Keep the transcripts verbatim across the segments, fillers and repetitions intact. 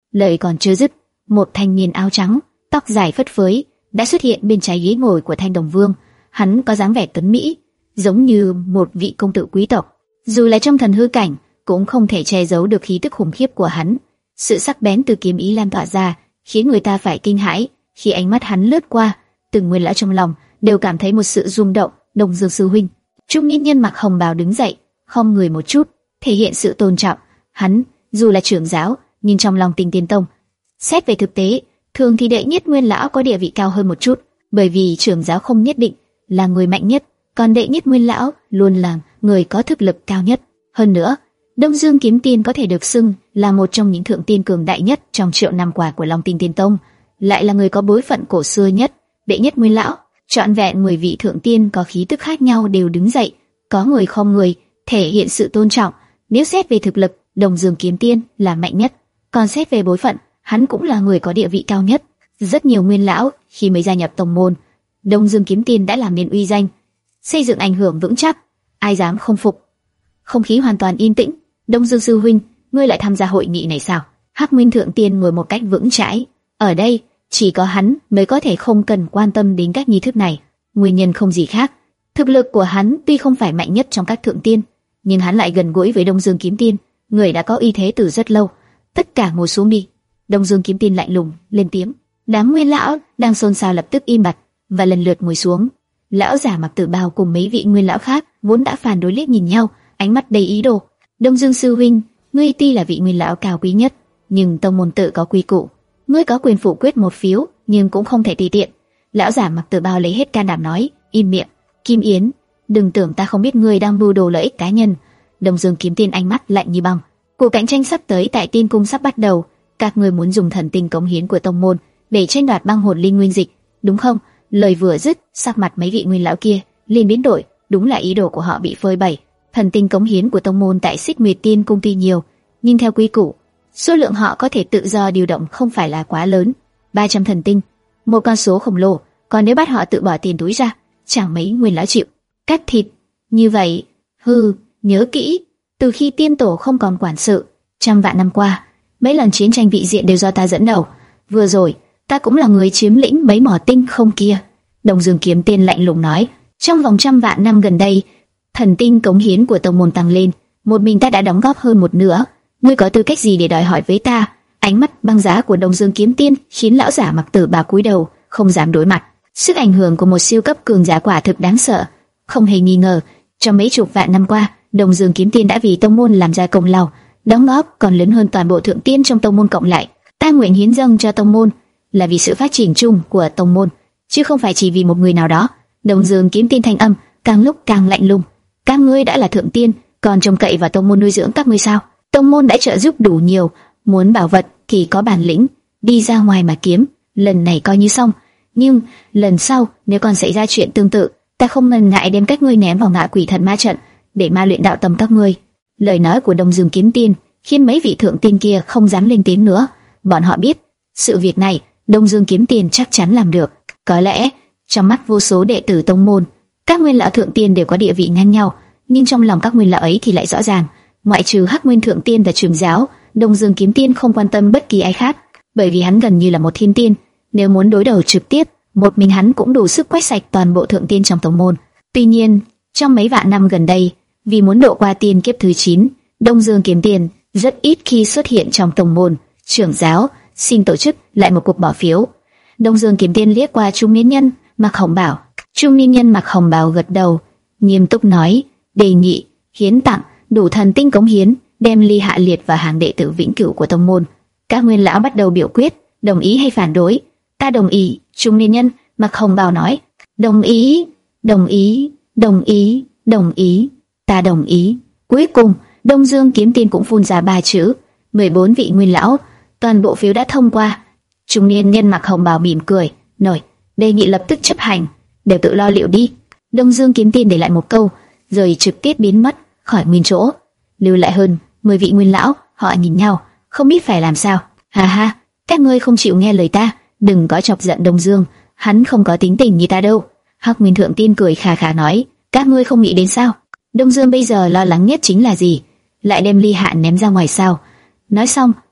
Lời còn chưa dứt, một thanh niên áo trắng, tóc dài phất phới đã xuất hiện bên trái ghế ngồi của Thanh Đồng Vương. Hắn có dáng vẻ tuấn mỹ, giống như một vị công tử quý tộc. Dù là trong thần hư cảnh, cũng không thể che giấu được khí tức khủng khiếp của hắn. Sự sắc bén từ kiếm ý lan tỏa ra, khiến người ta phải kinh hãi. Khi ánh mắt hắn lướt qua, từng nguyên lão trong lòng đều cảm thấy một sự rung động. Đông Dương sư huynh, trung niên nhân mặc hồng bào đứng dậy, khom người một chút, thể hiện sự tôn trọng. Hắn dù là trưởng giáo, nhưng trong lòng Tinh Tiên Tông, xét về thực tế, thường thì đệ nhất nguyên lão có địa vị cao hơn một chút, bởi vì trưởng giáo không nhất định là người mạnh nhất, còn đệ nhất nguyên lão luôn là người có thực lực cao nhất. Hơn nữa, Đông Dương Kiếm Tiên có thể được xưng là một trong những thượng tiên cường đại nhất trong triệu năm qua của Long Tinh Tiên Tông, lại là người có bối phận cổ xưa nhất. Đệ nhất nguyên lão, trọn vẹn mười vị thượng tiên có khí tức khác nhau đều đứng dậy, có người khom người, thể hiện sự tôn trọng. Nếu xét về thực lực, Đông Dương Kiếm Tiên là mạnh nhất, còn xét về bối phận, hắn cũng là người có địa vị cao nhất. Rất nhiều nguyên lão khi mới gia nhập tông môn, Đông Dương Kiếm Tiên đã làm nên uy danh, xây dựng ảnh hưởng vững chắc, ai dám không phục. Không khí hoàn toàn yên tĩnh. Đông Dương sư huynh, ngươi lại tham gia hội nghị này sao? Hắc Nguyên thượng tiên ngồi một cách vững chãi. Ở đây chỉ có hắn mới có thể không cần quan tâm đến các nghi thức này. Nguyên nhân không gì khác, thực lực của hắn tuy không phải mạnh nhất trong các thượng tiên, nhưng hắn lại gần gũi với Đông Dương Kiếm Tiên, người đã có uy thế từ rất lâu. Tất cả ngồi xuống đi. Đông Dương Kiếm Tiên lạnh lùng lên tiếng. Đám nguyên lão đang xôn xao lập tức im bặt và lần lượt ngồi xuống. Lão giả mặc tử bào cùng mấy vị nguyên lão khác vốn đã phản đối liếc nhìn nhau, ánh mắt đầy ý đồ. Đông Dương sư huynh, ngươi tuy là vị nguyên lão cao quý nhất, nhưng tông môn tự có quy củ, ngươi có quyền phủ quyết một phiếu, nhưng cũng không thể tùy tiện. Lão giả mặc tử bào lấy hết can đảm nói. Im miệng, Kim Yến, đừng tưởng ta không biết ngươi đang mưu đồ lợi ích cá nhân. Đông Dương Kiếm Tiên ánh mắt lạnh như băng. Cuộc cạnh tranh sắp tới tại Tiên Cung sắp bắt đầu, các ngươi muốn dùng thần tinh cống hiến của tông môn để tranh đoạt băng hồn linh nguyên dịch, đúng không? Lời vừa dứt, sắc mặt mấy vị nguyên lão kia liền biến đổi, đúng là ý đồ của họ bị phơi bày. Thần tinh cống hiến của tông môn tại Xích Nguyệt Tiên Cung tuy nhiều, nhưng theo quy củ, số lượng họ có thể tự do điều động không phải là quá lớn. ba trăm thần tinh, một con số khổng lồ, còn nếu bắt họ tự bỏ tiền túi ra, chẳng mấy nguyên lão chịu. Cắt thịt, như vậy, hừ, nhớ kỹ, từ khi tiên tổ không còn quản sự, trăm vạn năm qua, mấy lần chiến tranh vị diện đều do ta dẫn đầu. Vừa rồi, ta cũng là người chiếm lĩnh mấy mỏ tinh không kia. Đông Dương Kiếm Tiên lạnh lùng nói. Trong vòng trăm vạn năm gần đây, thần tinh cống hiến của tông môn tăng lên, một mình ta đã đóng góp hơn một nửa. Ngươi có tư cách gì để đòi hỏi với ta? Ánh mắt băng giá của Đông Dương Kiếm Tiên khiến lão giả mặc tử bào cúi đầu, không dám đối mặt. Sức ảnh hưởng của một siêu cấp cường giả quả thực đáng sợ. Không hề nghi ngờ, trong mấy chục vạn năm qua, Đông Dương Kiếm Tiên đã vì tông môn làm ra công lao, đóng góp còn lớn hơn toàn bộ thượng tiên trong tông môn cộng lại. Ta nguyện hiến dâng cho tông môn là vì sự phát triển chung của tông môn, chứ không phải chỉ vì một người nào đó. Đông Dương Kiếm Tiên thanh âm càng lúc càng lạnh lùng. Các ngươi đã là thượng tiên, còn trông cậy vào tông môn nuôi dưỡng các ngươi sao? Tông môn đã trợ giúp đủ nhiều, muốn bảo vật thì có bản lĩnh, đi ra ngoài mà kiếm. Lần này coi như xong, nhưng lần sau nếu còn xảy ra chuyện tương tự, ta không ngần ngại đem các ngươi ném vào ngạ quỷ thần ma trận để ma luyện đạo tâm các ngươi. Lời nói của Đông Dương Kiếm Tiên khiến mấy vị thượng tiên kia không dám lên tiếng nữa. Bọn họ biết, sự việc này Đông Dương Kiếm Tiên chắc chắn làm được. Có lẽ trong mắt vô số đệ tử tông môn, các nguyên lão thượng tiên đều có địa vị ngang nhau, nhưng trong lòng các nguyên lão ấy thì lại rõ ràng, ngoại trừ Hắc Nguyên thượng tiên và trưởng giáo, Đông Dương Kiếm Tiên không quan tâm bất kỳ ai khác, bởi vì hắn gần như là một thiên tiên. Nếu muốn đối đầu trực tiếp, một mình hắn cũng đủ sức quét sạch toàn bộ thượng tiên trong tông môn. Tuy nhiên, trong mấy vạn năm gần đây, vì muốn độ qua tiên kiếp thứ chín, Đông Dương Kiếm Tiên rất ít khi xuất hiện trong tông môn. Trưởng giáo xin tổ chức lại một cuộc bỏ phiếu. Đông Dương Kiếm Tiên liếc qua trung niên nhân mặc hồng bào. Trung niên nhân mặc hồng bào gật đầu, nghiêm túc nói: đề nghị hiến tặng đủ thần tinh cống hiến, đem Ly Hạ liệt vào hàng đệ tử vĩnh cửu của tông môn. Các nguyên lão bắt đầu biểu quyết, đồng ý hay phản đối. Ta đồng ý. Trung niên nhân mặc hồng bào nói. Đồng ý, đồng ý, đồng ý, đồng ý. Ta đồng ý. Cuối cùng, Đông Dương Kiếm Tiên cũng phun ra ba chữ. mười bốn vị nguyên lão, toàn bộ phiếu đã thông qua. Trung niên nhân mặc hồng bào mỉm cười, nói: đề nghị lập tức chấp hành, đều tự lo liệu đi. Đông Dương Kiếm Tiên để lại một câu, rồi trực tiếp biến mất khỏi nguyên chỗ. Lưu lại hơn mười vị nguyên lão, họ nhìn nhau, không biết phải làm sao. Ha ha, các ngươi không chịu nghe lời ta, đừng có chọc giận Đông Dương, hắn không có tính tình như ta đâu. Hắc Nguyên thượng tiên cười khà khà nói: các ngươi không nghĩ đến sao? Đông Dương bây giờ lo lắng nhất chính là gì? Lại đem Ly Hạ ném ra ngoài sao? Nói xong,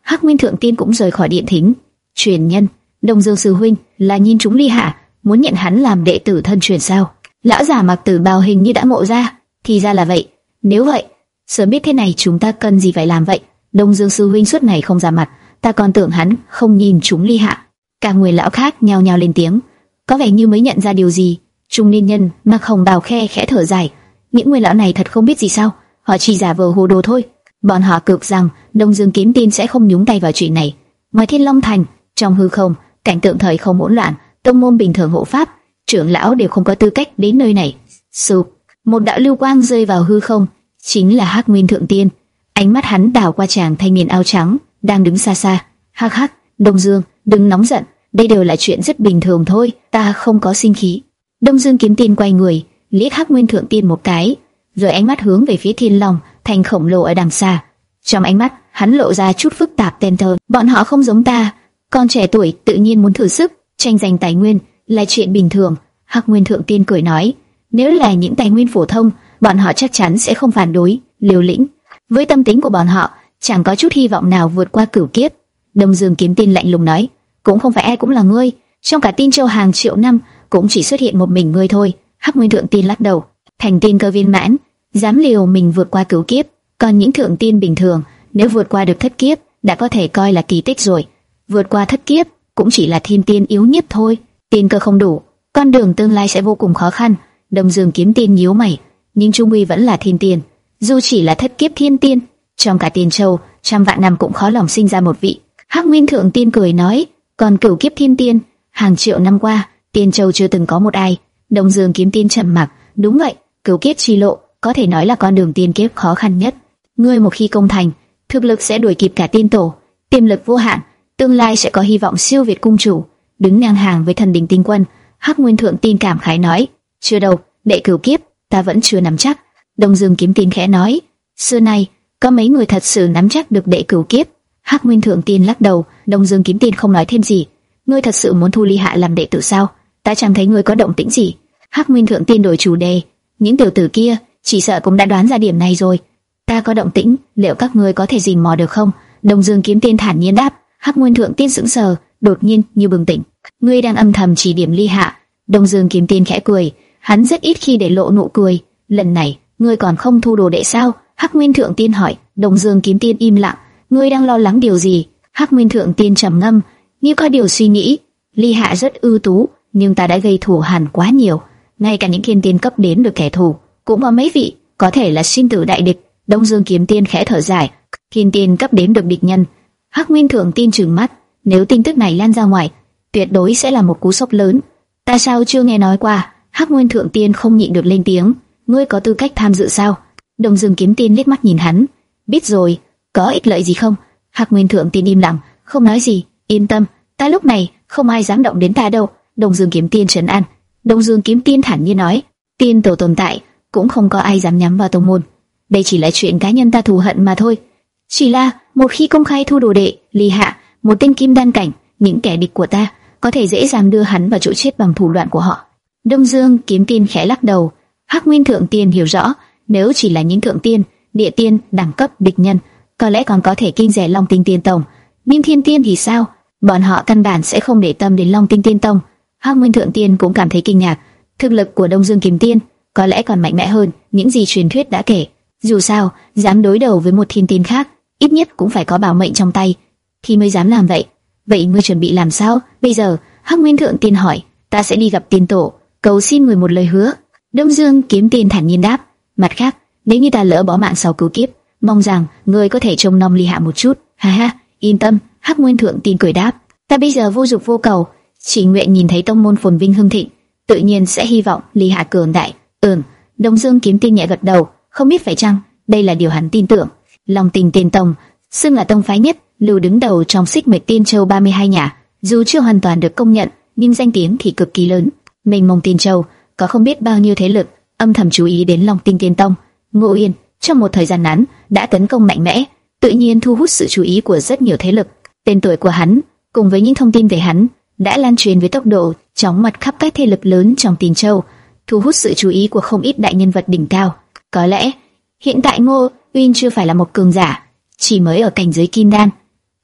Hắc Nguyên Thượng Tiên cũng rời khỏi điện thính. Truyền nhân, Đông Dương sư huynh là nhìn chúng Ly Hạ, muốn nhận hắn làm đệ tử thân truyền sao? Lão giả mặc tử bào hình như đã ngộ ra, thì ra là vậy. Nếu vậy, sớm biết thế này chúng ta cần gì phải làm vậy? Đông Dương sư huynh suốt ngày không ra mặt, ta còn tưởng hắn không nhìn chúng Ly Hạ. Cả người lão khác nhao nhao lên tiếng, có vẻ như mới nhận ra điều gì. Trung niên nhân mặc hồng bào khe khẽ thở dài, những người lão này thật không biết gì sao? Họ chỉ giả vờ hồ đồ thôi. Bọn họ cực rằng Đông Dương Kiếm Tiên sẽ không nhúng tay vào chuyện này. Ngoài Thiên Long Thành, trong hư không, cảnh tượng thời không hỗn loạn, tông môn bình thường hộ pháp, trưởng lão đều không có tư cách đến nơi này. Sụp, một đạo lưu quang rơi vào hư không, chính là Hắc Nguyên Thượng Tiên. Ánh mắt hắn đảo qua chàng thanh niên áo trắng đang đứng xa xa. Hắc hắc, Đông Dương, đừng nóng giận, đây đều là chuyện rất bình thường thôi, ta không có sinh khí. Đông Dương Kiếm Tiên quay người, liếc Hắc Nguyên Thượng Tiên một cái, rồi ánh mắt hướng về phía Thiên Long Thành khổng lồ ở đằng xa. Trong ánh mắt, hắn lộ ra chút phức tạp tên thơ. Bọn họ không giống ta, con trẻ tuổi tự nhiên muốn thử sức, tranh giành tài nguyên là chuyện bình thường. Hắc Nguyên Thượng Tiên cười nói, nếu là những tài nguyên phổ thông, bọn họ chắc chắn sẽ không phản đối, liều lĩnh. Với tâm tính của bọn họ, chẳng có chút hy vọng nào vượt qua cửu kiếp. Đông Dương Kiếm Tiên lạnh lùng nói, cũng không phải ai cũng là ngươi, trong cả Tiên Châu hàng triệu năm cũng chỉ xuất hiện một mình ngươi thôi. Hắc Nguyên Thượng Tiên lắc đầu, thành tiên cơ viên mãn, dám liều mình vượt qua cửu kiếp, còn những thượng tiên bình thường, nếu vượt qua được thất kiếp, đã có thể coi là kỳ tích rồi. Vượt qua thất kiếp cũng chỉ là thiên tiên yếu nhất thôi, tiên cơ không đủ, con đường tương lai sẽ vô cùng khó khăn. Đông Dương Kiếm Tiên nhíu mày, nhưng trung quy vẫn là thiên tiên, dù chỉ là thất kiếp thiên tiên, trong cả Tiên Châu trăm vạn năm cũng khó lòng sinh ra một vị. Hắc Nguyên Thượng Tiên cười nói, còn cửu kiếp thiên tiên, hàng triệu năm qua, Tiên Châu chưa từng có một ai. Đông Dương Kiếm Tiên trầm mặc, đúng vậy, cửu kiếp chi lộ có thể nói là con đường tiên kiếp khó khăn nhất. Ngươi một khi công thành, thực lực sẽ đuổi kịp cả tiên tổ, tiềm lực vô hạn, tương lai sẽ có hy vọng siêu việt cung chủ, đứng ngang hàng với thần đình tinh quân. Hắc Nguyên Thượng Tiên cảm khái nói, chưa đâu, đệ cửu kiếp, ta vẫn chưa nắm chắc. Đông Dương Kiếm Tiên khẽ nói, xưa nay có mấy người thật sự nắm chắc được đệ cửu kiếp? Hắc Nguyên Thượng Tiên lắc đầu. Đông Dương Kiếm Tiên không nói thêm gì. Ngươi thật sự muốn thu Ly Hạ làm đệ tử sao? Ta chẳng thấy ngươi có động tĩnh gì. Hắc Nguyên Thượng Tiên đổi chủ đề, những tiểu tử kia chỉ sợ cũng đã đoán ra điểm này rồi. Ta có động tĩnh, liệu các ngươi có thể rình mò được không? Đông Dương Kiếm Tiên thản nhiên đáp. Hắc Nguyên Thượng Tiên sững sờ, đột nhiên như bừng tỉnh. Ngươi đang âm thầm chỉ điểm Ly Hạ? Đông Dương Kiếm Tiên khẽ cười, hắn rất ít khi để lộ nụ cười. Lần này, ngươi còn không thu đồ đệ sao? Hắc Nguyên Thượng Tiên hỏi. Đông Dương Kiếm Tiên im lặng. Ngươi đang lo lắng điều gì? Hắc Nguyên Thượng Tiên trầm ngâm, như có điều suy nghĩ. Ly Hạ rất ưu tú, nhưng ta đã gây thù hằn quá nhiều. Ngay cả những thiên tiên cấp đến được kẻ thù, cũng có mấy vị có thể là sinh tử đại địch. Đông Dương Kiếm Tiên khẽ thở dài. Thiên tiên cấp đến được địch nhân. Hắc Nguyên Thượng Tiên trừng mắt, nếu tin tức này lan ra ngoài, tuyệt đối sẽ là một cú sốc lớn. Ta sao chưa nghe nói qua? Hắc Nguyên Thượng Tiên không nhịn được lên tiếng. Ngươi có tư cách tham dự sao? Đông Dương Kiếm Tiên liếc mắt nhìn hắn. Biết rồi, có ích lợi gì không? Hắc Nguyên Thượng Tiên im lặng, không nói gì. Yên tâm, ta lúc này không ai dám động đến ta đâu. Đông Dương Kiếm Tiên trấn an. Đông Dương Kiếm Tiên thản nhiên nói, tiên tổ tồn tại, cũng không có ai dám nhắm vào tông môn. Đây chỉ là chuyện cá nhân ta thù hận mà thôi. Chỉ là một khi công khai thu đồ đệ Ly Hạ, một tên kim đan cảnh, những kẻ địch của ta có thể dễ dàng đưa hắn vào chỗ chết bằng thủ đoạn của họ. Đông Dương Kiếm Tiên khẽ lắc đầu. Hắc Nguyên Thượng Tiên hiểu rõ, nếu chỉ là những thượng tiên, địa tiên đẳng cấp địch nhân, có lẽ còn có thể kinh rẻ Long Tinh Tiên Tông, nhưng thiên tiên thì sao? Bọn họ căn bản sẽ không để tâm đến Long Tinh Tiên Tông. Hắc Nguyên Thượng Tiên cũng cảm thấy kinh ngạc, thực lực của Đông Dương Kiếm Tiên có lẽ còn mạnh mẽ hơn những gì truyền thuyết đã kể. Dù sao, dám đối đầu với một thiên tiên khác, ít nhất cũng phải có bảo mệnh trong tay, thì mới dám làm vậy. Vậy ngươi chuẩn bị làm sao bây giờ? Hắc Nguyên Thượng Tiên hỏi. Ta sẽ đi gặp tiên tổ, cầu xin người một lời hứa. Đông Dương Kiếm Tiên thản nhiên đáp. Mặt khác, nếu như ta lỡ bỏ mạng sau cứu kiếp, mong rằng ngươi có thể trông nom Ly Hạ một chút. Ha ha, yên tâm. Hắc Nguyên Thượng Tiên cười đáp. Ta bây giờ vô dục vô cầu, chỉ nguyện nhìn thấy tông môn phồn vinh hưng thịnh, tự nhiên sẽ hy vọng Ly Hạ cường đại. Ừm. Đông Dương Kiếm Tiên nhẹ gật đầu, không biết phải chăng đây là điều hắn tin tưởng. Long Tinh Tiên Tông xưng là tông phái nhất lưu đứng đầu trong xích mạch Tiên Châu ba mươi hai nhà, dù chưa hoàn toàn được công nhận, nhưng danh tiếng thì cực kỳ lớn. Mênh mông Tiên Châu có không biết bao nhiêu thế lực âm thầm chú ý đến Long Tinh Tiên Tông. Ngô Yên trong một thời gian ngắn đã tấn công mạnh mẽ, tự nhiên thu hút sự chú ý của rất nhiều thế lực. Tên tuổi của hắn cùng với những thông tin về hắn đã lan truyền với tốc độ chóng mặt khắp các thế lực lớn trong Tiên Châu, thu hút sự chú ý của không ít đại nhân vật đỉnh cao. Có lẽ hiện tại Ngô Uyên chưa phải là một cường giả, chỉ mới ở cảnh giới kim đan.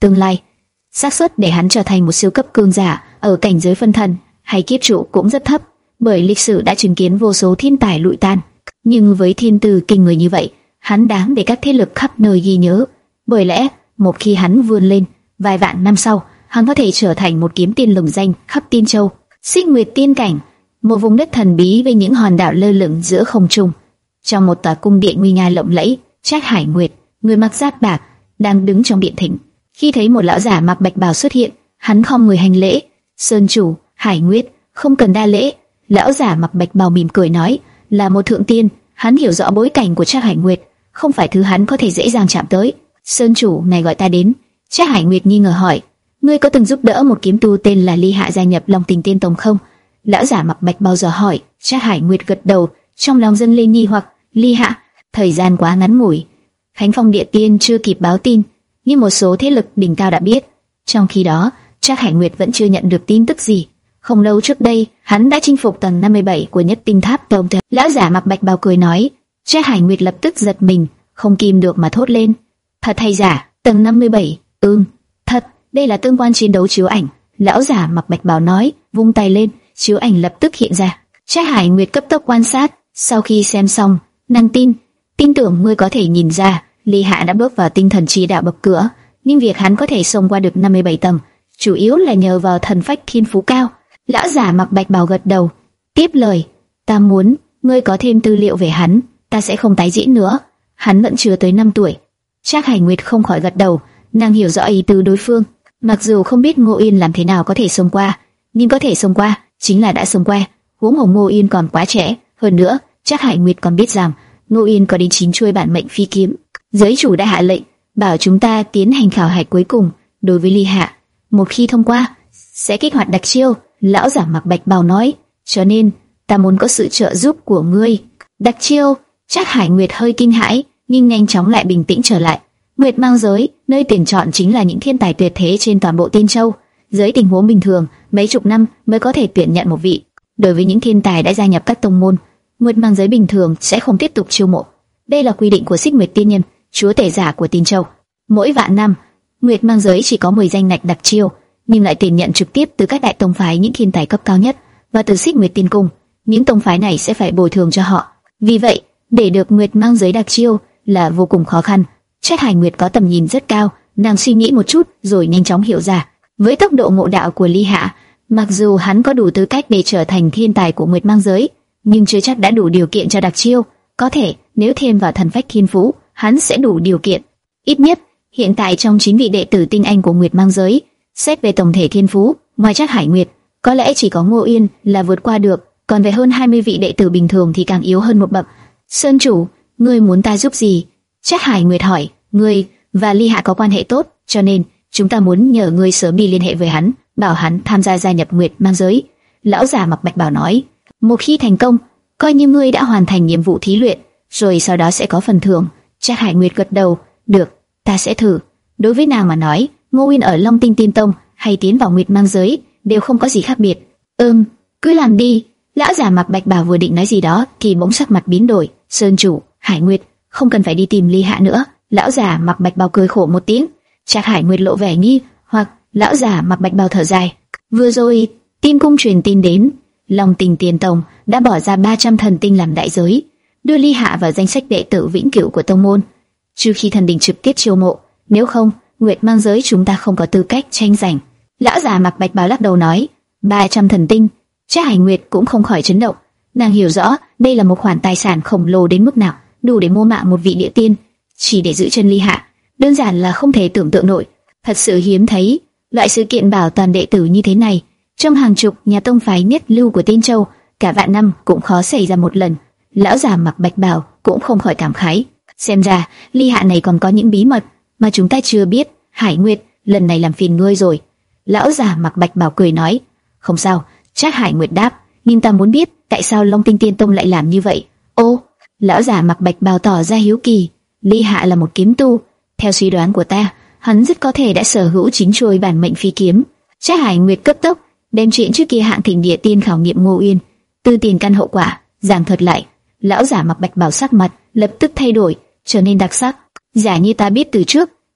tương lai. Xác suất để hắn trở thành một siêu cấp cường giả ở cảnh giới phân thần hay kiếp trụ cũng rất thấp, bởi lịch sử đã chứng kiến vô số thiên tài lụi tan. Nhưng với thiên tư kinh người như vậy, hắn đáng để các thế lực khắp nơi ghi nhớ. Bởi lẽ, một khi hắn vươn lên, vài vạn năm sau, hắn có thể trở thành một kiếm tiên lừng danh khắp Tiên Châu. Xích Nguyệt Tiên Cảnh, một vùng đất thần bí với những hòn đảo lơ lửng giữa không trung. Trong một tòa cung điện nguy nga lộng lẫy, Trác Hải Nguyệt, người mặc giáp bạc, đang đứng trong điện thỉnh. Khi thấy một lão giả mặc bạch bào xuất hiện, hắn khom người hành lễ. Sơn chủ, Hải Nguyệt, không cần đa lễ. Lão giả mặc bạch bào mỉm cười nói, là một thượng tiên, hắn hiểu rõ bối cảnh của Trác Hải Nguyệt, không phải thứ hắn có thể dễ dàng chạm tới. Sơn chủ này gọi ta đến. Trác Hải Nguyệt nghi ngờ hỏi, ngươi có từng giúp đỡ một kiếm tu tên là Ly Hạ gia nhập Long Tình Tiên Tông không? Lão giả mặc bạch bào dò hỏi. Trác Hải Nguyệt gật đầu, trong lòng dâng lên nghi hoặc. Ly Hạ, thời gian quá ngắn ngủi, Khánh Phong Địa Tiên chưa kịp báo tin, nhưng một số thế lực đỉnh cao đã biết. Trong khi đó, Trác Hải Nguyệt vẫn chưa nhận được tin tức gì. Không lâu trước đây, hắn đã chinh phục tầng năm mươi bảy của Nhất Tinh Tháp Tông. Lão giả mặc bạch bào cười nói. Trác Hải Nguyệt lập tức giật mình, không kìm được mà thốt lên. Thật hay giả? Tầng năm mươi bảy? Ừm, thật. Đây là tương quan chiến đấu chiếu ảnh. Lão giả mặc bạch bào nói, vung tay lên, chiếu ảnh lập tức hiện ra. Trác Hải Nguyệt cấp tốc quan sát, sau khi xem xong, nàng tin, tin tưởng ngươi có thể nhìn ra, Ly Hạ đã bước vào tinh thần chi đạo bậc cửa, nhưng việc hắn có thể xông qua được năm mươi bảy tầng, chủ yếu là nhờ vào thần phách thiên phú cao. Lão giả mặc bạch bào gật đầu, tiếp lời, ta muốn ngươi có thêm tư liệu về hắn, ta sẽ không tái diễn nữa. Hắn vẫn chưa tới năm tuổi. Trác Hải Nguyệt không khỏi gật đầu, nàng hiểu rõ ý tứ đối phương. Mặc dù không biết Ngô Yên làm thế nào có thể xông qua, nhưng có thể xông qua chính là đã xông qua. Huống hồ Ngô Yên còn quá trẻ, hơn nữa, Trác Hải Nguyệt còn biết rằng Ngô Yên có đến chín chuôi bản mệnh phi kiếm. Giới chủ đã hạ lệnh bảo chúng ta tiến hành khảo hạch cuối cùng đối với Ly Hạ. Một khi thông qua, sẽ kích hoạt đặc chiêu. Lão giả mặc bạch bào nói, cho nên ta muốn có sự trợ giúp của ngươi. Đặc chiêu? Trác Hải Nguyệt hơi kinh hãi, nhưng nhanh chóng lại bình tĩnh trở lại. Nguyệt Mang Giới, nơi tuyển chọn chính là những thiên tài tuyệt thế trên toàn bộ Tiên Châu. Dưới tình huống bình thường, mấy chục năm mới có thể tuyển nhận một vị. Đối với những thiên tài đã gia nhập các tông môn, Nguyệt Mang Giới bình thường sẽ không tiếp tục chiêu mộ. Đây là quy định của Xích Nguyệt Tiên Nhân, chúa tể giả của Tiên Châu. Mỗi vạn năm, Nguyệt Mang Giới chỉ có mười danh ngạch đặc chiêu, nhưng lại tuyển nhận trực tiếp từ các đại tông phái những thiên tài cấp cao nhất và từ Xích Nguyệt Tiên Cung. Những tông phái này sẽ phải bồi thường cho họ. Vì vậy, để được Nguyệt Mang Giới đặc chiêu là vô cùng khó khăn. Trác Hải Nguyệt có tầm nhìn rất cao, nàng suy nghĩ một chút rồi nhanh chóng hiểu ra. Với tốc độ ngộ đạo của Ly Hạ, mặc dù hắn có đủ tư cách để trở thành thiên tài của Nguyệt Mang Giới, nhưng chưa chắc đã đủ điều kiện cho đặc chiêu. Có thể, nếu thêm vào thần phách thiên phú, hắn sẽ đủ điều kiện. Ít nhất, hiện tại trong chín vị đệ tử tinh anh của Nguyệt Mang Giới, xét về tổng thể thiên phú, ngoài Trác Hải Nguyệt, có lẽ chỉ có Ngô Yên là vượt qua được, còn về hơn hai mươi vị đệ tử bình thường thì càng yếu hơn một bậc. Sơn chủ, ngươi muốn ta giúp gì? Trác Hải Nguyệt hỏi. Ngươi và Ly Hạ có quan hệ tốt, cho nên chúng ta muốn nhờ ngươi sớm đi liên hệ với hắn, bảo hắn tham gia gia nhập Nguyệt Mang Giới. Lão già mặc bạch bảo nói. Một khi thành công, coi như ngươi đã hoàn thành nhiệm vụ thí luyện, rồi sau đó sẽ có phần thưởng. Trác Hải Nguyệt gật đầu. Được, ta sẽ thử. Đối với nàng mà nói, Ngô Uyên ở Long Tinh Tiên Tông hay tiến vào Nguyệt Mang Giới đều không có gì khác biệt. Ừm, cứ làm đi. Lão già mặc bạch bảo vừa định nói gì đó, thì bỗng sắc mặt biến đổi. Sơn chủ, Hải Nguyệt, không cần phải đi tìm Ly Hạ nữa. Lão già mặc bạch bào cười khổ một tiếng. Trác Hải Nguyệt lộ vẻ nghi hoặc. Lão già mặc bạch bào thở dài. Vừa rồi, tin cung truyền tin đến, Long Tinh Tiên Tông đã bỏ ra ba trăm thần tinh làm đại giới, đưa Ly Hạ vào danh sách đệ tử vĩnh cửu của tông môn, trừ khi thần đình trực tiếp chiêu mộ, nếu không, Nguyệt Mang Giới chúng ta không có tư cách tranh giành. Lão già mặc bạch bào lắc đầu nói, ba trăm thần tinh. Trác Hải Nguyệt cũng không khỏi chấn động. Nàng hiểu rõ đây là một khoản tài sản khổng lồ đến mức nào, đủ để mua mạng một vị địa tiên, chỉ để giữ chân Ly Hạ, đơn giản là không thể tưởng tượng nổi. Thật sự hiếm thấy loại sự kiện bảo toàn đệ tử như thế này. Trong hàng chục nhà tông phái nhất lưu của Tiên Châu, cả vạn năm cũng khó xảy ra một lần. Lão già mặc bạch bào cũng không khỏi cảm khái. Xem ra Ly Hạ này còn có những bí mật mà chúng ta chưa biết. Hải Nguyệt, lần này làm phiền ngươi rồi. Lão già mặc bạch bào cười nói. Không sao. Trác Hải Nguyệt đáp. Nhưng ta muốn biết tại sao Long Tinh Tiên Tông lại làm như vậy. Ô, lão già mặc bạch bào tỏ ra hiếu kỳ. Ly Hạ là một kiếm tu. Theo suy đoán của ta, hắn rất có thể đã sở hữu chính chuôi bản mệnh phi kiếm. Trác Hải Nguyệt cấp tốc đem chuyện trước kia hạng thỉnh địa tiên khảo nghiệm Ngô Uyên, từ tiền căn hậu quả giảng thuật lại. Lão giả mặc bạch bào sắc mặt lập tức thay đổi, trở nên đặc sắc. Giả như ta biết từ trước,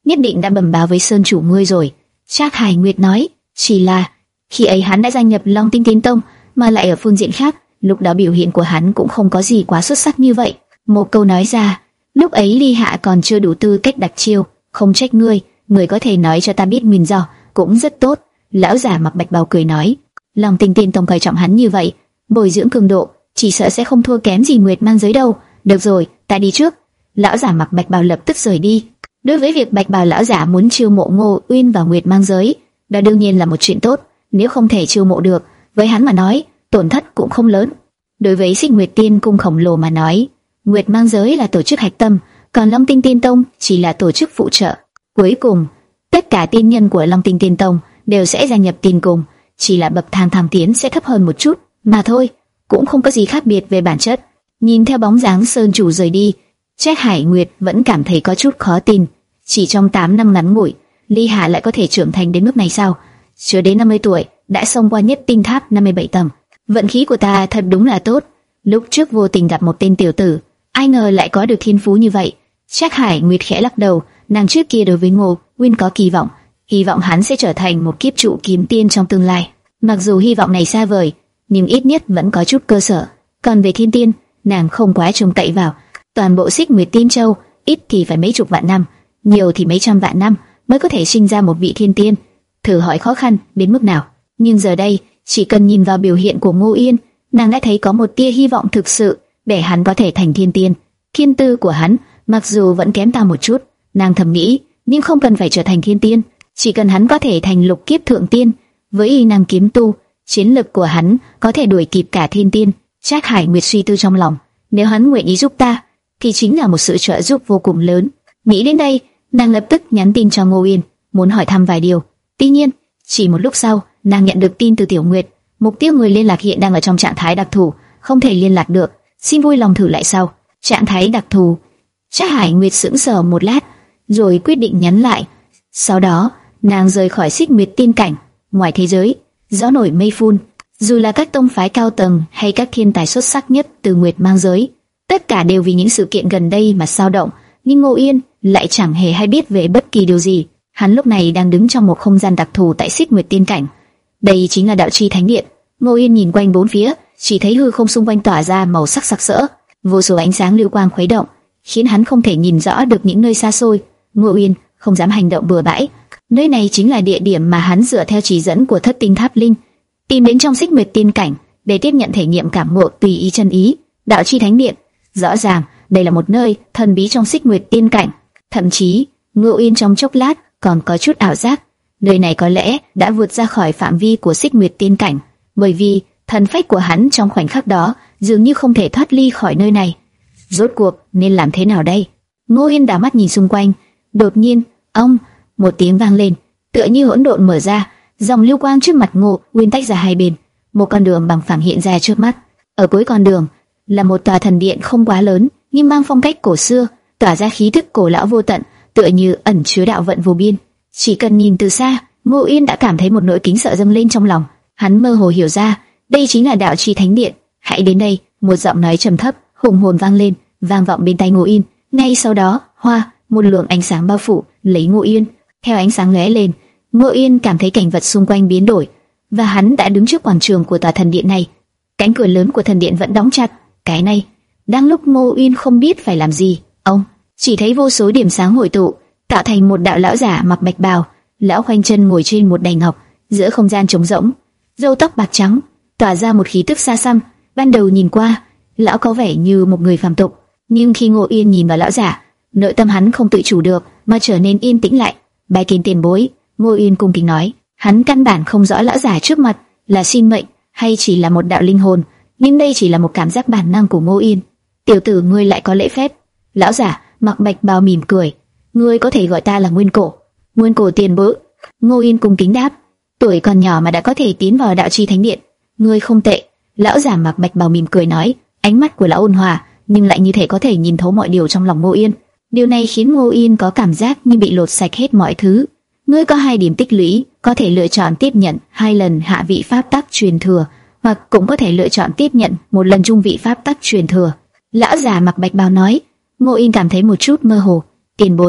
nhất định đã bẩm báo với Sơn chủ ngươi rồi. Trác Hải Nguyệt nói, chỉ là khi ấy hắn đã gia nhập Long Tinh Tiên Tông, mà lại ở phương diện khác, lúc đó biểu hiện của hắn cũng không có gì quá xuất sắc như vậy. Một câu nói ra, lúc ấy Ly Hạ còn chưa đủ tư cách đặt chiêu, không trách ngươi, ngươi có thể nói cho ta biết nguyên do, cũng rất tốt. Lão giả mặc bạch bào cười nói, Long Tinh Tiên Tông coi trọng hắn như vậy, bồi dưỡng cường độ, chỉ sợ sẽ không thua kém gì Nguyệt Mang Giới đâu. Được rồi, ta đi trước. Lão giả mặc bạch bào lập tức rời đi. Đối với việc bạch bào lão giả muốn chiêu mộ Ngô Uyên vào Nguyệt Mang Giới, đó đương nhiên là một chuyện tốt. Nếu không thể chiêu mộ được, với hắn mà nói, tổn thất cũng không lớn. Đối với Xích Nguyệt Tiên Cung khổng lồ mà nói, Nguyệt Mang Giới là tổ chức hạch tâm, còn Long Tinh Tiên Tông chỉ là tổ chức phụ trợ. Cuối cùng, tất cả tiên nhân của Long Tinh Tiên Tông đều sẽ gia nhập tiên cung, chỉ là bậc thang thăng tiến sẽ thấp hơn một chút mà thôi, cũng không có gì khác biệt về bản chất. Nhìn theo bóng dáng Sơn chủ rời đi, Trác Hải Nguyệt vẫn cảm thấy có chút khó tin. Chỉ trong tám năm ngắn ngủi, Ly Hạ lại có thể trưởng thành đến mức này sao? Chưa đến năm mươi tuổi đã xông qua nhất tinh tháp năm mươi bảy tầng. Vận khí của ta thật đúng là tốt. Lúc trước vô tình gặp một tên tiểu tử, ai ngờ lại có được thiên phú như vậy. Trác Hải Nguyệt khẽ lắc đầu, nàng trước kia đối với Ngô Uyên có kỳ vọng, hy vọng hắn sẽ trở thành một kiếp trụ kiếm tiên trong tương lai. Mặc dù hy vọng này xa vời, nhưng ít nhất vẫn có chút cơ sở. Còn về thiên tiên, nàng không quá trông cậy vào. Toàn bộ Xích Nguyệt Tiên Châu, ít thì phải mấy chục vạn năm, nhiều thì mấy trăm vạn năm mới có thể sinh ra một vị thiên tiên. Thử hỏi khó khăn đến mức nào. Nhưng giờ đây, chỉ cần nhìn vào biểu hiện của Ngô Uyên, nàng đã thấy có một tia hy vọng thực sự để hắn có thể thành thiên tiên. Thiên tư của hắn mặc dù vẫn kém ta một chút, nàng thầm nghĩ, nhưng không cần phải trở thành thiên tiên, chỉ cần hắn có thể thành lục kiếp thượng tiên, với y năng kiếm tu, chiến lực của hắn có thể đuổi kịp cả thiên tiên. Trác Hải Nguyệt suy tư trong lòng, nếu hắn nguyện ý giúp ta, thì chính là một sự trợ giúp vô cùng lớn. Nghĩ đến đây, nàng lập tức nhắn tin cho Ngô Uyên, muốn hỏi thăm vài điều. Tuy nhiên, chỉ một lúc sau, nàng nhận được tin từ Tiểu Nguyệt, mục tiêu người liên lạc hiện đang ở trong trạng thái đặc thù, không thể liên lạc được, xin vui lòng thử lại sau. Trạng thái đặc thù. Trác Hải Nguyệt sững sờ một lát, rồi quyết định nhắn lại. Sau đó, nàng rời khỏi Xích Nguyệt Tiên cảnh. Ngoài thế giới, gió nổi mây phun, dù là các tông phái cao tầng hay các thiên tài xuất sắc nhất từ Nguyệt Mang Giới, tất cả đều vì những sự kiện gần đây mà xao động. Nhưng Ngô Uyên lại chẳng hề hay biết về bất kỳ điều gì. Hắn lúc này đang đứng trong một không gian đặc thù tại Xích Nguyệt Tiên cảnh. Đây chính là Đạo Chi Thánh Điện. Ngô Uyên nhìn quanh bốn phía, chỉ thấy hư không xung quanh tỏa ra màu sắc sặc sỡ, vô số ánh sáng lưu quang khuấy động, khiến hắn không thể nhìn rõ được những nơi xa xôi. Ngô Uyên không dám hành động bừa bãi. Nơi này chính là địa điểm mà hắn dựa theo chỉ dẫn của Thất Tinh Tháp Linh tìm đến trong Xích Nguyệt Tiên cảnh để tiếp nhận thể nghiệm cảm ngộ tùy ý chân ý. Đạo Chi Thánh Điện, rõ ràng đây là một nơi thần bí trong Xích Nguyệt Tiên cảnh. Thậm chí, Ngô Uyên trong chốc lát còn có chút ảo giác, nơi này có lẽ đã vượt ra khỏi phạm vi của Xích Nguyệt Tiên cảnh, bởi vì thần phách của hắn trong khoảnh khắc đó dường như không thể thoát ly khỏi nơi này. Rốt cuộc nên làm thế nào đây? Ngô Uyên đảo mắt nhìn xung quanh, đột nhiên, ông, một tiếng vang lên, tựa như hỗn độn mở ra, dòng lưu quang trước mặt Ngô Uyên tách ra hai bên, một con đường bằng phẳng hiện ra trước mắt. Ở cuối con đường là một tòa thần điện không quá lớn, nhưng mang phong cách cổ xưa, tỏa ra khí thức cổ lão vô tận, tựa như ẩn chứa đạo vận vô biên. Chỉ cần nhìn từ xa, Ngô Uyên đã cảm thấy một nỗi kính sợ dâng lên trong lòng. Hắn mơ hồ hiểu ra, đây chính là Đạo Chi Thánh Điện. Hãy đến đây, một giọng nói trầm thấp, hùng hồn vang lên, vang vọng bên tai Ngô Uyên. Ngay sau đó, hoa, một lượng ánh sáng bao phủ lấy Ngô Uyên. Theo ánh sáng lóe lên, Ngô Uyên cảm thấy cảnh vật xung quanh biến đổi, và hắn đã đứng trước quảng trường của tòa thần điện này. Cánh cửa lớn của thần điện vẫn đóng chặt. Cái này, đang lúc Ngô Uyên không biết phải làm gì, ông chỉ thấy vô số điểm sáng hội tụ, tạo thành một đạo lão giả mặc bạch bào. Lão khoanh chân ngồi trên một đài ngọc, giữa không gian trống rỗng, râu tóc bạc trắng, tỏa ra một khí tức xa xăm. Ban đầu nhìn qua, lão có vẻ như một người phàm tục, nhưng khi Ngô Uyên nhìn vào lão giả, nội tâm hắn không tự chủ được mà trở nên yên tĩnh lại. Bái kiến tiền bối, Ngô Uyên cung kính nói. Hắn căn bản không rõ lão giả trước mặt là sinh mệnh hay chỉ là một đạo linh hồn, nhưng đây chỉ là một cảm giác bản năng của Ngô Uyên. Tiểu tử, ngươi lại có lễ phép. Lão giả mặc bạch bào mỉm cười. Ngươi có thể gọi ta là Nguyên Cổ. Nguyên Cổ tiền bối. Ngô Uyên cung kính đáp. Tuổi còn nhỏ mà đã có thể tiến vào Đạo Chi Thánh Điện, ngươi không tệ. Lão giả mặc bạch bào mỉm cười nói, ánh mắt của lão ôn hòa, nhưng lại như thể có thể nhìn thấu mọi điều trong lòng Ngô Uyên. Điều này khiến Ngô Uyên có cảm giác như bị lột sạch hết mọi thứ. Ngươi có hai điểm tích lũy, có thể lựa chọn tiếp nhận hai lần hạ vị pháp tắc truyền thừa, hoặc cũng có thể lựa chọn tiếp nhận một lần trung vị pháp tắc truyền thừa. Lão già mặc bạch bào nói. Ngô Uyên cảm thấy một chút mơ hồ. Tiền bối,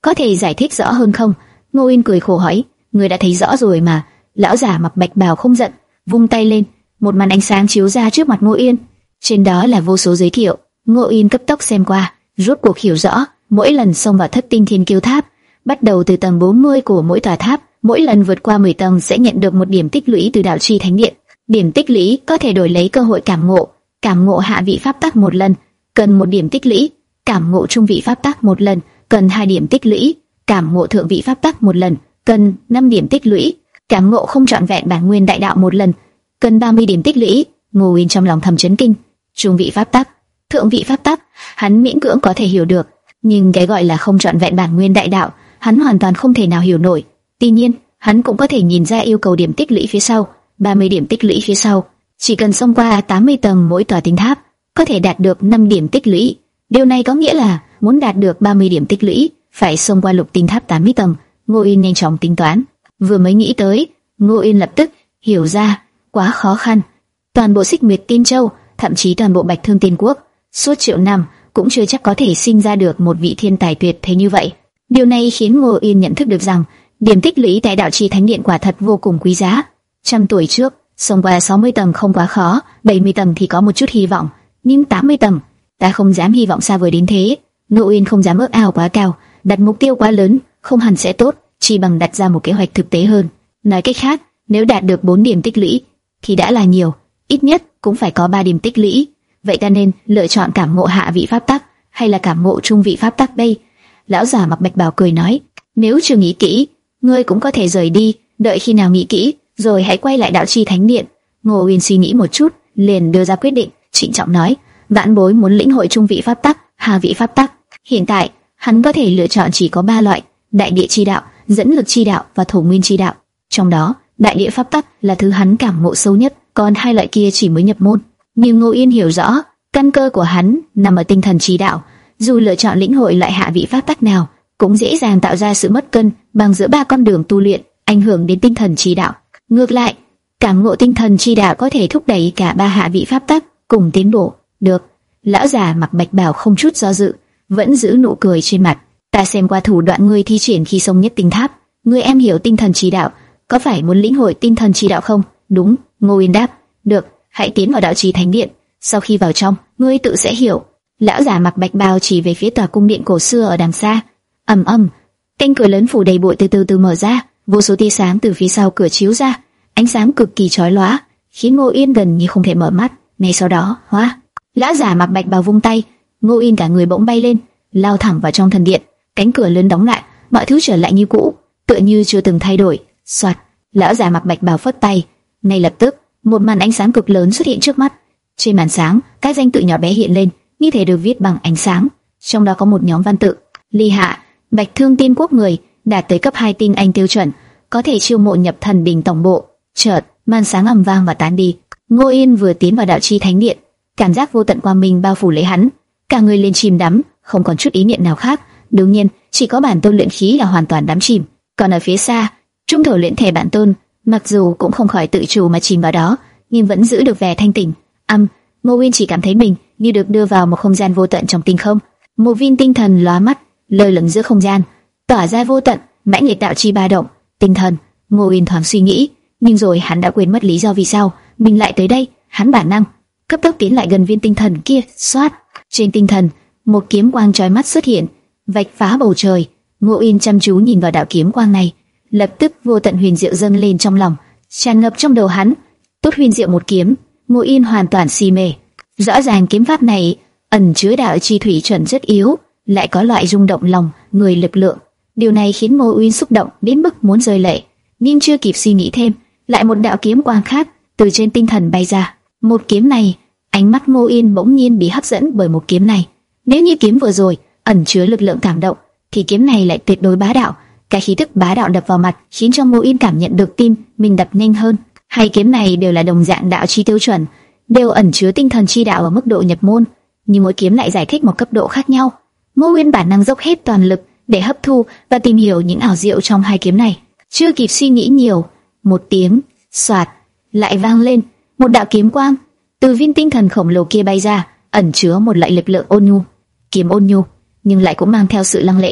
có thể giải thích rõ hơn không? Ngô Yên cười khổ hỏi. Người đã thấy rõ rồi mà. Lão giả mặc bạch bào không giận, vung tay lên, một màn ánh sáng chiếu ra trước mặt Ngô Yên. Trên đó là vô số giới thiệu. Ngô Yên cấp tốc xem qua, rốt cuộc hiểu rõ. Mỗi lần xông vào Thất Tinh Thiên Kiêu Tháp, bắt đầu từ tầng bốn mươi của mỗi tòa tháp, mỗi lần vượt qua mười tầng sẽ nhận được một điểm tích lũy từ đạo chi thánh điện. Điểm tích lũy có thể đổi lấy cơ hội cảm ngộ, cảm ngộ hạ vị pháp tắc một lần, cần một điểm tích lũy; cảm ngộ trung vị pháp tắc một lần, cần hai điểm tích lũy; cảm ngộ thượng vị pháp tắc một lần, cần năm điểm tích lũy; cảm ngộ không trọn vẹn bản nguyên đại đạo một lần, cần ba mươi điểm tích lũy. Ngô Yên trong lòng thầm chấn kinh. Trung vị pháp tắc, thượng vị pháp tắc, hắn miễn cưỡng có thể hiểu được, nhưng cái gọi là không trọn vẹn bản nguyên đại đạo, hắn hoàn toàn không thể nào hiểu nổi. Tuy nhiên, hắn cũng có thể nhìn ra yêu cầu điểm tích lũy phía sau, ba mươi điểm tích lũy phía sau, chỉ cần xông qua tám mươi tầng mỗi tòa tinh tháp, có thể đạt được năm điểm tích lũy. Điều này có nghĩa là muốn đạt được ba mươi điểm tích lũy, phải xông qua lục tinh tháp tám mươi tầng. Ngô Yên nhanh chóng tính toán, vừa mới nghĩ tới, Ngô Yên lập tức hiểu ra, quá khó khăn. Toàn bộ Xích Nguyệt Tiên Châu, thậm chí toàn bộ Bạch Thương Tiên Quốc, suốt triệu năm cũng chưa chắc có thể sinh ra được một vị thiên tài tuyệt thế như vậy. Điều này khiến Ngô Yên nhận thức được rằng điểm tích lũy tại đạo chi thánh điện quả thật vô cùng quý giá. Trăm tuổi trước, xông qua sáu mươi tầng không quá khó, bảy mươi tầng thì có một chút hy vọng, nhưng tám mươi tầng, ta không dám hy vọng xa vời đến thế. Ngô Yên không dám ước ao quá cao, đặt mục tiêu quá lớn không hẳn sẽ tốt, chỉ bằng đặt ra một kế hoạch thực tế hơn. Nói cách khác, nếu đạt được bốn điểm tích lũy thì đã là nhiều, ít nhất cũng phải có ba điểm tích lũy. Vậy ta nên lựa chọn cảm ngộ hạ vị pháp tắc hay là cảm ngộ trung vị pháp tắc đây? Lão già mặc bạch bào cười nói, nếu chưa nghĩ kỹ, ngươi cũng có thể rời đi, đợi khi nào nghĩ kỹ rồi hãy quay lại đạo chi thánh điện. Ngô Uyên suy nghĩ một chút, liền đưa ra quyết định, trịnh trọng nói, vãn bối muốn lĩnh hội trung vị pháp tắc, hạ vị pháp tắc. Hiện tại hắn có thể lựa chọn chỉ có ba loại: đại địa chi đạo, dẫn lực chi đạo và thổ nguyên chi đạo. Trong đó, đại địa pháp tắc là thứ hắn cảm ngộ sâu nhất, còn hai loại kia chỉ mới nhập môn. Nhưng Ngô Yên hiểu rõ, căn cơ của hắn nằm ở tinh thần chi đạo, dù lựa chọn lĩnh hội loại hạ vị pháp tắc nào, cũng dễ dàng tạo ra sự mất cân bằng giữa ba con đường tu luyện, ảnh hưởng đến tinh thần chi đạo. Ngược lại, cảm ngộ tinh thần chi đạo có thể thúc đẩy cả ba hạ vị pháp tắc cùng tiến bộ. Được. Lão già mặc bạch bào không chút do dự, vẫn giữ nụ cười trên mặt. Ta xem qua thủ đoạn ngươi thi triển khi xông nhất tinh tháp, ngươi em hiểu tinh thần chi đạo, có phải muốn lĩnh hội tinh thần chi đạo không? Đúng. Ngô Yên đáp. Được, hãy tiến vào đạo trì thánh điện, sau khi vào trong, ngươi tự sẽ hiểu. Lão già mặc bạch bào chỉ về phía tòa cung điện cổ xưa ở đằng xa. Ầm ầm, cánh cửa lớn phủ đầy bụi từ từ từ mở ra, vô số tia sáng từ phía sau cửa chiếu ra, ánh sáng cực kỳ chói lóa, khiến Ngô Yên gần như không thể mở mắt. Ngay sau đó, hóa, lão già mặc bạch bào vung tay, Ngô Yên cả người bỗng bay lên, lao thẳng vào trong thần điện. Cánh cửa lớn đóng lại, mọi thứ trở lại như cũ, tựa như chưa từng thay đổi. Soạt, lão già mặc bạch bào phất tay, ngay lập tức một màn ánh sáng cực lớn xuất hiện trước mắt. Trên màn sáng, các danh tự nhỏ bé hiện lên, như thể được viết bằng ánh sáng. Trong đó có một nhóm văn tự: Ly Hạ, Bạch Thương Tiên Quốc người, đạt tới cấp hai tinh anh tiêu chuẩn, có thể chiêu mộ nhập thần đình tổng bộ. Chợt, màn sáng ầm vang và tán đi. Ngô Yên vừa tiến vào đạo chi thánh điện, cảm giác vô tận quang minh bao phủ lấy hắn, cả người lên chìm đắm, không còn chút ý niệm nào khác. Đương nhiên, chỉ có bản tôn luyện khí là hoàn toàn đắm chìm. Còn ở phía xa, trung thổ luyện thể bản tôn, mặc dù cũng không khỏi tự chủ mà chìm vào đó, nhưng vẫn giữ được vẻ thanh tỉnh. Âm, Ngô Uyên chỉ cảm thấy mình như được đưa vào một không gian vô tận trong tinh không. Một viên tinh thần lóa mắt, lơ lửng giữa không gian, tỏa ra vô tận mãnh liệt đạo chi ba động. Tinh thần. Ngô Uyên thoáng suy nghĩ, nhưng rồi hắn đã quên mất lý do vì sao mình lại tới đây. Hắn bản năng cấp tốc tiến lại gần viên tinh thần kia. Xoát, trên tinh thần, một kiếm quang chói mắt xuất hiện, vạch phá bầu trời. Ngô Uyên chăm chú nhìn vào đạo kiếm quang này, lập tức vô tận huyền diệu dâng lên trong lòng, tràn ngập trong đầu hắn. Tốt huyền diệu một kiếm, Ngô Uyên hoàn toàn si mê. Rõ ràng kiếm pháp này ẩn chứa đạo chi thủy chuẩn rất yếu, lại có loại rung động lòng người lực lượng. Điều này khiến Ngô Uyên xúc động đến mức muốn rơi lệ, nhưng chưa kịp suy nghĩ thêm, lại một đạo kiếm quang khác từ trên tinh thần bay ra. Một kiếm này, ánh mắt Ngô Uyên bỗng nhiên bị hấp dẫn bởi một kiếm này. Nếu như kiếm vừa rồi ẩn chứa lực lượng cảm động, thì kiếm này lại tuyệt đối bá đạo. Cái khí tức bá đạo đập vào mặt khiến cho Ngô Uyên cảm nhận được tim mình đập nhanh hơn. Hai kiếm này đều là đồng dạng đạo chi tiêu chuẩn, đều ẩn chứa tinh thần chi đạo ở mức độ nhập môn, nhưng mỗi kiếm lại giải thích một cấp độ khác nhau. Ngô Uyên bản năng dốc hết toàn lực để hấp thu và tìm hiểu những ảo diệu trong hai kiếm này. Chưa kịp suy nghĩ nhiều, một tiếng xoạt lại vang lên, một đạo kiếm quang từ viên tinh thần khổng lồ kia bay ra, ẩn chứa một loại lực lượng ôn nhu. Kiếm ôn nhu nhưng lại cũng mang theo sự lăng lệ,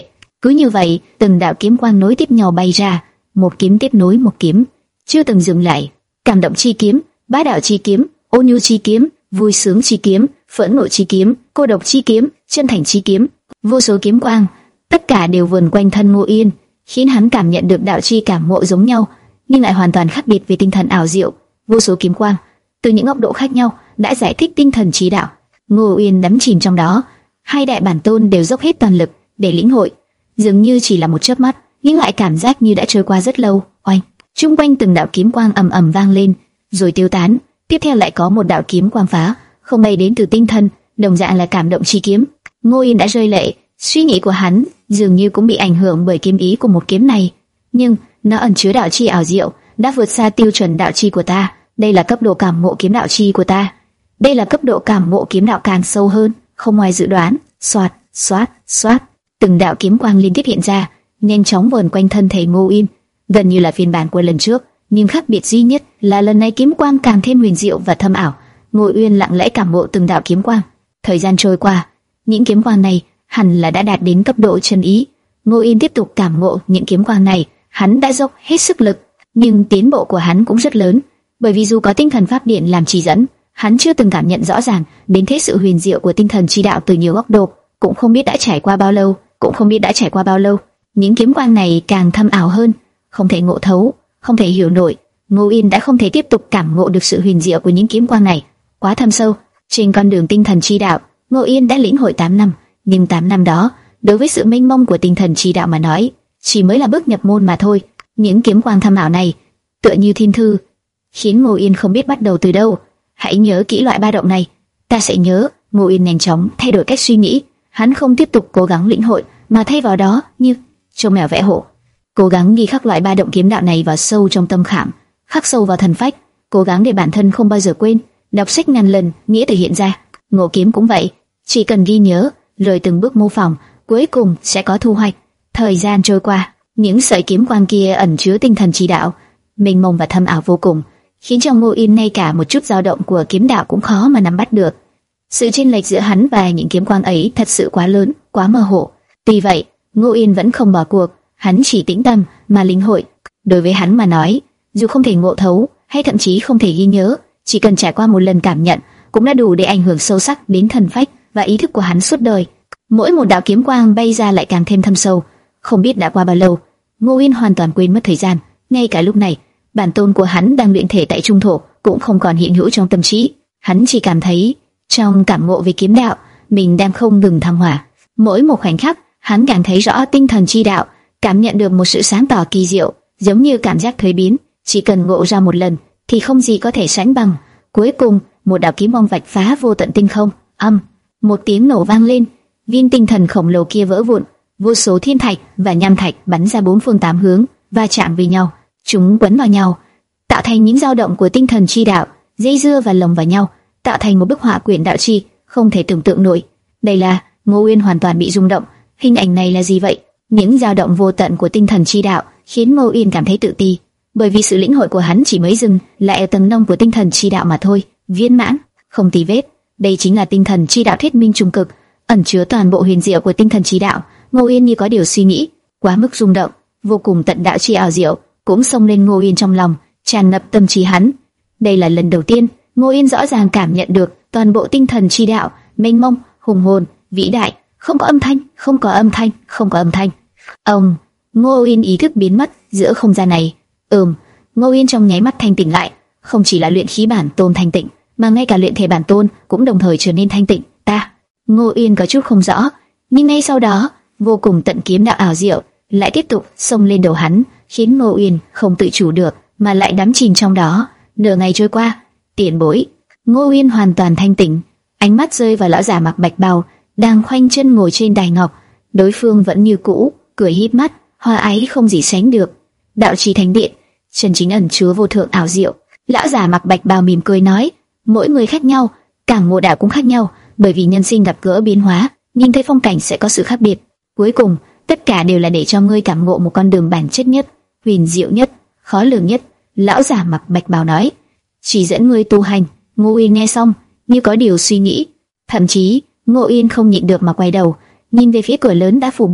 Cứ như vậy, từng đạo kiếm quang nối tiếp nhau bay ra, một kiếm tiếp nối một kiếm, chưa từng dừng lại. Cảm động chi kiếm, bá đạo chi kiếm, ôn nhu chi kiếm, vui sướng chi kiếm, phẫn nộ chi kiếm, cô độc chi kiếm, chân thành chi kiếm, vô số kiếm quang, tất cả đều vờn quanh thân Ngô Yên, khiến hắn cảm nhận được đạo chi cảm ngộ giống nhau, nhưng lại hoàn toàn khác biệt về tinh thần ảo diệu. Vô số kiếm quang từ những góc độ khác nhau đã giải thích tinh thần chi đạo. Ngô Yên đắm chìm trong đó, hai đại bản tôn đều dốc hết toàn lực để lĩnh hội, dường như chỉ là một chớp mắt, nhưng lại cảm giác như đã trôi qua rất lâu. Oanh, chung quanh từng đạo kiếm quang ầm ầm vang lên, rồi tiêu tán. Tiếp theo lại có một đạo kiếm quang phá không bay đến từ tinh thần, đồng dạng là cảm động chi kiếm. Ngô Yên đã rơi lệ, suy nghĩ của hắn dường như cũng bị ảnh hưởng bởi kiếm ý của một kiếm này, nhưng nó ẩn chứa đạo chi ảo diệu, đã vượt xa tiêu chuẩn đạo chi của ta. Đây là cấp độ cảm ngộ kiếm đạo chi của ta. Đây là cấp độ cảm ngộ kiếm đạo càng sâu hơn, không ngoài dự đoán. Xoạt, xoát, xoát, từng đạo kiếm quang liên tiếp hiện ra, nhanh chóng vờn quanh thân thể Ngô Yên, gần như là phiên bản của lần trước, nhưng khác biệt duy nhất là lần này kiếm quang càng thêm huyền diệu và thâm ảo. Ngô Uyên lặng lẽ cảm ngộ từng đạo kiếm quang. Thời gian trôi qua, những kiếm quang này hẳn là đã đạt đến cấp độ chân ý. Ngô Uyên tiếp tục cảm ngộ những kiếm quang này, hắn đã dốc hết sức lực, nhưng tiến bộ của hắn cũng rất lớn, bởi vì dù có tinh thần pháp điện làm chỉ dẫn, hắn chưa từng cảm nhận rõ ràng đến thế sự huyền diệu của tinh thần chi đạo từ nhiều góc độ, cũng không biết đã trải qua bao lâu, cũng không biết đã trải qua bao lâu. Những kiếm quang này càng thâm ảo hơn, không thể ngộ thấu, không thể hiểu nổi. Ngô Yên đã không thể tiếp tục cảm ngộ được sự huyền diệu của những kiếm quang này, quá thâm sâu. Trên con đường tinh thần chi đạo, Ngô Yên đã lĩnh hội tám năm, nhưng tám năm đó, đối với sự mênh mông của tinh thần chi đạo mà nói, chỉ mới là bước nhập môn mà thôi. Những kiếm quang thâm ảo này, tựa như thiên thư, khiến Ngô Yên không biết bắt đầu từ đâu. Hãy nhớ kỹ loại ba động này. Ta sẽ nhớ. Ngô Yên nhanh chóng thay đổi cách suy nghĩ, hắn không tiếp tục cố gắng lĩnh hội, mà thay vào đó như trông mèo vẽ hổ, cố gắng ghi khắc loại ba động kiếm đạo này vào sâu trong tâm khảm, khắc sâu vào thần phách, cố gắng để bản thân không bao giờ quên. Đọc sách ngàn lần, nghĩa tự hiện ra. Ngộ kiếm cũng vậy, chỉ cần ghi nhớ, rồi từng bước mô phỏng, cuối cùng sẽ có thu hoạch. Thời gian trôi qua, những sợi kiếm quang kia ẩn chứa tinh thần chi đạo, mênh mông và thâm ảo vô cùng, khiến cho Ngô Yên ngay cả một chút dao động của kiếm đạo cũng khó mà nắm bắt được. Sự chênh lệch giữa hắn và những kiếm quang ấy thật sự quá lớn, quá mơ hồ. Tuy vậy, Ngô Yên vẫn không bỏ cuộc, hắn chỉ tĩnh tâm mà lĩnh hội. Đối với hắn mà nói, dù không thể ngộ thấu hay thậm chí không thể ghi nhớ, chỉ cần trải qua một lần cảm nhận cũng đã đủ để ảnh hưởng sâu sắc đến thần phách và ý thức của hắn suốt đời. Mỗi một đạo kiếm quang bay ra lại càng thêm thâm sâu. Không biết đã qua bao lâu, Ngô Yên hoàn toàn quên mất thời gian. Ngay cả lúc này, bản tôn của hắn đang luyện thể tại trung thổ cũng không còn hiện hữu trong tâm trí. Hắn chỉ cảm thấy trong cảm ngộ về kiếm đạo, mình đang không ngừng thăng hoa. Mỗi một khoảnh khắc, hắn càng thấy rõ tinh thần chi đạo, cảm nhận được một sự sáng tỏ kỳ diệu, giống như cảm giác thuế biến, chỉ cần ngộ ra một lần thì không gì có thể sánh bằng. Cuối cùng, một đạo kiếm quang vạch phá vô tận tinh không. Âm, một tiếng nổ vang lên, viên tinh thần khổng lồ kia vỡ vụn, vô số thiên thạch và nham thạch bắn ra bốn phương tám hướng, va chạm với nhau, chúng quấn vào nhau, tạo thành những dao động của tinh thần chi đạo, dây dưa và lồng vào nhau, tạo thành một bức họa quyển đạo chi không thể tưởng tượng nổi. Đây là Ngô Uyên hoàn toàn bị rung động. Hình ảnh này là gì vậy? Những dao động vô tận của tinh thần chi đạo khiến Ngô Uyên cảm thấy tự ti, bởi vì sự lĩnh hội của hắn chỉ mới dừng lại ở tầng nông của tinh thần chi đạo mà thôi, viên mãn, không tì vết. Đây chính là tinh thần chi đạo thuyết minh trung cực, ẩn chứa toàn bộ huyền diệu của tinh thần chi đạo. Ngô Uyên như có điều suy nghĩ, quá mức rung động, vô cùng tận đạo chi ảo diệu cũng xông lên Ngô Uyên trong lòng, tràn ngập tâm trí hắn. Đây là lần đầu tiên Ngô Uyên rõ ràng cảm nhận được toàn bộ tinh thần chi đạo, mênh mông, hùng hồn, vĩ đại, không có âm thanh, không có âm thanh, không có âm thanh. Ông, Ngô Uyên ý thức biến mất giữa không gian này. Ừm, Ngô Uyên trong nháy mắt thanh tỉnh lại, không chỉ là luyện khí bản tôn thanh tịnh, mà ngay cả luyện thể bản tôn cũng đồng thời trở nên thanh tịnh. Ta, Ngô Uyên có chút không rõ, nhưng ngay sau đó, vô cùng tận kiếm đạo ảo diệu lại tiếp tục xông lên đầu hắn, khiến Ngô Uyên không tự chủ được mà lại đắm chìm trong đó. Nửa ngày trôi qua, tiền bối, Ngô Uyên hoàn toàn thanh tỉnh, ánh mắt rơi vào lão giả mặc bạch bào đang khoanh chân ngồi trên đài ngọc. Đối phương vẫn như cũ, cười híp mắt, hoa ái không gì sánh được. Đạo trì thánh điện, chân chính ẩn chứa vô thượng ảo diệu. Lão giả mặc bạch bào mỉm cười nói, mỗi người khác nhau, càng ngộ đạo cũng khác nhau, bởi vì nhân sinh gặp gỡ biến hóa, nhìn thấy phong cảnh sẽ có sự khác biệt. Cuối cùng, tất cả đều là để cho ngươi cảm ngộ một con đường bản chất nhất, huyền diệu nhất, khó lường nhất. Lão giả mặc bạch bào nói, chỉ dẫn ngươi tu hành. Ngô Uyên nghe xong, như có điều suy nghĩ, thậm chí Ngô Uyên không nhịn được mà quay đầu, nhìn về phía cửa lớn đã phủ bụi,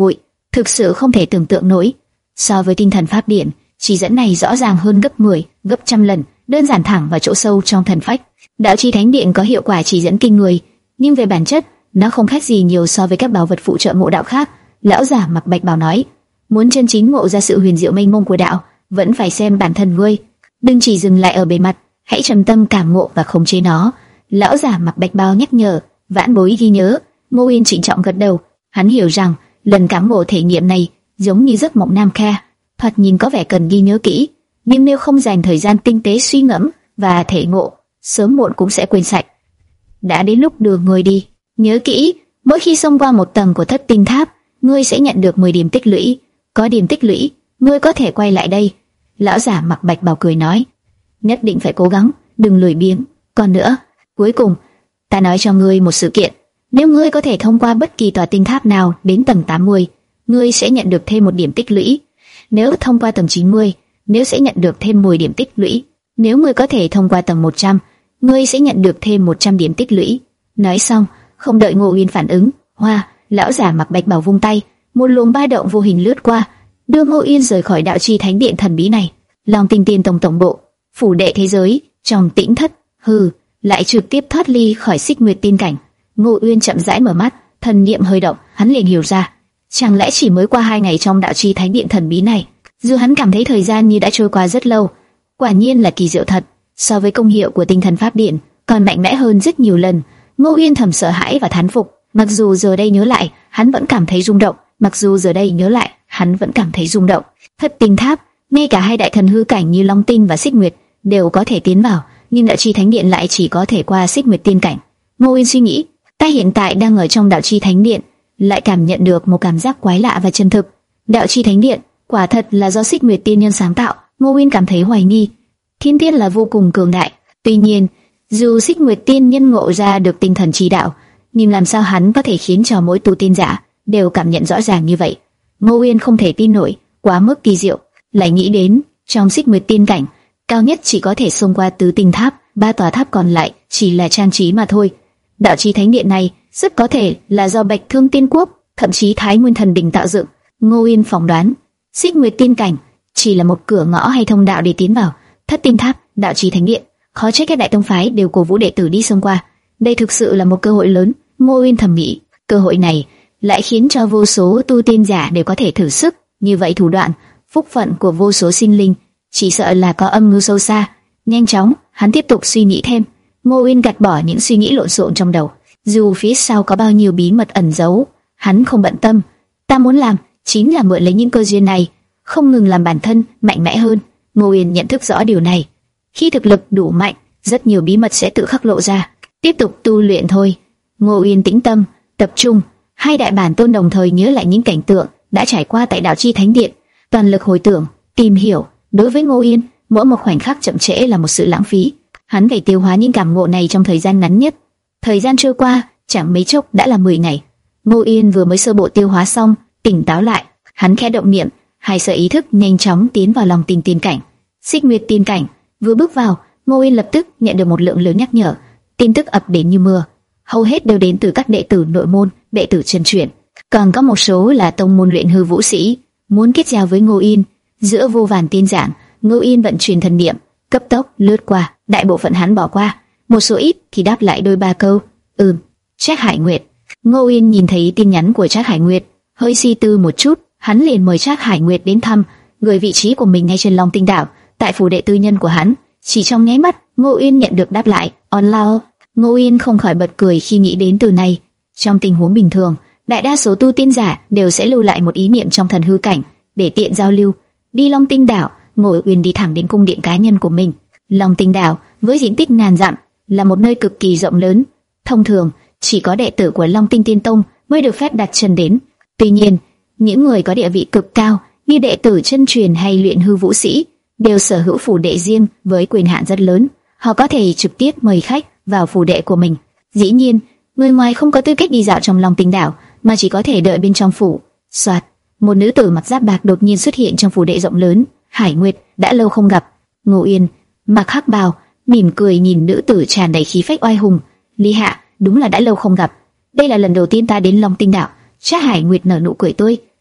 thực sự không thể tưởng tượng nổi. So với tinh thần pháp điện, chỉ dẫn này rõ ràng hơn gấp mười, gấp trăm lần, đơn giản thẳng vào chỗ sâu trong thần phách. Đạo chi thánh điện có hiệu quả chỉ dẫn kinh người, nhưng về bản chất, nó không khác gì nhiều so với các bảo vật phụ trợ ngộ đạo khác. Lão giả mặc bạch bào nói, muốn chân chính ngộ ra sự huyền diệu mênh mông của đạo, vẫn phải xem bản thân ngươi, đừng chỉ dừng lại ở bề mặt, hãy trầm tâm cảm ngộ và khống chế nó. Lão giả mặc bạch bào nhắc nhở, vãn bối ghi nhớ. Ngô Uyên trịnh trọng gật đầu, hắn hiểu rằng lần cảm ngộ thể nghiệm này giống như giấc mộng nam kha, thoạt nhìn có vẻ cần ghi nhớ kỹ, nhưng nếu không dành thời gian tinh tế suy ngẫm và thể ngộ, sớm muộn cũng sẽ quên sạch. Đã đến lúc đưa người đi, nhớ kỹ, mỗi khi xông qua một tầng của thất tinh tháp, ngươi sẽ nhận được mười điểm tích lũy. Có điểm tích lũy, ngươi có thể quay lại đây. Lão giả mặc bạch bào cười nói, nhất định phải cố gắng, đừng lười biếng. Còn nữa, cuối cùng, ta nói cho ngươi một sự kiện, nếu ngươi có thể thông qua bất kỳ tòa tinh tháp nào đến tầng tám mươi, ngươi sẽ nhận được thêm một điểm tích lũy. Nếu thông qua tầng chín mươi, nếu sẽ nhận được thêm mười điểm tích lũy. Nếu ngươi có thể thông qua tầng một trăm, ngươi sẽ nhận được thêm một trăm điểm tích lũy. Nói xong, không đợi Ngô Uyên phản ứng, hoa, lão giả mặc bạch bào vung tay, một luồng ba động vô hình lướt qua, đưa Ngô Uyên rời khỏi đạo chi thánh điện thần bí này. Long Tinh Tiên Tông tổng bộ, phủ đệ thế giới, trong tĩnh thất, hừ, lại trực tiếp thoát ly khỏi Xích Nguyệt tiên cảnh. Ngô Uyên chậm rãi mở mắt, thần niệm hơi động, hắn liền hiểu ra, chẳng lẽ chỉ mới qua hai ngày trong đạo chi thánh điện thần bí này, dù hắn cảm thấy thời gian như đã trôi qua rất lâu. Quả nhiên là kỳ diệu thật, so với công hiệu của tinh thần pháp điện, còn mạnh mẽ hơn rất nhiều lần. Ngô Uyên thầm sợ hãi và thán phục, mặc dù giờ đây nhớ lại, hắn vẫn cảm thấy rung động. Mặc dù giờ đây nhớ lại, hắn vẫn cảm thấy rung động. Thất tinh tháp, ngay cả hai đại thần hư cảnh như Long Tinh và Xích Nguyệt đều có thể tiến vào, nhưng đạo chi thánh điện lại chỉ có thể qua Xích Nguyệt tiên cảnh. Ngô Uyên suy nghĩ, ta hiện tại đang ở trong đạo chi thánh điện, lại cảm nhận được một cảm giác quái lạ và chân thực. Đạo chi thánh điện quả thật là do Xích Nguyệt tiên nhân sáng tạo. Ngô Uyên cảm thấy hoài nghi, thiên tiên là vô cùng cường đại. Tuy nhiên, dù Xích Nguyệt tiên nhân ngộ ra được tinh thần chi đạo, nhưng làm sao hắn có thể khiến cho mỗi tu tiên giả đều cảm nhận rõ ràng như vậy? Ngô Uyên không thể tin nổi, quá mức kỳ diệu. Lại nghĩ đến trong Xích Nguyệt tiên cảnh, cao nhất chỉ có thể xông qua tứ tinh tháp, ba tòa tháp còn lại chỉ là trang trí mà thôi. Đạo chi thánh điện này rất có thể là do Bạch Thương Tiên Quốc, thậm chí Thái Nguyên Thần Đình tạo dựng. Ngô Uyên phỏng đoán, Xích Nguyệt tiên cảnh chỉ là một cửa ngõ hay thông đạo để tiến vào thất tinh tháp, đạo chi thánh điện. Khó trách các đại tông phái đều cổ vũ đệ tử đi xông qua. Đây thực sự là một cơ hội lớn. Ngô Uyên thầm nghĩ, cơ hội này lại khiến cho vô số tu tiên giả đều có thể thử sức. Như vậy thủ đoạn, phúc phận của vô số sinh linh chỉ sợ là có âm mưu sâu xa. Nhanh chóng, hắn tiếp tục suy nghĩ thêm. Ngô Uyên gạt bỏ những suy nghĩ lộn xộn trong đầu. Dù phía sau có bao nhiêu bí mật ẩn giấu, hắn không bận tâm. Ta muốn làm chính là mượn lấy những cơ duyên này, không ngừng làm bản thân mạnh mẽ hơn. Ngô Uyên nhận thức rõ điều này. Khi thực lực đủ mạnh, rất nhiều bí mật sẽ tự khắc lộ ra. Tiếp tục tu luyện thôi. Ngô Uyên tĩnh tâm, tập trung. Hai đại bản tôn đồng thời nhớ lại những cảnh tượng đã trải qua tại đạo chi thánh điện, toàn lực hồi tưởng, tìm hiểu. Đối với Ngô Uyên, mỗi một khoảnh khắc chậm trễ là một sự lãng phí. Hắn phải tiêu hóa những cảm ngộ này trong thời gian ngắn nhất. Thời gian trôi qua, chẳng mấy chốc đã là mười ngày. Ngô Uyên vừa mới sơ bộ tiêu hóa xong, tỉnh táo lại, hắn khẽ động niệm, hai sợi ý thức nhanh chóng tiến vào lòng Tinh tiên cảnh. Xích Nguyệt tiên cảnh, vừa bước vào, Ngô Uyên lập tức nhận được một lượng lớn nhắc nhở, tin tức ập đến như mưa, hầu hết đều đến từ các đệ tử nội môn, đệ tử chân truyền, còn có một số là tông môn luyện hư vũ sĩ muốn kết giao với Ngô Uyên. Giữa vô vàn tin giảng, Ngô Uyên vận chuyển thần niệm, cấp tốc lướt qua, đại bộ phận hắn bỏ qua, một số ít thì đáp lại đôi ba câu. Ừm, Trác Hải Nguyệt. Ngô Uyên nhìn thấy tin nhắn của Trác Hải Nguyệt, hơi suy tư một chút, hắn liền mời Trác Hải Nguyệt đến thăm, gửi vị trí của mình ngay trên Long Tinh đảo, tại phủ đệ tư nhân của hắn. Chỉ trong nháy mắt, Ngô Uyên nhận được đáp lại. Online. Ngô Uyên không khỏi bật cười khi nghĩ đến từ này. Trong tình huống bình thường, đại đa số tu tiên giả đều sẽ lưu lại một ý niệm trong thần hư cảnh để tiện giao lưu. Đi Long Tinh đảo, Ngô Uyên đi thẳng đến cung điện cá nhân của mình. Long Tinh đảo với diện tích ngàn dặm là một nơi cực kỳ rộng lớn. Thông thường, chỉ có đệ tử của Long Tinh Tiên Tông mới được phép đặt chân đến. Tuy nhiên, những người có địa vị cực cao như đệ tử chân truyền hay luyện hư vũ sĩ đều sở hữu phủ đệ riêng với quyền hạn rất lớn. Họ có thể trực tiếp mời khách vào phủ đệ của mình. Dĩ nhiên, người ngoài không có tư cách đi dạo trong Long Tinh đảo, mà chỉ có thể đợi bên trong phủ. Soạt, một nữ tử mặc giáp bạc đột nhiên xuất hiện trong phủ đệ rộng lớn. Hải Nguyệt, đã lâu không gặp. Ngô Uyên mặc hắc bào, mỉm cười nhìn nữ tử tràn đầy khí phách oai hùng. Lý Hạ, đúng là đã lâu không gặp. Đây là lần đầu tiên ta đến Long Tinh đảo. Trác Hải Nguyệt nở nụ cười tươi.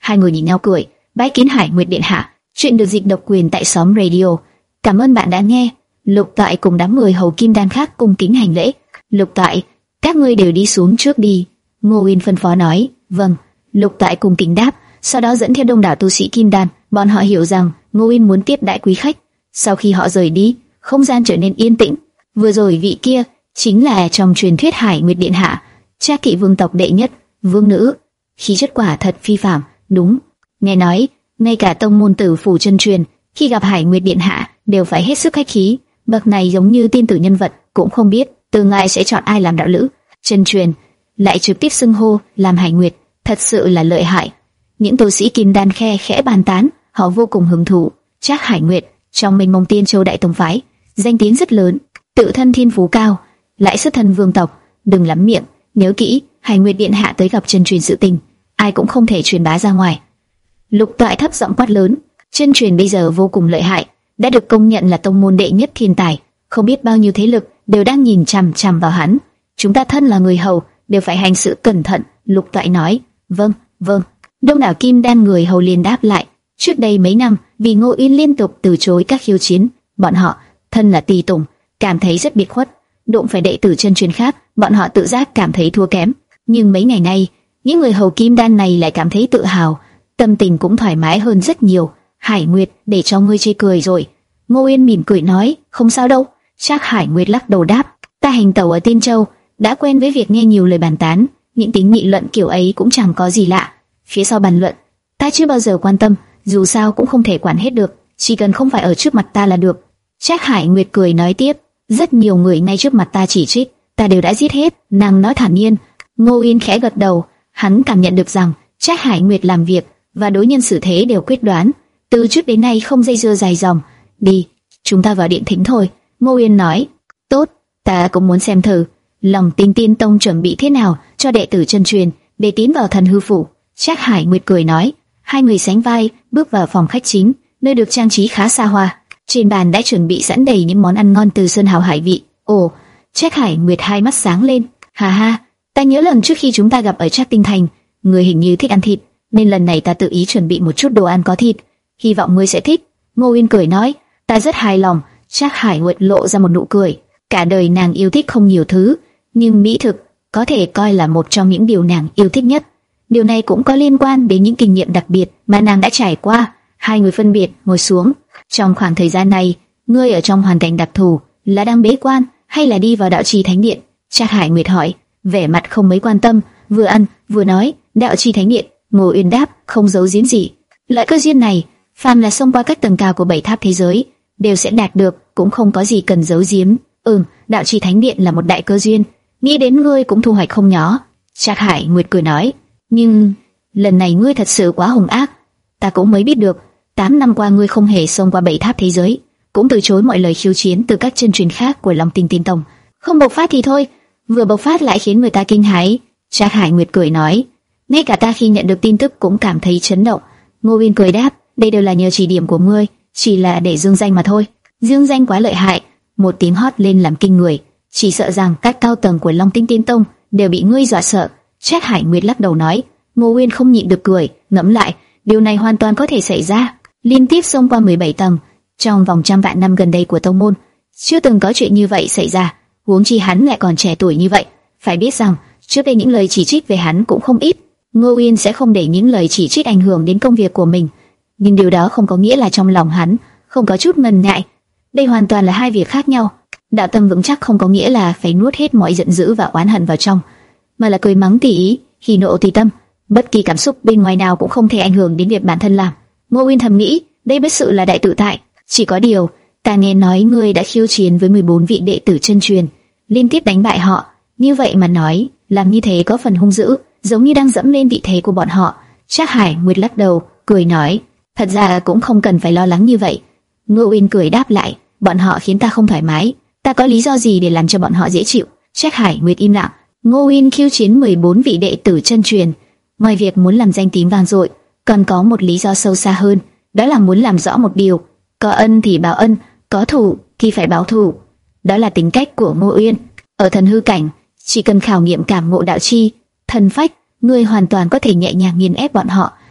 Hai người nhìn nhau cười. Bái kiến Hải Nguyệt điện hạ. Chuyện được dịch độc quyền tại xóm radio. Cảm ơn bạn đã nghe. Lục Toại cùng đám người hầu kim đan khác cung kính hành lễ. Lục Toại, các ngươi đều đi xuống trước đi. Ngô Uyên phân phó nói. Vâng. Lục Toại cung kính đáp, sau đó dẫn theo đông đảo tu sĩ kim đan. Bọn họ hiểu rằng Ngô Uyên muốn tiếp đãi quý khách. Sau khi họ rời đi, không gian trở nên yên tĩnh. Vừa rồi vị kia chính là trong truyền thuyết Hải Nguyệt điện hạ, cha kỵ vương tộc đệ nhất, vương nữ, khí chất quả thật phi phàm. Đúng, nghe nói ngay cả tông môn tử phủ chân truyền khi gặp Hải Nguyệt điện hạ đều phải hết sức khách khí. Bậc này giống như tiên tử nhân vật, cũng không biết tương lai sẽ chọn ai làm đạo lữ. Chân truyền lại trực tiếp xưng hô làm Hải Nguyệt, thật sự là lợi hại. Những tu sĩ kim đan khe khẽ bàn tán, họ vô cùng hứng thú. Trác Hải Nguyệt trong Mênh Mông Tiên Châu đại tông phái, danh tiếng rất lớn, tự thân thiên phú cao, lại xuất thân vương tộc. Đừng lắm miệng, nhớ kỹ, Hải Nguyệt điện hạ tới gặp chân truyền sự tình, ai cũng không thể truyền bá ra ngoài. Lục Toại thấp giọng quát lớn, chân truyền bây giờ vô cùng lợi hại, đã được công nhận là tông môn đệ nhất thiên tài, không biết bao nhiêu thế lực đều đang nhìn chằm chằm vào hắn. Chúng ta thân là người hầu, đều phải hành sự cẩn thận. Lục Toại nói. Vâng, vâng. Đông đảo kim đan người hầu liền đáp lại. Trước đây mấy năm, vì Ngô Uyên liên tục từ chối các khiêu chiến, bọn họ thân là tùy tùng, cảm thấy rất biệt khuất. Đụng phải đệ tử chân truyền khác, bọn họ tự giác cảm thấy thua kém. Nhưng mấy ngày nay, những người hầu kim đan này lại cảm thấy tự hào, tâm tình cũng thoải mái hơn rất nhiều. Hải Nguyệt, để cho ngươi chê cười rồi. Ngô Uyên mỉm cười nói, không sao đâu. Trác Hải Nguyệt lắc đầu đáp, ta hành tẩu ở Tiên Châu, đã quen với việc nghe nhiều lời bàn tán, những tính nghị luận kiểu ấy cũng chẳng có gì lạ. Phía sau bàn luận, ta chưa bao giờ quan tâm, dù sao cũng không thể quản hết được, chỉ cần không phải ở trước mặt ta là được. Trác Hải Nguyệt cười nói tiếp, rất nhiều người ngay trước mặt ta chỉ trích, ta đều đã giết hết. Nàng nói thản nhiên. Ngô Uyên khẽ gật đầu, hắn cảm nhận được rằng Trác Hải Nguyệt làm việc và đối nhân xử thế đều quyết đoán, từ trước đến nay không dây dưa dài dòng. Đi, chúng ta vào điện thính thôi. Ngô Uyên nói. Tốt, ta cũng muốn xem thử Lòng Tinh Tiên Tông chuẩn bị thế nào cho đệ tử chân truyền để tiến vào Thần Hư Phủ. Trác Hải Nguyệt cười nói. Hai người sánh vai bước vào phòng khách chính, nơi được trang trí khá xa hoa. Trên bàn đã chuẩn bị sẵn đầy những món ăn ngon từ sơn hào hải vị. Ồ, Trác Hải Nguyệt hai mắt sáng lên. Hà ha, ta nhớ lần trước khi chúng ta gặp ở Trác Tinh Thành, ngươi hình như thích ăn thịt, nên lần này ta tự ý chuẩn bị một chút đồ ăn có thịt, hy vọng ngươi sẽ thích. Ngô Uyên cười nói. Ta rất hài lòng. Trác Hải Nguyệt lộ ra một nụ cười. Cả đời nàng yêu thích không nhiều thứ, nhưng mỹ thực có thể coi là một trong những điều nàng yêu thích nhất. Điều này cũng có liên quan đến những kinh nghiệm đặc biệt mà nàng đã trải qua. Hai người phân biệt ngồi xuống. Trong khoảng thời gian này, ngươi ở trong hoàn cảnh đặc thù, là đang bế quan hay là đi vào đạo trì thánh điện? Trác Hải Nguyệt hỏi, vẻ mặt không mấy quan tâm, vừa ăn vừa nói. Đạo trì thánh điện. Ngô Uyên đáp, không giấu giếm gì. Loại cơ duyên này, phàm là xông qua các tầng cao của bảy tháp thế giới đều sẽ đạt được, cũng không có gì cần giấu giếm. Ừm, đạo trì thánh điện là một đại cơ duyên, nghĩ đến ngươi cũng thu hoạch không nhỏ. Trác Hải Nguyệt cười nói. Nhưng lần này ngươi thật sự quá hung ác. Ta cũng mới biết được, tám năm qua ngươi không hề xông qua bảy tháp thế giới, cũng từ chối mọi lời khiêu chiến từ các chân truyền khác của Long Tinh Tiên Tông. Không bộc phát thì thôi, vừa bộc phát lại khiến người ta kinh hãi. Trác Hải Nguyệt cười nói. Ngay cả ta khi nhận được tin tức cũng cảm thấy chấn động. Ngô Uyên cười đáp, đây đều là nhờ chỉ điểm của ngươi, chỉ là để dương danh mà thôi. Dương danh quá lợi hại, một tiếng hót lên làm kinh người, chỉ sợ rằng các cao tầng của Long Tinh Tiên Tông đều bị ngươi dọa sợ. Trác Hải Nguyệt lắc đầu nói. Ngô Uyên không nhịn được cười, ngẫm lại, điều này hoàn toàn có thể xảy ra. Liên tiếp xông qua mười bảy tầng trong vòng trăm vạn năm gần đây của tông môn, chưa từng có chuyện như vậy xảy ra. Huống chi hắn lại còn trẻ tuổi như vậy. Phải biết rằng trước đây những lời chỉ trích về hắn cũng không ít. Ngô Uyên sẽ không để những lời chỉ trích ảnh hưởng đến công việc của mình, nhưng điều đó không có nghĩa là trong lòng hắn không có chút ngần ngại. Đây hoàn toàn là hai việc khác nhau. Đạo tâm vững chắc không có nghĩa là phải nuốt hết mọi giận dữ và oán hận vào trong, mà là cười mắng tùy ý, khi nộ tùy tâm. Bất kỳ cảm xúc bên ngoài nào cũng không thể ảnh hưởng đến việc bản thân làm. Ngô Uyên thầm nghĩ, đây bất sự là đại tự tại. Chỉ có điều, ta nghe nói ngươi đã khiêu chiến với mười bốn vị đệ tử chân truyền, liên tiếp đánh bại họ. Như vậy mà nói, làm như thế có phần hung dữ, giống như đang dẫm lên vị thế của bọn họ. Trác Hải Nguyệt lắc đầu, cười nói, thật ra cũng không cần phải lo lắng như vậy. Ngô Uyên cười đáp lại, bọn họ khiến ta không thoải mái, ta có lý do gì để làm cho bọn họ dễ chịu? Trác Hải Nguyệt im lặng. Ngô Uyên khiêu chiến mười bốn vị đệ tử chân truyền, ngoài việc muốn làm danh tiếng vang dội, còn có một lý do sâu xa hơn, đó là muốn làm rõ một điều: có ân thì báo ân, có thù thì phải báo thù. Đó là tính cách của Ngô Uyên. Ở thần hư cảnh, chỉ cần khảo nghiệm cảm ngộ đạo chi, thần phách, ngươi hoàn toàn có thể nhẹ nhàng nghiền ép bọn họ.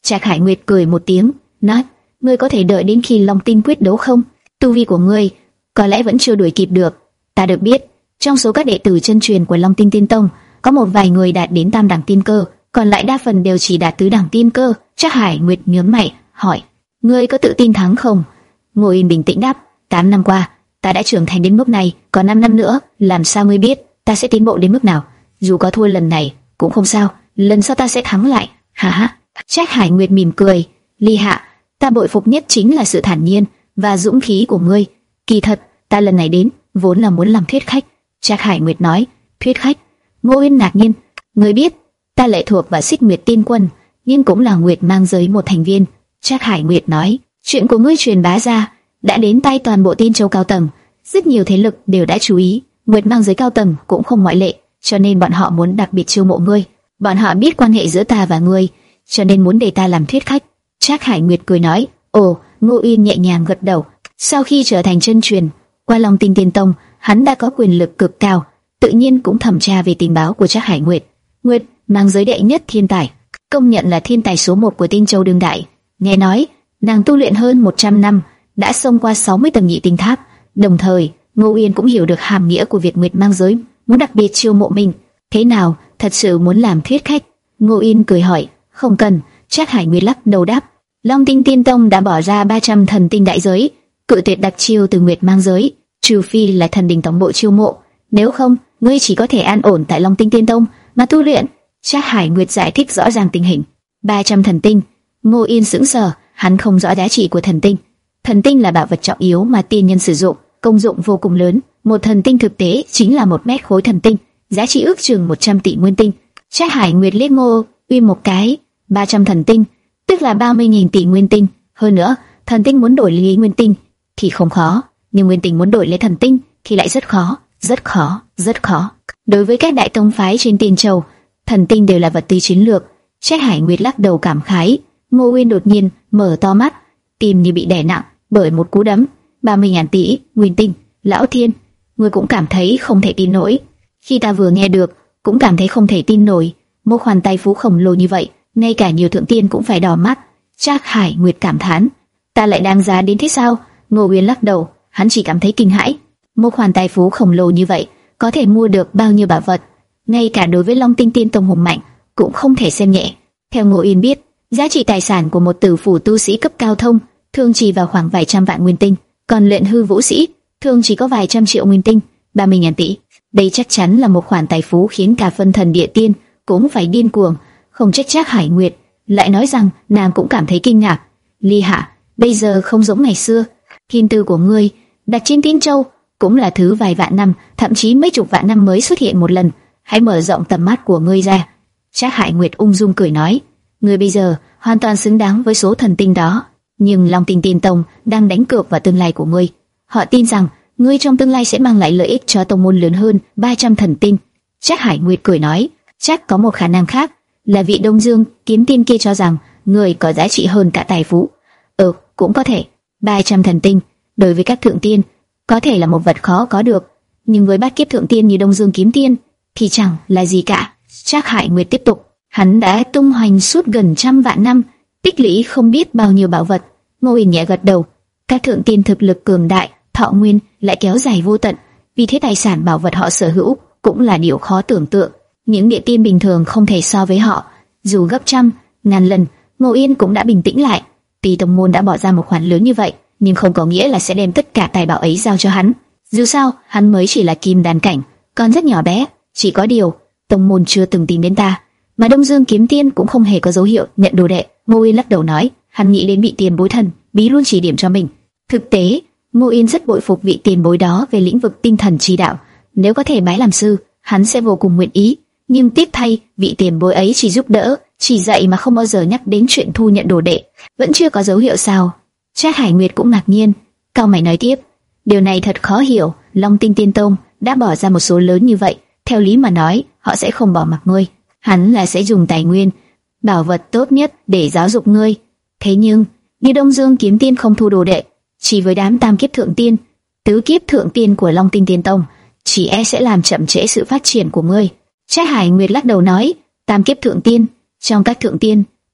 Trác Hải Nguyệt cười một tiếng, nói: ngươi có thể đợi đến khi Long Tinh quyết đấu không? Tu vi của ngươi có lẽ vẫn chưa đuổi kịp được. Ta được biết, trong số các đệ tử chân truyền của Long Tinh Tiên Tông, có một vài người đạt đến tam đẳng tiên cơ, còn lại đa phần đều chỉ đạt tứ đẳng tiên cơ. Trác Hải Nguyệt nhướng mày, hỏi: ngươi có tự tin thắng không? Ngô Yên bình tĩnh đáp: tám năm qua, ta đã trưởng thành đến mức này, còn năm năm nữa, làm sao ngươi biết ta sẽ tiến bộ đến mức nào? Dù có thua lần này cũng không sao, lần sau ta sẽ thắng lại. Ha ha. Trác Hải Nguyệt mỉm cười: Ly Hạ, ta bội phục nhất chính là sự thản nhiên và dũng khí của ngươi. Kỳ thật, ta lần này đến vốn là muốn làm thuyết khách. Trác Hải Nguyệt nói: thuyết khách? Ngô Yên ngạc nhiên: ngươi biết, ta lệ thuộc vào Xích Nguyệt Tiên Quân, nhưng cũng là Nguyệt Mang Giới một thành viên. Trác Hải Nguyệt nói: chuyện của ngươi truyền bá ra, đã đến tay toàn bộ Tiên Châu cao tầng, rất nhiều thế lực đều đã chú ý, Nguyệt Mang Giới cao tầng cũng không ngoại lệ, cho nên bọn họ muốn đặc biệt chiêu mộ ngươi. Bọn họ biết quan hệ giữa ta và ngươi, cho nên muốn để ta làm thuyết khách. Trác Hải Nguyệt cười nói: ồ. Ngô Yên nhẹ nhàng gật đầu. Sau khi trở thành chân truyền qua Long Tinh Tiên Tông, hắn đã có quyền lực cực cao, tự nhiên cũng thẩm tra về tình báo của Trác Hải Nguyệt. Nguyệt Mang Giới đệ nhất thiên tài, công nhận là thiên tài số một của Tiên Châu đương đại. Nghe nói nàng tu luyện hơn một trăm năm, đã xông qua sáu mươi tầng nhị tinh tháp. Đồng thời, Ngô Yên cũng hiểu được hàm nghĩa của việc Nguyệt Mang Giới muốn đặc biệt chiêu mộ mình. Thế nào, thật sự muốn làm thuyết khách? Ngô Yên cười hỏi: không cần. Trác Hải Nguyệt lắc đầu đáp: Long Tinh Tiên Tông đã bỏ ra ba trăm thần tinh đại giới, cự tuyệt đặc chiêu từ Nguyệt Mang Giới, trừ phi là thần đình tổng bộ chiêu mộ, nếu không, ngươi chỉ có thể an ổn tại Long Tinh Tiên Tông mà tu luyện. Trác Hải Nguyệt giải thích rõ ràng tình hình. ba trăm thần tinh. Ngô Yên sững sờ, hắn không rõ giá trị của thần tinh. Thần tinh là bảo vật trọng yếu mà tiên nhân sử dụng, công dụng vô cùng lớn. Một thần tinh thực tế chính là một mét khối thần tinh, giá trị ước chừng một trăm tỷ nguyên tinh. Trác Hải Nguyệt liếc Ngô Uyên một cái: ba trăm thần tinh, tức là ba mươi nghìn tỷ nguyên tinh. Hơn nữa, thần tinh muốn đổi lấy nguyên tinh thì không khó, nhưng nguyên tinh muốn đổi lấy thần tinh thì lại rất khó, rất khó, rất khó. Đối với các đại tông phái trên Tiên Châu, thần tinh đều là vật tư chiến lược. Trác Hải Nguyệt lắc đầu cảm khái. Ngô Uyên đột nhiên mở to mắt, tim như bị đè nặng bởi một cú đấm. ba mươi ngàn tỷ nguyên tinh, Lão Thiên, ngươi cũng cảm thấy không thể tin nổi. Khi ta vừa nghe được, cũng cảm thấy không thể tin nổi. Một khoản tài phú khổng lồ như vậy, ngay cả nhiều thượng tiên cũng phải đỏ mắt. Trác Hải Nguyệt cảm thán: ta lại đáng giá đến thế sao? Ngô Uyên lắc đầu, hắn chỉ cảm thấy kinh hãi. Một khoản tài phú khổng lồ như vậy, có thể mua được bao nhiêu bảo vật? Ngay cả đối với Long Tinh Tiên Tông hùng mạnh, cũng không thể xem nhẹ. Theo Ngô Uyên biết, giá trị tài sản của một tử phủ tu sĩ cấp cao thông thường chỉ vào khoảng vài trăm vạn nguyên tinh, còn luyện hư vũ sĩ thường chỉ có vài trăm triệu nguyên tinh. ba mươi ngàn tỷ, đây chắc chắn là một khoản tài phú khiến cả phân thần địa tiên cũng phải điên cuồng. Không trách Trác Hải Nguyệt lại nói rằng nàng cũng cảm thấy kinh ngạc. Ly Hạ, bây giờ không giống ngày xưa. Thiên tư của ngươi đặt trên Tiên Châu cũng là thứ vài vạn năm, thậm chí mấy chục vạn năm mới xuất hiện một lần. Hãy mở rộng tầm mắt của ngươi ra. Trác Hải Nguyệt ung dung cười nói: ngươi bây giờ hoàn toàn xứng đáng với số thần tinh đó. Nhưng Long Tinh Tiên Tông đang đánh cược vào tương lai của ngươi. Họ tin rằng ngươi trong tương lai sẽ mang lại lợi ích cho tông môn lớn hơn ba trăm thần tinh. Trác Hải Nguyệt cười nói: chắc có một khả năng khác, là vị Đông Dương kiếm tiên kia cho rằng ngươi có giá trị hơn cả tài phú. Ừ, cũng có thể. ba trăm thần tinh đối với các thượng tiên có thể là một vật khó có được, nhưng với bát kiếp thượng tiên như Đông Dương kiếm tiên thì chẳng là gì cả. Trác Hải Nguyệt tiếp tục: hắn đã tung hoành suốt gần trăm vạn năm, tích lũy không biết bao nhiêu bảo vật. Ngô Uyên nhẹ gật đầu. Các thượng tiên thực lực cường đại, thọ nguyên lại kéo dài vô tận, vì thế tài sản bảo vật họ sở hữu cũng là điều khó tưởng tượng. Những địa tiên bình thường không thể so với họ, dù gấp trăm, ngàn lần. Ngô Yên cũng đã bình tĩnh lại. Tuy tông môn đã bỏ ra một khoản lớn như vậy, nhưng không có nghĩa là sẽ đem tất cả tài bảo ấy giao cho hắn. Dù sao, hắn mới chỉ là kim đan cảnh, còn rất nhỏ bé. Chỉ có điều, tông môn chưa từng tìm đến ta, mà Đông Dương kiếm tiên cũng không hề có dấu hiệu nhận đồ đệ. Ngô Yên lắc đầu nói: hắn nghĩ đến vị tiền bối thần bí luôn chỉ điểm cho mình. Thực tế, Ngô Yên rất bội phục vị tiền bối đó về lĩnh vực tinh thần chi đạo. Nếu có thể bái làm sư, hắn sẽ vô cùng nguyện ý. Nhưng tiếc thay, vị tiền bối ấy chỉ giúp đỡ, chỉ dạy mà không bao giờ nhắc đến chuyện thu nhận đồ đệ. Vẫn chưa có dấu hiệu sao? Trác Hải Nguyệt cũng ngạc nhiên, cau mày nói tiếp: điều này thật khó hiểu. Long Tinh Tiên Tông đã bỏ ra một số lớn như vậy, theo lý mà nói, họ sẽ không bỏ mặc ngươi. Hắn là sẽ dùng tài nguyên, bảo vật tốt nhất để giáo dục ngươi. Thế nhưng, như Đông Dương kiếm tiên không thu đồ đệ, chỉ với đám tam kiếp thượng tiên, tứ kiếp thượng tiên của Long Tinh Tiên Tông, chỉ e sẽ làm chậm trễ sự phát triển của ngươi. Trác Hải Nguyệt lắc đầu nói: tam kiếp thượng tiên, trong các thượng tiên,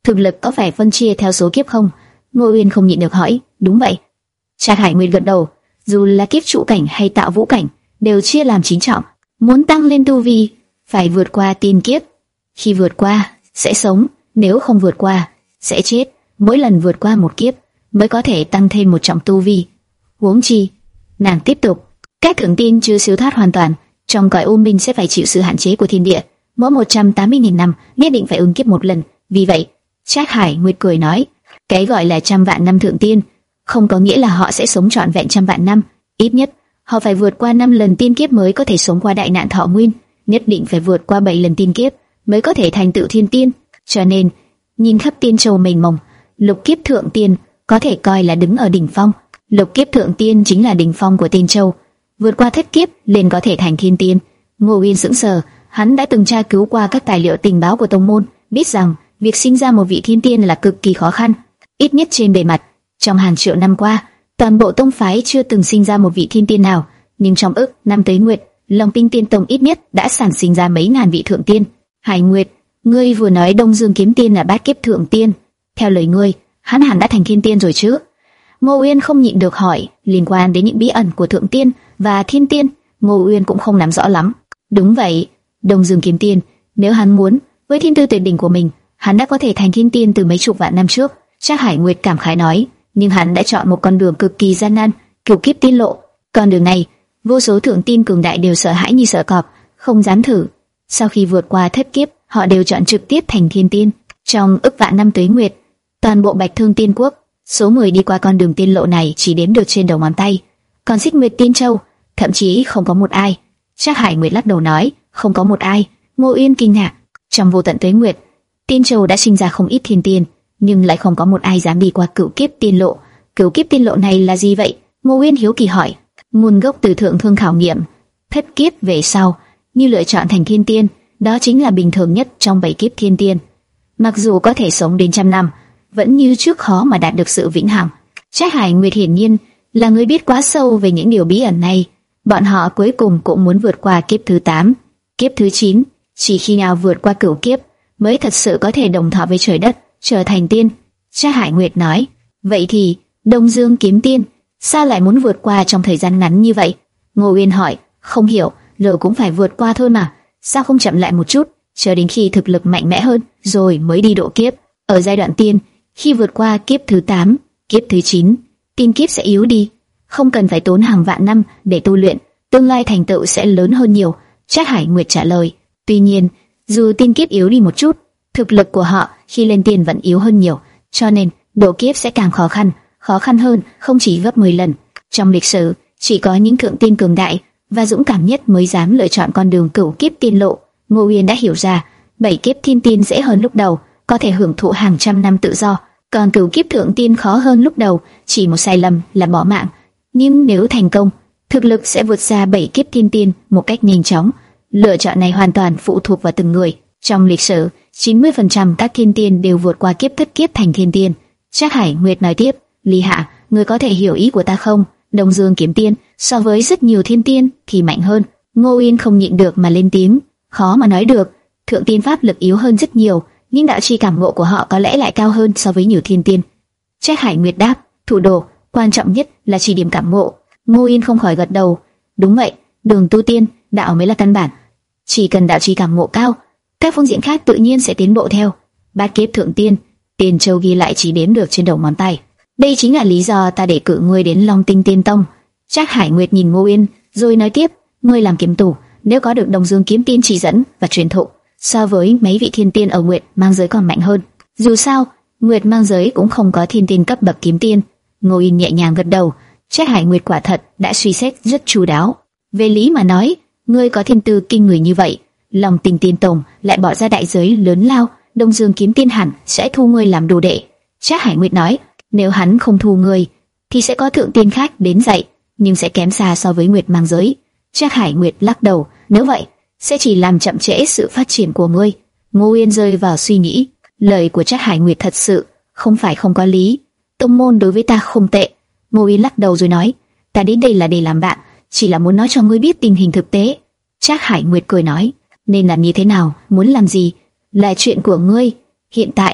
thực lực có phải phân chia theo số kiếp không? Ngô Uyên không nhịn được hỏi. Đúng vậy. Trác Hải Nguyệt gật đầu. Dù là kiếp trụ cảnh hay tạo vũ cảnh, đều chia làm chín trọng. Muốn tăng lên tu vi, phải vượt qua tiên kiếp. Khi vượt qua, sẽ sống. Nếu không vượt qua, sẽ chết. Mỗi lần vượt qua một kiếp, mới có thể tăng thêm một trọng tu vi. Huống chi, nàng tiếp tục, các thượng tiên chưa siêu thoát hoàn toàn, trong cõi u minh sẽ phải chịu sự hạn chế của thiên địa. Mỗi một trăm tám mươi nghìn năm, nhất định phải ứng kiếp một lần. Vì vậy, Trác Hải Nguyệt cười nói, cái gọi là trăm vạn năm thượng tiên, không có nghĩa là họ sẽ sống trọn vẹn trăm vạn năm. Ít nhất, họ phải vượt qua năm lần tiên kiếp mới có thể sống qua đại nạn thọ nguyên. Nhất định phải vượt qua bảy lần tiên kiếp mới có thể thành tựu thiên tiên. Cho nên, nhìn khắp tiên châu mênh mông, lục kiếp thượng tiên có thể coi là đứng ở đỉnh phong. Lục kiếp thượng tiên chính là đỉnh phong của tiên châu. Vượt qua thất kiếp liền có thể thành thiên tiên. Ngô Uyên sững sờ, hắn đã từng tra cứu qua các tài liệu tình báo của tông môn, biết rằng việc sinh ra một vị thiên tiên là cực kỳ khó khăn. Ít nhất trên bề mặt, trong hàng triệu năm qua, toàn bộ tông phái chưa từng sinh ra một vị thiên tiên nào, nhưng trong ức năm Tuế Nguyệt, Long Tinh Tiên Tông ít nhất đã sản sinh ra mấy ngàn vị thượng tiên. Hải Nguyệt, ngươi vừa nói Đông Dương Kiếm Tiên là bát kiếp thượng tiên, theo lời ngươi, hắn hẳn đã thành thiên tiên rồi chứ? Ngô Uyên không nhịn được hỏi, liên quan đến những bí ẩn của thượng tiên và thiên tiên, Ngô Uyên cũng không nắm rõ lắm. Đúng vậy, Đông Dương Kiếm Tiên, nếu hắn muốn, với thiên tư tuyệt đỉnh của mình, hắn đã có thể thành thiên tiên từ mấy chục vạn năm trước. Trác Hải Nguyệt cảm khái nói, nhưng hắn đã chọn một con đường cực kỳ gian nan, cửu kiếp tiên lộ. Con đường này, vô số thượng tiên cường đại đều sợ hãi như sợ cọp, không dám thử. Sau khi vượt qua thất kiếp, họ đều chọn trực tiếp thành thiên tiên. Trong ức vạn năm Tuế Nguyệt, toàn bộ Bạch Thương Tiên Quốc, số người đi qua con đường tiên lộ này chỉ đếm được trên đầu ngón tay. Còn Xích Nguyệt Tiên Châu, thậm chí không có một ai. Trác Hải Nguyệt lắc đầu nói, không có một ai. Ngô Uyên kinh ngạc, trong vô tận Tuế Nguyệt, Tiên Châu đã sinh ra không ít thiên tiên, nhưng lại không có một ai dám đi qua cửu kiếp tiên lộ. Cửu kiếp tiên lộ này là gì vậy? Ngô Uyên hiếu kỳ hỏi. Nguồn gốc từ thượng thương khảo nghiệm, thất kiếp về sau, như lựa chọn thành thiên tiên, đó chính là bình thường nhất trong bảy kiếp thiên tiên. Mặc dù có thể sống đến trăm năm, vẫn như trước khó mà đạt được sự vĩnh hằng. Trác Hải Nguyệt hiển nhiên là người biết quá sâu về những điều bí ẩn này. Bọn họ cuối cùng cũng muốn vượt qua kiếp thứ tám, kiếp thứ chín, chỉ khi nào vượt qua cửu kiếp mới thật sự có thể đồng thọ với trời đất, trở thành tiên. Trác Hải Nguyệt nói, vậy thì Đông Dương Kiếm Tiên sao lại muốn vượt qua trong thời gian ngắn như vậy? Ngô Uyên hỏi, không hiểu, lỡ cũng phải vượt qua thôi mà, sao không chậm lại một chút, chờ đến khi thực lực mạnh mẽ hơn rồi mới đi độ kiếp. Ở giai đoạn tiên, khi vượt qua kiếp thứ tám, kiếp thứ chín, tiên kiếp sẽ yếu đi, không cần phải tốn hàng vạn năm để tu luyện, tương lai thành tựu sẽ lớn hơn nhiều. Trác Hải Nguyệt trả lời. Tuy nhiên, dù tiên kiếp yếu đi một chút, thực lực của họ khi lên tiên vẫn yếu hơn nhiều, cho nên độ kiếp sẽ càng khó khăn, khó khăn hơn không chỉ gấp mười lần. Trong lịch sử, chỉ có những thượng tiên cường đại và dũng cảm nhất mới dám lựa chọn con đường cửu kiếp tiên lộ. Ngô Uyên đã hiểu ra, bảy kiếp thiên tiên dễ hơn lúc đầu, có thể hưởng thụ hàng trăm năm tự do, còn cửu kiếp thượng tiên khó hơn lúc đầu, chỉ một sai lầm là bỏ mạng. Nhưng nếu thành công, thực lực sẽ vượt xa bảy kiếp thiên tiên một cách nhanh chóng. Lựa chọn này hoàn toàn phụ thuộc vào từng người. Trong lịch sử, chín mươi phần trăm các thiên tiên đều vượt qua kiếp thất kiếp thành thiên tiên. Trác Hải Nguyệt nói tiếp, Lý Hạ, người có thể hiểu ý của ta không? Đông Dương Kiếm Tiên so với rất nhiều thiên tiên thì mạnh hơn. Ngô Uyên không nhịn được mà lên tiếng, khó mà nói được. Thượng tiên pháp lực yếu hơn rất nhiều, nhưng đạo chi cảm ngộ của họ có lẽ lại cao hơn so với nhiều thiên tiên. Trác Hải Nguyệt đáp, thủ đồ, quan trọng nhất là chỉ điểm cảm ngộ. Ngô Uyên không khỏi gật đầu, đúng vậy, đường tu tiên, đạo mới là căn bản. Chỉ cần đạo chi cảm ngộ cao, các phương diện khác tự nhiên sẽ tiến bộ theo. Bát kiếp thượng tiên, Tiên Châu ghi lại chỉ đếm được trên đầu ngón tay. Đây chính là lý do ta để cử ngươi đến Long Tinh Tiên Tông. Trác Hải Nguyệt nhìn Ngô Uyên, rồi nói tiếp, ngươi làm kiếm tù, nếu có được Đông Dương Kiếm Tiên chỉ dẫn và truyền thụ, so với mấy vị thiên tiên ở Nguyệt Mang Giới còn mạnh hơn. Dù sao, Nguyệt Mang Giới cũng không có thiên tiên cấp bậc kiếm tiên. Ngô Uyên nhẹ nhàng gật đầu, Trác Hải Nguyệt quả thật đã suy xét rất chu đáo. Về lý mà nói, ngươi có thiên tư kinh người như vậy, Long Tinh Tiên Tông lại bỏ ra đại giới lớn lao, Đông Dương Kiếm Tiên hẳn sẽ thu ngươi làm đồ đệ. Trác Hải Nguyệt nói, nếu hắn không thu ngươi, thì sẽ có thượng tiên khác đến dạy, nhưng sẽ kém xa so với Nguyệt Mang Giới. Trác Hải Nguyệt lắc đầu, nếu vậy, sẽ chỉ làm chậm trễ sự phát triển của ngươi. Ngô Uyên rơi vào suy nghĩ, lời của Trác Hải Nguyệt thật sự không phải không có lý. Tông môn đối với ta không tệ. Ngô Uyên lắc đầu rồi nói, ta đến đây là để làm bạn, chỉ là muốn nói cho ngươi biết tình hình thực tế. Trác Hải Nguyệt cười nói, nên làm như thế nào, muốn làm gì, là chuyện của ngươi. Hiện tại,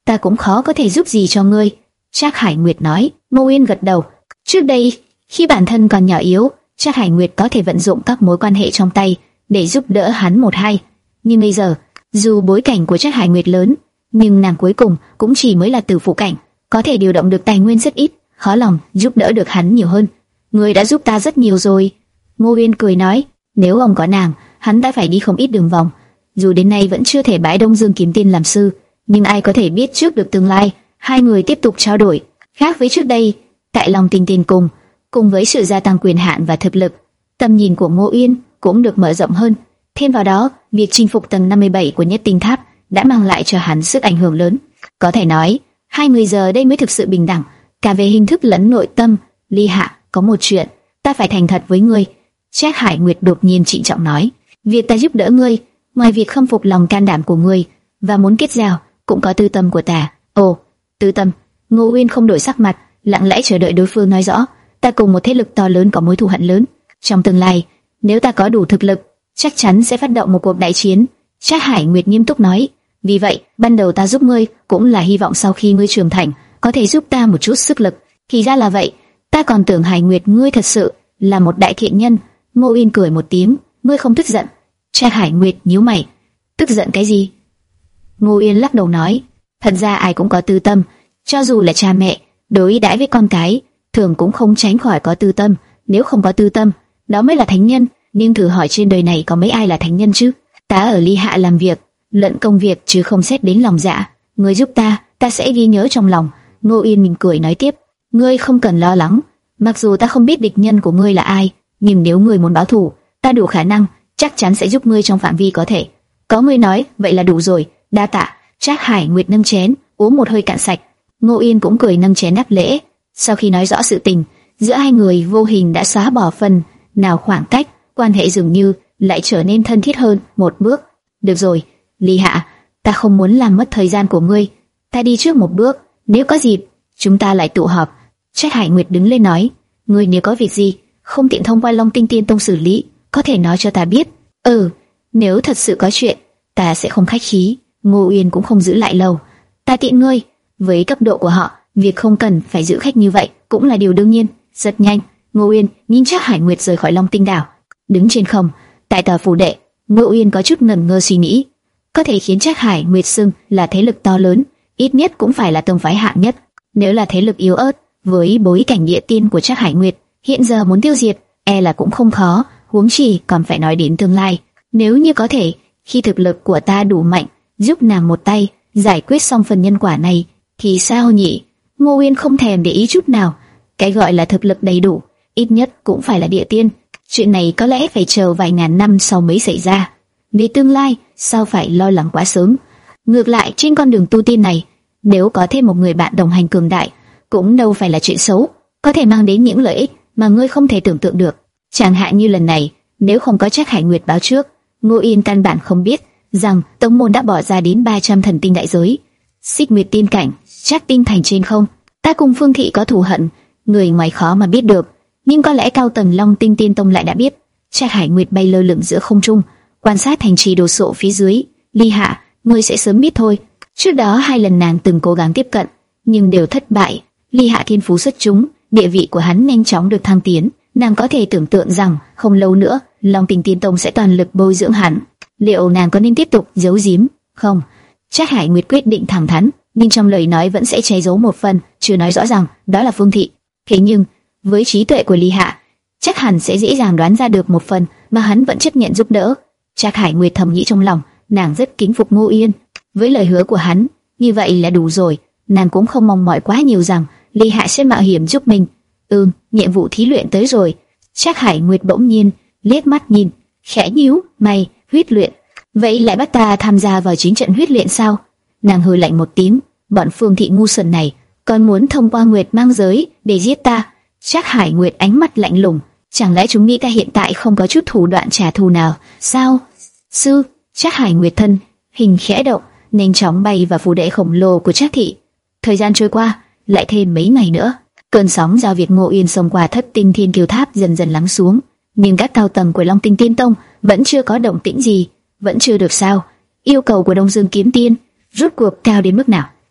ta cũng khó có thể giúp gì cho ngươi. Trác Hải Nguyệt nói. Ngô Uyên gật đầu. Trước đây, khi bản thân còn nhỏ yếu, Trác Hải Nguyệt có thể vận dụng các mối quan hệ trong tay để giúp đỡ hắn một hai. Nhưng bây giờ, dù bối cảnh của Trác Hải Nguyệt lớn, nhưng nàng cuối cùng cũng chỉ mới là tử phụ cảnh, có thể điều động được tài nguyên rất ít, khó lòng giúp đỡ được hắn nhiều hơn. Ngươi đã giúp ta rất nhiều rồi. Ngô Uyên cười nói. Nếu không có nàng, hắn đã phải đi không ít đường vòng. Dù đến nay vẫn chưa thể bái Đông Dương Kiếm Tiên làm sư, nhưng ai có thể biết trước được tương lai. Hai người tiếp tục trao đổi. Khác với trước đây, tại Long Tinh Tiên Cung, cùng với sự gia tăng quyền hạn và thực lực, tầm nhìn của Ngô Uyên cũng được mở rộng hơn. Thêm vào đó, việc chinh phục tầng năm mươi bảy của Nhất Tinh Tháp đã mang lại cho hắn sức ảnh hưởng lớn. Có thể nói, hai người giờ đây mới thực sự bình đẳng, cả về hình thức lẫn nội tâm. Ly Hạ, có một chuyện, ta phải thành thật với ngươi. Trác Hải Nguyệt đột nhiên trịnh trọng nói. Việc ta giúp đỡ ngươi, ngoài việc khâm phục lòng can đảm của ngươi và muốn kết giao, cũng có tư tâm của ta. Ồ, tư tâm? Ngô Uyên không đổi sắc mặt, lặng lẽ chờ đợi đối phương nói rõ. Ta cùng một thế lực to lớn có mối thù hận lớn. Trong tương lai, nếu ta có đủ thực lực, chắc chắn sẽ phát động một cuộc đại chiến. Trác Hải Nguyệt nghiêm túc nói. Vì vậy, ban đầu ta giúp ngươi cũng là hy vọng sau khi ngươi trưởng thành, có thể giúp ta một chút sức lực. Thì ra là vậy, ta còn tưởng Hải Nguyệt ngươi thật sự là một đại thiện nhân. Ngô Uyên cười một tiếng. Ngươi không tức giận? Trác Hải Nguyệt nhíu mày. Tức giận cái gì? Ngô Uyên lắc đầu nói. Thật ra ai cũng có tư tâm, cho dù là cha mẹ đối đãi với con cái, thường cũng không tránh khỏi có tư tâm. Nếu không có tư tâm, đó mới là thánh nhân. Nhưng thử hỏi trên đời này có mấy ai là thánh nhân chứ? Ta ở Ly Hạ làm việc, lẫn công việc chứ không xét đến lòng dạ. Ngươi giúp ta, ta sẽ ghi nhớ trong lòng. Ngô Uyên mỉm cười nói tiếp. Ngươi không cần lo lắng. Mặc dù ta không biết địch nhân của ngươi là ai, nhưng nếu ngươi muốn báo thù, ta đủ khả năng, chắc chắn sẽ giúp ngươi trong phạm vi có thể. Có ngươi nói, vậy là đủ rồi. Đa tạ. Trác Hải Nguyệt nâng chén, uống một hơi cạn sạch. Ngô Uyên cũng cười nâng chén đáp lễ. Sau khi nói rõ sự tình, giữa hai người vô hình đã xóa bỏ phần nào khoảng cách, quan hệ dường như lại trở nên thân thiết hơn một bước. Được rồi, Ly Hạ, ta không muốn làm mất thời gian của ngươi. Ta đi trước một bước, nếu có dịp, chúng ta lại tụ họp. Trác Hải Nguyệt đứng lên nói. Ngươi nếu có việc gì không tiện thông qua Long Tinh Tiên Tông xử lý, có thể nói cho ta biết. Ừ, nếu thật sự có chuyện, ta sẽ không khách khí. Ngô Uyên cũng không giữ lại lâu. Ta tiện ngươi. Với cấp độ của họ, việc không cần phải giữ khách như vậy cũng là điều đương nhiên. Rất nhanh, Ngô Uyên nhìn Trác Hải Nguyệt rời khỏi Long Tinh Đảo. Đứng trên không, tại tòa phủ đệ, Ngô Uyên có chút ngẩn ngơ suy nghĩ. Có thể khiến Trác Hải Nguyệt xưng là thế lực to lớn, ít nhất cũng phải là tông phái hạng nhất. Nếu là thế lực yếu ớt, với bối cảnh địa tiên của Trác Hải Nguyệt, hiện giờ muốn tiêu diệt, e là cũng không khó. Huống chi còn phải nói đến tương lai. Nếu như có thể, khi thực lực của ta đủ mạnh, giúp nàng một tay giải quyết xong phần nhân quả này, thì sao nhỉ? Ngô Uyên không thèm để ý chút nào. Cái gọi là thực lực đầy đủ, ít nhất cũng phải là địa tiên. Chuyện này có lẽ phải chờ vài ngàn năm sau mới xảy ra. Vì tương lai, sao phải lo lắng quá sớm? Ngược lại, trên con đường tu tiên này, nếu có thêm một người bạn đồng hành cường đại, cũng đâu phải là chuyện xấu, có thể mang đến những lợi ích mà ngươi không thể tưởng tượng được. Chẳng hạn như lần này, nếu không có Trác Hải Nguyệt báo trước, Ngô Uyên căn bản không biết rằng tông môn đã bỏ ra đến ba trăm thần tinh đại giới. Xích Nguyệt tiên cảnh, Trác Tinh thành trên không, ta cùng Phương Thị có thù hận, người ngoài khó mà biết được, nhưng có lẽ cao tầng Long Tinh Tiên Tông lại đã biết. Trác Hải Nguyệt bay lơ lửng giữa không trung, quan sát thành trì đồ sộ phía dưới. Ly Hạ, ngươi sẽ sớm biết thôi. Trước đó hai lần nàng từng cố gắng tiếp cận, nhưng đều thất bại. Ly Hạ thiên phú xuất chúng, địa vị của hắn nhanh chóng được thăng tiến. Nàng có thể tưởng tượng rằng không lâu nữa, Long Tinh Tiên Tông sẽ toàn lực bồi dưỡng hắn. Liệu nàng có nên tiếp tục giấu giếm không? Trác Hải Nguyệt quyết định thẳng thắn, nhưng trong lời nói vẫn sẽ che giấu một phần, chưa nói rõ rằng đó là Phương Thị. Thế nhưng, với trí tuệ của Ly Hạ, chắc hẳn sẽ dễ dàng đoán ra được một phần mà hắn vẫn chấp nhận giúp đỡ. Trác Hải Nguyệt thầm nghĩ trong lòng, nàng rất kính phục Ngô Uyên. Với lời hứa của hắn, như vậy là đủ rồi. Nàng cũng không mong mỏi quá nhiều rằng Ly Hạ sẽ mạo hiểm giúp mình. Ừm, nhiệm vụ thí luyện tới rồi. Trác Hải Nguyệt bỗng nhiên liếc mắt nhìn, khẽ nhíu mày. Huyết luyện? Vậy lại bắt ta tham gia vào chính trận huyết luyện sao? Nàng hừ lạnh một tiếng. Bọn Phương Thị ngu xuẩn này còn muốn thông qua Nguyệt mang giới để giết ta. Trác Hải Nguyệt ánh mắt lạnh lùng. Chẳng lẽ chúng nghĩ ta hiện tại không có chút thủ đoạn trả thù nào sao? Sư, Trác Hải Nguyệt thân hình khẽ động, nhanh chóng bay vào phủ đệ khổng lồ của Trác thị. Thời gian trôi qua, lại thêm mấy ngày nữa, cơn sóng giao Việt Ngô Uyên xông qua Thất Tinh Thiên Kiều Tháp dần dần lắng xuống, nhưng các cao tầng của Long Tinh Tiên Tông vẫn chưa có động tĩnh gì, vẫn chưa được sao? Yêu cầu của Đông Dương Kiếm Tiên rốt cuộc cao đến mức nào?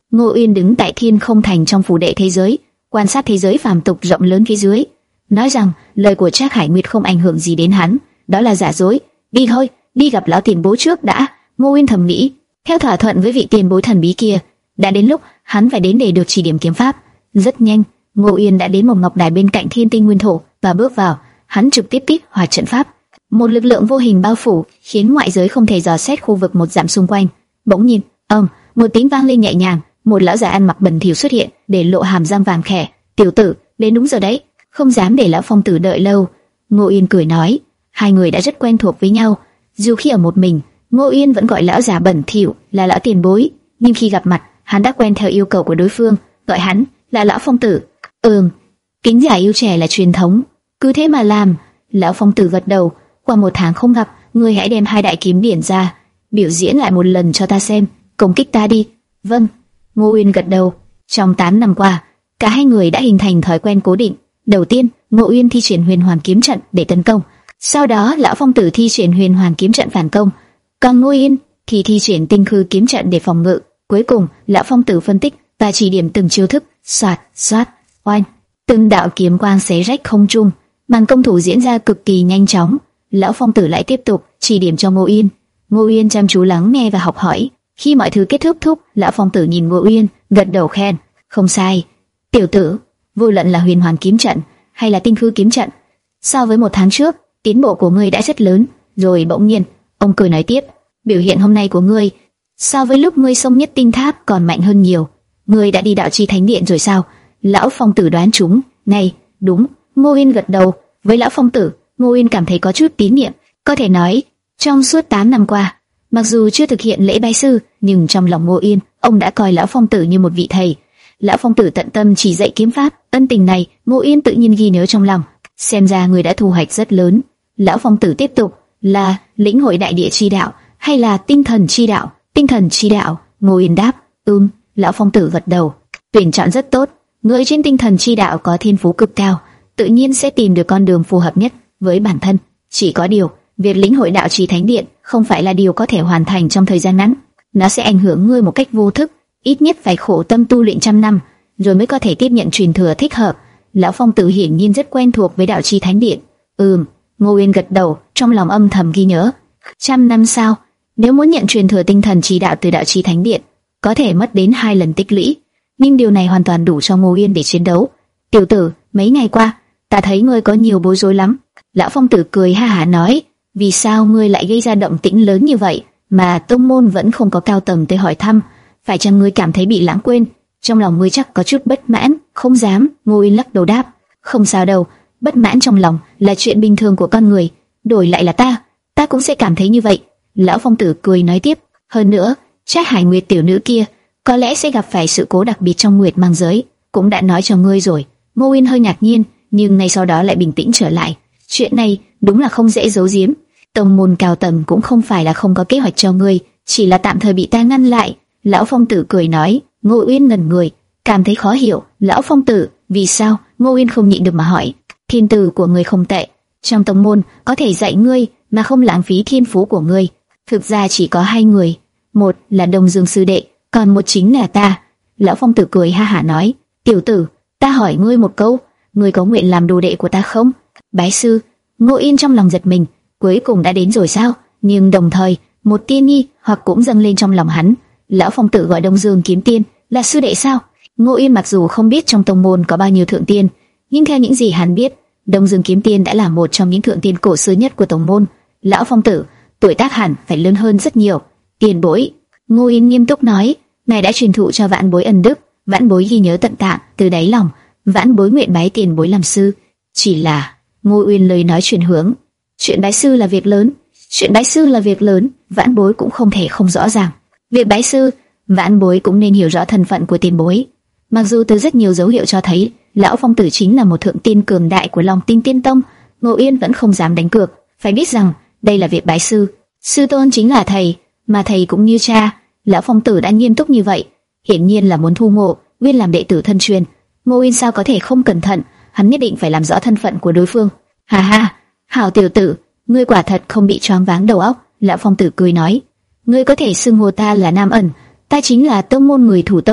Ngô Uyên đứng tại Thiên Không Thành trong phủ đệ thế giới, quan sát thế giới phàm tục rộng lớn phía dưới, nói rằng lời của Trác Hải Nguyệt không ảnh hưởng gì đến hắn, đó là giả dối. Đi thôi, đi gặp lão tiền bối trước đã. Ngô Uyên thầm nghĩ, theo thỏa thuận với vị tiền bối thần bí kia, đã đến lúc hắn phải đến để được chỉ điểm kiếm pháp. Rất nhanh, Ngô Uyên đã đến một ngọc đài bên cạnh Thiên Tinh Nguyên Thổ và bước vào. Hắn trực tiếp kích hoạt trận pháp, một lực lượng vô hình bao phủ, khiến ngoại giới không thể dò xét khu vực một dặm xung quanh. Bỗng nhiên, ầm, một tiếng vang lên nhẹ nhàng, một lão già ăn mặc bẩn thỉu xuất hiện, để lộ hàm răng vàng khẽ. Tiểu tử, đến đúng giờ đấy, không dám để lão phong tử đợi lâu. Ngô Uyên cười nói, hai người đã rất quen thuộc với nhau. Dù khi ở một mình, Ngô Uyên vẫn gọi lão già bẩn thỉu là lão tiền bối, nhưng khi gặp mặt, hắn đã quen theo yêu cầu của đối phương, gọi hắn là lão phong tử. Ừm, kính giả yêu trẻ là truyền thống, cứ thế mà làm. Lão phong tử gật đầu. Qua một tháng không gặp, ngươi hãy đem hai đại kiếm điển ra, biểu diễn lại một lần cho ta xem, công kích ta đi. Vâng. Ngô Uyên gật đầu. Trong tám năm qua, cả hai người đã hình thành thói quen cố định. Đầu tiên, Ngô Uyên thi triển Huyền Hoàn kiếm trận để tấn công, sau đó lão phong tử thi triển Huyền Hoàn kiếm trận phản công, còn Ngô Uyên thì thi triển Tinh Khư kiếm trận để phòng ngự. Cuối cùng, lão phong tử phân tích và chỉ điểm từng chiêu thức. Soạt, soạt, oanh, từng đạo kiếm quang xé rách không trung, màn công thủ diễn ra cực kỳ nhanh chóng. Lão phong tử lại tiếp tục chỉ điểm cho Ngô Uyên. Ngô Uyên chăm chú lắng nghe và học hỏi. Khi mọi thứ kết thúc thúc, lão phong tử nhìn Ngô Uyên, gật đầu khen, không sai. Tiểu tử, vô luận là Huyền Hoàn kiếm trận hay là Tinh Khư kiếm trận, so với một tháng trước, tiến bộ của ngươi đã rất lớn. Rồi bỗng nhiên, ông cười nói tiếp, biểu hiện hôm nay của ngươi so với lúc ngươi xông Nhất Tinh Tháp còn mạnh hơn nhiều. Ngươi đã đi Đạo Chi Thánh Điện rồi sao? Lão phong tử đoán trúng. Này, đúng. Ngô Uyên gật đầu. Với lão phong tử, Ngô Uyên cảm thấy có chút tín nhiệm. Có thể nói, trong suốt tám năm qua, mặc dù chưa thực hiện lễ bái sư, nhưng trong lòng Ngô Uyên, ông đã coi lão phong tử như một vị thầy. Lão phong tử tận tâm chỉ dạy kiếm pháp, ân tình này Ngô Uyên tự nhiên ghi nhớ trong lòng. Xem ra người đã thu hoạch rất lớn. Lão phong tử tiếp tục, là lĩnh hội đại địa chi đạo hay là tinh thần chi đạo? Tinh thần chi đạo. Ngô Uyên đáp, ừm. Lão phong tử gật đầu. Tuyển chọn rất tốt. Người trên tinh thần chi đạo có thiên phú cực cao, tự nhiên sẽ tìm được con đường phù hợp nhất với bản thân. Chỉ có điều, việc lĩnh hội đạo trì thánh điện không phải là điều có thể hoàn thành trong thời gian ngắn. Nó sẽ ảnh hưởng ngươi một cách vô thức, ít nhất phải khổ tâm tu luyện trăm năm, rồi mới có thể tiếp nhận truyền thừa thích hợp. Lão phong tử hiển nhiên rất quen thuộc với đạo trì thánh điện. Ừm. Ngô Uyên gật đầu, trong lòng âm thầm ghi nhớ. Trăm năm sao? Nếu muốn nhận truyền thừa tinh thần chi đạo từ đạo trì thánh điện, có thể mất đến hai lần tích lũy, nhưng điều này hoàn toàn đủ cho Ngô Uyên để chiến đấu. Tiểu tử, mấy ngày qua, ta thấy ngươi có nhiều bối rối lắm. Lão phong tử cười ha hả nói, vì sao ngươi lại gây ra động tĩnh lớn như vậy, mà tông môn vẫn không có cao tầng tới hỏi thăm? Phải chăng ngươi cảm thấy bị lãng quên? Trong lòng ngươi chắc có chút bất mãn. Không dám. Ngô Uyên lắc đầu đáp, không sao đâu, bất mãn trong lòng là chuyện bình thường của con người, đổi lại là ta, ta cũng sẽ cảm thấy như vậy. Lão phong tử cười nói tiếp, hơn nữa, Trác Hải Nguyệt tiểu nữ kia có lẽ sẽ gặp phải sự cố đặc biệt trong Nguyệt Mang giới, cũng đã nói cho ngươi rồi. Ngô Uyên hơi ngạc nhiên, nhưng ngay sau đó lại bình tĩnh trở lại. Chuyện này đúng là không dễ giấu giếm. Tông môn cao tầng cũng không phải là không có kế hoạch cho ngươi, chỉ là tạm thời bị ta ngăn lại. Lão phong tử cười nói. Ngô Uyên ngẩn người, cảm thấy khó hiểu. Lão phong tử, vì sao? Ngô Uyên không nhịn được mà hỏi. Thiên tư của ngươi không tệ, trong tông môn có thể dạy ngươi mà không lãng phí thiên phú của ngươi. Thực ra chỉ có hai người, một là Đông Dương sư đệ, còn một chính là ta. Lão phong tử cười ha hả nói, tiểu tử, ta hỏi ngươi một câu, ngươi có nguyện làm đồ đệ của ta không? Bái sư. Ngô Uyên trong lòng giật mình, cuối cùng đã đến rồi sao? Nhưng đồng thời, một tia nghi hoặc cũng dâng lên trong lòng hắn. Lão phong tử gọi Đông Dương kiếm tiên là sư đệ sao? Ngô Uyên mặc dù không biết trong tông môn có bao nhiêu thượng tiên, nhưng theo những gì hắn biết, Đông Dương kiếm tiên đã là một trong những thượng tiên cổ xưa nhất của tông môn. Lão phong tử, tuổi tác hẳn phải lớn hơn rất nhiều. Tiền bối. Ngô Uyên nghiêm túc nói, ngài đã truyền thụ cho vãn bối ân đức, vãn bối ghi nhớ tận tạng, từ đáy lòng, vãn bối nguyện bái tiền bối làm sư. Chỉ là, Ngô Uyên lời nói chuyển hướng, chuyện bái sư là việc lớn, chuyện bái sư là việc lớn, vãn bối cũng không thể không rõ ràng. Việc bái sư, vãn bối cũng nên hiểu rõ thân phận của tiền bối. Mặc dù từ rất nhiều dấu hiệu cho thấy, lão phong tử chính là một thượng tiên cường đại của Long Tinh Tiên Tông, Ngô Uyên vẫn không dám đánh cược. Phải biết rằng, đây là việc bái sư, sư tôn chính là thầy, mà thầy cũng như cha. Lão phong tử đã nghiêm túc như vậy, hiển nhiên là muốn thu Ngô Uyên làm đệ tử thân truyền. Ngô Uyên sao có thể không cẩn thận, hắn nhất định phải làm rõ thân phận của đối phương. Ha ha, hảo tiểu tử, ngươi quả thật không bị choáng váng đầu óc. Lão phong tử cười nói, ngươi có thể xưng hô ta là Nam Ẩn, ta chính là tông môn người thủ tông,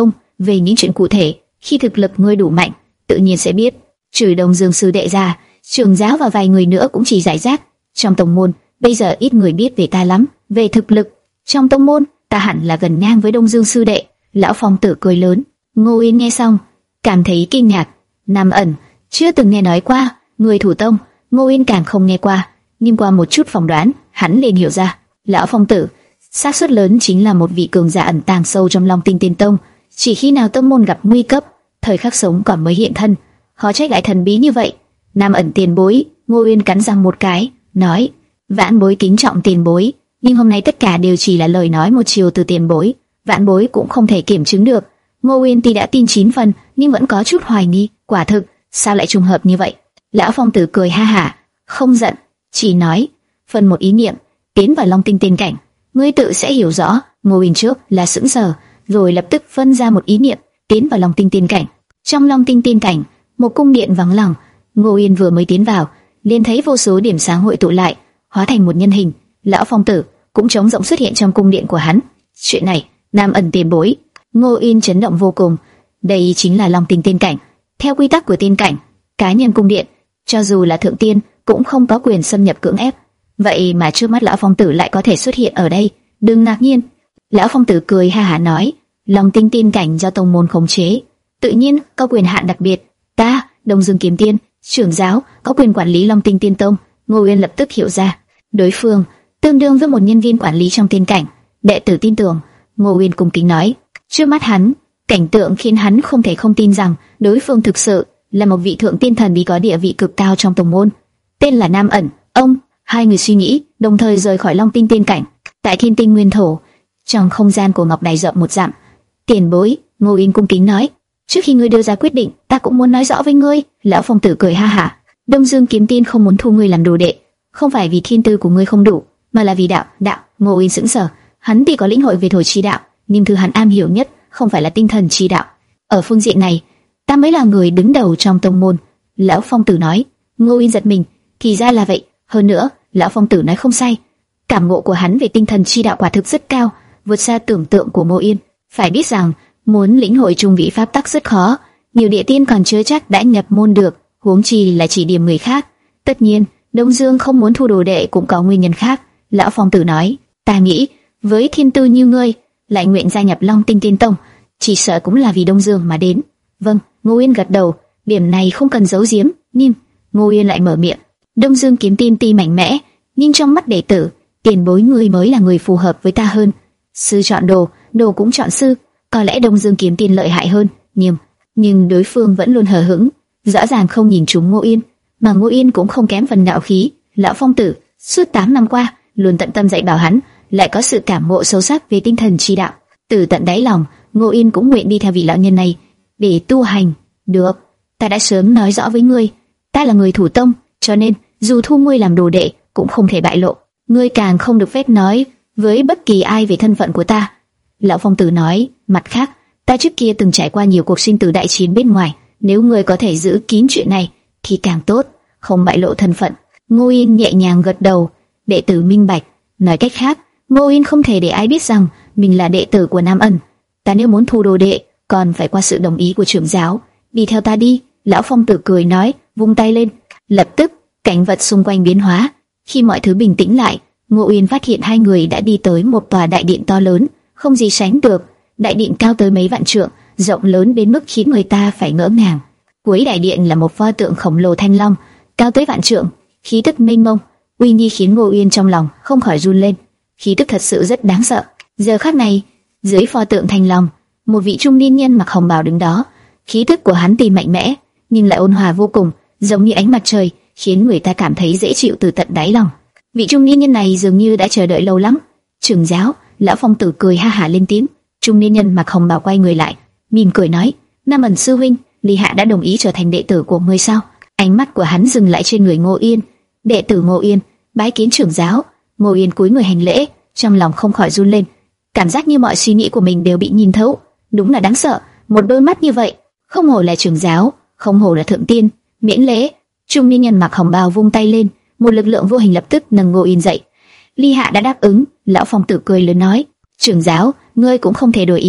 về những chuyện cụ thể. Khi thực lực ngươi đủ mạnh, tự nhiên sẽ biết. Trừ Đông Dương sư đệ ra, trưởng giáo và vài người nữa cũng chỉ giải rác. Trong tông môn, bây giờ ít người biết về ta lắm. Về thực lực, trong tông môn, ta hẳn là gần ngang với Đông Dương sư đệ. Lão Phong Tử cười lớn. Ngô Yên nghe xong, cảm thấy kinh ngạc. Nam Ẩn, chưa từng nghe nói qua. Người thủ tông, Ngô Yên càng không nghe qua. Nhưng qua một chút phỏng đoán, hắn liền hiểu ra. Lão Phong Tử, xác suất lớn chính là một vị cường giả ẩn tàng sâu trong Long Tinh Tiên Tông. Chỉ khi nào tông môn gặp nguy cấp, thời khắc sống còn mới hiện thân. Khó trách lại thần bí như vậy. Nam Ẩn tiền bối, Ngô Uyên cắn răng một cái, nói: Vãn bối kính trọng tiền bối, nhưng hôm nay tất cả đều chỉ là lời nói một chiều từ tiền bối, vãn bối cũng không thể kiểm chứng được. Ngô Uyên tuy đã tin chín phần, nhưng vẫn có chút hoài nghi. Quả thực, sao lại trùng hợp như vậy? Lão Phong Tử cười ha hả, không giận, chỉ nói: phân một ý niệm, tiến vào Long Tinh Tiên cảnh, ngươi tự sẽ hiểu rõ. Ngô Uyên trước là sững sờ, rồi lập tức phân ra một ý niệm, tiến vào Long Tinh Tiên cảnh. Trong Long Tinh Tiên cảnh, một cung điện vắng lặng. Ngô Uyên vừa mới tiến vào, liền thấy vô số điểm sáng hội tụ lại, hóa thành một nhân hình. Lão Phong Tử cũng trống rỗng xuất hiện trong cung điện của hắn. Chuyện này, Nam Ẩn tiền bối, Ngô Uyên chấn động vô cùng. Đây chính là Long Tinh Tiên cảnh. Theo quy tắc của tiên cảnh, cá nhân cung điện, cho dù là thượng tiên, cũng không có quyền xâm nhập cưỡng ép. Vậy mà trước mắt Lão Phong Tử lại có thể xuất hiện ở đây. Đừng ngạc nhiên. Lão Phong Tử cười ha hả nói: Long Tinh Tiên cảnh do tông môn khống chế, tự nhiên có quyền hạn đặc biệt. Ta, Đông Dương Kiếm Tiên, trưởng giáo, có quyền quản lý Long Tinh Tiên Tông. Ngô Uyên lập tức hiểu ra, đối phương tương đương với một nhân viên quản lý trong tiên cảnh. Đệ tử tin tưởng. Ngô Uyên cung kính nói. Trước mắt hắn, cảnh tượng khiến hắn không thể không tin rằng đối phương thực sự là một vị thượng tiên thần bí có địa vị cực cao trong tông môn, tên là Nam Ẩn. Ông, hai người suy nghĩ, đồng thời rời khỏi Long Tinh Tiên cảnh. Tại Thiên Tinh Nguyên Thổ, trong không gian của ngọc đài rộng một dặm. Tiền bối, Ngô Uyên cung kính nói, trước khi ngươi đưa ra quyết định, ta cũng muốn nói rõ với ngươi. Lão Phong Tử cười ha hả. Đông Dương Kiếm Tiên không muốn thu ngươi làm đồ đệ, không phải vì thiên tư của ngươi không đủ, mà là vì đạo. Đạo. Ngô Uyên sững sờ. Hắn tuy có lĩnh hội về thổ chi đạo, nhưng thứ hắn am hiểu nhất không phải là tinh thần chi đạo. Ở phương diện này, ta mới là người đứng đầu trong tông môn. Lão Phong Tử nói. Ngô Uyên giật mình. Thì ra là vậy. Hơn nữa, Lão Phong Tử nói không sai. Cảm ngộ của hắn về tinh thần chi đạo quả thực rất cao, vượt xa tưởng tượng của Ngô Uyên. Phải biết rằng, muốn lĩnh hội trung vị pháp tắc rất khó, nhiều địa tiên còn chưa chắc đã nhập môn được, huống chi là chỉ điểm người khác. Tất nhiên, Đông Dương không muốn thu đồ đệ cũng có nguyên nhân khác. Lão Phong Tử nói, ta nghĩ, với thiên tư như ngươi, lại nguyện gia nhập Long Tinh Tiên Tông, chỉ sợ cũng là vì Đông Dương mà đến. Vâng, Ngô Uyên gật đầu, điểm này không cần giấu giếm. Nhưng Ngô Uyên lại mở miệng, Đông Dương Kiếm Tiên tuy mạnh mẽ, nhưng trong mắt đệ tử, tiền bối ngươi mới là người phù hợp với ta hơn. Sư chọn đồ, đồ cũng chọn sư, có lẽ Đông Dương Kiếm Tiên lợi hại hơn, nhưng nhưng đối phương vẫn luôn hờ hững, rõ ràng không nhìn trúng Ngô Uyên, mà Ngô Uyên cũng không kém phần ngạo khí. Lão Phong Tử suốt tám năm qua luôn tận tâm dạy bảo hắn, lại có sự cảm ngộ sâu sắc về tinh thần chi đạo. Từ tận đáy lòng, Ngô Uyên cũng nguyện đi theo vị lão nhân này để tu hành. Được, ta đã sớm nói rõ với ngươi, ta là người thủ tông, cho nên dù thu ngươi làm đồ đệ cũng không thể bại lộ. Ngươi càng không được phép nói với bất kỳ ai về thân phận của ta. Lão Phong Tử nói, mặt khác, ta trước kia từng trải qua nhiều cuộc sinh tử đại chiến bên ngoài, nếu ngươi có thể giữ kín chuyện này thì càng tốt, không bại lộ thân phận. Ngô Uyên nhẹ nhàng gật đầu, đệ tử minh bạch. Nói cách khác, Ngô Uyên không thể để ai biết rằng mình là đệ tử của Nam Ẩn. Ta nếu muốn thu đồ đệ, còn phải qua sự đồng ý của trưởng giáo. Đi theo ta đi. Lão Phong Tử cười nói, vung tay lên, lập tức cảnh vật xung quanh biến hóa. Khi mọi thứ bình tĩnh lại, Ngô Uyên phát hiện hai người đã đi tới một tòa đại điện to lớn, không gì sánh được. Đại điện cao tới mấy vạn trượng, rộng lớn đến mức khiến người ta phải ngỡ ngàng. Cuối đại điện là một pho tượng khổng lồ thanh long, cao tới vạn trượng, khí tức mênh mông, uy nghi khiến Ngô Uyên trong lòng không khỏi run lên. Khí tức thật sự rất đáng sợ. Giờ khắc này, dưới pho tượng thanh long, một vị trung niên nhân mặc hồng bào đứng đó. Khí tức của hắn tuy mạnh mẽ, nhưng lại ôn hòa vô cùng, giống như ánh mặt trời, khiến người ta cảm thấy dễ chịu từ tận đáy lòng. Vị trung niên nhân này dường như đã chờ đợi lâu lắm. Trưởng giáo. Lão Phong Tử cười ha hả lên tiếng. Trung niên nhân mặc hồng bào quay người lại, mỉm cười nói, Nam Ẩn sư huynh, Lý Hạ đã đồng ý trở thành đệ tử của ngươi sao? Ánh mắt của hắn dừng lại trên người Ngô Uyên. Đệ tử Ngô Uyên, bái kiến trưởng giáo. Ngô Uyên cúi người hành lễ, trong lòng không khỏi run lên, cảm giác như mọi suy nghĩ của mình đều bị nhìn thấu. Đúng là đáng sợ, một đôi mắt như vậy, không hổ là trưởng giáo, không hổ là thượng tiên. Miễn lễ. Trung niên nhân mặc hồng bào vung tay lên, một lực lượng vô hình lập tức nâng Ngô Uyên dậy. Ly Hạ đã đáp ứng. Lão Phong Tử cười lớn nói, trưởng giáo, ngươi cũng không thể đổi ý.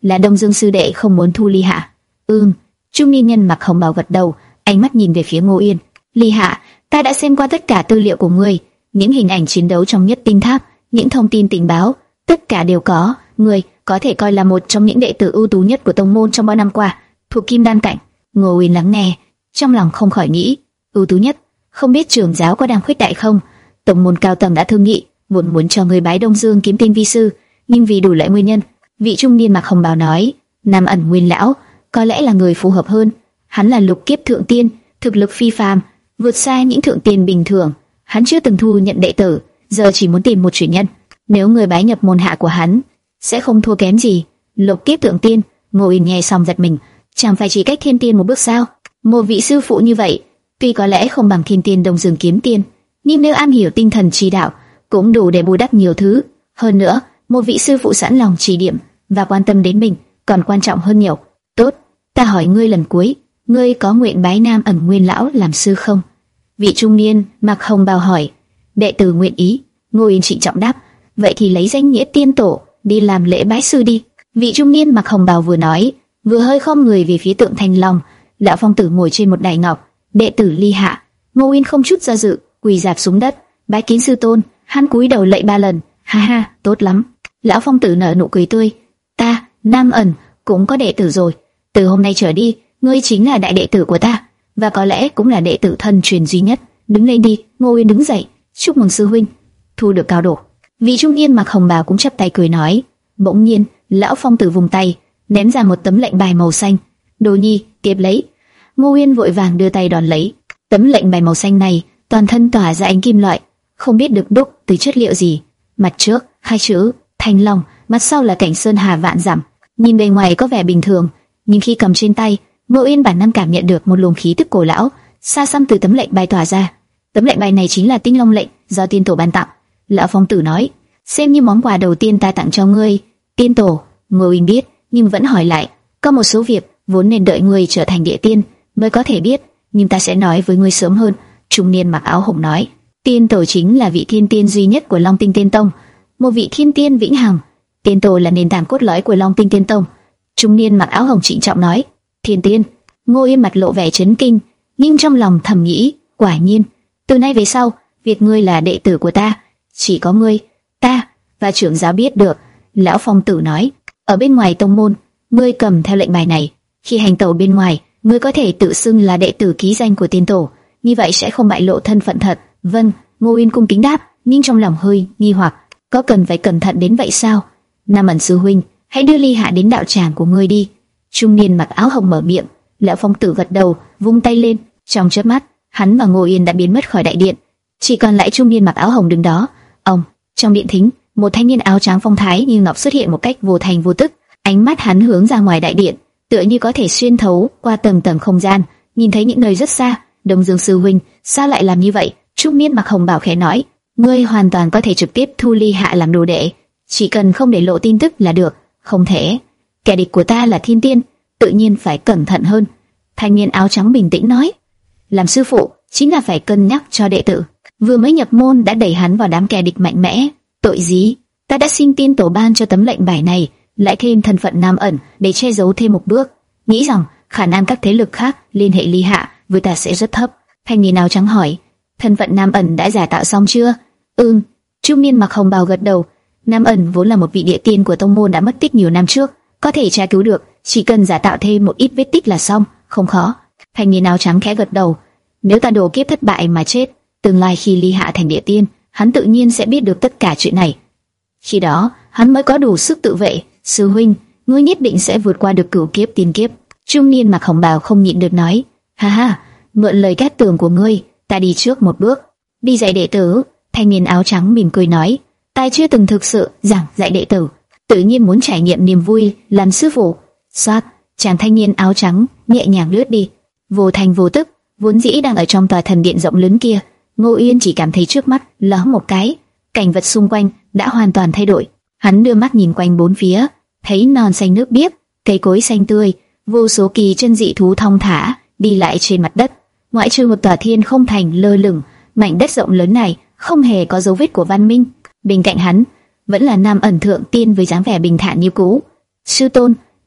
là Đông Dương sư đệ không muốn thu Ly Hạ. Ừm. Trung niên nhân mặc hồng bào gật đầu, ánh mắt nhìn về phía Ngô Yên. Ly Hạ, ta đã xem qua tất cả tư liệu của ngươi, những hình ảnh chiến đấu trong Nhất Tinh Tháp, những thông tin tình báo, tất cả đều có. Ngươi có thể coi là một trong những đệ tử ưu tú nhất của tông môn trong bao năm qua, thuộc Kim Đan cảnh. Ngô Yên lắng nghe, trong lòng không khỏi nghĩ, ưu tú nhất, không biết trưởng giáo có đang khuyết đại không? Tông môn cao tầng đã thương nghị, muốn muốn cho người bái Đông Dương kiếm tiên vi sư, nhưng vì đủ loại nguyên nhân, vị trung niên mặc hồng bào nói, Nam Ẩn Nguyên lão có lẽ là người phù hợp hơn. Hắn là lục kiếp thượng tiên, thực lực phi phàm, vượt xa những thượng tiên bình thường. Hắn chưa từng thu nhận đệ tử, giờ chỉ muốn tìm một truyền nhân. Nếu người bái nhập môn hạ của hắn, sẽ không thua kém gì. Lục kiếp thượng tiên. Ngô Yên nghe xong giật mình, chẳng phải chỉ cách thiên tiên một bước sao? Một vị sư phụ như vậy, tuy có lẽ không bằng thiên tiên Đông Dương kiếm tiên, nhưng nếu am hiểu tinh thần chỉ đạo, cũng đủ để bù đắp nhiều thứ. Hơn nữa, một vị sư phụ sẵn lòng chỉ điểm và quan tâm đến mình, còn quan trọng hơn nhiều. Tốt, ta hỏi ngươi lần cuối, ngươi có nguyện bái Nam Ẩn Nguyên lão làm sư không? Vị trung niên mặc hồng bào hỏi. Đệ tử nguyện ý. Ngô Yên trịnh trọng đáp. Vậy thì lấy danh nghĩa tiên tổ đi làm lễ bái sư đi. Vị trung niên mặc hồng bào vừa nói, vừa hơi khom người về phía tượng Thanh Long. Lão phong tử ngồi trên một đài ngọc. Đệ tử Ly Hạ. Ngô Yên không chút do dự, quỳ dạp xuống đất, bái kiến sư tôn. Hắn cúi đầu lạy ba lần. Ha ha, tốt lắm. Lão phong tử nở nụ cười tươi. Ta, Nam Ẩn, cũng có đệ tử rồi. Từ hôm nay trở đi, ngươi chính là đại đệ tử của ta, và có lẽ cũng là đệ tử thân truyền duy nhất. Đứng lên đi. Ngô Yên đứng dậy. Chúc mừng sư huynh, thu được cao độ. Vị trung niên mặc hồng bào cũng chắp tay cười nói. Bỗng nhiên, lão phong tử vùng tay, ném ra một tấm lệnh bài màu xanh. Đồ nhi, tiếp lấy. Ngô Yên vội vàng đưa tay đón lấy. Tấm lệnh bài màu xanh này toàn thân tỏa ra ánh kim loại, không biết được đúc từ chất liệu gì. Mặt trước hai chữ Thanh Long, mặt sau là cảnh sơn hà vạn dặm. Nhìn bề ngoài có vẻ bình thường, nhưng khi cầm trên tay, Ngô Yên bản năng cảm nhận được một luồng khí tức cổ lão xa xăm từ tấm lệnh bài tỏa ra. Tấm lệnh bài này chính là Tinh Long lệnh do tiên tổ ban tặng. Lão phong tử nói, xem như món quà đầu tiên ta tặng cho ngươi. Tiên tổ. Ngô Yên biết, nhưng vẫn hỏi lại, có một số việc vốn nên đợi ngươi trở thành địa tiên mới có thể biết, nhưng ta sẽ nói với ngươi sớm hơn. Trung niên mặc áo hồng nói, tiên tổ chính là vị thiên tiên duy nhất của Long Tinh Tiên Tông, một vị thiên tiên vĩnh hằng. Tiên tổ là nền tảng cốt lõi của Long Tinh Tiên Tông. Trung niên mặc áo hồng trịnh trọng nói, thiên tiên. Ngô Yên mặt lộ vẻ chấn kinh, nhưng trong lòng thầm nghĩ, quả nhiên, từ nay về sau, việc ngươi là đệ tử của ta, chỉ có ngươi, ta và trưởng giáo biết được. Lão phong tử nói, ở bên ngoài tông môn, ngươi cầm theo lệnh bài này, khi hành tẩu bên ngoài, ngươi có thể tự xưng là đệ tử ký danh của tiên tổ, như vậy sẽ không bại lộ thân phận thật. Vâng. Ngô Yên cung kính đáp, nhưng trong lòng hơi nghi hoặc, có cần phải cẩn thận đến vậy sao? Nam Ẩn sư huynh, hãy đưa Ly Hạ đến đạo tràng của ngươi đi. Trung niên mặc áo hồng mở miệng. Lão phong tử gật đầu, vung tay lên, trong chớp mắt, hắn và Ngô Yên đã biến mất khỏi đại điện, chỉ còn lại trung niên mặc áo hồng đứng đó. Ông, trong điện thính, một thanh niên áo trắng phong thái như ngọc xuất hiện một cách vô thành vô tức, ánh mắt hắn hướng ra ngoài đại điện, tựa như có thể xuyên thấu qua tầng tầng không gian, nhìn thấy những nơi rất xa. Đông Dương sư huynh, sao lại làm như vậy? Trung niên mặc hồng bảo khẽ nói, ngươi hoàn toàn có thể trực tiếp thu Ly Hạ làm đồ đệ, chỉ cần không để lộ tin tức là được. Không thể, kẻ địch của ta là thiên tiên, tự nhiên phải cẩn thận hơn. Thanh niên áo trắng bình tĩnh nói, làm sư phụ chính là phải cân nhắc cho đệ tử. Vừa mới nhập môn đã đẩy hắn vào đám kẻ địch mạnh mẽ, tội gì? Ta đã xin tiên tổ ban cho tấm lệnh bài này, lại thêm thân phận Nam Ẩn để che giấu thêm một bước, nghĩ rằng khả năng các thế lực khác liên hệ Ly Hạ với ta sẽ rất thấp. Thanh niên áo trắng hỏi, thân phận Nam Ẩn đã giả tạo xong chưa? Ừm. Trung niên mặc hồng bào gật đầu. Nam Ẩn vốn là một vị địa tiên của tông môn đã mất tích nhiều năm trước, có thể tra cứu được, chỉ cần giả tạo thêm một ít vết tích là xong, không khó. Thanh niên áo trắng khẽ gật đầu. Nếu ta độ kiếp thất bại mà chết, tương lai khi Ly Hạ thành địa tiên, hắn tự nhiên sẽ biết được tất cả chuyện này. Khi đó, hắn mới có đủ sức tự vệ. Sư huynh, ngươi nhất định sẽ vượt qua được cửu kiếp tiên kiếp. Trung niên mặc hồng bào không nhịn được nói, ha ha, mượn lời cát tường của ngươi, ta đi trước một bước, đi dạy đệ tử. Thanh niên áo trắng mỉm cười nói, ta chưa từng thực sự giảng dạy đệ tử, tự nhiên muốn trải nghiệm niềm vui làm sư phụ. Xoát, chàng thanh niên áo trắng nhẹ nhàng lướt đi, vô thành vô tức. Vốn dĩ đang ở trong tòa thần điện rộng lớn kia, Ngô Yên chỉ cảm thấy trước mắt lóe một cái, cảnh vật xung quanh đã hoàn toàn thay đổi. Hắn đưa mắt nhìn quanh bốn phía, thấy non xanh nước biếc, cây cối xanh tươi, vô số kỳ chân dị thú thong thả đi lại trên mặt đất. Ngoại trừ một tòa thiên không thành lơ lửng, mảnh đất rộng lớn này không hề có dấu vết của văn minh. Bên cạnh hắn vẫn là Nam Ẩn thượng tiên với dáng vẻ bình thản như cũ. Sư tôn,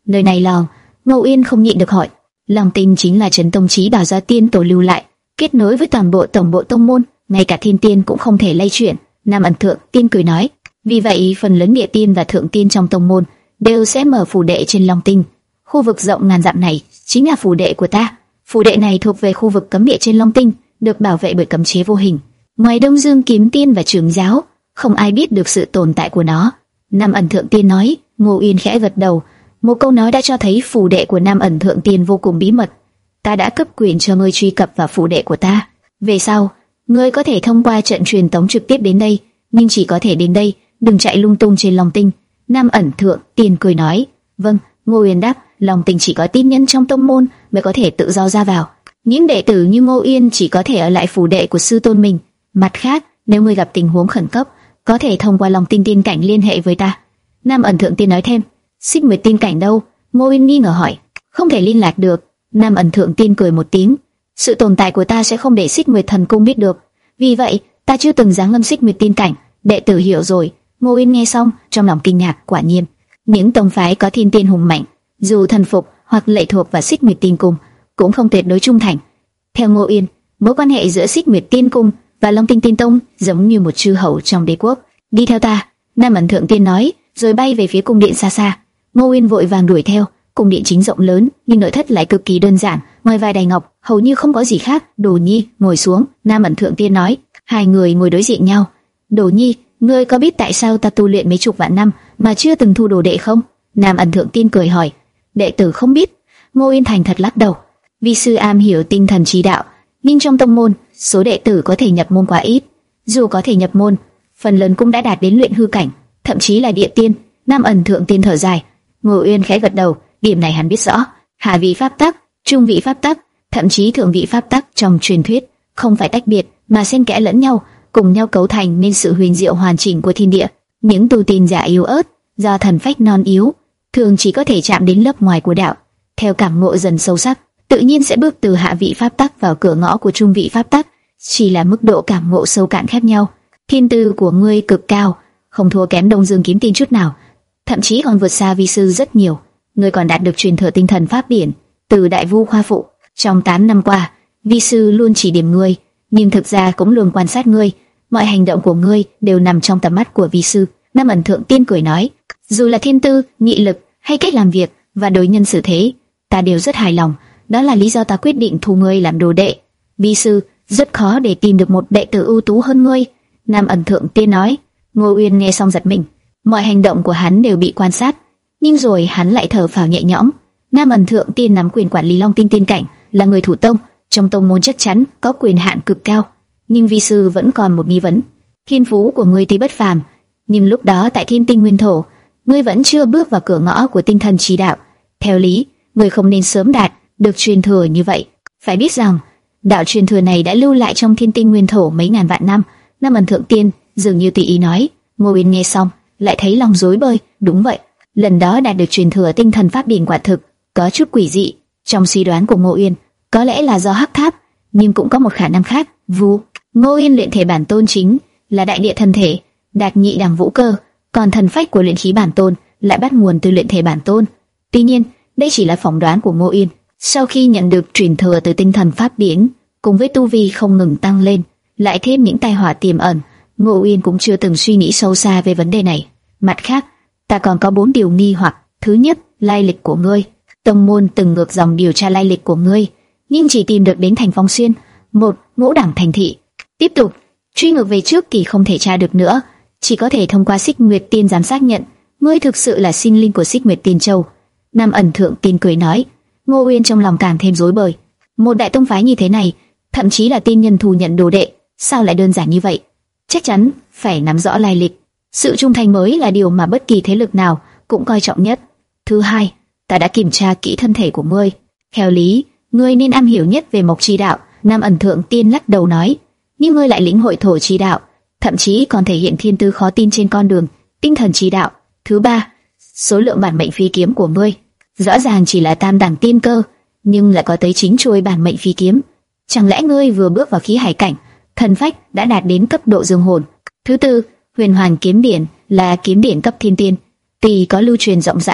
Nơi này là... Ngô Uyên không nhịn được hỏi. Long Tinh chính là trấn tông chí bảo do tiên tổ lưu lại, kết nối với toàn bộ tổng bộ tông môn, ngay cả thiên tiên cũng không thể lay chuyển. Nam Ẩn Thượng Tiên cười nói, vì vậy phần lớn địa tiên và thượng tiên trong tông môn đều sẽ mở phủ đệ trên Long Tinh. Khu vực rộng ngàn dặm này chính là phủ đệ của ta. Phủ đệ này thuộc về khu vực cấm địa trên Long Tinh, được bảo vệ bởi cấm chế vô hình. Ngoài Đông Dương Kiếm Tiên và Trưởng Giáo, không ai biết được sự tồn tại của nó. Nam Ẩn Thượng Tiên nói. Ngô Uyên khẽ gật đầu. Một câu nói đã cho thấy phủ đệ của Nam Ẩn Thượng Tiên vô cùng bí mật. Ta đã cấp quyền cho ngươi truy cập vào phủ đệ của ta. Về sau, ngươi có thể thông qua trận truyền tống trực tiếp đến đây, nhưng chỉ có thể đến đây, đừng chạy lung tung trên Long Tinh. Nam Ẩn Thượng Tiên cười nói. Vâng. Ngô Uyên đáp. Long Tinh chỉ có tín nhân trong tông môn mới có thể tự do ra vào. Những đệ tử như Ngô Uyên chỉ có thể ở lại phủ đệ của sư tôn mình. Mặt khác, nếu ngươi gặp tình huống khẩn cấp, có thể thông qua Long Tinh tiên cảnh liên hệ với ta. Nam Ẩn Thượng Tiên nói thêm. Xích Nguyệt tiên cảnh đâu? Ngô Uyên nghi ngờ hỏi. Không thể liên lạc được. Nam Ẩn Thượng Tiên cười một tiếng. Sự tồn tại của ta sẽ không để Xích Nguyệt thần cung biết được. Vì vậy, ta chưa từng giáng lâm Xích Nguyệt tiên cảnh. Đệ tử hiểu rồi. Ngô Uyên nghe xong, trong lòng kinh ngạc. Quả nhiên, những tông phái có thiên tiên hùng mạnh, dù thần phục hoặc lệ thuộc vào Xích Nguyệt tiên cung, cũng không tuyệt đối trung thành. Theo Ngô Uyên, mối quan hệ giữa Xích Nguyệt tiên cung và Long Tinh tiên tông giống như một chư hầu trong đế quốc. Đi theo ta. Nam Ẩn Thượng Tiên nói, rồi bay về phía cung điện xa xa. Ngô Uyên vội vàng đuổi theo. Cung điện chính rộng lớn, nhưng nội thất lại cực kỳ đơn giản, ngoài vài đài ngọc, hầu như không có gì khác. Đồ Nhi, ngồi xuống. Nam Ẩn Thượng Tiên nói. Hai người ngồi đối diện nhau. Đồ Nhi, ngươi có biết tại sao ta tu luyện mấy chục vạn năm mà chưa từng thu đồ đệ không? Nam Ẩn Thượng Tiên cười hỏi. Đệ tử không biết. Ngô Uyên thành thật lắc đầu. Vi sư am hiểu tinh thần chi đạo, nhưng trong tông môn, số đệ tử có thể nhập môn quá ít. Dù có thể nhập môn, phần lớn cũng đã đạt đến luyện hư cảnh, thậm chí là địa tiên. Nam Ẩn Thượng Tiên thở dài. Ngô Uyên khẽ gật đầu, điểm này hắn biết rõ. Hạ vị pháp tắc, trung vị pháp tắc, thậm chí thượng vị pháp tắc trong truyền thuyết không phải tách biệt, mà xen kẽ lẫn nhau, cùng nhau cấu thành nên sự huyền diệu hoàn chỉnh của thiên địa. Những tu tiên giả yếu ớt, do thần phách non yếu, thường chỉ có thể chạm đến lớp ngoài của đạo. Theo cảm ngộ dần sâu sắc, tự nhiên sẽ bước từ hạ vị pháp tắc vào cửa ngõ của trung vị pháp tắc, chỉ là mức độ cảm ngộ sâu cạn khác nhau. Thiên tư của ngươi cực cao, không thua kém Đông Dương Kiếm Tiên chút nào, thậm chí còn vượt xa vi sư rất nhiều. Ngươi còn đạt được truyền thừa tinh thần pháp điển từ Đại Vu Khoa Phụ. Trong tám năm qua, vi sư luôn chỉ điểm ngươi, nhưng thực ra cũng luôn quan sát ngươi. Mọi hành động của ngươi đều nằm trong tầm mắt của vi sư. Nam Ẩn Thượng Tiên cười nói. Dù là thiên tư, nghị lực hay cách làm việc và đối nhân xử thế, ta đều rất hài lòng. Đó là lý do ta quyết định thu ngươi làm đồ đệ. Vi sư, rất khó để tìm được một đệ tử ưu tú hơn ngươi. Nam Ẩn Thượng Tiên nói. Ngô Uyên nghe xong giật mình. Mọi hành động của hắn đều bị quan sát, nhưng rồi hắn lại thở phào nhẹ nhõm. Nam Ẩn Thượng Tiên nắm quyền quản lý Long Tinh tiên cảnh, là người thủ tông, trong tông môn chắc chắn có quyền hạn cực cao. Nhưng vi sư vẫn còn một nghi vấn. Thiên phú của ngươi tuy bất phàm, nhưng lúc đó tại Thiên Tinh Nguyên Thổ, ngươi vẫn chưa bước vào cửa ngõ của tinh thần chi đạo. Theo lý, ngươi không nên sớm đạt được truyền thừa như vậy. Phải biết rằng, đạo truyền thừa này đã lưu lại trong Thiên Tinh Nguyên Thổ mấy ngàn vạn năm. Nam Ẩn Thượng Tiên dường như tùy ý nói. Ngô Uyên nghe xong, lại thấy lòng rối bời. Đúng vậy, lần đó đạt được truyền thừa tinh thần pháp điển quả thực có chút quỷ dị. Trong suy đoán của Ngô Uyên, có lẽ là do hắc tháp, nhưng cũng có một khả năng khác. Vu Ngô Uyên luyện thể bản tôn chính là đại địa thần thể, đạt nhị đẳng vũ cơ, còn thần phách của luyện khí bản tôn lại bắt nguồn từ luyện thể bản tôn. Tuy nhiên, đây chỉ là phỏng đoán của Ngô Uyên. Sau khi nhận được truyền thừa từ tinh thần pháp điển, cùng với tu vi không ngừng tăng lên, lại thêm những tai họa tiềm ẩn, Ngô Uyên cũng chưa từng suy nghĩ sâu xa về vấn đề này. Mặt khác, ta còn có bốn điều nghi hoặc. Thứ nhất, lai lịch của ngươi. Tông môn từng ngược dòng điều tra lai lịch của ngươi, nhưng chỉ tìm được đến thành Phong Xuyên, một ngũ đẳng thành thị. Tiếp tục truy ngược về trước kỳ không thể tra được nữa, chỉ có thể thông qua Xích Nguyệt Tiên giám xác nhận ngươi thực sự là sinh linh của Xích Nguyệt Tiên Châu. Nam Ẩn Thượng Tiên cười nói. Ngô Uyên trong lòng càng thêm rối bời. Một đại tông phái như thế này, thậm chí là tiên nhân thu nhận đồ đệ, sao lại đơn giản như vậy? Chắc chắn phải nắm rõ lai lịch. Sự trung thành mới là điều mà bất kỳ thế lực nào cũng coi trọng nhất. Thứ hai, ta đã kiểm tra kỹ thân thể của ngươi. Theo lý, ngươi nên am hiểu nhất về mộc chi đạo. Nam Ẩn Thượng Tiên lắc đầu nói. Nhưng ngươi lại lĩnh hội thổ chi đạo, thậm chí còn thể hiện thiên tư khó tin trên con đường tinh thần chi đạo. Thứ ba, số lượng bản mệnh phi kiếm của ngươi rõ ràng chỉ là tam đẳng tiên cơ, nhưng lại có tới chín chuôi bản mệnh phi kiếm. Chẳng lẽ ngươi vừa bước vào khí hải cảnh, thần phách đã đạt đến cấp độ dương hồn? Thứ tư, Huyền Hoàn kiếm điển là kiếm điển cấp thiên tiên, tuy có lưu truyền rộng rãi,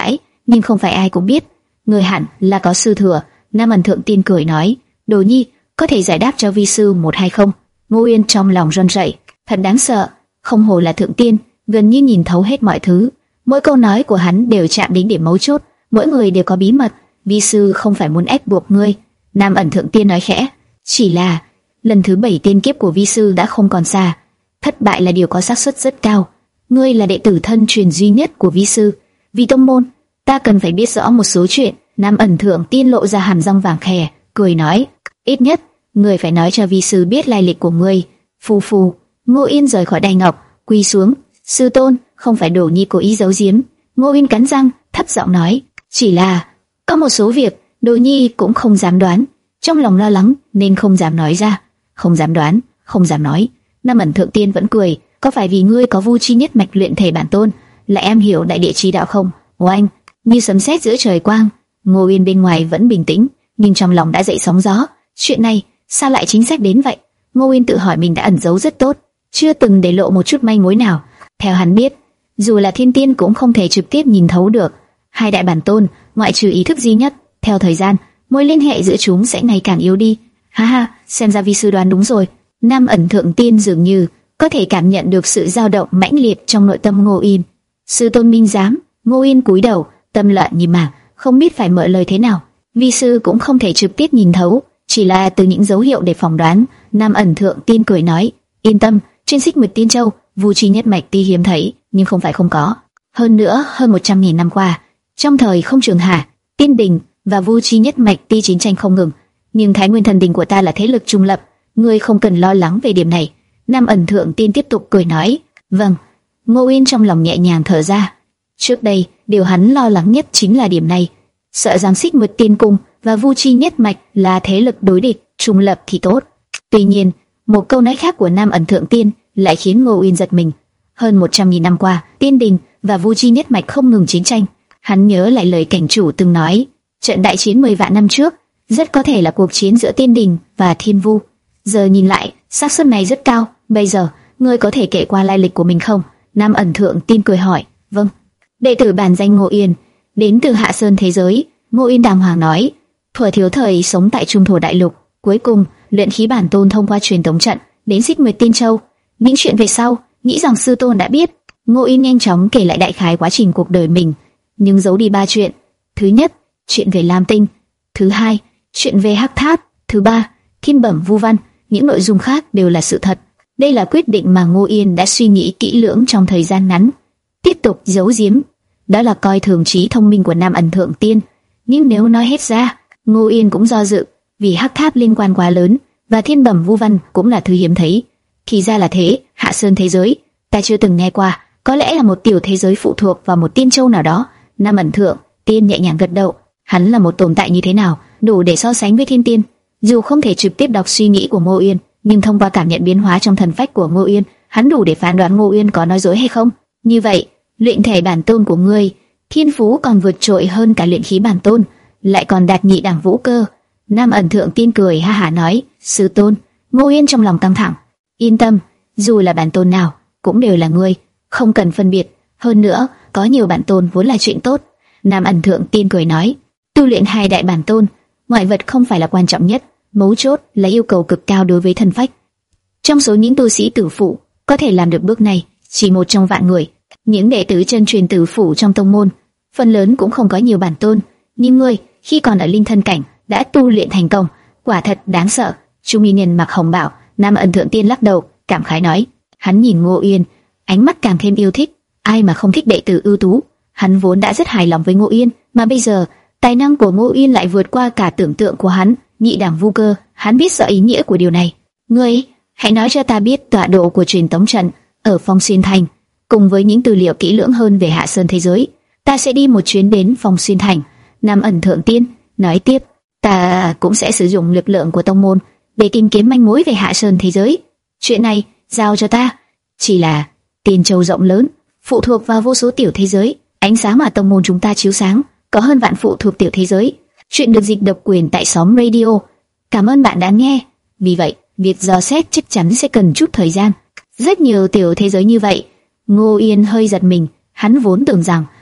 nhưng không phải ai cũng biết. Người hẳn là có sư thừa. Nam Ẩn Thượng Tiên cười nói, Đồ Nhi có thể giải đáp cho vi sư một hay không? Ngô Uyên trong lòng run rẩy, thật đáng sợ, không hổ là Thượng Tiên, gần như nhìn thấu hết mọi thứ. Mỗi câu nói của hắn đều chạm đến điểm mấu chốt, mỗi người đều có bí mật. Vi sư không phải muốn ép buộc ngươi. Nam Ẩn Thượng Tiên nói khẽ, chỉ là lần thứ bảy tiên kiếp của vi sư đã không còn xa, thất bại là điều có xác suất rất cao. Ngươi là đệ tử thân truyền duy nhất của vi sư, vì tông môn ta cần phải biết rõ một số chuyện. Nam Ẩn Thượng Tiên lộ ra hàm răng vàng khè, cười nói, ít nhất ngươi phải nói cho vi sư biết lai lịch của ngươi. Phù phù. Ngô Yên rời khỏi đài ngọc, quỳ xuống, sư tôn, không phải Đồ Nhi cố ý giấu giếm. Ngô Yên cắn răng, thấp giọng nói, chỉ là có một số việc Đồ Nhi cũng không dám đoán, trong lòng lo lắng nên không dám nói ra. Không dám đoán, không dám nói. Nam Ẩn Thượng Tiên vẫn cười, có phải vì ngươi có Vu Chi Nhất Mạch luyện thể bản tôn, là em hiểu đại địa chi đạo không? Oanh, như sấm sét giữa trời quang. Ngô Yên bên ngoài vẫn bình tĩnh, nhưng trong lòng đã dậy sóng gió. Chuyện này sao lại chính xác đến vậy? Ngô Yên tự hỏi mình đã ẩn giấu rất tốt, chưa từng để lộ một chút manh mối nào. Theo hắn biết, dù là thiên tiên cũng không thể trực tiếp nhìn thấu được hai đại bản tôn, ngoại trừ ý thức duy nhất. Theo thời gian, mối liên hệ giữa chúng sẽ ngày càng yếu đi. Ha ha, xem ra vi sư đoán đúng rồi. Nam Ẩn Thượng Tiên dường như có thể cảm nhận được sự dao động mãnh liệt trong nội tâm Ngô Yên. Sư tôn minh giám. Ngô Yên cúi đầu, tâm loạn như mà không biết phải mở lời thế nào. Vi sư cũng không thể trực tiếp nhìn thấu, chỉ là từ những dấu hiệu để phỏng đoán. Nam Ẩn Thượng Tiên cười nói, yên tâm, trên Xích Mực Tiên Châu, Vu Chi Nhất Mạch tuy hiếm thấy, nhưng không phải không có. Hơn nữa, hơn một trăm nghìn năm qua, trong thời không trường hạ, Tiên Đình và Vu Chi Nhất Mạch tuy chiến tranh không ngừng, nhưng Thái Nguyên Thần Đình của ta là thế lực trung lập, ngươi không cần lo lắng về điểm này. Nam Ẩn Thượng Tiên tiếp tục cười nói, vâng. Ngô Uyên trong lòng nhẹ nhàng thở ra. Trước đây, điều hắn lo lắng nhất chính là điểm này, sợ rằng Xích Mực Tiên Cung và Vu Chi Nhất Mạch là thế lực đối địch, trung lập thì tốt. Tuy nhiên, một câu nói khác của Nam Ẩn Thượng Tiên lại khiến Ngô Uyên giật mình. Hơn một trăm nghìn năm qua, Tiên Đình và Vu Chi Nhất Mạch không ngừng chiến tranh. Hắn nhớ lại lời cảnh chủ từng nói, trận đại chiến mười vạn năm trước rất có thể là cuộc chiến giữa Tiên Đình và Thiên Vu. Giờ nhìn lại, xác suất này rất cao. Bây giờ, ngươi có thể kể qua lai lịch của mình không? Nam Ẩn Thượng Tiên cười hỏi. Vâng. Đệ tử bản danh Ngô Yên, đến từ Hạ Sơn thế giới. Ngô Yên đàng hoàng nói, thuở thiếu thời sống tại Trung Thổ Đại Lục, cuối cùng luyện khí bản tôn thông qua truyền tống trận đến Xích Mực Tiên Châu. Những chuyện về sau, nghĩ rằng sư tôn đã biết. Ngô Yên nhanh chóng kể lại đại khái quá trình cuộc đời mình, nhưng giấu đi ba chuyện. Thứ nhất, chuyện về Lam Tinh. Thứ hai, chuyện về Hắc Tháp. Thứ ba, Thiên Bẩm Vu Văn. Những nội dung khác đều là sự thật. Đây là quyết định mà Ngô Yên đã suy nghĩ kỹ lưỡng trong thời gian ngắn. Tiếp tục giấu giếm, đó là coi thường trí thông minh của Nam Ẩn Thượng Tiên. Nhưng nếu nói hết ra, Ngô Yên cũng do dự, vì Hắc Tháp liên quan quá lớn và Thiên Bẩm Vu Văn cũng là thứ hiếm thấy. Thì ra là thế. Hạ Sơn thế giới ta chưa từng nghe qua, có lẽ là một tiểu thế giới phụ thuộc vào một tiên châu nào đó. Nam Ẩn Thượng Tiên nhẹ nhàng gật đầu. Hắn là một tồn tại như thế nào, đủ để so sánh với thiên tiên. Dù không thể trực tiếp đọc suy nghĩ của Ngô Yên, nhưng thông qua cảm nhận biến hóa trong thần phách của Ngô Yên, hắn đủ để phán đoán Ngô Yên có nói dối hay không. Như vậy, luyện thể bản tôn của ngươi, thiên phú còn vượt trội hơn cả luyện khí bản tôn, lại còn đạt nhị đẳng vũ cơ. Nam Ẩn Thượng Tiên cười ha hả nói, sư tôn. Ngô Yên trong lòng căng thẳng. Yên tâm, dù là bản tôn nào cũng đều là ngươi, không cần phân biệt. Hơn nữa, có nhiều bản tôn vốn là chuyện tốt. Nam Ẩn Thượng Tiên cười nói, tu luyện hai đại bản tôn, ngoại vật không phải là quan trọng nhất, mấu chốt là yêu cầu cực cao đối với thần phách. Trong số những tu sĩ tử phụ có thể làm được bước này, chỉ một trong vạn người. Những đệ tử chân truyền tử phụ trong tông môn, phần lớn cũng không có nhiều bản tôn, nhưng ngươi khi còn ở linh thân cảnh đã tu luyện thành công, quả thật đáng sợ. Trung y nhân mặc hồng bào, Nam Ẩn Thượng Tiên lắc đầu, cảm khái nói. Hắn nhìn Ngô Yên, ánh mắt càng thêm yêu thích. Ai mà không thích đệ tử ưu tú? Hắn vốn đã rất hài lòng với Ngô Yên, mà bây giờ tài năng của Ngô Yên lại vượt qua cả tưởng tượng của hắn. Nhị đẳng vu cơ, hắn biết rõ ý nghĩa của điều này. Ngươi, hãy nói cho ta biết tọa độ của truyền tống trận ở Phong Xuyên Thành, cùng với những tư liệu kỹ lưỡng hơn về Hạ Sơn thế giới. Ta sẽ đi một chuyến đến Phong Xuyên Thành. Nam Ẩn Thượng Tiên nói tiếp, ta cũng sẽ sử dụng lực lượng của tông môn để tìm kiếm manh mối về Hạ Sơn thế giới. Chuyện này giao cho ta. Chỉ là Tiên Châu rộng lớn, phụ thuộc vào vô số tiểu thế giới. Ánh sáng mà tông môn chúng ta chiếu sáng có hơn vạn phụ thuộc tiểu thế giới. Chuyện được dịch độc quyền tại Xóm Radio. Cảm ơn bạn đã nghe. Vì vậy, việc dò xét chắc chắn sẽ cần chút thời gian. Rất nhiều tiểu thế giới như vậy. Ngô Yên hơi giật mình. Hắn vốn tưởng rằng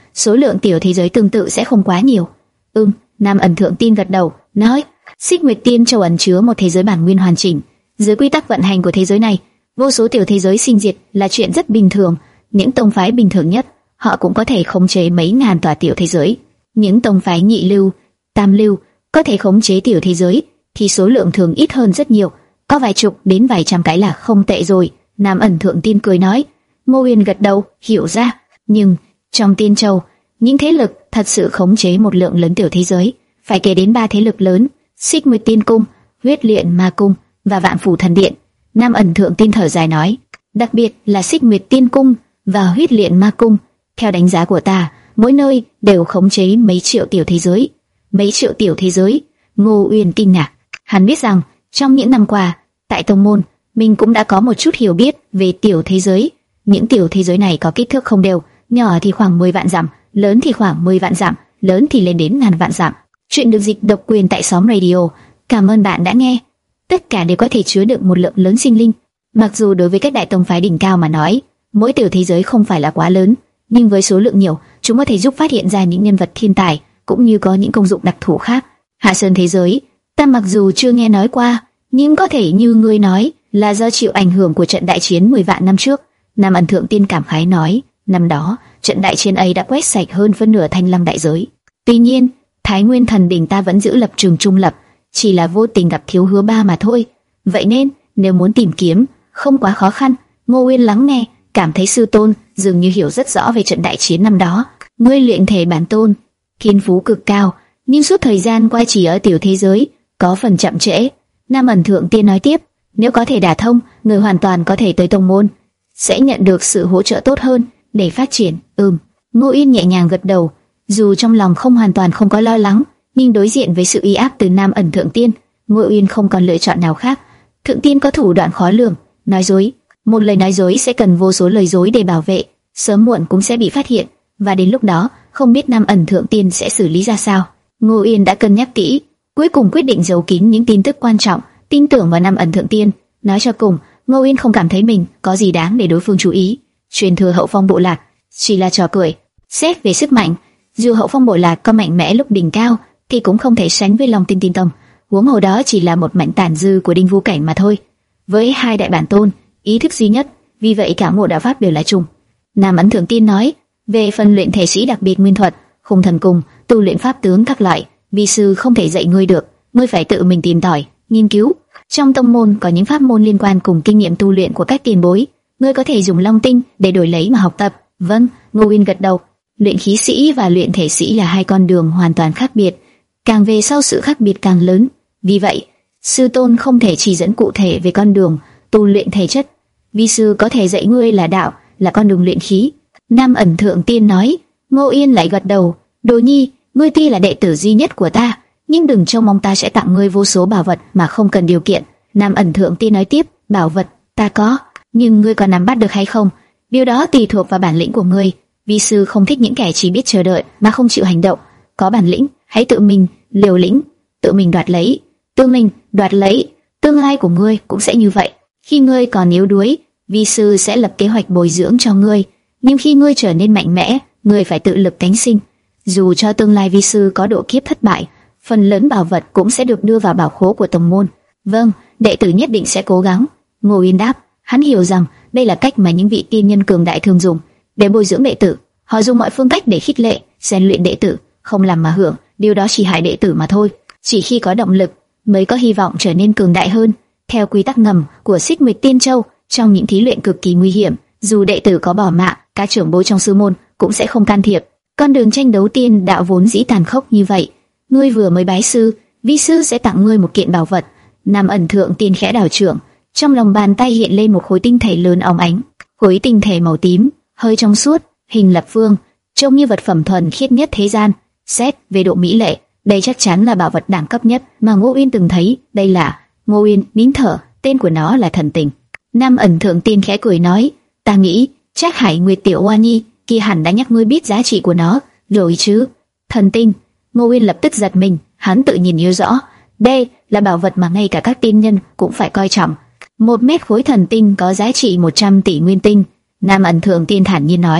số lượng tiểu thế giới tương tự sẽ không quá nhiều. Ừm, Nam Ẩn Thượng Tiên gật đầu, nói, Xích Nguyệt Tiên Châu ẩn chứa một thế giới bản nguyên hoàn chỉnh. Dưới quy tắc vận hành của thế giới này, vô số tiểu thế giới sinh diệt là chuyện rất bình thường. Những tông phái bình thường nhất, họ cũng có thể khống chế mấy ngàn tòa tiểu thế giới. Những tông phái nhị lưu, tam lưu có thể khống chế tiểu thế giới thì số lượng thường ít hơn rất nhiều, có vài chục đến vài trăm cái là không tệ rồi. Nam Ẩn Thượng Tiên cười nói. Ngô Uyên gật đầu, hiểu ra. Nhưng trong Tiên Châu, những thế lực thật sự khống chế một lượng lớn tiểu thế giới, phải kể đến ba thế lực lớn: Xích Nguyệt Tiên Cung, Huyết Luyện Ma Cung và Vạn Phủ Thần Điện. Nam Ẩn Thượng Tiên thở dài nói, đặc biệt là Xích Nguyệt Tiên Cung và Huyết Luyện Ma Cung, theo đánh giá của ta, mỗi nơi đều khống chế mấy triệu tiểu thế giới. Mấy triệu tiểu thế giới? Ngô Uyên kinh ngạc. Hắn biết rằng trong những năm qua, tại tông môn, mình cũng đã có một chút hiểu biết về tiểu thế giới. Những tiểu thế giới này có kích thước không đều, nhỏ thì khoảng mười vạn dặm, lớn thì khoảng mười vạn dặm, lớn thì lên đến ngàn vạn dặm. Chuyện được dịch độc quyền tại Xóm Radio. Cảm ơn bạn đã nghe. Tất cả đều có thể chứa đựng một lượng lớn sinh linh. Mặc dù đối với các đại tông phái đỉnh cao mà nói, mỗi tiểu thế giới không phải là quá lớn, nhưng với số lượng nhiều, chúng có thể giúp phát hiện ra những nhân vật thiên tài, cũng như có những công dụng đặc thù khác. Hạ Sơn thế giới, ta mặc dù chưa nghe nói qua, nhưng có thể như ngươi nói là do chịu ảnh hưởng của trận đại chiến mười vạn năm trước. Nam Ẩn Thượng Tiên cảm khái nói, năm đó trận đại chiến ấy đã quét sạch hơn phân nửa Thanh Lăng đại giới. Tuy nhiên, Thái Nguyên Thần Đỉnh ta vẫn giữ lập trường trung lập, chỉ là vô tình gặp thiếu Hứa Ba mà thôi. Vậy nên, nếu muốn tìm kiếm, không quá khó khăn. Ngô Uyên lắng nghe, cảm thấy sư tôn dường như hiểu rất rõ về trận đại chiến năm đó. Ngươi luyện thể bản tôn, thiên phú cực cao, nhưng suốt thời gian qua chỉ ở tiểu thế giới, có phần chậm trễ. Nam Ẩn Thượng Tiên nói tiếp, nếu có thể đả thông, người hoàn toàn có thể tới tông môn, sẽ nhận được sự hỗ trợ tốt hơn để phát triển. Ừm, Ngô Uyên nhẹ nhàng gật đầu, dù trong lòng không hoàn toàn không có lo lắng, nhưng đối diện với sự uy áp từ Nam Ẩn Thượng Tiên, Ngô Uyên không còn lựa chọn nào khác. Thượng Tiên có thủ đoạn khó lường, nói dối, một lời nói dối sẽ cần vô số lời dối để bảo vệ, sớm muộn cũng sẽ bị phát hiện, và đến lúc đó, không biết Nam Ẩn Thượng Tiên sẽ xử lý ra sao. Ngô Uyên đã cân nhắc kỹ, cuối cùng quyết định giấu kín những tin tức quan trọng, tin tưởng vào Nam Ẩn Thượng Tiên. Nói cho cùng, Ngô Uyên không cảm thấy mình có gì đáng để đối phương chú ý. Truyền thừa Hậu Phong bộ lạc chỉ là trò cười. Xét về sức mạnh, dù Hậu Phong bộ lạc có mạnh mẽ lúc đỉnh cao, thì cũng không thể sánh với Long Tinh Tiên Tông. Huống hồ đó chỉ là một mảnh tàn dư của Đinh Vu Cảnh mà thôi. Với hai đại bản tôn, ý thức duy nhất, vì vậy cả một đạo pháp đều là chung. Nam Ẩn Thượng Tiên nói, về phần luyện thể sĩ đặc biệt nguyên thuật, khung thần cung, tu luyện pháp tướng các loại, vi sư không thể dạy ngươi được, ngươi phải tự mình tìm tòi, nghiên cứu. Trong tông môn có những pháp môn liên quan cùng kinh nghiệm tu luyện của các tiền bối, ngươi có thể dùng Long Tinh để đổi lấy mà học tập. Vâng, Ngô Uyên gật đầu. Luyện khí sĩ và luyện thể sĩ là hai con đường hoàn toàn khác biệt, càng về sau sự khác biệt càng lớn. Vì vậy, sư tôn không thể chỉ dẫn cụ thể về con đường tu luyện thể chất, vi sư có thể dạy ngươi là đạo, là con đường luyện khí. Nam Ẩn Thượng Tiên nói. Ngô Uyên lại gật đầu. Đồ nhi, ngươi tuy là đệ tử duy nhất của ta, nhưng đừng trông mong ta sẽ tặng ngươi vô số bảo vật mà không cần điều kiện. Nam Ẩn Thượng Tiên nói tiếp, bảo vật ta có, nhưng ngươi có nắm bắt được hay không, điều đó tùy thuộc vào bản lĩnh của ngươi. Vi sư không thích những kẻ chỉ biết chờ đợi mà không chịu hành động. Có bản lĩnh, hãy tự mình liều lĩnh, tự mình đoạt lấy, tự mình đoạt lấy. Tương lai của ngươi cũng sẽ như vậy. Khi ngươi còn yếu đuối, vi sư sẽ lập kế hoạch bồi dưỡng cho ngươi, nhưng khi ngươi trở nên mạnh mẽ, ngươi phải tự lực cánh sinh. Dù cho tương lai vi sư có độ kiếp thất bại, phần lớn bảo vật cũng sẽ được đưa vào bảo khố của tông môn. Vâng, đệ tử nhất định sẽ cố gắng. Ngô Uyên đáp. Hắn hiểu rằng đây là cách mà những vị tiên nhân cường đại thường dùng để bồi dưỡng đệ tử. Họ dùng mọi phương cách để khích lệ, rèn luyện đệ tử, không làm mà hưởng, điều đó chỉ hại đệ tử mà thôi. Chỉ khi có động lực mới có hy vọng trở nên cường đại hơn. Theo quy tắc ngầm của Xích Nguyệt Tiên Châu, trong những thí luyện cực kỳ nguy hiểm, dù đệ tử có bỏ mạng, các trưởng bối trong sư môn cũng sẽ không can thiệp. Con đường tranh đấu tiên đạo vốn dĩ tàn khốc như vậy. Ngươi vừa mới bái sư, vi sư sẽ tặng ngươi một kiện bảo vật. Nam Ẩn Thượng Tiên khẽ đảo trưởng, trong lòng bàn tay hiện lên một khối tinh thể lớn óng ánh. Khối tinh thể màu tím, hơi trong suốt, hình lập phương, trông như vật phẩm thuần khiết nhất thế gian. Xét về độ mỹ lệ, đây chắc chắn là bảo vật đẳng cấp nhất mà Ngô Uyên từng thấy. Đây là... Ngô Uyên nín thở, tên của nó là Thần Tình. Nam Ẩn Thượng Tiên khẽ cười nói, ta nghĩ chắc Hải Nguyệt tiểu Hoa Nhi kia hẳn đã nhắc ngươi biết giá trị của nó rồi chứ. Thần Tinh. Ngô Uyên lập tức giật mình, hắn tự nhìn nhớ rõ, đây là bảo vật mà ngay cả các tiên nhân cũng phải coi trọng. Một mét khối thần tinh có giá trị một trăm tỷ nguyên tinh. Nam Ẩn Thượng Tiên thản nhiên nói,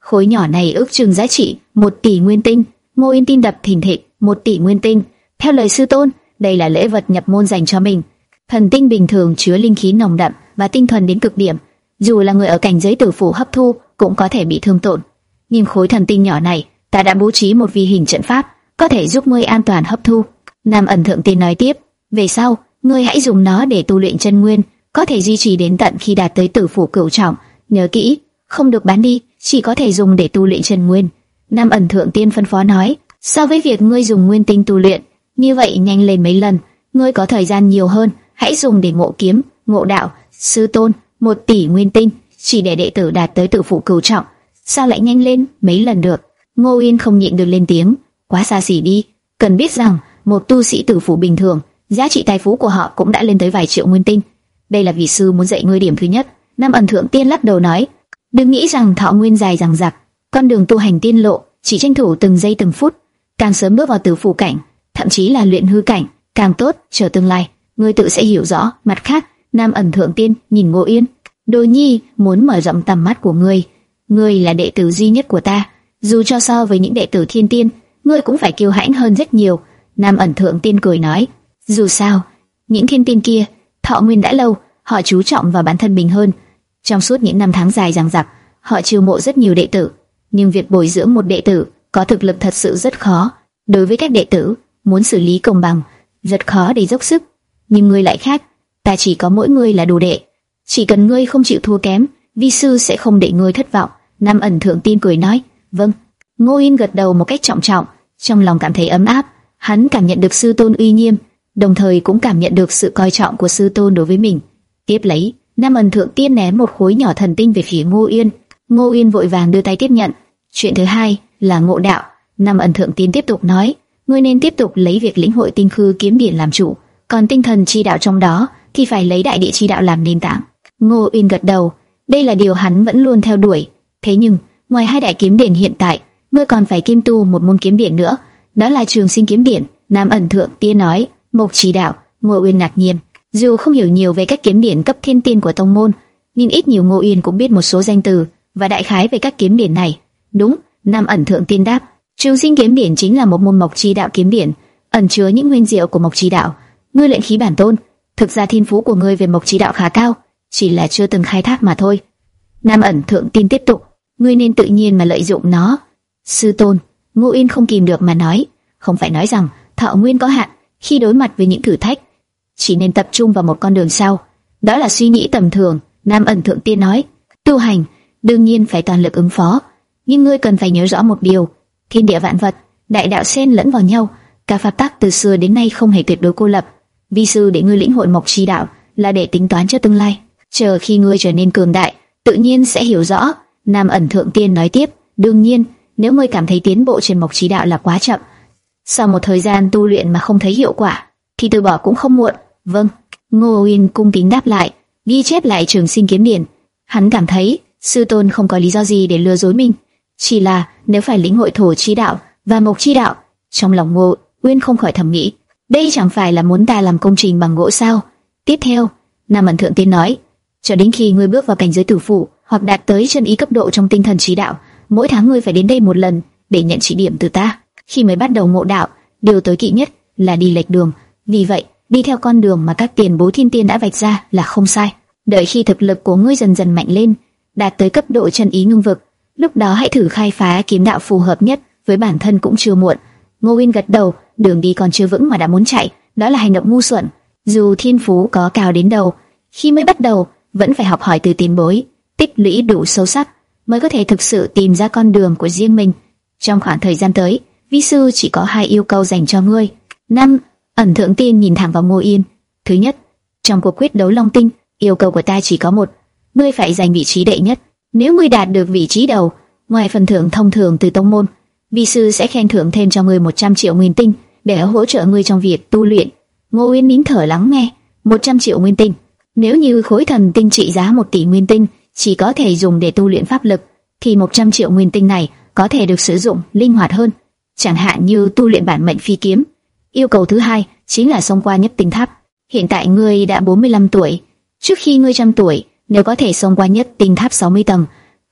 khối nhỏ này ước chừng giá trị một tỷ nguyên tinh. Ngô Yên tim đập thình thịch. Một tỷ nguyên tinh. Theo lời sư tôn, đây là lễ vật nhập môn dành cho mình. Thần tinh bình thường chứa linh khí nồng đậm và tinh thuần đến cực điểm, dù là người ở cảnh giới tử phủ hấp thu cũng có thể bị thương tổn. Nhưng khối thần tinh nhỏ này, ta đã bố trí một vi hình trận pháp, có thể giúp ngươi an toàn hấp thu. Nam Ẩn Thượng Tiên nói tiếp, về sau, ngươi hãy dùng nó để tu luyện chân nguyên, có thể duy trì đến tận khi đạt tới tử phủ cửu trọng. Nhớ kỹ, không được bán đi, chỉ có thể dùng để tu luyện chân nguyên. Nam Ẩn Thượng Tiên phân phó nói, so với việc ngươi dùng nguyên tinh tu luyện, như vậy nhanh lên mấy lần, ngươi có thời gian nhiều hơn, hãy dùng để ngộ kiếm, ngộ đạo. Sư tôn, một tỷ nguyên tinh, chỉ để đệ tử đạt tới tử phủ cửu trọng, sao lại nhanh lên mấy lần được? Ngô Yên không nhịn được lên tiếng, quá xa xỉ đi. Cần biết rằng, một tu sĩ tử phủ bình thường, giá trị tài phú của họ cũng đã lên tới vài triệu nguyên tinh. Đây là vị sư muốn dạy ngươi điểm thứ nhất. Nam Ẩn Thượng Tiên lắc đầu nói, đừng nghĩ rằng thọ nguyên dài dằng dặc, con đường tu hành tiên lộ chỉ tranh thủ từng giây từng phút, càng sớm bước vào tử phủ cảnh, thậm chí là luyện hư cảnh, càng tốt chờ tương lai. Ngươi tự sẽ hiểu rõ. Mặt khác, Nam Ẩn Thượng Tiên nhìn Ngô Yên, Đồ nhi muốn mở rộng tầm mắt của ngươi. Ngươi là đệ tử duy nhất của ta, dù cho so với những đệ tử thiên tiên, ngươi cũng phải kiêu hãnh hơn rất nhiều. Nam Ẩn Thượng Tiên cười nói, dù sao, những thiên tiên kia thọ nguyên đã lâu, họ chú trọng vào bản thân mình hơn. Trong suốt những năm tháng dài dằng dặc, họ chiêu mộ rất nhiều đệ tử, nhưng việc bồi dưỡng một đệ tử có thực lực thật sự rất khó. Đối với các đệ tử, muốn xử lý công bằng, rất khó để dốc sức. Nhưng ngươi lại khác, ta chỉ có mỗi ngươi là đồ đệ. Chỉ cần ngươi không chịu thua kém, vi sư sẽ không để ngươi thất vọng. Nam Ẩn Thượng Tiên cười nói, vâng. Ngô Yên gật đầu một cách trọng trọng, trong lòng cảm thấy ấm áp. Hắn cảm nhận được sư tôn uy nghiêm, đồng thời cũng cảm nhận được sự coi trọng của sư tôn đối với mình. Tiếp lấy, Nam Ẩn Thượng Tiên ném một khối nhỏ thần tinh về phía Ngô Yên. Ngô Yên vội vàng đưa tay tiếp nhận. Chuyện thứ hai là ngộ đạo. Nam Ẩn Thượng Tiên tiếp tục nói, ngươi nên tiếp tục lấy việc lĩnh hội tinh khư kiếm điển làm chủ, còn tinh thần chi đạo trong đó thì phải lấy đại địa chi đạo làm nền tảng. Ngô Yên gật đầu, đây là điều hắn vẫn luôn theo đuổi. Thế nhưng, ngoài hai đại kiếm điển hiện tại, ngươi còn phải kiêm tu một môn kiếm điển nữa, đó là Trường Sinh kiếm điển. Nam Ẩn Thượng Tiên nói, Mộc Chi đạo. Ngô Yên ngạc nhiên, dù không hiểu nhiều về các kiếm điển cấp thiên tiên của tông môn, nhưng ít nhiều Ngô Yên cũng biết một số danh từ và đại khái về các kiếm điển này. Đúng, Nam Ẩn Thượng Tiên đáp, Trường Sinh kiếm điển chính là một môn Mộc Chi đạo kiếm điển, ẩn chứa những nguyên diệu của Mộc Chi đạo. Ngươi luyện khí bản tôn, thực ra thiên phú của ngươi về Mộc Chi đạo khá cao, chỉ là chưa từng khai thác mà thôi. Nam Ẩn Thượng Tiên tiếp tục, ngươi nên tự nhiên mà lợi dụng nó. Sư tôn, Ngô Yên không kìm được mà nói, không phải nói rằng thọ nguyên có hạn, khi đối mặt với những thử thách chỉ nên tập trung vào một con đường sao? Đó là suy nghĩ tầm thường. Nam Ẩn Thượng Tiên nói, tu hành đương nhiên phải toàn lực ứng phó, nhưng ngươi cần phải nhớ rõ một điều, thiên địa vạn vật, đại đạo xen lẫn vào nhau, cả pháp tắc từ xưa đến nay không hề tuyệt đối cô lập. Vi sư để ngươi lĩnh hội Mộc Chi đạo là để tính toán cho tương lai, chờ khi ngươi trở nên cường đại, tự nhiên sẽ hiểu rõ. Nam Ẩn Thượng Tiên nói tiếp, đương nhiên, nếu ngươi cảm thấy tiến bộ trên Mộc Chi đạo là quá chậm, sau một thời gian tu luyện mà không thấy hiệu quả, thì từ bỏ cũng không muộn. Vâng. Ngô Yên cung kính đáp lại, ghi chép lại Trường Sinh kiếm điển. Hắn cảm thấy sư tôn không có lý do gì để lừa dối mình, chỉ là nếu phải lĩnh hội Thổ Chi đạo và Mộc Chi đạo. Trong lòng Ngô Uyên không khỏi thầm nghĩ, đây chẳng phải là muốn ta làm công trình bằng gỗ sao? Tiếp theo, Nam Ẩn Thượng Tiên nói, cho đến khi ngươi bước vào cảnh giới tử phụ hoặc đạt tới chân ý cấp độ trong tinh thần chi đạo, mỗi tháng ngươi phải đến đây một lần để nhận chỉ điểm từ ta. Khi mới bắt đầu ngộ đạo, điều tối kỵ nhất là đi lệch đường, vì vậy đi theo con đường mà các tiền bối thiên tiên đã vạch ra là không sai. Đợi khi thực lực của ngươi dần dần mạnh lên, đạt tới cấp độ chân ý ngưng vực, lúc đó hãy thử khai phá kiếm đạo phù hợp nhất với bản thân cũng chưa muộn. Ngô Uyên gật đầu, đường đi còn chưa vững mà đã muốn chạy, đó là hành động ngu xuẩn. Dù thiên phú có cao đến đâu, khi mới bắt đầu vẫn phải học hỏi từ tiền bối, tích lũy đủ sâu sắc mới có thể thực sự tìm ra con đường của riêng mình. Trong khoảng thời gian tới, vi sư chỉ có hai yêu cầu dành cho ngươi. Năm Ẩn Thượng Tiên nhìn thẳng vào Ngô Yên. Thứ nhất, trong cuộc quyết đấu Long Tinh, yêu cầu của ta chỉ có một, ngươi phải giành vị trí đệ nhất. Nếu ngươi đạt được vị trí đầu, ngoài phần thưởng thông thường từ tông môn, vi sư sẽ khen thưởng thêm cho ngươi một trăm triệu nguyên tinh để hỗ trợ ngươi trong việc tu luyện. Ngô Uyên nín thở lắng nghe. một trăm triệu nguyên tinh. Nếu như khối thần tinh trị giá một tỷ nguyên tinh chỉ có thể dùng để tu luyện pháp lực, thì một trăm triệu nguyên tinh này có thể được sử dụng linh hoạt hơn, chẳng hạn như tu luyện bản mệnh phi kiếm. Yêu cầu thứ hai chính là xông qua nhất tinh tháp. Hiện tại ngươi đã bốn mươi lăm tuổi, trước khi ngươi trăm tuổi, nếu có thể xông qua nhất tinh tháp sáu mươi tầng,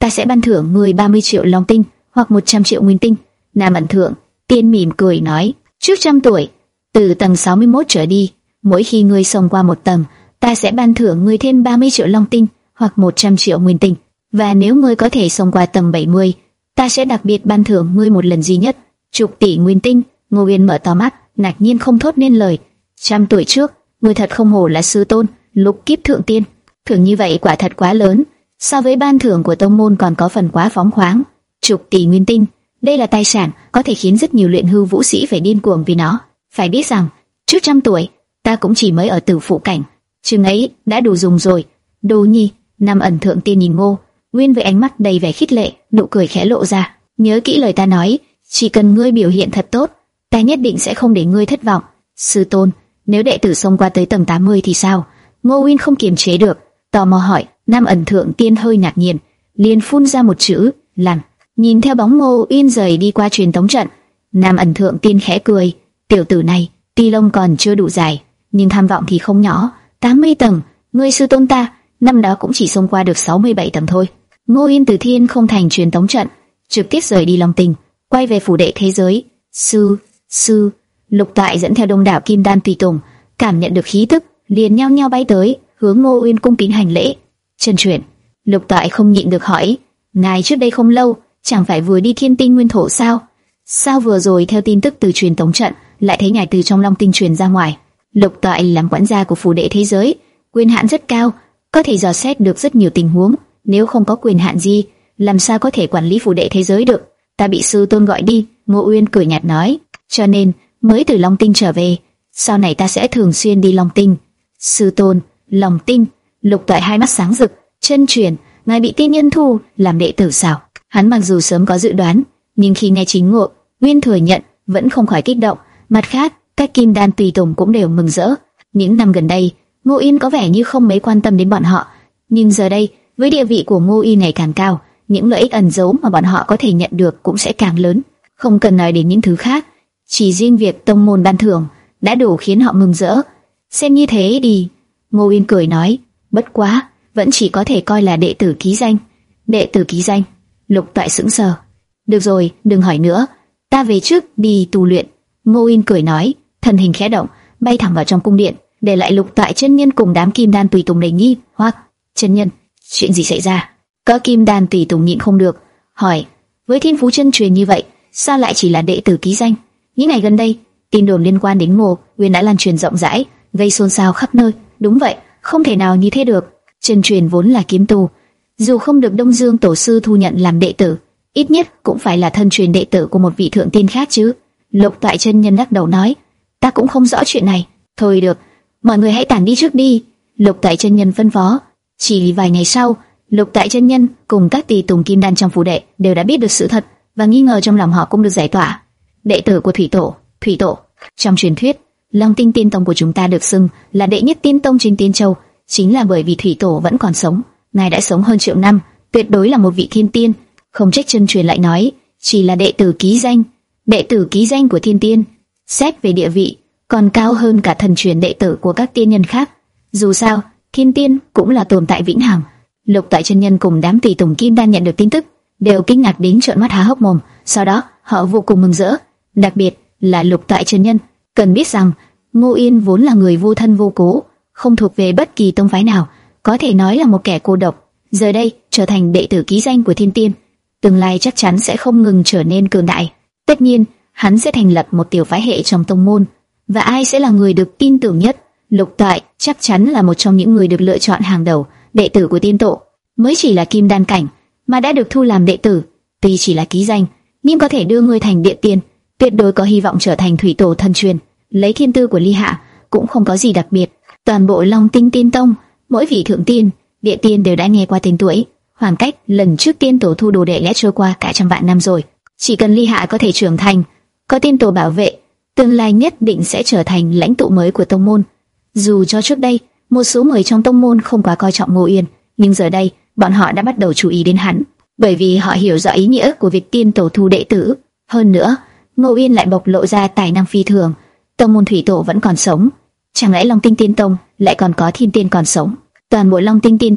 ta sẽ ban thưởng ngươi ba mươi triệu long tinh hoặc một trăm triệu nguyên tinh. Nam Ẩn Thượng Tiên mỉm cười nói, trước trăm tuổi, từ tầng sáu mươi mốt trở đi, mỗi khi ngươi xông qua một tầng, ta sẽ ban thưởng ngươi thêm ba mươi triệu long tinh hoặc một trăm triệu nguyên tinh. Và nếu ngươi có thể xông qua tầng bảy mươi, ta sẽ đặc biệt ban thưởng ngươi một lần duy nhất chục tỷ nguyên tinh. Ngô Uyên mở to mắt, ngạc nhiên không thốt nên lời. Trăm tuổi trước, ngươi thật không hổ là sư tôn, lục kiếp thượng tiên. Thưởng như vậy quả thật quá lớn, so với ban thưởng của tông môn còn có phần quá phóng khoáng. Chục tỷ nguyên tinh, đây là tài sản có thể khiến rất nhiều luyện hư vũ sĩ phải điên cuồng vì nó. Phải biết rằng, trước trăm tuổi, ta cũng chỉ mới ở tử phụ cảnh, chừng ấy đã đủ dùng rồi. Đồ nhi. Nam Ẩn Thượng Tiên nhìn Ngô Uyên với ánh mắt đầy vẻ khích lệ, nụ cười khẽ lộ ra. Nhớ kỹ lời ta nói, chỉ cần ngươi biểu hiện thật tốt, ta nhất định sẽ không để ngươi thất vọng. Sư tôn, nếu đệ tử xông qua tới tầng tám mươi thì sao? Ngô Uyên không kiềm chế được, tò mò hỏi. Nam Ẩn Thượng Tiên hơi ngạc nhiên, liền phun ra một chữ: lằn. Nhìn theo bóng Ngô Uyên rời đi qua truyền tống trận, Nam Ẩn Thượng Tiên khẽ cười. Tiểu tử này, ti lông còn chưa đủ dài, nhưng tham vọng thì không nhỏ. tám mươi tầng, ngươi sư tôn ta năm đó cũng chỉ xông qua được sáu mươi bảy tầng thôi. Ngô Uyên từ Thiên không thành truyền tống trận, trực tiếp rời đi Long Tinh, quay về phủ đệ thế giới. Sư, sư, Lục Toại dẫn theo đông đảo kim đan tùy tùng, cảm nhận được khí tức, liền nhao nhao bay tới, hướng Ngô Uyên cung kính hành lễ. Chân truyền. Lục Toại không nhịn được hỏi, ngài trước đây không lâu, chẳng phải vừa đi Thiên Tinh Nguyên Thổ sao? Sao vừa rồi theo tin tức từ truyền tống trận, lại thấy ngài từ trong Long Tinh truyền ra ngoài? Lục Toại làm quản gia của phủ đệ thế giới, quyền hạn rất cao, có thể dò xét được rất nhiều tình huống. Nếu không có quyền hạn gì, làm sao có thể quản lý phủ đệ thế giới được? Ta bị sư tôn gọi đi. Ngô Uyên cười nhạt nói, cho nên mới từ Long Tinh trở về. Sau này ta sẽ thường xuyên đi Long Tinh. Sư tôn, Long Tinh. Lục Toại hai mắt sáng rực. Chân truyền, ngài bị tiên nhân thu làm đệ tử sao? Hắn mặc dù sớm có dự đoán, nhưng khi nghe chính Ngô Uyên thừa nhận, vẫn không khỏi kích động. Mặt khác, các kim đan tùy tùng cũng đều mừng rỡ. Những năm gần đây, Ngô Uyên có vẻ như không mấy quan tâm đến bọn họ, nhưng giờ đây, với địa vị của Ngô Uyên ngày càng cao, những lợi ích ẩn giấu mà bọn họ có thể nhận được cũng sẽ càng lớn. Không cần nói đến những thứ khác, chỉ riêng việc tông môn ban thưởng đã đủ khiến họ mừng rỡ. Xem như thế đi. Ngô Uyên cười nói, bất quá, vẫn chỉ có thể coi là đệ tử ký danh. Đệ tử ký danh? Lục Toại sững sờ. Được rồi, đừng hỏi nữa, ta về trước đi tu luyện. Ngô Uyên cười nói, thân hình khẽ động, bay thẳng vào trong cung điện, để lại Lục Toại chân nhân cùng đám kim đan tùy tùng đầy nghi hoặc. Chân nhân, chuyện gì xảy ra? Có kim đan tùy tùng nhịn không được hỏi, với thiên phú chân truyền như vậy, sao lại chỉ là đệ tử ký danh? Những ngày gần đây, tin đồn liên quan đến Ngô Uyên đã lan truyền rộng rãi, gây xôn xao khắp nơi. Đúng vậy, không thể nào như thế được. Chân truyền vốn là kiếm tu, dù không được Đông Dương tổ sư thu nhận làm đệ tử, ít nhất cũng phải là thân truyền đệ tử của một vị thượng tiên khác chứ. Lục Toại chân nhân lắc đầu nói, ta cũng không rõ chuyện này. Thôi được, mọi người hãy tản đi trước đi. Lục Toại chân nhân phân phó. Chỉ vài ngày sau, Lục Toại chân nhân cùng các tùy tùng kim đan trong phủ đệ đều đã biết được sự thật, và nghi ngờ trong lòng họ cũng được giải tỏa. Đệ tử của Thủy Tổ, Thủy Tổ. Trong truyền thuyết, Long Tinh Tiên Tông của chúng ta được xưng là đệ nhất tiên tông trên Tiên Châu, chính là bởi vì Thủy Tổ vẫn còn sống. Ngài đã sống hơn triệu năm, tuyệt đối là một vị thiên tiên. Không trách chân truyền lại nói, chỉ là đệ tử ký danh. Đệ tử ký danh của thiên tiên, xét về địa vị, còn cao hơn cả thần truyền đệ tử của các tiên nhân khác. Dù sao, thiên tiên cũng là tồn tại vĩnh hằng. Lục Toại chân nhân cùng đám tùy tùng kim đan nhận được tin tức, đều kinh ngạc đến trợn mắt há hốc mồm. Sau đó, họ vô cùng mừng rỡ, đặc biệt là Lục Toại chân nhân. Cần biết rằng, Ngô Uyên vốn là người vô thân vô cố, không thuộc về bất kỳ tông phái nào, có thể nói là một kẻ cô độc. Giờ đây, trở thành đệ tử ký danh của thiên tiên, tương lai chắc chắn sẽ không ngừng trở nên cường đại. Tất nhiên, hắn sẽ thành lập một tiểu phái hệ trong tông môn, và ai sẽ là người được tin tưởng nhất? Lục Toại chắc chắn là một trong những người được lựa chọn hàng đầu. Đệ tử của tiên tổ mới chỉ là kim đan cảnh mà đã được thu làm đệ tử, tuy chỉ là ký danh, nhưng có thể đưa ngươi thành địa tiên, tuyệt đối có hy vọng trở thành thủy tổ thân truyền. Lấy thiên tư của Ly Hạ cũng không có gì đặc biệt. Toàn bộ Long Tinh Tiên Tông, mỗi vị thượng tiên, địa tiên đều đã nghe qua tên tuổi. Khoảng cách lần trước tiên tổ thu đồ đệ đã trôi qua cả trăm vạn năm rồi. Chỉ cần Ly Hạ có thể trưởng thành, có tiên tổ bảo vệ, tương lai nhất định sẽ trở thành lãnh tụ mới của tông môn. Dù cho trước đây một số người trong tông môn không quá coi trọng Ngô Uyên, nhưng giờ đây bọn họ đã bắt đầu chú ý đến hắn, bởi vì họ hiểu rõ ý nghĩa của việc tiên tổ thu đệ tử. Hơn nữa, Ngô Uyên lại bộc lộ ra tài năng phi thường. Tông môn thủy tổ vẫn còn sống, chẳng lẽ Long Tinh Tiên Tông lại còn có thiên tiên còn sống? Toàn bộ Long Tinh Tiên Tông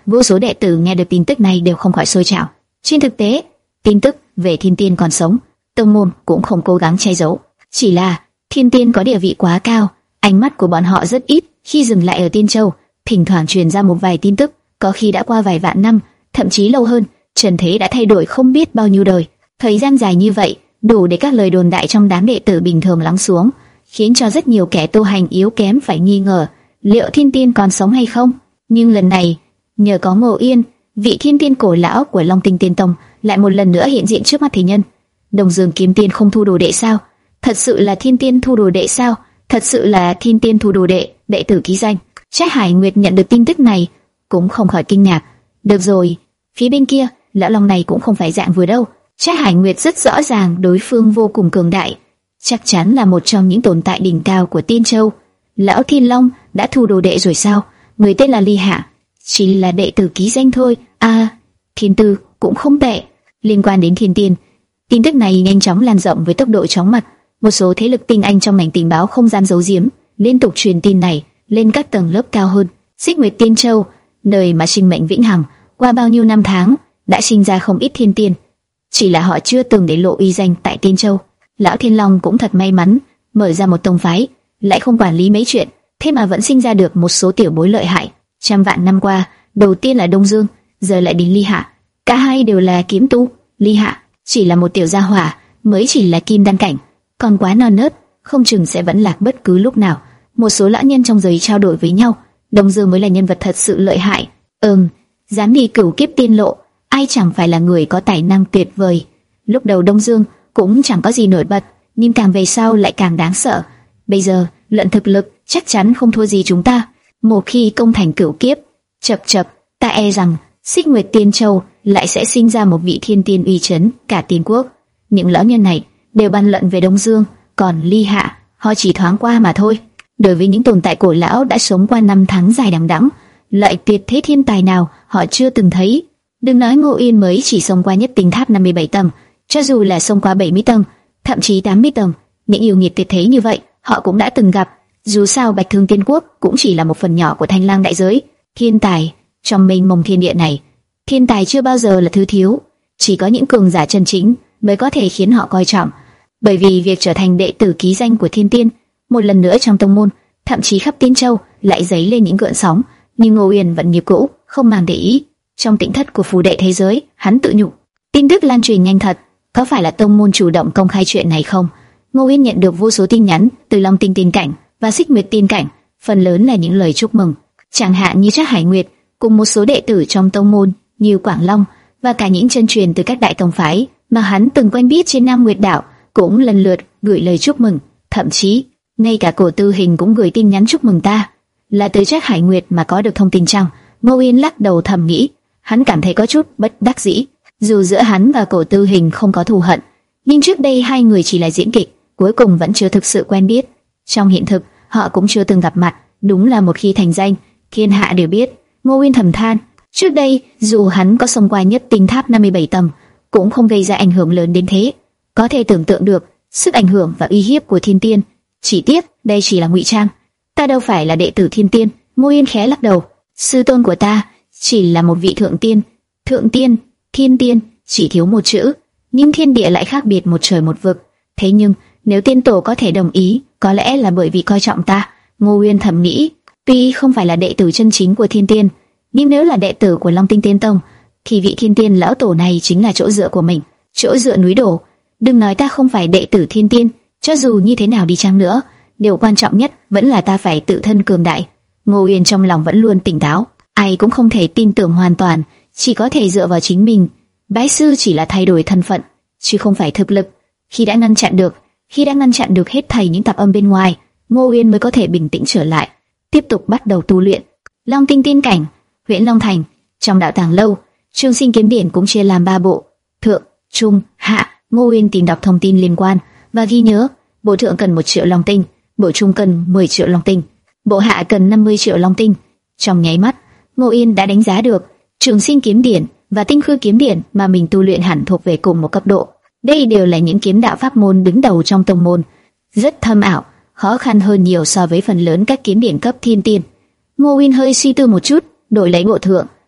vô số đệ tử nghe được tin tức này đều không khỏi sôi trào. Trên thực tế, tin tức về Thiên Tiên còn sống, tông môn cũng không cố gắng che giấu. Chỉ là Thiên Tiên có địa vị quá cao, ánh mắt của bọn họ rất ít khi dừng lại ở Tiên Châu, thỉnh thoảng truyền ra một vài tin tức, có khi đã qua vài vạn năm, thậm chí lâu hơn. Trần thế đã thay đổi không biết bao nhiêu đời, thời gian dài như vậy đủ để các lời đồn đại trong đám đệ tử bình thường lắng xuống, khiến cho rất nhiều kẻ tu hành yếu kém phải nghi ngờ liệu Thiên Tiên còn sống hay không. Nhưng lần này, nhờ có Ngô Yên, vị Thiên Tiên cổ lão của Long Tinh Tiên Tông, lại một lần nữa hiện diện trước mắt thế nhân. Đông Dương Kiếm Tiên không thu đồ đệ sao? Thật sự là Thiên Tiên thu đồ đệ sao? Thật sự là Thiên Tiên thu đồ đệ, đệ tử ký danh. Trác Hải Nguyệt nhận được tin tức này cũng không khỏi kinh ngạc. Được rồi, phía bên kia, lão long này cũng không phải dạng vừa đâu. Trác Hải Nguyệt rất rõ ràng đối phương vô cùng cường đại, chắc chắn là một trong những tồn tại đỉnh cao của Tiên Châu. Lão Thiên Long đã thu đồ đệ rồi sao? Người tên là Ly Hạ, chỉ là đệ tử ký danh thôi. À, Thiên Tư cũng không tệ. Liên quan đến Thiên Tiên, tin tức này nhanh chóng lan rộng với tốc độ chóng mặt. Một số thế lực tinh anh trong ngành tình báo không dám giấu giếm, liên tục truyền tin này lên các tầng lớp cao hơn. Xích Nguyệt Tiên Châu, nơi mà sinh mệnh vĩnh hằng, qua bao nhiêu năm tháng đã sinh ra không ít thiên tiên, chỉ là họ chưa từng để lộ uy danh tại Tiên Châu. Lão Thiên Long cũng thật may mắn, mở ra một tông phái, lại không quản lý mấy chuyện, thế mà vẫn sinh ra được một số tiểu bối lợi hại. Trăm vạn năm qua, đầu tiên là Đông Dương, giờ lại đến Ly Hạ, cả hai đều là kiếm tu. Ly Hạ chỉ là một tiểu gia hỏa, mới chỉ là kim đan cảnh, còn quá non nớt, không chừng sẽ vẫn lạc bất cứ lúc nào. Một số lão nhân trong giới trao đổi với nhau, Đông Dương mới là nhân vật thật sự lợi hại. Ừm, dám đi cửu kiếp tiên lộ, ai chẳng phải là người có tài năng tuyệt vời. Lúc đầu Đông Dương cũng chẳng có gì nổi bật, nhưng càng về sau lại càng đáng sợ. Bây giờ, luận thực lực, chắc chắn không thua gì chúng ta. Một khi công thành cửu kiếp, chập chập, ta e rằng Xích Nguyệt Tiên Châu lại sẽ sinh ra một vị thiên tiên uy chấn cả tiên quốc. Những lão nhân này đều bàn luận về Đông Dương, còn Ly Hạ, họ chỉ thoáng qua mà thôi. Đối với những tồn tại cổ lão đã sống qua năm tháng dài đằng đẵng, loại tuyệt thế thiên tài nào họ chưa từng thấy. Đừng nói Ngô Yên mới chỉ xông qua nhất tinh tháp năm mươi bảy tầng, cho dù là xông qua bảy mươi tầng, thậm chí tám mươi tầng, những yêu nghiệt tuyệt thế như vậy họ cũng đã từng gặp. Dù sao Bạch Thương Tiên Quốc cũng chỉ là một phần nhỏ của Thanh Lang đại giới. Thiên tài trong mênh mông thiên địa này, thiên tài chưa bao giờ là thứ thiếu, chỉ có những cường giả chân chính mới có thể khiến họ coi trọng. Bởi vì việc trở thành đệ tử ký danh của Thiên Tiên, một lần nữa trong tông môn, thậm chí khắp Tiên Châu lại dấy lên những gợn sóng, nhưng Ngô Yên vẫn như cũ, không màng để ý. Trong tỉnh thất của phù đệ thế giới, hắn tự nhủ, tin tức lan truyền nhanh thật, có phải là tông môn chủ động công khai chuyện này không? Ngô Yên nhận được vô số tin nhắn từ Long Tinh Tiên Cảnh và Xích Nguyệt Tiên Cảnh, phần lớn là những lời chúc mừng, chẳng hạn như Trác Hải Nguyệt cùng một số đệ tử trong tông môn như Quảng Long và cả những chân truyền từ các đại tông phái mà hắn từng quen biết trên Nam Nguyệt Đảo cũng lần lượt gửi lời chúc mừng, thậm chí ngay cả Cổ Tư Hình cũng gửi tin nhắn chúc mừng ta. Là từ Trác Hải Nguyệt mà có được thông tin chăng? Ngô Yên lắc đầu thầm nghĩ, hắn cảm thấy có chút bất đắc dĩ. Dù giữa hắn và Cổ Tư Hình không có thù hận, nhưng trước đây hai người chỉ là diễn kịch, cuối cùng vẫn chưa thực sự quen biết. Trong hiện thực, họ cũng chưa từng gặp mặt. Đúng là một khi thành danh, thiên hạ đều biết. Ngô Yên thầm than, trước đây dù hắn có xông qua nhất tinh tháp năm mươi bảy tầng, cũng không gây ra ảnh hưởng lớn đến thế. Có thể tưởng tượng được sức ảnh hưởng và uy hiếp của Thiên Tiên. Chỉ tiếc đây chỉ là ngụy trang. Ta đâu phải là đệ tử Thiên Tiên. Ngô Yên khẽ lắc đầu, sư tôn của ta chỉ là một vị thượng tiên. Thượng tiên, Thiên Tiên, chỉ thiếu một chữ, nhưng thiên địa lại khác biệt một trời một vực. Thế nhưng nếu tiên tổ có thể đồng ý, có lẽ là bởi vì coi trọng ta. Ngô Uyên thầm nghĩ, tuy không phải là đệ tử chân chính của Thiên Tiên, nhưng nếu là đệ tử của Long Tinh Tiên Tông, thì vị Thiên Tiên lão tổ này chính là chỗ dựa của mình, chỗ dựa núi đổ. Đừng nói ta không phải đệ tử Thiên Tiên, cho dù như thế nào đi chăng nữa, điều quan trọng nhất vẫn là ta phải tự thân cường đại. Ngô Uyên trong lòng vẫn luôn tỉnh táo, ai cũng không thể tin tưởng hoàn toàn, chỉ có thể dựa vào chính mình. Bái sư chỉ là thay đổi thân phận, chứ không phải thực lực. Khi đã ngăn chặn được, khi đã ngăn chặn được hết thảy những tạp âm bên ngoài, Ngô Uyên mới có thể bình tĩnh trở lại, tiếp tục bắt đầu tu luyện. Long Tinh Tiên Cảnh, Huyễn Long Thành, trong đạo tàng lâu, Trường Sinh Kiếm Điển cũng chia làm ba bộ: thượng, trung, hạ. Ngô Uyên tìm đọc thông tin liên quan và ghi nhớ, bộ thượng cần một triệu long tinh, bộ trung cần mười triệu long tinh, bộ hạ cần năm mươi triệu long tinh. Trong nháy mắt, Ngô Uyên đã đánh giá được Trường Sinh Kiếm Điển và Tinh Khư Kiếm Điển mà mình tu luyện hẳn thuộc về cùng một cấp độ. Đây đều là những kiếm đạo pháp môn đứng đầu trong tông môn, rất thâm ảo, khó khăn hơn nhiều so với phần lớn các kiếm điển cấp thiên tiên. Ngô Uyên hơi suy tư một chút, đổi lấy bộ thượng,